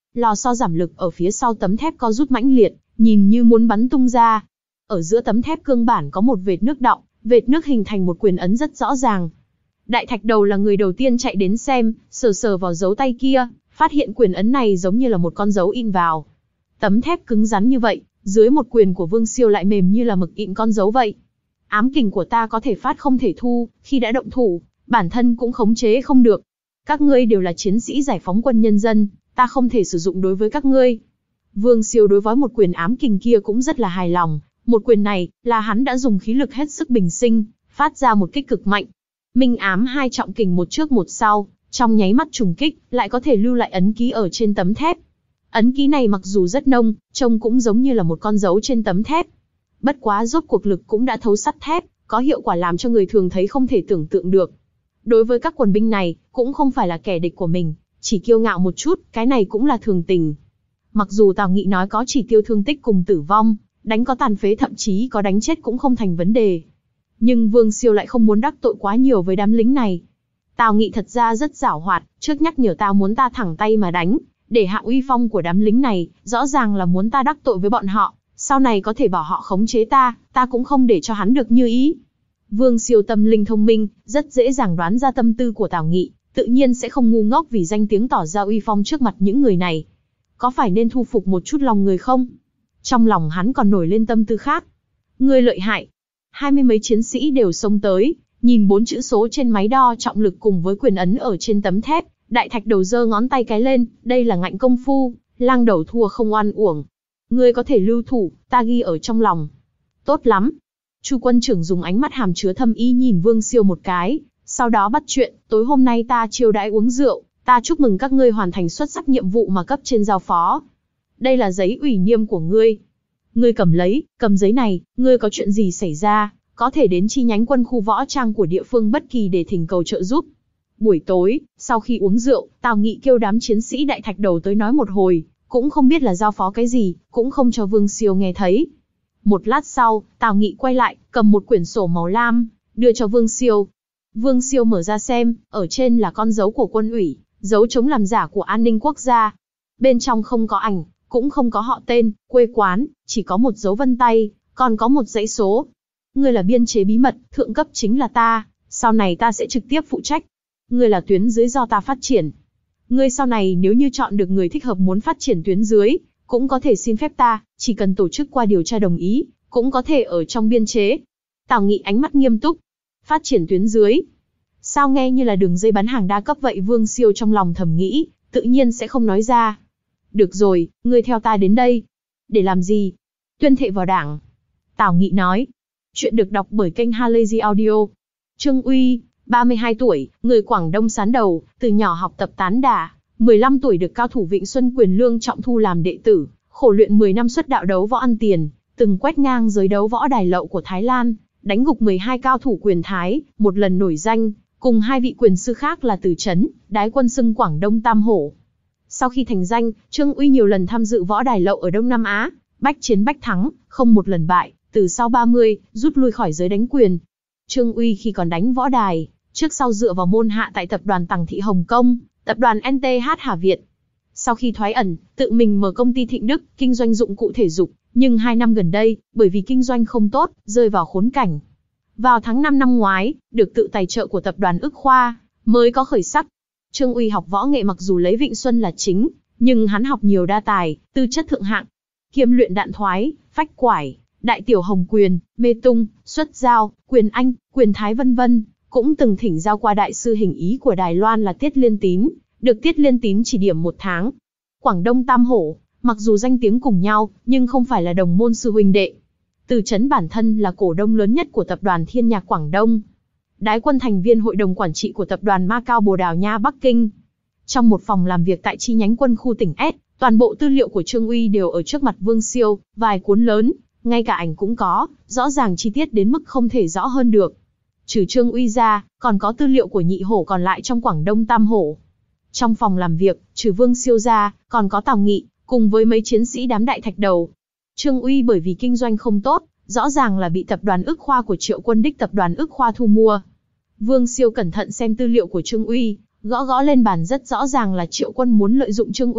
lò xo giảm lực ở phía sau tấm thép co rút mãnh liệt, nhìn như muốn bắn tung ra. Ở giữa tấm thép cương bản có một vệt nước đọng, vệt nước hình thành một quyền ấn rất rõ ràng. Đại thạch đầu là người đầu tiên chạy đến xem, sờ sờ vào dấu tay kia, phát hiện quyền ấn này giống như là một con dấu in vào. Tấm thép cứng rắn như vậy, dưới một quyền của Vương Siêu lại mềm như là mực in con dấu vậy. Ám kình của ta có thể phát không thể thu, khi đã động thủ, bản thân cũng khống chế không được. Các ngươi đều là chiến sĩ giải phóng quân nhân dân, ta không thể sử dụng đối với các ngươi. Vương Siêu đối với một quyền ám kình kia cũng rất là hài lòng, một quyền này là hắn đã dùng khí lực hết sức bình sinh, phát ra một kích cực mạnh. Minh ám hai trọng kình một trước một sau, trong nháy mắt trùng kích, lại có thể lưu lại ấn ký ở trên tấm thép. Ấn ký này mặc dù rất nông, trông cũng giống như là một con dấu trên tấm thép. Bất quá rốt cuộc lực cũng đã thấu sắt thép, có hiệu quả làm cho người thường thấy không thể tưởng tượng được. Đối với các quần binh này, cũng không phải là kẻ địch của mình, chỉ kiêu ngạo một chút, cái này cũng là thường tình. Mặc dù Tào Nghị nói có chỉ tiêu thương tích cùng tử vong, đánh có tàn phế thậm chí có đánh chết cũng không thành vấn đề. Nhưng Vương Siêu lại không muốn đắc tội quá nhiều với đám lính này. Tào Nghị thật ra rất giảo hoạt, trước nhắc nhở ta muốn ta thẳng tay mà đánh, để hạ uy phong của đám lính này, rõ ràng là muốn ta đắc tội với bọn họ, sau này có thể bảo họ khống chế ta, ta cũng không để cho hắn được như ý. Vương Siêu tâm linh thông minh, rất dễ dàng đoán ra tâm tư của Tào Nghị, tự nhiên sẽ không ngu ngốc vì danh tiếng tỏ ra uy phong trước mặt những người này. Có phải nên thu phục một chút lòng người không? Trong lòng hắn còn nổi lên tâm tư khác. Ngươi lợi hại. Hai mươi mấy chiến sĩ đều xông tới, nhìn bốn chữ số trên máy đo trọng lực cùng với quyền ấn ở trên tấm thép, đại thạch đầu giơ ngón tay cái lên, đây là ngạnh công phu, lang đầu thua không oan uổng. Ngươi có thể lưu thủ, ta ghi ở trong lòng. Tốt lắm. Chu quân trưởng dùng ánh mắt hàm chứa thâm ý nhìn Vương Siêu một cái, sau đó bắt chuyện, tối hôm nay ta chiêu đãi uống rượu, ta chúc mừng các ngươi hoàn thành xuất sắc nhiệm vụ mà cấp trên giao phó. Đây là giấy ủy niêm của ngươi. Ngươi cầm lấy, cầm giấy này, ngươi có chuyện gì xảy ra, có thể đến chi nhánh quân khu võ trang của địa phương bất kỳ để thỉnh cầu trợ giúp. Buổi tối, sau khi uống rượu, Tào Nghị kêu đám chiến sĩ đại thạch đầu tới nói một hồi, cũng không biết là giao phó cái gì, cũng không cho Vương Siêu nghe thấy. Một lát sau, Tào Nghị quay lại, cầm một quyển sổ màu lam, đưa cho Vương Siêu. Vương Siêu mở ra xem, ở trên là con dấu của quân ủy, dấu chống làm giả của an ninh quốc gia. Bên trong không có ảnh, cũng không có họ tên, quê quán, chỉ có một dấu vân tay, còn có một dãy số. Ngươi là biên chế bí mật, thượng cấp chính là ta, sau này ta sẽ trực tiếp phụ trách. Ngươi là tuyến dưới do ta phát triển. Ngươi sau này nếu như chọn được người thích hợp muốn phát triển tuyến dưới, cũng có thể xin phép ta, chỉ cần tổ chức qua điều tra đồng ý, cũng có thể ở trong biên chế. Tào Nghị ánh mắt nghiêm túc. Phát triển tuyến dưới. Sao nghe như là đường dây bán hàng đa cấp vậy? Vương Siêu trong lòng thầm nghĩ, tự nhiên sẽ không nói ra. Được rồi, ngươi theo ta đến đây. Để làm gì? Tuyên thệ vào đảng. Tào Nghị nói. Chuyện được đọc bởi kênh Halazy Audio. Trương Uy, ba mươi hai tuổi, người Quảng Đông sán đầu, từ nhỏ học tập tán đả, mười lăm tuổi được cao thủ Vịnh Xuân Quyền Lương trọng thu làm đệ tử, khổ luyện mười năm xuất đạo đấu võ ăn tiền, từng quét ngang giới đấu võ đài lậu của Thái Lan, đánh gục mười hai cao thủ quyền Thái, một lần nổi danh, cùng hai vị quyền sư khác là Từ Chấn, Đái Quân xưng Quảng Đông Tam Hổ. Sau khi thành danh, Trương Uy nhiều lần tham dự võ đài lậu ở Đông Nam Á, bách chiến bách thắng, không một lần bại, từ sau ba mươi, rút lui khỏi giới đánh quyền. Trương Uy khi còn đánh võ đài, trước sau dựa vào môn hạ tại tập đoàn Tằng Thị Hồng Kông, tập đoàn en tê hát Hà Việt. Sau khi thoái ẩn, tự mình mở công ty Thịnh Đức, kinh doanh dụng cụ thể dục, nhưng hai năm gần đây, bởi vì kinh doanh không tốt, rơi vào khốn cảnh. Vào tháng năm năm ngoái, được tự tài trợ của tập đoàn Ức Khoa, mới có khởi sắc. Trương Uy học võ nghệ mặc dù lấy Vịnh Xuân là chính, nhưng hắn học nhiều đa tài, tư chất thượng hạng. Kiêm luyện đạn thoái, phách quải, đại tiểu hồng quyền, mê tung, xuất giao, quyền Anh, quyền Thái vân vân, cũng từng thỉnh giao qua đại sư hình ý của Đài Loan là Tiết Liên Tín, được Tiết Liên Tín chỉ điểm một tháng. Quảng Đông Tam Hổ, mặc dù danh tiếng cùng nhau, nhưng không phải là đồng môn sư huynh đệ. Từ Chấn bản thân là cổ đông lớn nhất của tập đoàn Thiên Nhạc Quảng Đông. Đái Quân thành viên hội đồng quản trị của tập đoàn Macau Bồ Đào Nha Bắc Kinh. Trong một phòng làm việc tại chi nhánh quân khu tỉnh S, toàn bộ tư liệu của Trương Uy đều ở trước mặt Vương Siêu, vài cuốn lớn, ngay cả ảnh cũng có, rõ ràng chi tiết đến mức không thể rõ hơn được. Trừ Trương Uy ra, còn có tư liệu của nhị hổ còn lại trong Quảng Đông Tam Hổ. Trong phòng làm việc, trừ Vương Siêu ra, còn có Tào Nghị, cùng với mấy chiến sĩ đám đại thạch đầu. Trương Uy bởi vì kinh doanh không tốt, rõ ràng là bị tập đoàn Ức Khoa của Triệu Quân Đích tập đoàn Ức Khoa thu mua. Vương Siêu cẩn thận xem tư liệu của Trương Uy, gõ gõ lên bàn rất rõ ràng là Triệu Quân muốn lợi dụng Trương Uy,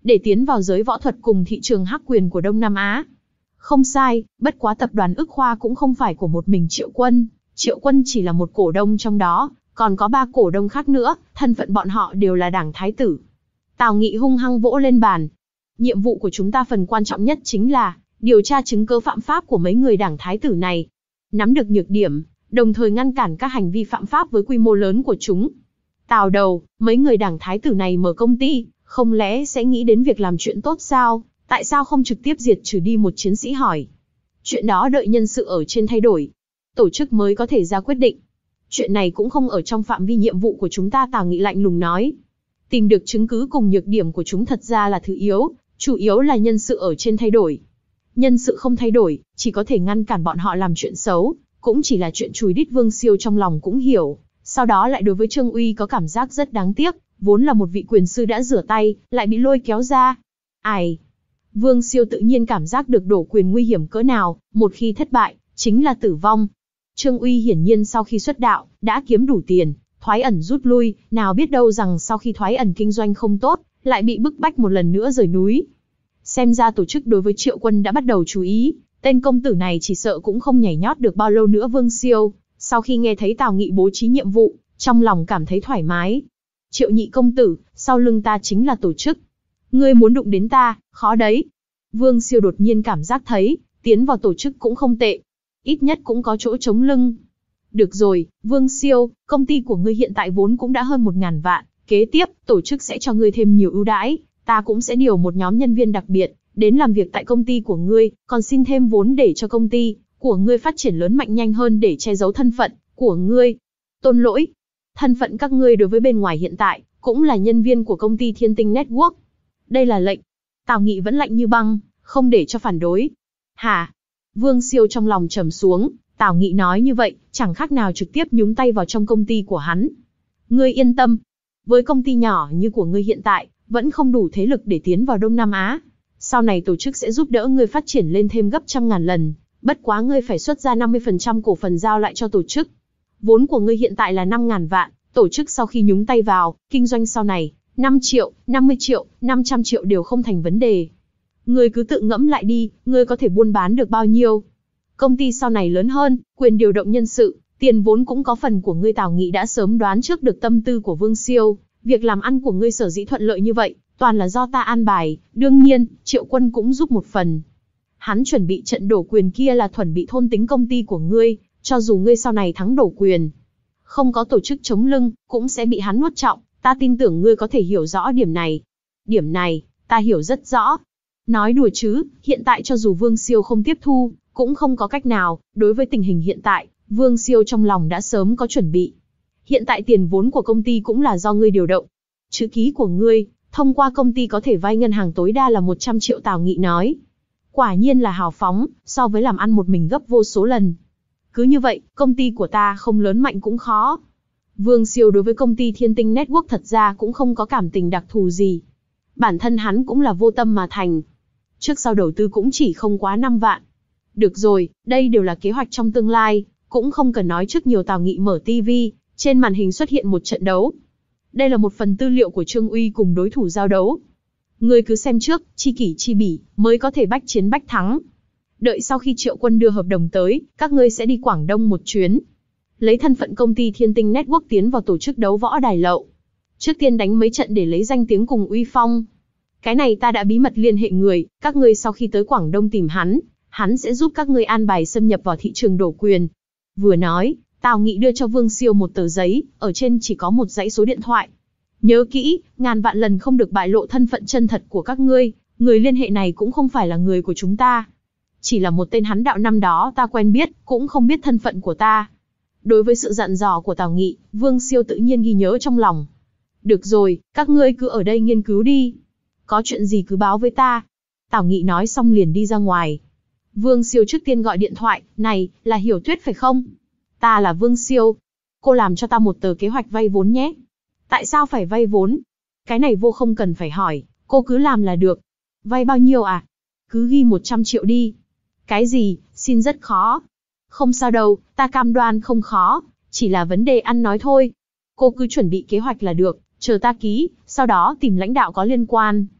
để tiến vào giới võ thuật cùng thị trường hắc quyền của Đông Nam Á. Không sai, bất quá tập đoàn Ức Khoa cũng không phải của một mình Triệu Quân, Triệu Quân chỉ là một cổ đông trong đó, còn có ba cổ đông khác nữa, thân phận bọn họ đều là đảng thái tử. Tào Nghị hung hăng vỗ lên bàn. Nhiệm vụ của chúng ta phần quan trọng nhất chính là điều tra chứng cứ phạm pháp của mấy người đảng thái tử này, nắm được nhược điểm, đồng thời ngăn cản các hành vi phạm pháp với quy mô lớn của chúng. Tào đầu, mấy người đảng thái tử này mở công ty, không lẽ sẽ nghĩ đến việc làm chuyện tốt sao? Tại sao không trực tiếp diệt trừ đi một chiến sĩ hỏi? Chuyện đó đợi nhân sự ở trên thay đổi, tổ chức mới có thể ra quyết định. Chuyện này cũng không ở trong phạm vi nhiệm vụ của chúng ta, Tào Nghị lạnh lùng nói. Tìm được chứng cứ cùng nhược điểm của chúng thật ra là thứ yếu, chủ yếu là nhân sự ở trên thay đổi. Nhân sự không thay đổi, chỉ có thể ngăn cản bọn họ làm chuyện xấu, cũng chỉ là chuyện chùi đít. Vương Siêu trong lòng cũng hiểu, sau đó lại đối với Trương Uy có cảm giác rất đáng tiếc, vốn là một vị quyền sư đã rửa tay, lại bị lôi kéo ra. Ai? Vương Siêu tự nhiên cảm giác được đổ quyền nguy hiểm cỡ nào, một khi thất bại, chính là tử vong. Trương Uy hiển nhiên sau khi xuất đạo, đã kiếm đủ tiền, thoái ẩn rút lui, nào biết đâu rằng sau khi thoái ẩn kinh doanh không tốt, lại bị bức bách một lần nữa rời núi. Xem ra tổ chức đối với Triệu Quân đã bắt đầu chú ý, tên công tử này chỉ sợ cũng không nhảy nhót được bao lâu nữa. Vương Siêu, sau khi nghe thấy Tào Nghị bố trí nhiệm vụ, trong lòng cảm thấy thoải mái. Triệu nhị công tử, sau lưng ta chính là tổ chức. Ngươi muốn đụng đến ta, khó đấy. Vương Siêu đột nhiên cảm giác thấy, tiến vào tổ chức cũng không tệ. Ít nhất cũng có chỗ chống lưng. Được rồi, Vương Siêu, công ty của ngươi hiện tại vốn cũng đã hơn một ngàn vạn. Kế tiếp, tổ chức sẽ cho ngươi thêm nhiều ưu đãi. Ta cũng sẽ điều một nhóm nhân viên đặc biệt, đến làm việc tại công ty của ngươi, còn xin thêm vốn để cho công ty của ngươi phát triển lớn mạnh nhanh hơn để che giấu thân phận của ngươi. Tôn Lỗi, thân phận các ngươi đối với bên ngoài hiện tại, cũng là nhân viên của công ty Thiên Tinh Network. Đây là lệnh. Tào Nghị vẫn lạnh như băng, không để cho phản đối. Hả? Vương Siêu trong lòng trầm xuống, Tào Nghị nói như vậy, chẳng khác nào trực tiếp nhúng tay vào trong công ty của hắn. Ngươi yên tâm, với công ty nhỏ như của ngươi hiện tại, vẫn không đủ thế lực để tiến vào Đông Nam Á. Sau này tổ chức sẽ giúp đỡ ngươi phát triển lên thêm gấp trăm ngàn lần, bất quá ngươi phải xuất ra năm mươi phần trăm cổ phần giao lại cho tổ chức. Vốn của ngươi hiện tại là năm ngàn vạn, tổ chức sau khi nhúng tay vào, kinh doanh sau này, năm triệu, năm mươi triệu, năm trăm triệu đều không thành vấn đề. Ngươi cứ tự ngẫm lại đi, ngươi có thể buôn bán được bao nhiêu? Công ty sau này lớn hơn, quyền điều động nhân sự, tiền vốn cũng có phần của ngươi. Tào Nghị đã sớm đoán trước được tâm tư của Vương Siêu, việc làm ăn của ngươi sở dĩ thuận lợi như vậy, toàn là do ta an bài, đương nhiên, Triệu Quân cũng giúp một phần. Hắn chuẩn bị trận đổ quyền kia là chuẩn bị thôn tính công ty của ngươi, cho dù ngươi sau này thắng đổ quyền, không có tổ chức chống lưng, cũng sẽ bị hắn nuốt trọng, ta tin tưởng ngươi có thể hiểu rõ điểm này. Điểm này, ta hiểu rất rõ. Nói đùa chứ, hiện tại cho dù Vương Siêu không tiếp thu, cũng không có cách nào, đối với tình hình hiện tại, Vương Siêu trong lòng đã sớm có chuẩn bị. Hiện tại tiền vốn của công ty cũng là do ngươi điều động. Chữ ký của ngươi, thông qua công ty có thể vay ngân hàng tối đa là một trăm triệu, Tào Nghị nói. Quả nhiên là hào phóng, so với làm ăn một mình gấp vô số lần. Cứ như vậy, công ty của ta không lớn mạnh cũng khó. Vương Siêu đối với công ty Thiên Tinh Network thật ra cũng không có cảm tình đặc thù gì. Bản thân hắn cũng là vô tâm mà thành. Trước sau đầu tư cũng chỉ không quá năm vạn. Được rồi, đây đều là kế hoạch trong tương lai, cũng không cần nói trước nhiều. Tào Nghị mở ti vi, trên màn hình xuất hiện một trận đấu. Đây là một phần tư liệu của Trương Uy cùng đối thủ giao đấu. Ngươi cứ xem trước, chi kỷ chi bỉ, mới có thể bách chiến bách thắng. Đợi sau khi Triệu Quân đưa hợp đồng tới, các ngươi sẽ đi Quảng Đông một chuyến. Lấy thân phận công ty Thiên Tinh Network tiến vào tổ chức đấu võ đài lậu. Trước tiên đánh mấy trận để lấy danh tiếng cùng uy phong. Cái này ta đã bí mật liên hệ người, các ngươi sau khi tới Quảng Đông tìm hắn, hắn sẽ giúp các ngươi an bài xâm nhập vào thị trường đổ quyền. Vừa nói, Tào Nghị đưa cho Vương Siêu một tờ giấy, ở trên chỉ có một dãy số điện thoại. Nhớ kỹ, ngàn vạn lần không được bại lộ thân phận chân thật của các ngươi, người liên hệ này cũng không phải là người của chúng ta. Chỉ là một tên hắn đạo năm đó ta quen biết, cũng không biết thân phận của ta. Đối với sự dặn dò của Tào Nghị, Vương Siêu tự nhiên ghi nhớ trong lòng. Được rồi, các ngươi cứ ở đây nghiên cứu đi. Có chuyện gì cứ báo với ta. Tào Nghị nói xong liền đi ra ngoài. Vương Siêu trước tiên gọi điện thoại, này, là Hiểu Tuyết phải không? Ta là Vương Siêu. Cô làm cho ta một tờ kế hoạch vay vốn nhé. Tại sao phải vay vốn? Cái này vô không cần phải hỏi, cô cứ làm là được. Vay bao nhiêu à? Cứ ghi một trăm triệu đi. Cái gì, xin rất khó. Không sao đâu, ta cam đoan không khó, chỉ là vấn đề ăn nói thôi. Cô cứ chuẩn bị kế hoạch là được, chờ ta ký, sau đó tìm lãnh đạo có liên quan.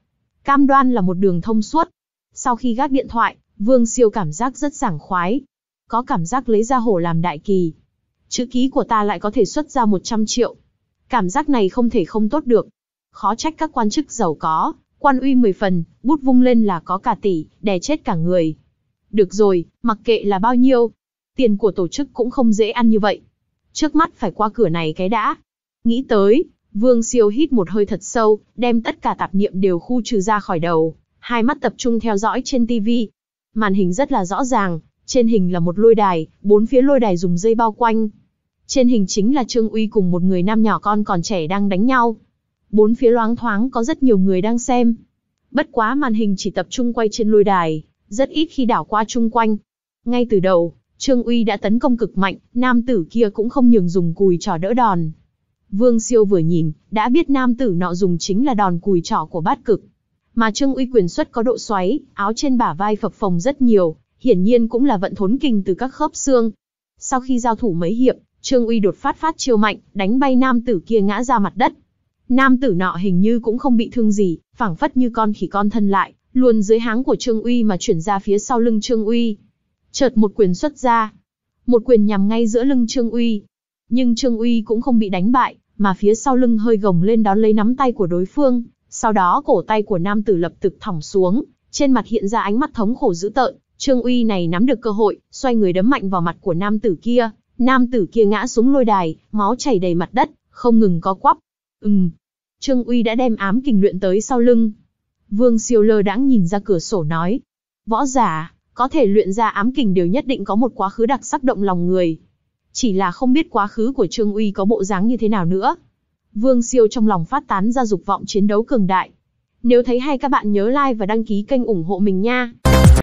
Cam đoan là một đường thông suốt. Sau khi gác điện thoại, Vương Siêu cảm giác rất sảng khoái. Có cảm giác lấy ra hổ làm đại kỳ. Chữ ký của ta lại có thể xuất ra một trăm triệu. Cảm giác này không thể không tốt được. Khó trách các quan chức giàu có, quan uy mười phần, bút vung lên là có cả tỷ, đè chết cả người. Được rồi, mặc kệ là bao nhiêu. Tiền của tổ chức cũng không dễ ăn như vậy. Trước mắt phải qua cửa này cái đã. Nghĩ tới, Vương Siêu hít một hơi thật sâu, đem tất cả tạp niệm đều khu trừ ra khỏi đầu. Hai mắt tập trung theo dõi trên tivi. Màn hình rất là rõ ràng, trên hình là một lôi đài, bốn phía lôi đài dùng dây bao quanh. Trên hình chính là Trương Uy cùng một người nam nhỏ con còn trẻ đang đánh nhau. Bốn phía loáng thoáng có rất nhiều người đang xem. Bất quá màn hình chỉ tập trung quay trên lôi đài, rất ít khi đảo qua chung quanh. Ngay từ đầu, Trương Uy đã tấn công cực mạnh, nam tử kia cũng không nhường dùng cùi trỏ đỡ đòn. Vương Siêu vừa nhìn, đã biết nam tử nọ dùng chính là đòn cùi trỏ của bát cực. Mà Trương Uy quyền xuất có độ xoáy, áo trên bả vai phập phồng rất nhiều, hiển nhiên cũng là vận thốn kình từ các khớp xương. Sau khi giao thủ mấy hiệp, Trương Uy đột phát phát chiêu mạnh, đánh bay nam tử kia ngã ra mặt đất. Nam tử nọ hình như cũng không bị thương gì, phảng phất như con khỉ con thân lại, luôn dưới háng của Trương Uy mà chuyển ra phía sau lưng Trương Uy. Chợt một quyền xuất ra, một quyền nhằm ngay giữa lưng Trương Uy. Nhưng Trương Uy cũng không bị đánh bại, mà phía sau lưng hơi gồng lên đón lấy nắm tay của đối phương. Sau đó cổ tay của nam tử lập tức thõng xuống, trên mặt hiện ra ánh mắt thống khổ dữ tợn. Trương Uy này nắm được cơ hội, xoay người đấm mạnh vào mặt của nam tử kia. Nam tử kia ngã xuống lôi đài, máu chảy đầy mặt đất, không ngừng co quắp. Ừm, Trương Uy đã đem ám kình luyện tới sau lưng. Vương Siêu lơ đãng nhìn ra cửa sổ nói, võ giả có thể luyện ra ám kình đều nhất định có một quá khứ đặc sắc động lòng người. Chỉ là không biết quá khứ của Trương Uy có bộ dáng như thế nào nữa. Vương Siêu trong lòng phát tán ra dục vọng chiến đấu cường đại. Nếu thấy hay các bạn nhớ like và đăng ký kênh ủng hộ mình nha.